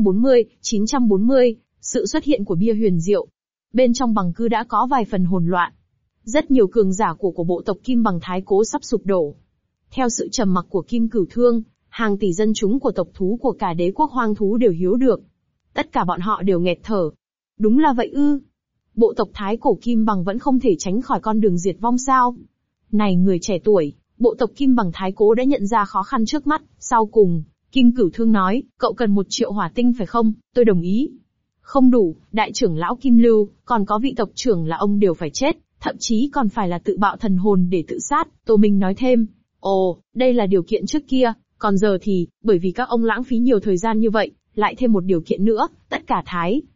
940, sự xuất hiện của bia huyền diệu. Bên trong bằng cư đã có vài phần hỗn loạn. Rất nhiều cường giả của bộ tộc Kim Bằng Thái Cố sắp sụp đổ. Theo sự trầm mặc của Kim Cửu Thương, hàng tỷ dân chúng của tộc thú của cả đế quốc hoang thú đều hiếu được. Tất cả bọn họ đều nghẹt thở. Đúng là vậy ư? Bộ tộc Thái Cổ Kim Bằng vẫn không thể tránh khỏi con đường diệt vong sao? Này người trẻ tuổi, bộ tộc Kim Bằng Thái Cố đã nhận ra khó khăn trước mắt, sau cùng, Kim Cửu Thương nói, cậu cần 1 triệu hỏa tinh phải không? Tôi đồng ý. Không đủ, đại trưởng lão Kim Lưu, còn có vị tộc trưởng là ông đều phải chết, thậm chí còn phải là tự bạo thần hồn để tự sát, Tô Minh nói thêm. Ồ, đây là điều kiện trước kia, còn giờ thì, bởi vì các ông lãng phí nhiều thời gian như vậy, lại thêm một điều kiện nữa, tất cả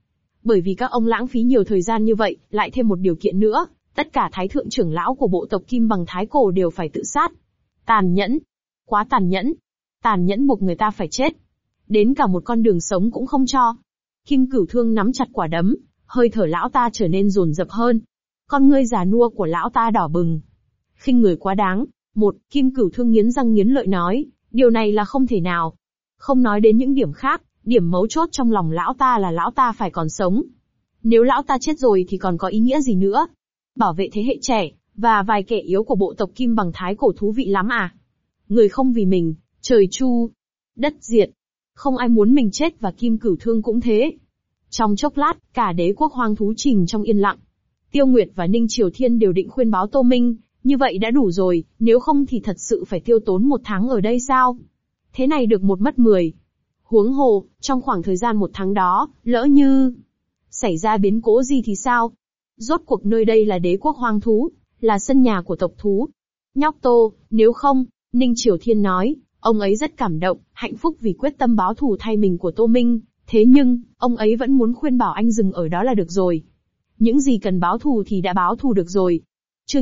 thái thượng trưởng lão của bộ tộc Kim Bằng Thái Cổ đều phải tự sát. Tàn nhẫn. Quá tàn nhẫn. Tàn nhẫn buộc người ta phải chết. Đến cả một con đường sống cũng không cho. Kim Cửu Thương nắm chặt quả đấm, hơi thở lão ta trở nên dồn dập hơn. Con ngươi già nua của lão ta đỏ bừng. Khinh người quá đáng. Kim Cửu Thương nghiến răng nghiến lợi nói, điều này là không thể nào. Không nói đến những điểm khác, điểm mấu chốt trong lòng lão ta là lão ta phải còn sống. Nếu lão ta chết rồi thì còn có ý nghĩa gì nữa? Bảo vệ thế hệ trẻ, và vài kẻ yếu của bộ tộc Kim Bằng Thái Cổ thú vị lắm à? Người không vì mình, trời chu, đất diệt. Không ai muốn mình chết và Kim Cửu Thương cũng thế. Trong chốc lát, cả đế quốc hoang thú chìm trong yên lặng. Tiêu Nguyệt và Ninh Triều Thiên đều định khuyên báo Tô Minh, như vậy đã đủ rồi, nếu không thì thật sự phải tiêu tốn 1 tháng ở đây sao? Thế này được 1 mất 10. Huống hồ, trong khoảng thời gian 1 tháng đó, lỡ như xảy ra biến cố gì thì sao? Rốt cuộc nơi đây là đế quốc hoang thú, là sân nhà của tộc thú. Nhóc Tô, nếu không, Ninh Triều Thiên nói, ông ấy rất cảm động, hạnh phúc vì quyết tâm báo thù thay mình của Tô Minh, thế nhưng, ông ấy vẫn muốn khuyên bảo anh dừng ở đó là được rồi. Những gì cần báo thù thì đã báo thù được rồi. Chương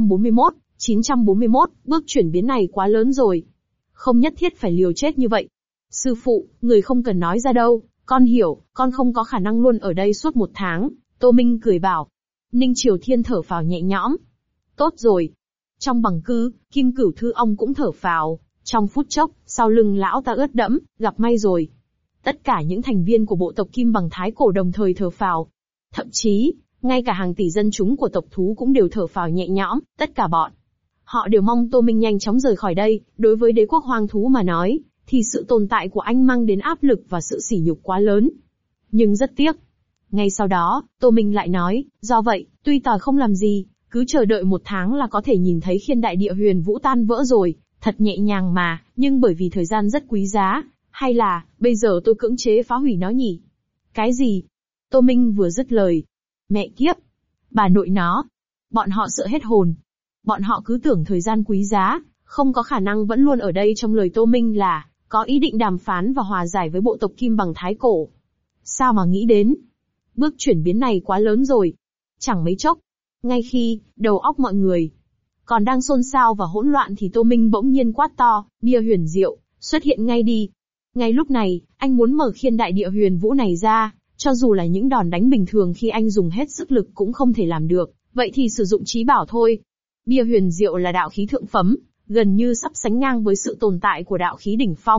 941, bước chuyển biến này quá lớn rồi. Không nhất thiết phải liều chết như vậy. Sư phụ, người không cần nói ra đâu, con hiểu, con không có khả năng luôn ở đây suốt 1 tháng, Tô Minh cười bảo. Ninh Triều Thiên thở phào nhẹ nhõm. Tốt rồi. Trong bằng cư, Kim Cửu Thư ông cũng thở phào, trong phút chốc, sau lưng lão ta ướt đẫm, gặp may rồi. Tất cả những thành viên của bộ tộc Kim Bằng Thái Cổ đồng thời thở phào. Thậm chí, ngay cả hàng tỷ dân chúng của tộc thú cũng đều thở phào nhẹ nhõm, tất cả bọn. Họ đều mong Tô Minh nhanh chóng rời khỏi đây, đối với đế quốc hoang thú mà nói, thì sự tồn tại của anh mang đến áp lực và sự sỉ nhục quá lớn. Nhưng rất tiếc. Ngay sau đó, Tô Minh lại nói, do vậy, tuy tỏi không làm gì, cứ chờ đợi 1 tháng là có thể nhìn thấy khiên đại địa huyền vũ tan vỡ rồi, thật nhẹ nhàng mà, nhưng bởi vì thời gian rất quý giá, hay là, bây giờ tôi cưỡng chế phá hủy nó nhỉ? Cái gì? Tô Minh vừa dứt lời. Mẹ kiếp! Bà nội nó! Bọn họ sợ hết hồn. Bọn họ cứ tưởng thời gian quý giá, không có khả năng vẫn luôn ở đây trong lời Tô Minh là, có ý định đàm phán và hòa giải với bộ tộc Kim Bằng Thái Cổ. Sao mà nghĩ đến? Bước chuyển biến này quá lớn rồi. Chẳng mấy chốc. Ngay khi, đầu óc mọi người còn đang xôn xao và hỗn loạn thì Tô Minh bỗng nhiên quát to, bia huyền diệu, xuất hiện ngay đi. Ngay lúc này, anh muốn mở khiên đại địa huyền vũ này ra, cho dù là những đòn đánh bình thường khi anh dùng hết sức lực cũng không thể làm được, vậy thì sử dụng trí bảo thôi. Bia huyền diệu là đạo khí thượng phẩm, gần như sắp sánh ngang với sự tồn tại của đạo khí đỉnh phong,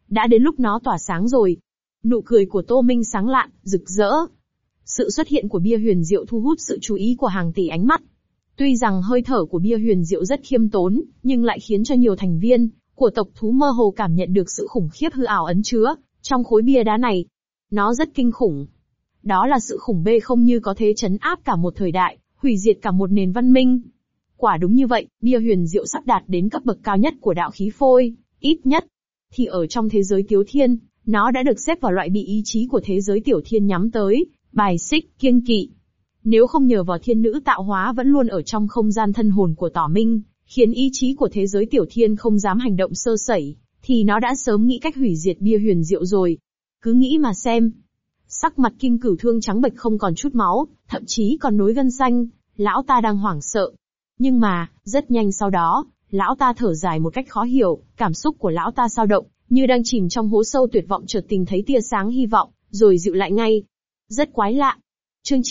Đã đến lúc nó tỏa sáng rồi. Nụ cười của Tô Minh sáng lạn, rực rỡ. Sự xuất hiện của bia huyền diệu thu hút sự chú ý của hàng tỷ ánh mắt. Tuy rằng hơi thở của bia huyền diệu rất khiêm tốn, nhưng lại khiến cho nhiều thành viên của tộc thú mơ hồ cảm nhận được sự khủng khiếp hư ảo ẩn chứa trong khối bia đá này. Nó rất kinh khủng. Đó là sự khủng bê không như có thể trấn áp cả một thời đại, hủy diệt cả một nền văn minh. Quả đúng như vậy, bia huyền diệu sắp đạt đến cấp bậc cao nhất của đạo khí phôi, ít nhất thì ở trong thế giới Tiếu Thiên, nó đã được xếp vào loại bị ý chí của thế giới Tiểu Thiên nhắm tới, bài xích, kiêng kỵ. Nếu không nhờ vào thiên nữ tạo hóa vẫn luôn ở trong không gian thân hồn của Tỏ Minh, khiến ý chí của thế giới Tiểu Thiên không dám hành động sơ sẩy, thì nó đã sớm nghĩ cách hủy diệt bia huyền diệu rồi. Cứ nghĩ mà xem. Sắc mặt Kim Cửu Thương trắng bệch không còn chút máu, thậm chí còn nối gân xanh, lão ta đang hoảng sợ. Nhưng mà, rất nhanh sau đó, lão ta thở dài một cách khó hiểu, cảm xúc của lão ta dao động, như đang chìm trong hố sâu tuyệt vọng chợt tìm thấy tia sáng hy vọng, rồi dịu lại ngay. Rất quái lạ. Chương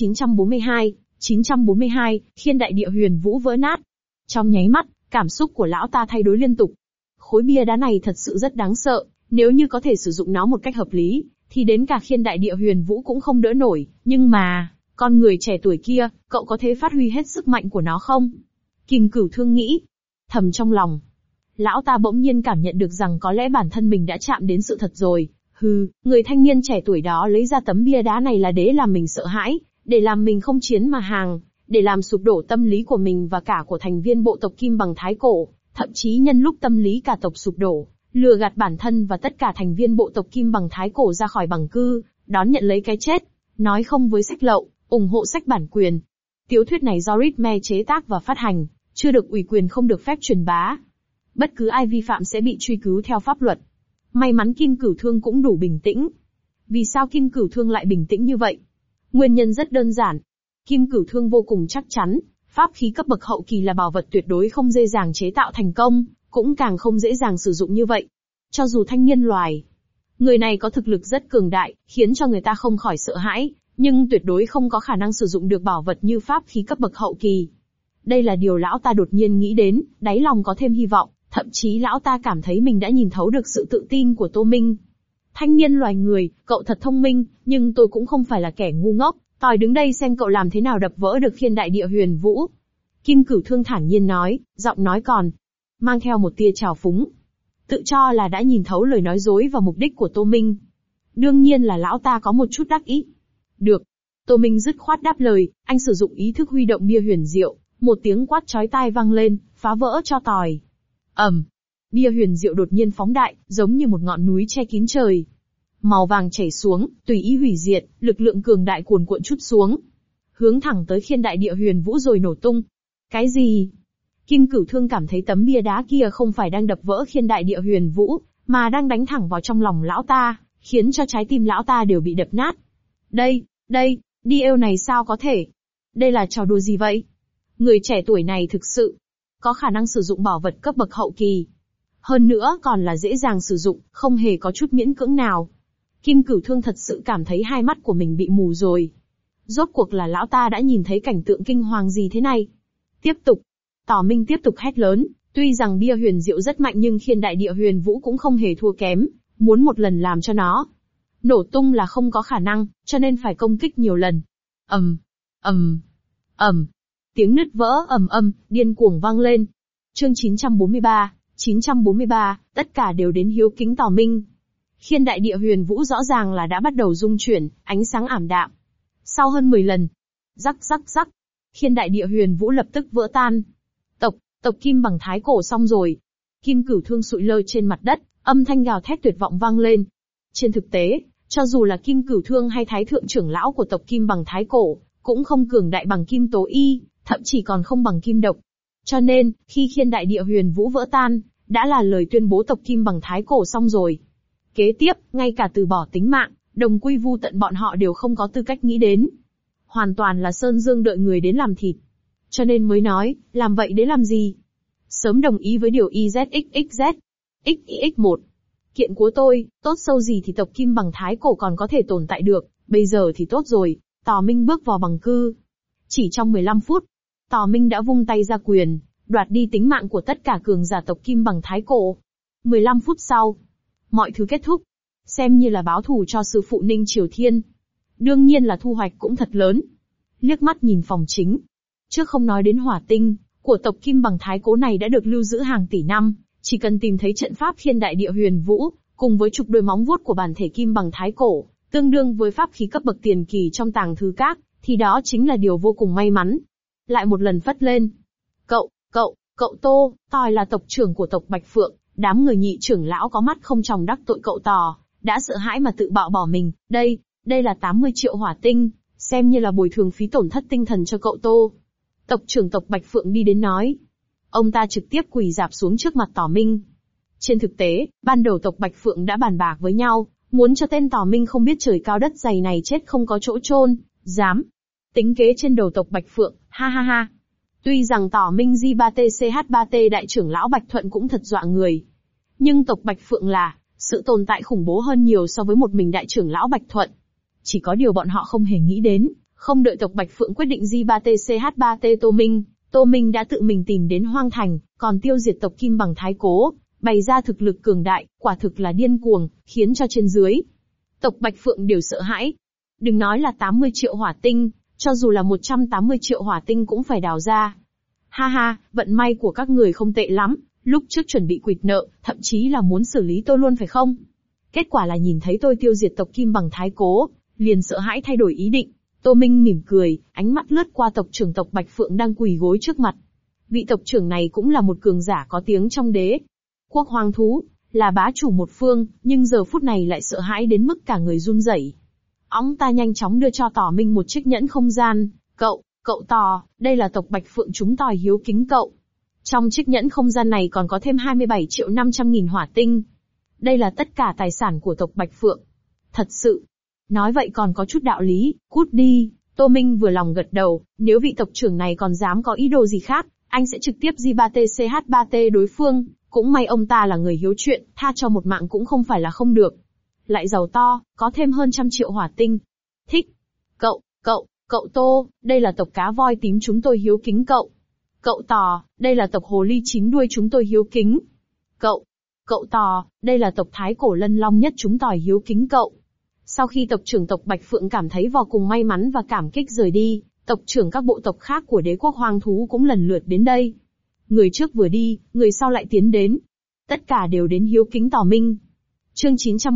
942, Khiên đại địa huyền vũ vỡ nát. Trong nháy mắt, cảm xúc của lão ta thay đổi liên tục. Khối bia đá này thật sự rất đáng sợ, nếu như có thể sử dụng nó một cách hợp lý, thì đến cả khiên đại địa huyền vũ cũng không đỡ nổi, nhưng mà, con người trẻ tuổi kia, cậu có thể phát huy hết sức mạnh của nó không? Kim Cửu Thương nghĩ, thầm trong lòng. Lão ta bỗng nhiên cảm nhận được rằng có lẽ bản thân mình đã chạm đến sự thật rồi. Người thanh niên trẻ tuổi đó lấy ra tấm bia đá này là để làm mình sợ hãi, để làm mình không chiến mà hàng, để làm sụp đổ tâm lý của mình và cả của thành viên bộ tộc Kim Bằng Thái Cổ, thậm chí nhân lúc tâm lý cả tộc sụp đổ, lừa gạt bản thân và tất cả thành viên bộ tộc Kim Bằng Thái Cổ ra khỏi bằng cư, đón nhận lấy cái chết, nói không với sách lậu, ủng hộ sách bản quyền. Tiểu thuyết này do Ritme chế tác và phát hành, chưa được ủy quyền không được phép truyền bá. Bất cứ ai vi phạm sẽ bị truy cứu theo pháp luật. May mắn Kim Cửu Thương cũng đủ bình tĩnh. Vì sao Kim Cửu Thương lại bình tĩnh như vậy? Nguyên nhân rất đơn giản. Kim Cửu Thương vô cùng chắc chắn, pháp khí cấp bậc hậu kỳ là bảo vật tuyệt đối không dễ dàng chế tạo thành công, cũng càng không dễ dàng sử dụng như vậy. Cho dù thanh niên loài, người này có thực lực rất cường đại, khiến cho người ta không khỏi sợ hãi, nhưng tuyệt đối không có khả năng sử dụng được bảo vật như pháp khí cấp bậc hậu kỳ. Đây là điều lão ta đột nhiên nghĩ đến, đáy lòng có thêm hy vọng, thậm chí lão ta cảm thấy mình đã nhìn thấu được sự tự tin của Tô Minh. Thanh niên loài người, cậu thật thông minh, nhưng tôi cũng không phải là kẻ ngu ngốc, tỏi đứng đây xem cậu làm thế nào đập vỡ được khiên đại địa huyền vũ. Kim Cửu Thương thản nhiên nói, giọng nói còn mang theo một tia trào phúng. Tự cho là đã nhìn thấu lời nói dối và mục đích của Tô Minh. Đương nhiên là lão ta có một chút đắc ý. Được. Tô Minh dứt khoát đáp lời, anh sử dụng ý thức huy động bia huyền diệu, một tiếng quát chói tai vang lên, phá vỡ cho tỏi. Bia huyền diệu đột nhiên phóng đại, giống như một ngọn núi che kín trời. Màu vàng chảy xuống, tùy ý hủy diệt, lực lượng cường đại cuồn cuộn trút xuống. Hướng thẳng tới khiên đại địa huyền vũ rồi nổ tung. Cái gì? Kim Cửu Thương cảm thấy tấm bia đá kia không phải đang đập vỡ khiên đại địa huyền vũ, mà đang đánh thẳng vào trong lòng lão ta, khiến cho trái tim lão ta đều bị đập nát. Đây, đi êu này sao có thể? Đây là trò đùa gì vậy? Người trẻ tuổi này thực sự có khả năng sử dụng bảo vật cấp bậc hậu kỳ. Hơn nữa còn là dễ dàng sử dụng, không hề có chút miễn cưỡng nào. Kim Cửu Thương thật sự cảm thấy hai mắt của mình bị mù rồi. Rốt cuộc là lão ta đã nhìn thấy cảnh tượng kinh hoàng gì thế này? Tiếp tục. Tỏ Minh tiếp tục hét lớn, tuy rằng bia huyền diệu rất mạnh nhưng khiên đại địa huyền vũ cũng không hề thua kém, muốn một lần làm cho nó nổ tung là không có khả năng, cho nên phải công kích nhiều lần. Tiếng nứt vỡ điên cuồng vang lên. Chương 943, tất cả đều đến hiếu kính Tỏ Minh. Khiên đại địa huyền vũ rõ ràng là đã bắt đầu rung chuyển, ánh sáng ảm đạm. Sau hơn 10 lần, rắc, khiên đại địa huyền vũ lập tức vỡ tan. Tộc Kim Bằng Thái Cổ xong rồi. Kim Cửu Thương sụi lơ trên mặt đất, âm thanh gào thét tuyệt vọng vang lên. Trên thực tế, cho dù là Kim Cửu Thương hay Thái Thượng trưởng lão của tộc Kim Bằng Thái Cổ, cũng không cường đại bằng Kim Tố Y, thậm chí còn không bằng Kim Độc. Cho nên, khi khiên đại địa huyền vũ vỡ tan, đã là lời tuyên bố tộc Kim Bằng Thái Cổ xong rồi. Kế tiếp, ngay cả từ bỏ tính mạng, đồng quy vu tận bọn họ đều không có tư cách nghĩ đến. Hoàn toàn là Sơn Dương đợi người đến làm thịt. Cho nên mới nói, làm vậy để làm gì? Sớm đồng ý với điều IZXXZ. XXX1. Kiện của tôi, tốt sâu gì thì tộc Kim Bằng Thái Cổ còn có thể tồn tại được, bây giờ thì tốt rồi. Tỏ Minh bước vào bằng cư. Chỉ trong 15 phút, Tỏ Minh đã vung tay ra quyền, đoạt đi tính mạng của tất cả cường giả tộc Kim Bằng Thái Cổ. 15 phút sau, Mọi thứ kết thúc. Xem như là báo thù cho sư phụ Ninh Triều Thiên. Đương nhiên là thu hoạch cũng thật lớn. Liếc mắt nhìn phòng chính. Trước không nói đến hỏa tinh, của tộc Kim Bằng Thái Cố này đã được lưu giữ hàng tỷ năm. Chỉ cần tìm thấy trận pháp Thiên Đại Địa Huyền Vũ, cùng với chục đôi móng vuốt của bản thể Kim Bằng Thái Cổ, tương đương với pháp khí cấp bậc tiền kỳ trong tàng thư các, thì đó chính là điều vô cùng may mắn. Lại một lần phất lên. Cậu Tô, Tòi là tộc trưởng của tộc Bạch Phượng, đám người nhị trưởng lão có mắt không tròng đắc tội cậu Tò, đã sợ hãi mà tự bạo bỏ mình. Đây là 80 triệu hỏa tinh, xem như là bồi thường phí tổn thất tinh thần cho cậu Tô. Tộc trưởng tộc Bạch Phượng đi đến nói. Ông ta trực tiếp quỳ rạp xuống trước mặt Tỏ Minh. Trên thực tế, ban đầu tộc Bạch Phượng đã bàn bạc với nhau, muốn cho tên Tỏ Minh không biết trời cao đất dày này chết không có chỗ chôn, dám. Tính kế trên đầu tộc Bạch Phượng, ha ha ha. Tuy rằng Tỏ Minh J3TCH3T đại trưởng lão Bạch Thuận cũng thật dọa người. Nhưng tộc Bạch Phượng là, sự tồn tại khủng bố hơn nhiều so với một mình đại trưởng lão Bạch Thuận. Chỉ có điều bọn họ không hề nghĩ đến, không đợi tộc Bạch Phượng quyết định J3TCH3T Tô Minh đã tự mình tìm đến Hoang Thành, còn tiêu diệt tộc Kim Bằng Thái Cố, bày ra thực lực cường đại, quả thực là điên cuồng, khiến cho trên dưới tộc Bạch Phượng đều sợ hãi. Đừng nói là 80 triệu hỏa tinh, cho dù là 180 triệu hỏa tinh cũng phải đào ra. Ha ha, vận may của các người không tệ lắm, lúc trước chuẩn bị quỵt nợ, thậm chí là muốn xử lý tôi luôn phải không? Kết quả là nhìn thấy tôi tiêu diệt tộc Kim Bằng Thái Cố, liền sợ hãi thay đổi ý định. Tô Minh mỉm cười, ánh mắt lướt qua tộc trưởng tộc Bạch Phượng đang quỳ gối trước mặt. Vị tộc trưởng này cũng là một cường giả có tiếng trong đế quốc hoang thú, là bá chủ một phương, nhưng giờ phút này lại sợ hãi đến mức cả người run rẩy. Ông ta nhanh chóng đưa cho Tỏ Minh một chiếc nhẫn không gian. Cậu Tò, đây là tộc Bạch Phượng chúng tòi hiếu kính cậu. Trong chiếc nhẫn không gian này còn có thêm 27.500.000 hỏa tinh. Đây là tất cả tài sản của tộc Bạch Phượng. Thật sự. Nói vậy còn có chút đạo lý, cút đi. Tô Minh vừa lòng gật đầu, nếu vị tộc trưởng này còn dám có ý đồ gì khác, anh sẽ trực tiếp J3TCH3T đối phương. Cũng may ông ta là người hiếu chuyện, tha cho một mạng cũng không phải là không được. Lại giàu to, có thêm hơn 100 triệu hỏa tinh. Thích. Cậu Tô, đây là tộc cá voi tím chúng tôi hiếu kính cậu. Cậu Tò, đây là tộc hồ ly chín đuôi chúng tôi hiếu kính. Cậu Tò, đây là tộc thái cổ lân long nhất chúng tòi hiếu kính cậu. Sau khi tộc trưởng tộc Bạch Phượng cảm thấy vô cùng may mắn và cảm kích rời đi, tộc trưởng các bộ tộc khác của đế quốc hoang thú cũng lần lượt đến đây. Người trước vừa đi, người sau lại tiến đến. Tất cả đều đến hiếu kính Tỏ Minh. Chương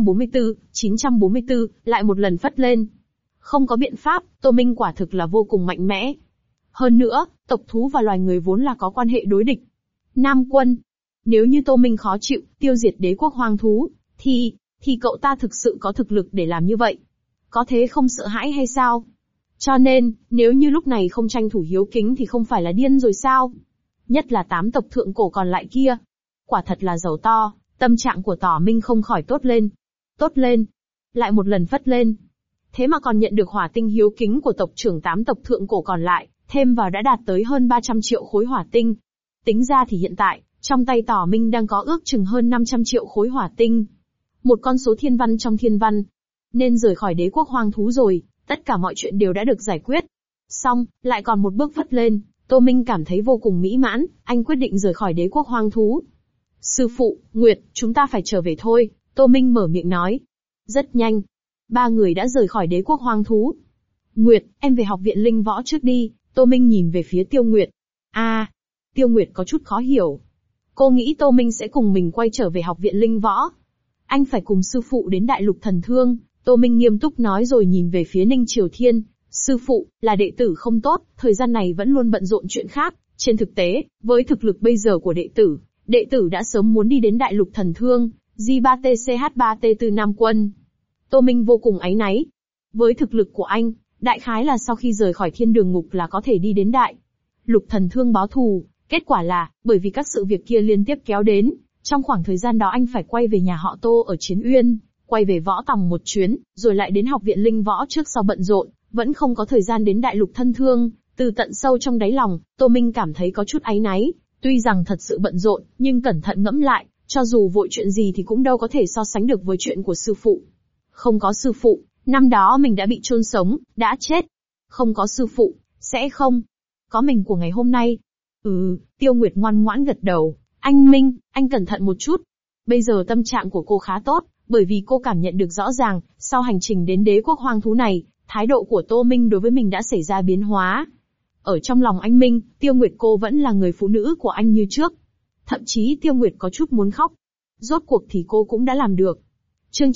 944, lại một lần phất lên. Không có biện pháp, Tô Minh quả thực là vô cùng mạnh mẽ. Hơn nữa, tộc thú và loài người vốn là có quan hệ đối địch. Nam Quân, nếu như Tô Minh khó chịu, tiêu diệt đế quốc hoang thú, thì cậu ta thực sự có thực lực để làm như vậy. Có thế không sợ hãi hay sao? Cho nên, nếu như lúc này không tranh thủ hiếu kính thì không phải là điên rồi sao? Nhất là 8 tộc thượng cổ còn lại kia. Quả thật là giàu to, tâm trạng của Tỏ Minh không khỏi tốt lên. Lại một lần phất lên. Thế mà còn nhận được hỏa tinh hiếu kính của tộc trưởng 8 tộc thượng cổ còn lại, thêm vào đã đạt tới hơn 300 triệu khối hỏa tinh. Tính ra thì hiện tại, trong tay Tỏ Minh đang có ước chừng hơn 500 triệu khối hỏa tinh. Một con số thiên văn trong thiên văn. Nên rời khỏi đế quốc hoang thú rồi, tất cả mọi chuyện đều đã được giải quyết. Xong, lại còn một bước phất lên, Tô Minh cảm thấy vô cùng mỹ mãn, anh quyết định rời khỏi đế quốc hoang thú. Sư phụ, Nguyệt, chúng ta phải trở về thôi, Tô Minh mở miệng nói. Rất nhanh. 3 người đã rời khỏi đế quốc hoang thú. Nguyệt, em về học viện linh võ trước đi, Tô Minh nhìn về phía Tiêu Nguyệt. Tiêu Nguyệt có chút khó hiểu. Cô nghĩ Tô Minh sẽ cùng mình quay trở về học viện linh võ. Anh phải cùng sư phụ đến đại lục thần thương, Tô Minh nghiêm túc nói rồi nhìn về phía Ninh Triều Thiên. Sư phụ, là đệ tử không tốt, thời gian này vẫn luôn bận rộn chuyện khác. Trên thực tế, với thực lực bây giờ của đệ tử đã sớm muốn đi đến đại lục thần thương, J3TCH3T Nam Quân. Tô Minh vô cùng áy náy. Với thực lực của anh, đại khái là sau khi rời khỏi thiên đường ngục là có thể đi đến đại lục thần thương báo thù. Kết quả là, bởi vì các sự việc kia liên tiếp kéo đến, trong khoảng thời gian đó anh phải quay về nhà họ Tô ở Chiến Uyên, quay về võ tòng một chuyến, rồi lại đến học viện linh võ trước sau bận rộn, vẫn không có thời gian đến đại lục thân thương. Từ tận sâu trong đáy lòng, Tô Minh cảm thấy có chút áy náy, tuy rằng thật sự bận rộn, nhưng cẩn thận ngẫm lại, cho dù vội chuyện gì thì cũng đâu có thể so sánh được với chuyện của sư phụ. Không có sư phụ, năm đó mình đã bị chôn sống, đã chết. Không có sư phụ, sẽ không có mình của ngày hôm nay. Tiêu Nguyệt ngoan ngoãn gật đầu. Anh Minh, anh cẩn thận một chút. Bây giờ tâm trạng của cô khá tốt, bởi vì cô cảm nhận được rõ ràng, sau hành trình đến đế quốc hoang thú này, thái độ của Tô Minh đối với mình đã xảy ra biến hóa. Ở trong lòng anh Minh, Tiêu Nguyệt cô vẫn là người phụ nữ của anh như trước. Thậm chí Tiêu Nguyệt có chút muốn khóc. Rốt cuộc thì cô cũng đã làm được. Chương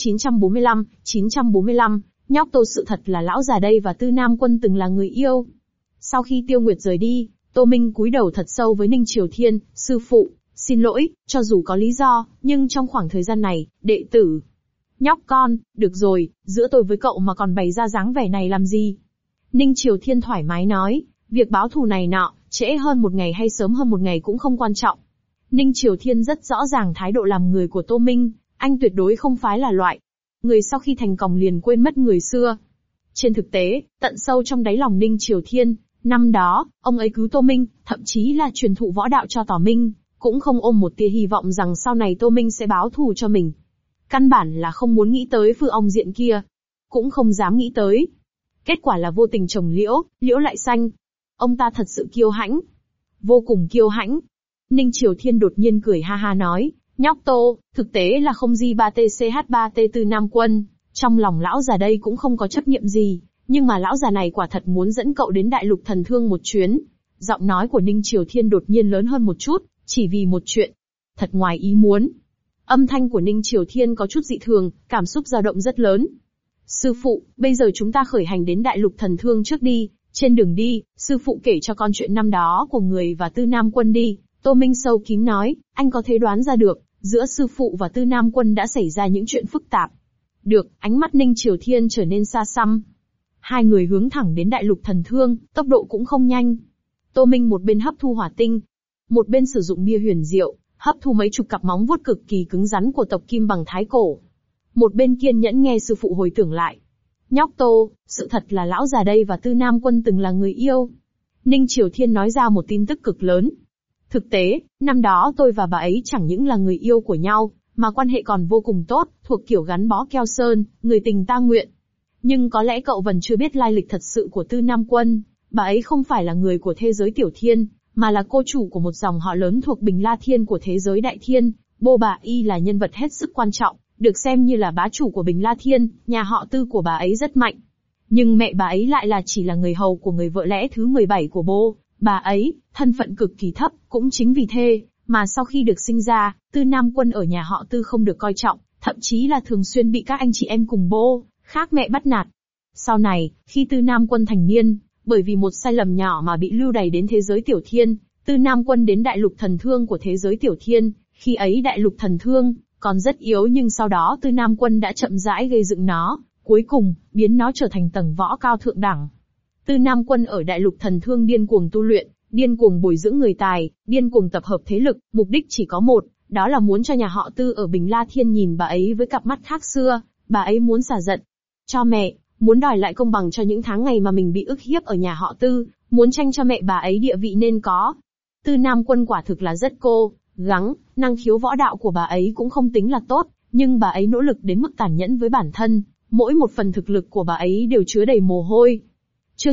945, nhóc Tô, sự thật là lão già đây và Tư Nam Quân từng là người yêu. Sau khi Tiêu Nguyệt rời đi, Tô Minh cúi đầu thật sâu với Ninh Triều Thiên, sư phụ, xin lỗi, cho dù có lý do, nhưng trong khoảng thời gian này, đệ tử. Nhóc con, được rồi, giữa tôi với cậu mà còn bày ra dáng vẻ này làm gì? Ninh Triều Thiên thoải mái nói, việc báo thù này nọ, trễ hơn một ngày hay sớm hơn một ngày cũng không quan trọng. Ninh Triều Thiên rất rõ ràng thái độ làm người của Tô Minh, anh tuyệt đối không phải là loại người sau khi thành còng liền quên mất người xưa. Trên thực tế, tận sâu trong đáy lòng Ninh Triều Thiên, năm đó, ông ấy cứu Tô Minh, thậm chí là truyền thụ võ đạo cho Tỏ Minh, cũng không ôm một tia hy vọng rằng sau này Tô Minh sẽ báo thù cho mình. Căn bản là không muốn nghĩ tới Phư Ong Diện kia, cũng không dám nghĩ tới. Kết quả là vô tình trồng liễu, liễu lại xanh. Ông ta thật sự kiêu hãnh, vô cùng kiêu hãnh. Ninh Triều Thiên đột nhiên cười ha ha nói, nhóc Tô, thực tế là không gì 3TCH3T Tư Nam Quân, trong lòng lão già đây cũng không có chấp niệm gì, nhưng mà lão già này quả thật muốn dẫn cậu đến Đại Lục Thần Thương một chuyến. Giọng nói của Ninh Triều Thiên đột nhiên lớn hơn một chút, chỉ vì một chuyện. Thật ngoài ý muốn. Âm thanh của Ninh Triều Thiên có chút dị thường, cảm xúc dao động rất lớn. Sư phụ, bây giờ chúng ta khởi hành đến Đại Lục Thần Thương trước đi, trên đường đi, sư phụ kể cho con chuyện năm đó của người và Tư Nam Quân đi. Tô Minh sâu kín nói, anh có thể đoán ra được, giữa sư phụ và Tư Nam Quân đã xảy ra những chuyện phức tạp. Được, ánh mắt Ninh Triều Thiên trở nên xa xăm. Hai người hướng thẳng đến Đại Lục Thần Thương, tốc độ cũng không nhanh. Tô Minh một bên hấp thu hỏa tinh, một bên sử dụng bia huyền diệu, hấp thu mấy chục cặp móng vuốt cực kỳ cứng rắn của tộc Kim Bằng Thái Cổ. Một bên kiên nhẫn nghe sư phụ hồi tưởng lại. Nhóc Tô, sự thật là lão già đây và Tư Nam Quân từng là người yêu. Ninh Triều Thiên nói ra một tin tức cực lớn. Thực tế, năm đó tôi và bà ấy chẳng những là người yêu của nhau, mà quan hệ còn vô cùng tốt, thuộc kiểu gắn bó keo sơn, người tình ta nguyện. Nhưng có lẽ cậu vẫn chưa biết lai lịch thật sự của Tư Nam Quân, bà ấy không phải là người của thế giới Tiểu Thiên, mà là cô chủ của một dòng họ lớn thuộc Bình La Thiên của thế giới Đại Thiên. Bố bà y là nhân vật hết sức quan trọng, được xem như là bá chủ của Bình La Thiên, nhà họ Tư của bà ấy rất mạnh. Nhưng mẹ bà ấy lại là chỉ là người hầu của người vợ lẽ thứ 17 của bố bà ấy, thân phận cực kỳ thấp, cũng chính vì thế, mà sau khi được sinh ra, Tư Nam Quân ở nhà họ Tư không được coi trọng, thậm chí là thường xuyên bị các anh chị em cùng bố khác mẹ bắt nạt. Sau này, khi Tư Nam Quân thành niên, bởi vì một sai lầm nhỏ mà bị lưu đày đến thế giới Tiểu Thiên, Tư Nam Quân đến Đại Lục Thần Thương của thế giới Tiểu Thiên, khi ấy Đại Lục Thần Thương còn rất yếu, nhưng sau đó Tư Nam Quân đã chậm rãi gây dựng nó, cuối cùng biến nó trở thành tầng võ cao thượng đẳng. Tư Nam Quân ở Đại Lục Thần Thương điên cuồng tu luyện, điên cuồng bồi dưỡng người tài, điên cuồng tập hợp thế lực, mục đích chỉ có một, đó là muốn cho nhà họ Tư ở Bình La Thiên nhìn bà ấy với cặp mắt khác xưa. Bà ấy muốn xả giận cho mẹ, muốn đòi lại công bằng cho những tháng ngày mà mình bị ức hiếp ở nhà họ Tư, muốn tranh cho mẹ bà ấy địa vị nên có. Tư Nam Quân quả thực là rất cố gắng, năng khiếu võ đạo của bà ấy cũng không tính là tốt, nhưng bà ấy nỗ lực đến mức tàn nhẫn với bản thân, mỗi một phần thực lực của bà ấy đều chứa đầy mồ hôi. Chương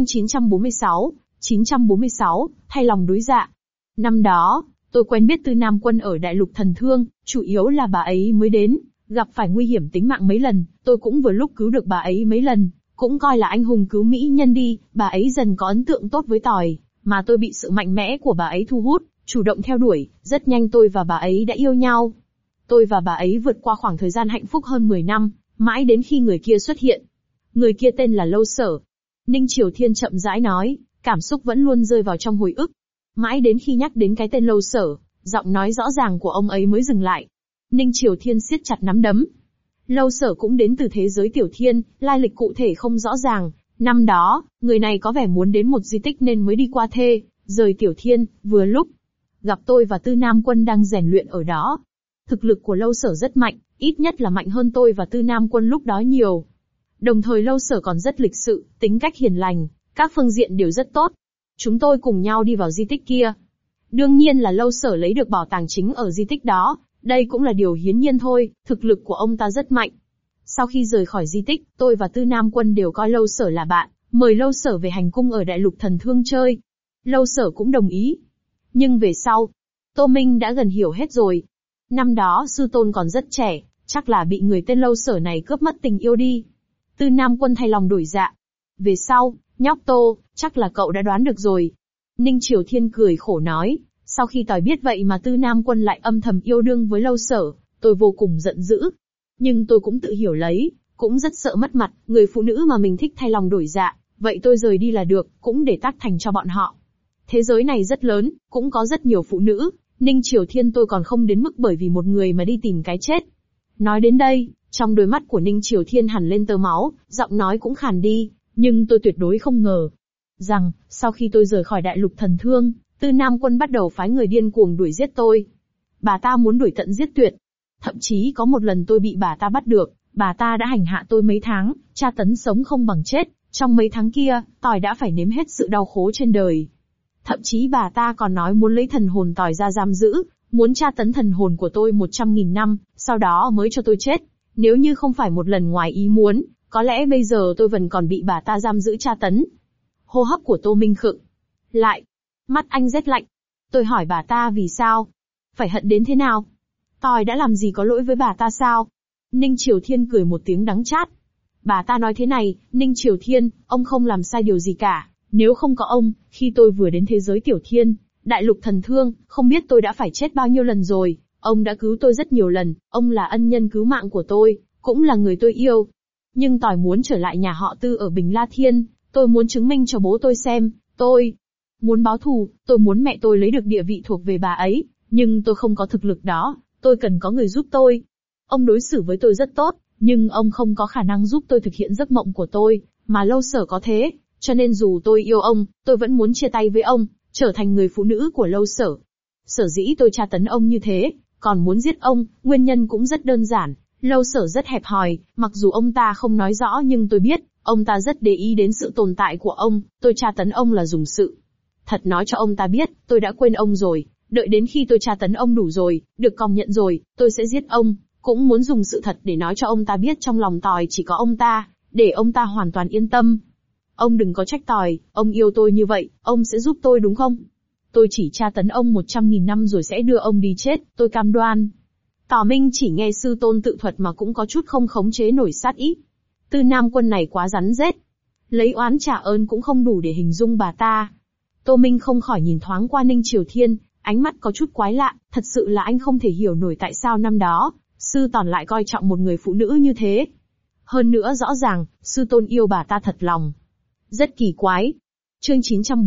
946, thay lòng đối dạ. Năm đó, tôi quen biết Tư Nam Quân ở Đại Lục Thần Thương, chủ yếu là bà ấy mới đến, gặp phải nguy hiểm tính mạng mấy lần, tôi cũng vừa lúc cứu được bà ấy mấy lần, cũng coi là anh hùng cứu mỹ nhân đi. Bà ấy dần có ấn tượng tốt với tỏi, mà tôi bị sự mạnh mẽ của bà ấy thu hút, chủ động theo đuổi, rất nhanh tôi và bà ấy đã yêu nhau. Tôi và bà ấy vượt qua khoảng thời gian hạnh phúc hơn 10 năm, mãi đến khi người kia xuất hiện. Người kia tên là Lâu Sở. Ninh Triều Thiên chậm rãi nói, cảm xúc vẫn luôn rơi vào trong hồi ức. Mãi đến khi nhắc đến cái tên Lâu Sở, giọng nói rõ ràng của ông ấy mới dừng lại. Ninh Triều Thiên siết chặt nắm đấm. Lâu Sở cũng đến từ thế giới Tiểu Thiên, lai lịch cụ thể không rõ ràng. Năm đó, người này có vẻ muốn đến một di tích nên mới đi qua rời Tiểu Thiên, vừa lúc gặp tôi và Tư Nam Quân đang rèn luyện ở đó. Thực lực của Lâu Sở rất mạnh, ít nhất là mạnh hơn tôi và Tư Nam Quân lúc đó nhiều. Đồng thời Lâu Sở còn rất lịch sự, tính cách hiền lành, các phương diện đều rất tốt. Chúng tôi cùng nhau đi vào di tích kia. Đương nhiên là Lâu Sở lấy được bảo tàng chính ở di tích đó, đây cũng là điều hiển nhiên thôi, thực lực của ông ta rất mạnh. Sau khi rời khỏi di tích, tôi và Tư Nam Quân đều coi Lâu Sở là bạn, mời Lâu Sở về hành cung ở Đại Lục Thần Thương chơi. Lâu Sở cũng đồng ý. Nhưng về sau, Tô Minh đã gần hiểu hết rồi. Năm đó sư tôn còn rất trẻ, chắc là bị người tên Lâu Sở này cướp mất tình yêu đi. Tư Nam Quân thay lòng đổi dạ. Về sau, nhóc Tô, chắc là cậu đã đoán được rồi. Ninh Triều Thiên cười khổ nói, sau khi tỏi biết vậy mà Tư Nam Quân lại âm thầm yêu đương với Lâu Sở, tôi vô cùng giận dữ. Nhưng tôi cũng tự hiểu lấy, cũng rất sợ mất mặt, người phụ nữ mà mình thích thay lòng đổi dạ, vậy tôi rời đi là được, cũng để tác thành cho bọn họ. Thế giới này rất lớn, cũng có rất nhiều phụ nữ, Ninh Triều Thiên tôi còn không đến mức bởi vì một người mà đi tìm cái chết. Nói đến đây, trong đôi mắt của Ninh Triều Thiên hằn lên tơ máu, giọng nói cũng khàn đi, nhưng tôi tuyệt đối không ngờ rằng, sau khi tôi rời khỏi Đại Lục Thần Thương, Tư Nam Quân bắt đầu phái người điên cuồng đuổi giết tôi. Bà ta muốn đuổi tận giết tuyệt. Thậm chí có một lần tôi bị bà ta bắt được, bà ta đã hành hạ tôi mấy tháng, tra tấn sống không bằng chết, trong mấy tháng kia, tỏi đã phải nếm hết sự đau khổ trên đời. Thậm chí bà ta còn nói muốn lấy thần hồn tỏi ra giam giữ, muốn tra tấn thần hồn của tôi 100.000 năm, sau đó mới cho tôi chết. Nếu như không phải một lần ngoài ý muốn, có lẽ bây giờ tôi vẫn còn bị bà ta giam giữ tra tấn. Hô hấp của Tô Minh khựng lại, mắt anh rét lạnh. Tôi hỏi bà ta vì sao? Phải hận đến thế nào? Tỏi đã làm gì có lỗi với bà ta sao? Ninh Triều Thiên cười một tiếng đắng chát. Bà ta nói thế này, Ninh Triều Thiên, ông không làm sai điều gì cả. Nếu không có ông, khi tôi vừa đến thế giới Tiểu Thiên, Đại Lục Thần Thương, không biết tôi đã phải chết bao nhiêu lần rồi. Ông đã cứu tôi rất nhiều lần, ông là ân nhân cứu mạng của tôi, cũng là người tôi yêu. Nhưng tỏi muốn trở lại nhà họ Tư ở Bình La Thiên, tôi muốn chứng minh cho bố tôi xem, tôi muốn báo thù, tôi muốn mẹ tôi lấy được địa vị thuộc về bà ấy, nhưng tôi không có thực lực đó, tôi cần có người giúp tôi. Ông đối xử với tôi rất tốt, nhưng ông không có khả năng giúp tôi thực hiện giấc mộng của tôi, mà Lâu Sở có thế, cho nên dù tôi yêu ông, tôi vẫn muốn chia tay với ông, trở thành người phụ nữ của Lâu Sở. Sở dĩ tôi tra tấn ông như thế, còn muốn giết ông, nguyên nhân cũng rất đơn giản. Lâu Sở rất hẹp hòi, mặc dù ông ta không nói rõ nhưng tôi biết, ông ta rất để ý đến sự tồn tại của ông, tôi tra tấn ông là dùng sự thật nói cho ông ta biết, tôi đã quên ông rồi, đợi đến khi tôi tra tấn ông đủ rồi, được công nhận rồi, tôi sẽ giết ông, cũng muốn dùng sự thật để nói cho ông ta biết trong lòng tỏi chỉ có ông ta, để ông ta hoàn toàn yên tâm. Ông đừng có trách tỏi, ông yêu tôi như vậy, ông sẽ giúp tôi đúng không? Tôi chỉ tra tấn ông 100.000 năm rồi sẽ đưa ông đi chết, tôi cam đoan. Tỏ Minh chỉ nghe sư tôn tự thuật mà cũng có chút không khống chế nổi sát ý. Tư Nam Quân này quá rắn rết. Lấy oán trả ơn cũng không đủ để hình dung bà ta. Tô Minh không khỏi nhìn thoáng qua Ninh Triều Thiên, ánh mắt có chút quái lạ, thật sự là anh không thể hiểu nổi tại sao năm đó, sư tòn lại coi trọng một người phụ nữ như thế. Hơn nữa rõ ràng, sư tôn yêu bà ta thật lòng. Rất kỳ quái. Chương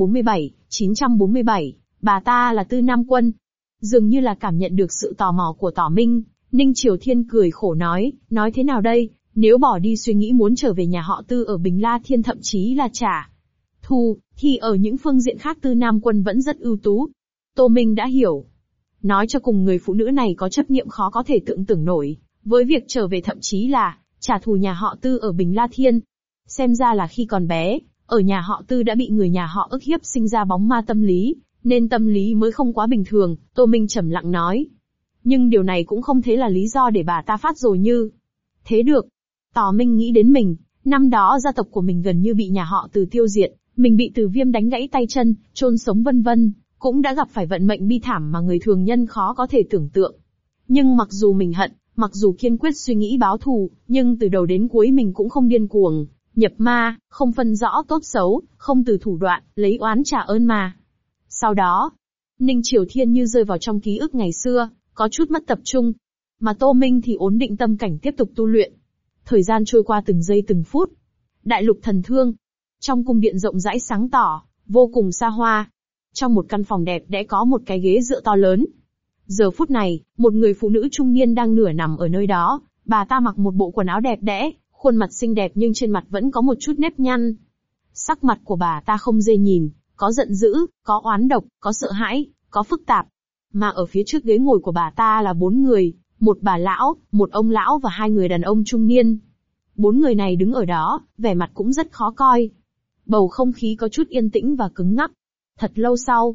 947, bà ta là Tư Nam Quân. Dường như là cảm nhận được sự tò mò của Tỏ Minh, Ninh Triều Thiên cười khổ nói thế nào đây, nếu bỏ đi suy nghĩ muốn trở về nhà họ Tư ở Bình La Thiên thậm chí là trả thù, thì ở những phương diện khác Tư Nam Quân vẫn rất ưu tú. Tô Minh đã hiểu. Nói cho cùng người phụ nữ này có chấp niệm khó có thể tưởng nổi, với việc trở về thậm chí là trả thù nhà họ Tư ở Bình La Thiên. Xem ra là khi còn bé, ở nhà họ Tư đã bị người nhà họ ức hiếp sinh ra bóng ma tâm lý, nên tâm lý mới không quá bình thường, Tô Minh trầm lặng nói. Nhưng điều này cũng không thế là lý do để bà ta phát rồi như. Thế được. Tỏ Minh nghĩ đến mình, năm đó gia tộc của mình gần như bị nhà họ Từ tiêu diệt, mình bị Từ Viêm đánh gãy tay chân, chôn sống vân vân, cũng đã gặp phải vận mệnh bi thảm mà người thường nhân khó có thể tưởng tượng. Nhưng mặc dù mình hận, mặc dù kiên quyết suy nghĩ báo thù, nhưng từ đầu đến cuối mình cũng không điên cuồng, nhập ma, không phân rõ tốt xấu, không từ thủ đoạn, lấy oán trả ơn mà. Sau đó, Ninh Triều Thiên như rơi vào trong ký ức ngày xưa, có chút mất tập trung. Mà Tô Minh thì ổn định tâm cảnh tiếp tục tu luyện. Thời gian trôi qua từng giây từng phút. Đại Lục Thần Thương. Trong cung điện rộng rãi sáng tỏ, vô cùng xa hoa. Trong một căn phòng đẹp đẽ có một cái ghế dựa to lớn. Giờ phút này, một người phụ nữ trung niên đang nửa nằm ở nơi đó. Bà ta mặc một bộ quần áo đẹp đẽ, khuôn mặt xinh đẹp nhưng trên mặt vẫn có một chút nếp nhăn. Sắc mặt của bà ta không dễ nhìn, có giận dữ, có oán độc, có sợ hãi, có phức tạp. Mà ở phía trước ghế ngồi của bà ta là 4 người, một bà lão, một ông lão và 2 người đàn ông trung niên. 4 người này đứng ở đó, vẻ mặt cũng rất khó coi. Bầu không khí có chút yên tĩnh và cứng ngắc. Thật lâu sau,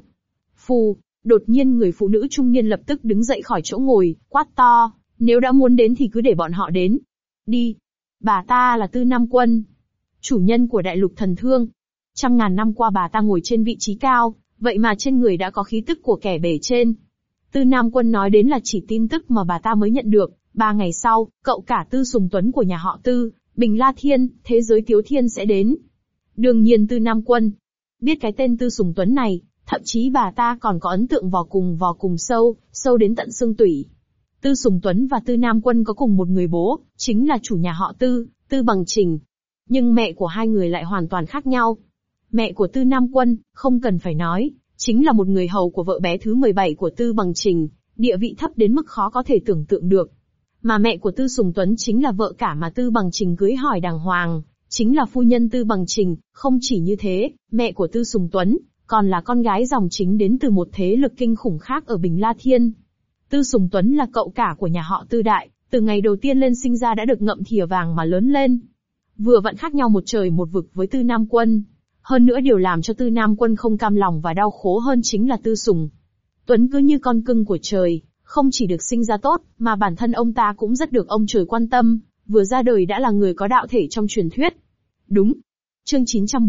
đột nhiên người phụ nữ trung niên lập tức đứng dậy khỏi chỗ ngồi, quát to, nếu đã muốn đến thì cứ để bọn họ đến. Đi. Bà ta là Tư Nam Quân, chủ nhân của Đại Lục Thần Thương. Trăm ngàn năm qua bà ta ngồi trên vị trí cao, vậy mà trên người đã có khí tức của kẻ bề trên. Tư Nam Quân nói đến là chỉ tin tức mà bà ta mới nhận được. 3 ngày sau, cậu cả Tư Sùng Tuấn của nhà họ Tư, Bình La Thiên, thế giới Tiếu Thiên sẽ đến. Đương nhiên Tư Nam Quân biết cái tên Tư Sùng Tuấn này, thậm chí bà ta còn có ấn tượng vô cùng sâu, sâu đến tận xương tủy. Tư Sùng Tuấn và Tư Nam Quân có cùng một người bố, chính là chủ nhà họ Tư, Tư Bằng Trình. Nhưng mẹ của hai người lại hoàn toàn khác nhau. Mẹ của Tư Nam Quân, không cần phải nói, chính là một người hầu của vợ bé thứ 17 của Tư Bằng Trình, địa vị thấp đến mức khó có thể tưởng tượng được. Mà mẹ của Tư Sùng Tuấn chính là vợ cả mà Tư Bằng Trình cưới hỏi đàng hoàng, chính là phu nhân Tư Bằng Trình. Không chỉ như thế, mẹ của Tư Sùng Tuấn còn là con gái dòng chính đến từ một thế lực kinh khủng khác ở Bình La Thiên. Tư Sùng Tuấn là cậu cả của nhà họ Tư Đại, từ ngày đầu tiên lên sinh ra đã được ngậm thìa vàng mà lớn lên. Vừa vặn khác nhau một trời một vực với Tư Nam Quân. Hơn nữa điều làm cho Tư Nam Quân không cam lòng và đau khổ hơn chính là Tư Sùng Tuấn cứ như con cưng của trời, không chỉ được sinh ra tốt, mà bản thân ông ta cũng rất được ông trời quan tâm, vừa ra đời đã là người có đạo thể trong truyền thuyết. Đúng. Chương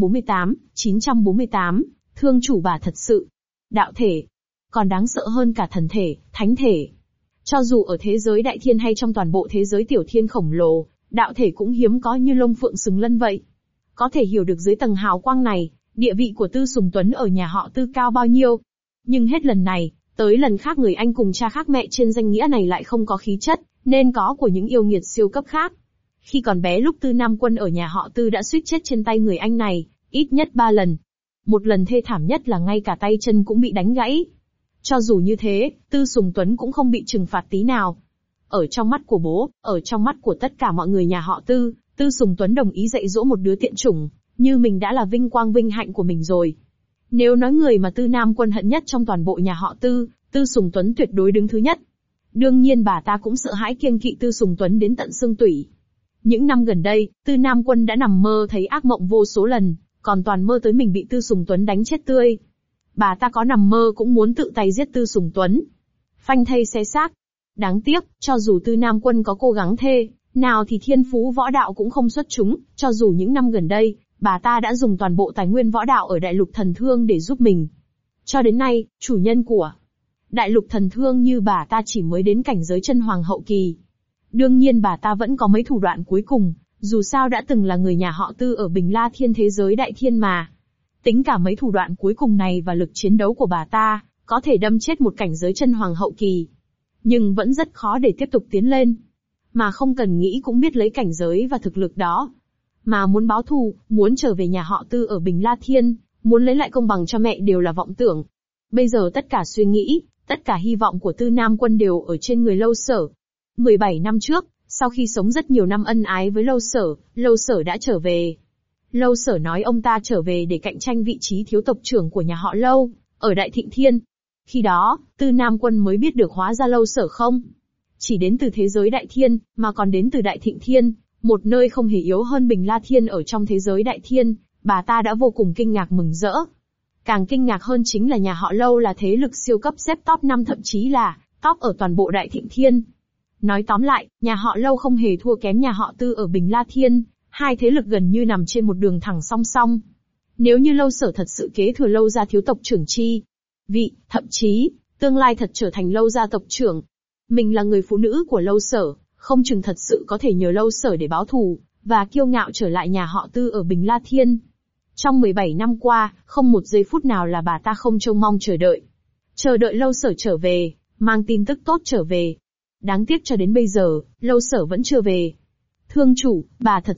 948, thương chủ bà thật sự. Đạo thể. Còn đáng sợ hơn cả thần thể, thánh thể. Cho dù ở thế giới đại thiên hay trong toàn bộ thế giới tiểu thiên khổng lồ, đạo thể cũng hiếm có như lông phượng sừng lân vậy. Có thể hiểu được dưới tầng hào quang này, địa vị của Tư Sùng Tuấn ở nhà họ Tư cao bao nhiêu. Nhưng hết lần này, tới lần khác người anh cùng cha khác mẹ trên danh nghĩa này lại không có khí chất, nên có của những yêu nghiệt siêu cấp khác. Khi còn bé lúc Tư Nam Quân ở nhà họ Tư đã suýt chết trên tay người anh này, ít nhất 3 lần. Một lần thê thảm nhất là ngay cả tay chân cũng bị đánh gãy. Cho dù như thế, Tư Sùng Tuấn cũng không bị trừng phạt tí nào. Ở trong mắt của bố, ở trong mắt của tất cả mọi người nhà họ Tư, Tư Sùng Tuấn đồng ý dạy dỗ một đứa tiện chủng, như mình đã là vinh quang vinh hạnh của mình rồi. Nếu nói người mà Tư Nam Quân hận nhất trong toàn bộ nhà họ Tư, Tư Sùng Tuấn tuyệt đối đứng thứ nhất. Đương nhiên bà ta cũng sợ hãi kiêng kỵ Tư Sùng Tuấn đến tận xương tủy. Những năm gần đây, Tư Nam Quân đã nằm mơ thấy ác mộng vô số lần, còn toàn mơ tới mình bị Tư Sùng Tuấn đánh chết tươi. Bà ta có nằm mơ cũng muốn tự tay giết Tư Sùng Tuấn. Phanh thây xé xác. Đáng tiếc, cho dù Tư Nam Quân có cố gắng thê, nào thì thiên phú võ đạo cũng không xuất chúng, cho dù những năm gần đây, bà ta đã dùng toàn bộ tài nguyên võ đạo ở Đại Lục Thần Thương để giúp mình. Cho đến nay, chủ nhân của Đại Lục Thần Thương như bà ta chỉ mới đến cảnh giới chân hoàng hậu kỳ. Đương nhiên bà ta vẫn có mấy thủ đoạn cuối cùng, dù sao đã từng là người nhà họ Tư ở Bình La Thiên thế giới đại thiên mà. Tính cả mấy thủ đoạn cuối cùng này và lực chiến đấu của bà ta, có thể đâm chết một cảnh giới chân hoàng hậu kỳ. Nhưng vẫn rất khó để tiếp tục tiến lên. Mà không cần nghĩ cũng biết lấy cảnh giới và thực lực đó. Mà muốn báo thù, muốn trở về nhà họ Tư ở Bình La Thiên, muốn lấy lại công bằng cho mẹ đều là vọng tưởng. Bây giờ tất cả suy nghĩ, tất cả hy vọng của Tư Nam Quân đều ở trên người Lâu Sở. 17 năm trước, sau khi sống rất nhiều năm ân ái với Lâu Sở đã trở về. Lâu Sở nói ông ta trở về để cạnh tranh vị trí thiếu tộc trưởng của nhà họ Lâu, ở Đại Thịnh Thiên. Khi đó, Tư Nam Quân mới biết được hóa ra Lâu Sở không chỉ đến từ thế giới Đại Thiên, mà còn đến từ Đại Thịnh Thiên, một nơi không hề yếu hơn Bình La Thiên ở trong thế giới Đại Thiên. Bà ta đã vô cùng kinh ngạc mừng rỡ. Càng kinh ngạc hơn chính là nhà họ Lâu là thế lực siêu cấp xếp top 5 thậm chí là top ở toàn bộ Đại Thịnh Thiên. Nói tóm lại, nhà họ Lâu không hề thua kém nhà họ Tư ở Bình La Thiên, hai thế lực gần như nằm trên một đường thẳng song song. Nếu như Lâu Sở thật sự kế thừa Lâu gia thiếu tộc trưởng chi vị, thậm chí, tương lai thật trở thành Lâu gia tộc trưởng. Mình là người phụ nữ của Lâu Sở, không chừng thật sự có thể nhờ Lâu Sở để báo thù, và kiêu ngạo trở lại nhà họ Tư ở Bình La Thiên. Trong 17 năm qua, không một giây phút nào là bà ta không trông mong chờ đợi. Chờ đợi Lâu Sở trở về, mang tin tức tốt trở về. Đáng tiếc cho đến bây giờ, Lâu Sở vẫn chưa về. Thương chủ, bà thật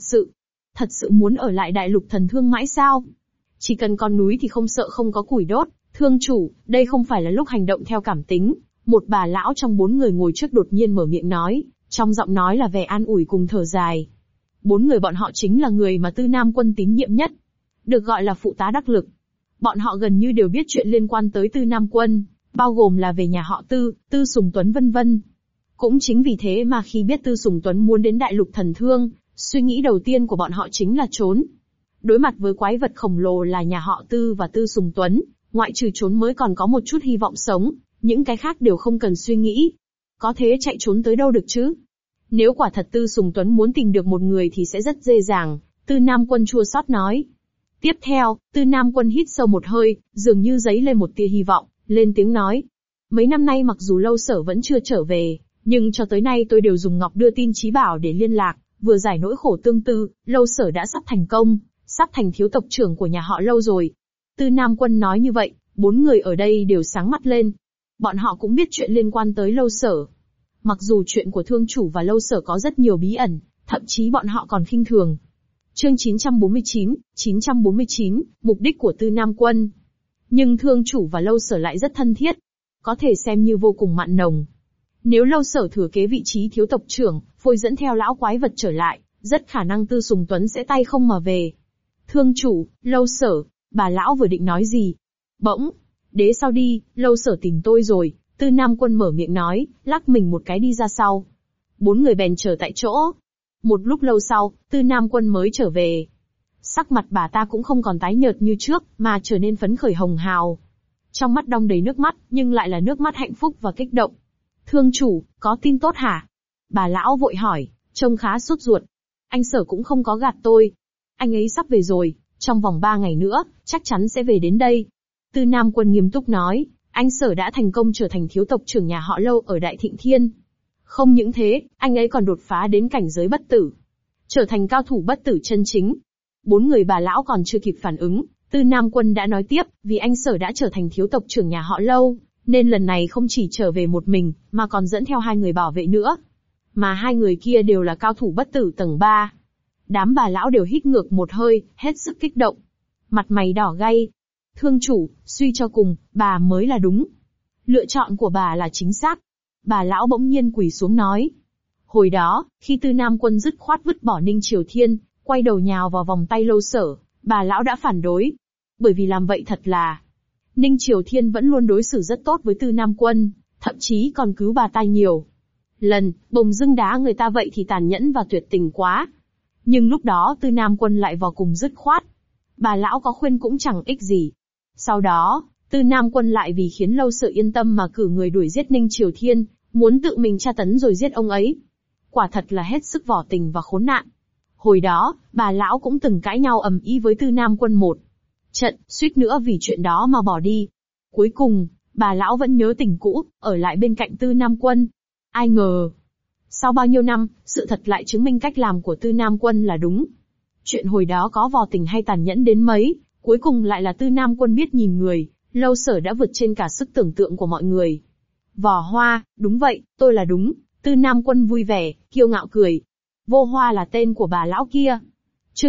sự muốn ở lại Đại Lục Thần Thương mãi sao? Chỉ cần con núi thì không sợ không có củi đốt. Thương chủ, đây không phải là lúc hành động theo cảm tính. Một bà lão trong 4 người ngồi trước đột nhiên mở miệng nói, trong giọng nói là vẻ an ủi cùng thở dài. 4 người bọn họ chính là người mà Tư Nam Quân tín nhiệm nhất, được gọi là phụ tá đắc lực. Bọn họ gần như đều biết chuyện liên quan tới Tư Nam Quân, bao gồm là về nhà họ Tư, Tư Sùng Tuấn vân vân. Cũng chính vì thế mà khi biết Tư Sùng Tuấn muốn đến Đại Lục Thần Thương, suy nghĩ đầu tiên của bọn họ chính là trốn. Đối mặt với quái vật khổng lồ là nhà họ Tư và Tư Sùng Tuấn, ngoại trừ trốn mới còn có một chút hy vọng sống, những cái khác đều không cần suy nghĩ. Có thế chạy trốn tới đâu được chứ? Nếu quả thật Tư Sùng Tuấn muốn tìm được một người thì sẽ rất dễ dàng, Tư Nam Quân chua xót nói. Tiếp theo, Tư Nam Quân hít sâu một hơi, dường như giấy lên một tia hy vọng, lên tiếng nói. Mấy năm nay mặc dù Lâu Sở vẫn chưa trở về, nhưng cho tới nay tôi đều dùng ngọc đưa tin chí bảo để liên lạc, vừa giải nỗi khổ tương tư, Lâu Sở đã sắp thành công, sắp thành thiếu tộc trưởng của nhà họ Lâu rồi. Tư Nam Quân nói như vậy, 4 người ở đây đều sáng mắt lên. Bọn họ cũng biết chuyện liên quan tới Lâu Sở. Mặc dù chuyện của thương chủ và Lâu Sở có rất nhiều bí ẩn, thậm chí bọn họ còn khinh thường. Chương 949, mục đích của Tư Nam Quân. Nhưng thương chủ và Lâu Sở lại rất thân thiết, có thể xem như vô cùng mặn nồng. Nếu Lâu Sở thừa kế vị trí thiếu tộc trưởng, phôi dẫn theo lão quái vật trở lại, rất khả năng Tư Sùng Tuấn sẽ tay không mà về. Thương chủ, Lâu Sở, bà lão vừa định nói gì? Bỗng, đế sau đi, Lâu Sở tìm tôi rồi, Tư Nam Quân mở miệng nói, lắc mình một cái đi ra sau. 4 người bèn chờ tại chỗ. Một lúc lâu sau, Tư Nam Quân mới trở về. Sắc mặt bà ta cũng không còn tái nhợt như trước, mà trở nên phấn khởi hồng hào. Trong mắt đong đầy nước mắt, nhưng lại là nước mắt hạnh phúc và kích động. Thương chủ, có tin tốt hả? Bà lão vội hỏi, trông khá sốt ruột. Anh Sở cũng không có gạt tôi. Anh ấy sắp về rồi, trong vòng 3 ngày nữa, chắc chắn sẽ về đến đây. Tư Nam Quân nghiêm túc nói, anh Sở đã thành công trở thành thiếu tộc trưởng nhà họ Lâu ở Đại Thịnh Thiên. Không những thế, anh ấy còn đột phá đến cảnh giới bất tử. Trở thành cao thủ bất tử chân chính. 4 người bà lão còn chưa kịp phản ứng, Tư Nam Quân đã nói tiếp, vì anh Sở đã trở thành thiếu tộc trưởng nhà họ Lâu, nên lần này không chỉ trở về một mình, mà còn dẫn theo 2 người bảo vệ nữa. Mà 2 người kia đều là cao thủ bất tử tầng 3. Đám bà lão đều hít ngược một hơi, hết sức kích động. Mặt mày đỏ gay. Thương chủ, suy cho cùng, bà mới là đúng. Lựa chọn của bà là chính xác. Bà lão bỗng nhiên quỳ xuống nói. Hồi đó, khi Tư Nam Quân dứt khoát vứt bỏ Ninh Triều Thiên, quay đầu nhào vào vòng tay Lâu Sở, bà lão đã phản đối. Bởi vì làm vậy thật là... Ninh Triều Thiên vẫn luôn đối xử rất tốt với Tư Nam Quân, thậm chí còn cứu bà ta nhiều lần, bồng dưng đá người ta vậy thì tàn nhẫn và tuyệt tình quá. Nhưng lúc đó Tư Nam Quân lại vào cùng dứt khoát. Bà lão có khuyên cũng chẳng ích gì. Sau đó, Tư Nam Quân lại vì khiến Lâu Sở yên tâm mà cử người đuổi giết Ninh Triều Thiên, muốn tự mình tra tấn rồi giết ông ấy. Quả thật là hết sức vỏ tình và khốn nạn. Hồi đó, bà lão cũng từng cãi nhau ầm ĩ với Tư Nam Quân một trận, suýt nữa vì chuyện đó mà bỏ đi. Cuối cùng, bà lão vẫn nhớ tình cũ, ở lại bên cạnh Tư Nam Quân. Ai ngờ, sau bao nhiêu năm, sự thật lại chứng minh cách làm của Tư Nam Quân là đúng. Chuyện hồi đó có vò tình hay tàn nhẫn đến mấy, cuối cùng lại là Tư Nam Quân biết nhìn người, Lâu Sở đã vượt trên cả sức tưởng tượng của mọi người. Vỏ Hoa, đúng vậy, tôi là đúng. Tư Nam Quân vui vẻ, kiêu ngạo cười. Vô Hoa là tên của bà lão kia. Chương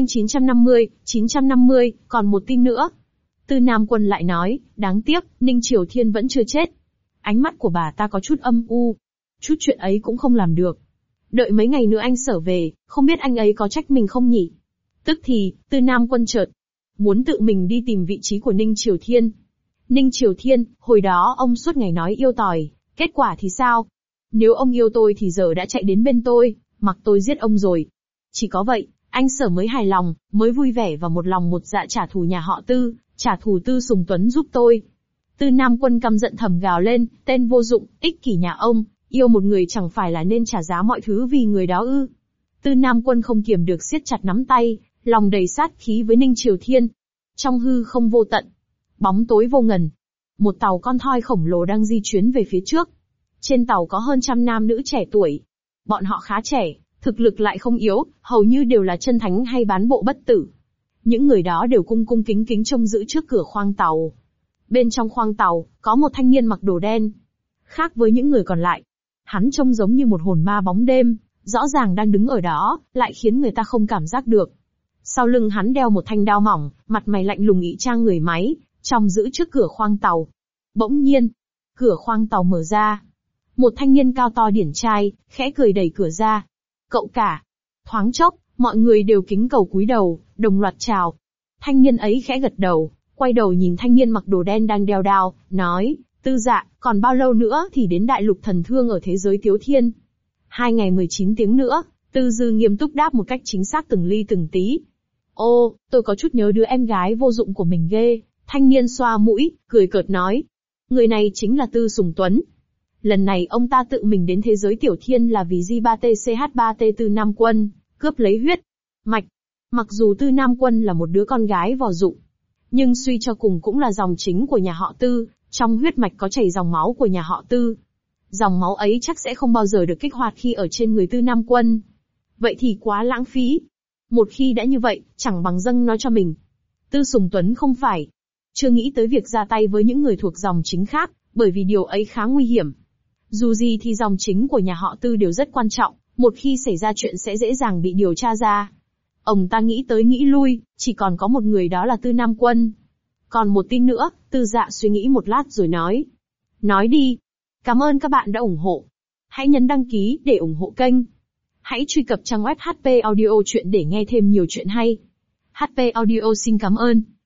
950, còn một tin nữa. Tư Nam Quân lại nói, đáng tiếc, Ninh Triều Thiên vẫn chưa chết. Ánh mắt của bà ta có chút âm u. Chút chuyện ấy cũng không làm được. Đợi mấy ngày nữa anh Sở về, không biết anh ấy có trách mình không nhỉ? Tức thì, Tư Nam Quân chợt muốn tự mình đi tìm vị trí của Ninh Triều Thiên. Ninh Triều Thiên, hồi đó ông suốt ngày nói yêu tỏi, kết quả thì sao? Nếu ông yêu tôi thì giờ đã chạy đến bên tôi, mặc tôi giết ông rồi. Chỉ có vậy, anh Sở mới hài lòng, mới vui vẻ và một lòng một dạ trả thù nhà họ Tư, trả thù Tư Sùng Tuấn giúp tôi. Tư Nam Quân căm giận thầm gào lên, tên vô dụng, ích kỷ nhà ông, yêu một người chẳng phải là nên trả giá mọi thứ vì người đó ư? Tư Nam Quân không kiềm được siết chặt nắm tay, lòng đầy sát khí với Ninh Triều Thiên. Trong hư không vô tận, bóng tối vô ngần, một tàu con thoi khổng lồ đang di chuyển về phía trước. Trên tàu có hơn 100 nam nữ trẻ tuổi. Bọn họ khá trẻ, thực lực lại không yếu, hầu như đều là chân thánh hay bán bộ bất tử. Những người đó đều cung cung kính kính trông giữ trước cửa khoang tàu. Bên trong khoang tàu, có một thanh niên mặc đồ đen. Khác với những người còn lại, hắn trông giống như một hồn ma bóng đêm, rõ ràng đang đứng ở đó, lại khiến người ta không cảm giác được. Sau lưng hắn đeo một thanh đao mỏng, mặt mày lạnh lùng ngụy trang người máy, trông giữ trước cửa khoang tàu. Bỗng nhiên, cửa khoang tàu mở ra. Một thanh niên cao to điển trai, khẽ cười đẩy cửa ra. Cậu cả. Thoáng chốc, mọi người đều kính cẩu cúi đầu, đồng loạt chào. Thanh niên ấy khẽ gật đầu, quay đầu nhìn thanh niên mặc đồ đen đang đeo đao, nói, Tư dạ, còn bao lâu nữa thì đến đại lục thần thương ở thế giới Tiếu Thiên? 2 ngày 19 tiếng nữa, Tư Dư nghiêm túc đáp một cách chính xác từng ly từng tí. Ô, tôi có chút nhớ đứa em gái vô dụng của mình ghê. Thanh niên xoa mũi, cười cợt nói. Người này chính là Tư Sùng Tuấn. Lần này ông ta tự mình đến thế giới Tiểu Thiên là vì J3TCH3T Tư Nam Quân, cướp lấy huyết mạch. Mặc dù Tư Nam Quân là một đứa con gái vò dụng, nhưng suy cho cùng cũng là dòng chính của nhà họ Tư, Trong huyết mạch có chảy dòng máu của nhà họ Tư. Dòng máu ấy chắc sẽ không bao giờ được kích hoạt khi ở trên người Tư Nam Quân. Vậy thì quá lãng phí. Một khi đã như vậy, chẳng bằng dâng nó cho mình. Tư Sùng Tuấn không phải. Chưa nghĩ tới việc ra tay với những người thuộc dòng chính khác, bởi vì điều ấy khá nguy hiểm. Dù gì thì dòng chính của nhà họ Tư đều rất quan trọng, một khi xảy ra chuyện sẽ dễ dàng bị điều tra ra. Ông ta nghĩ tới nghĩ lui, chỉ còn có một người, đó là Tư Nam Quân. Còn một tin nữa, Tư Dạ suy nghĩ một lát rồi nói. Nói đi. Cảm ơn các bạn đã ủng hộ. Hãy nhấn đăng ký để ủng hộ kênh. Hãy truy cập trang web HP Audio Chuyện để nghe thêm nhiều chuyện hay. HP Audio xin cảm ơn.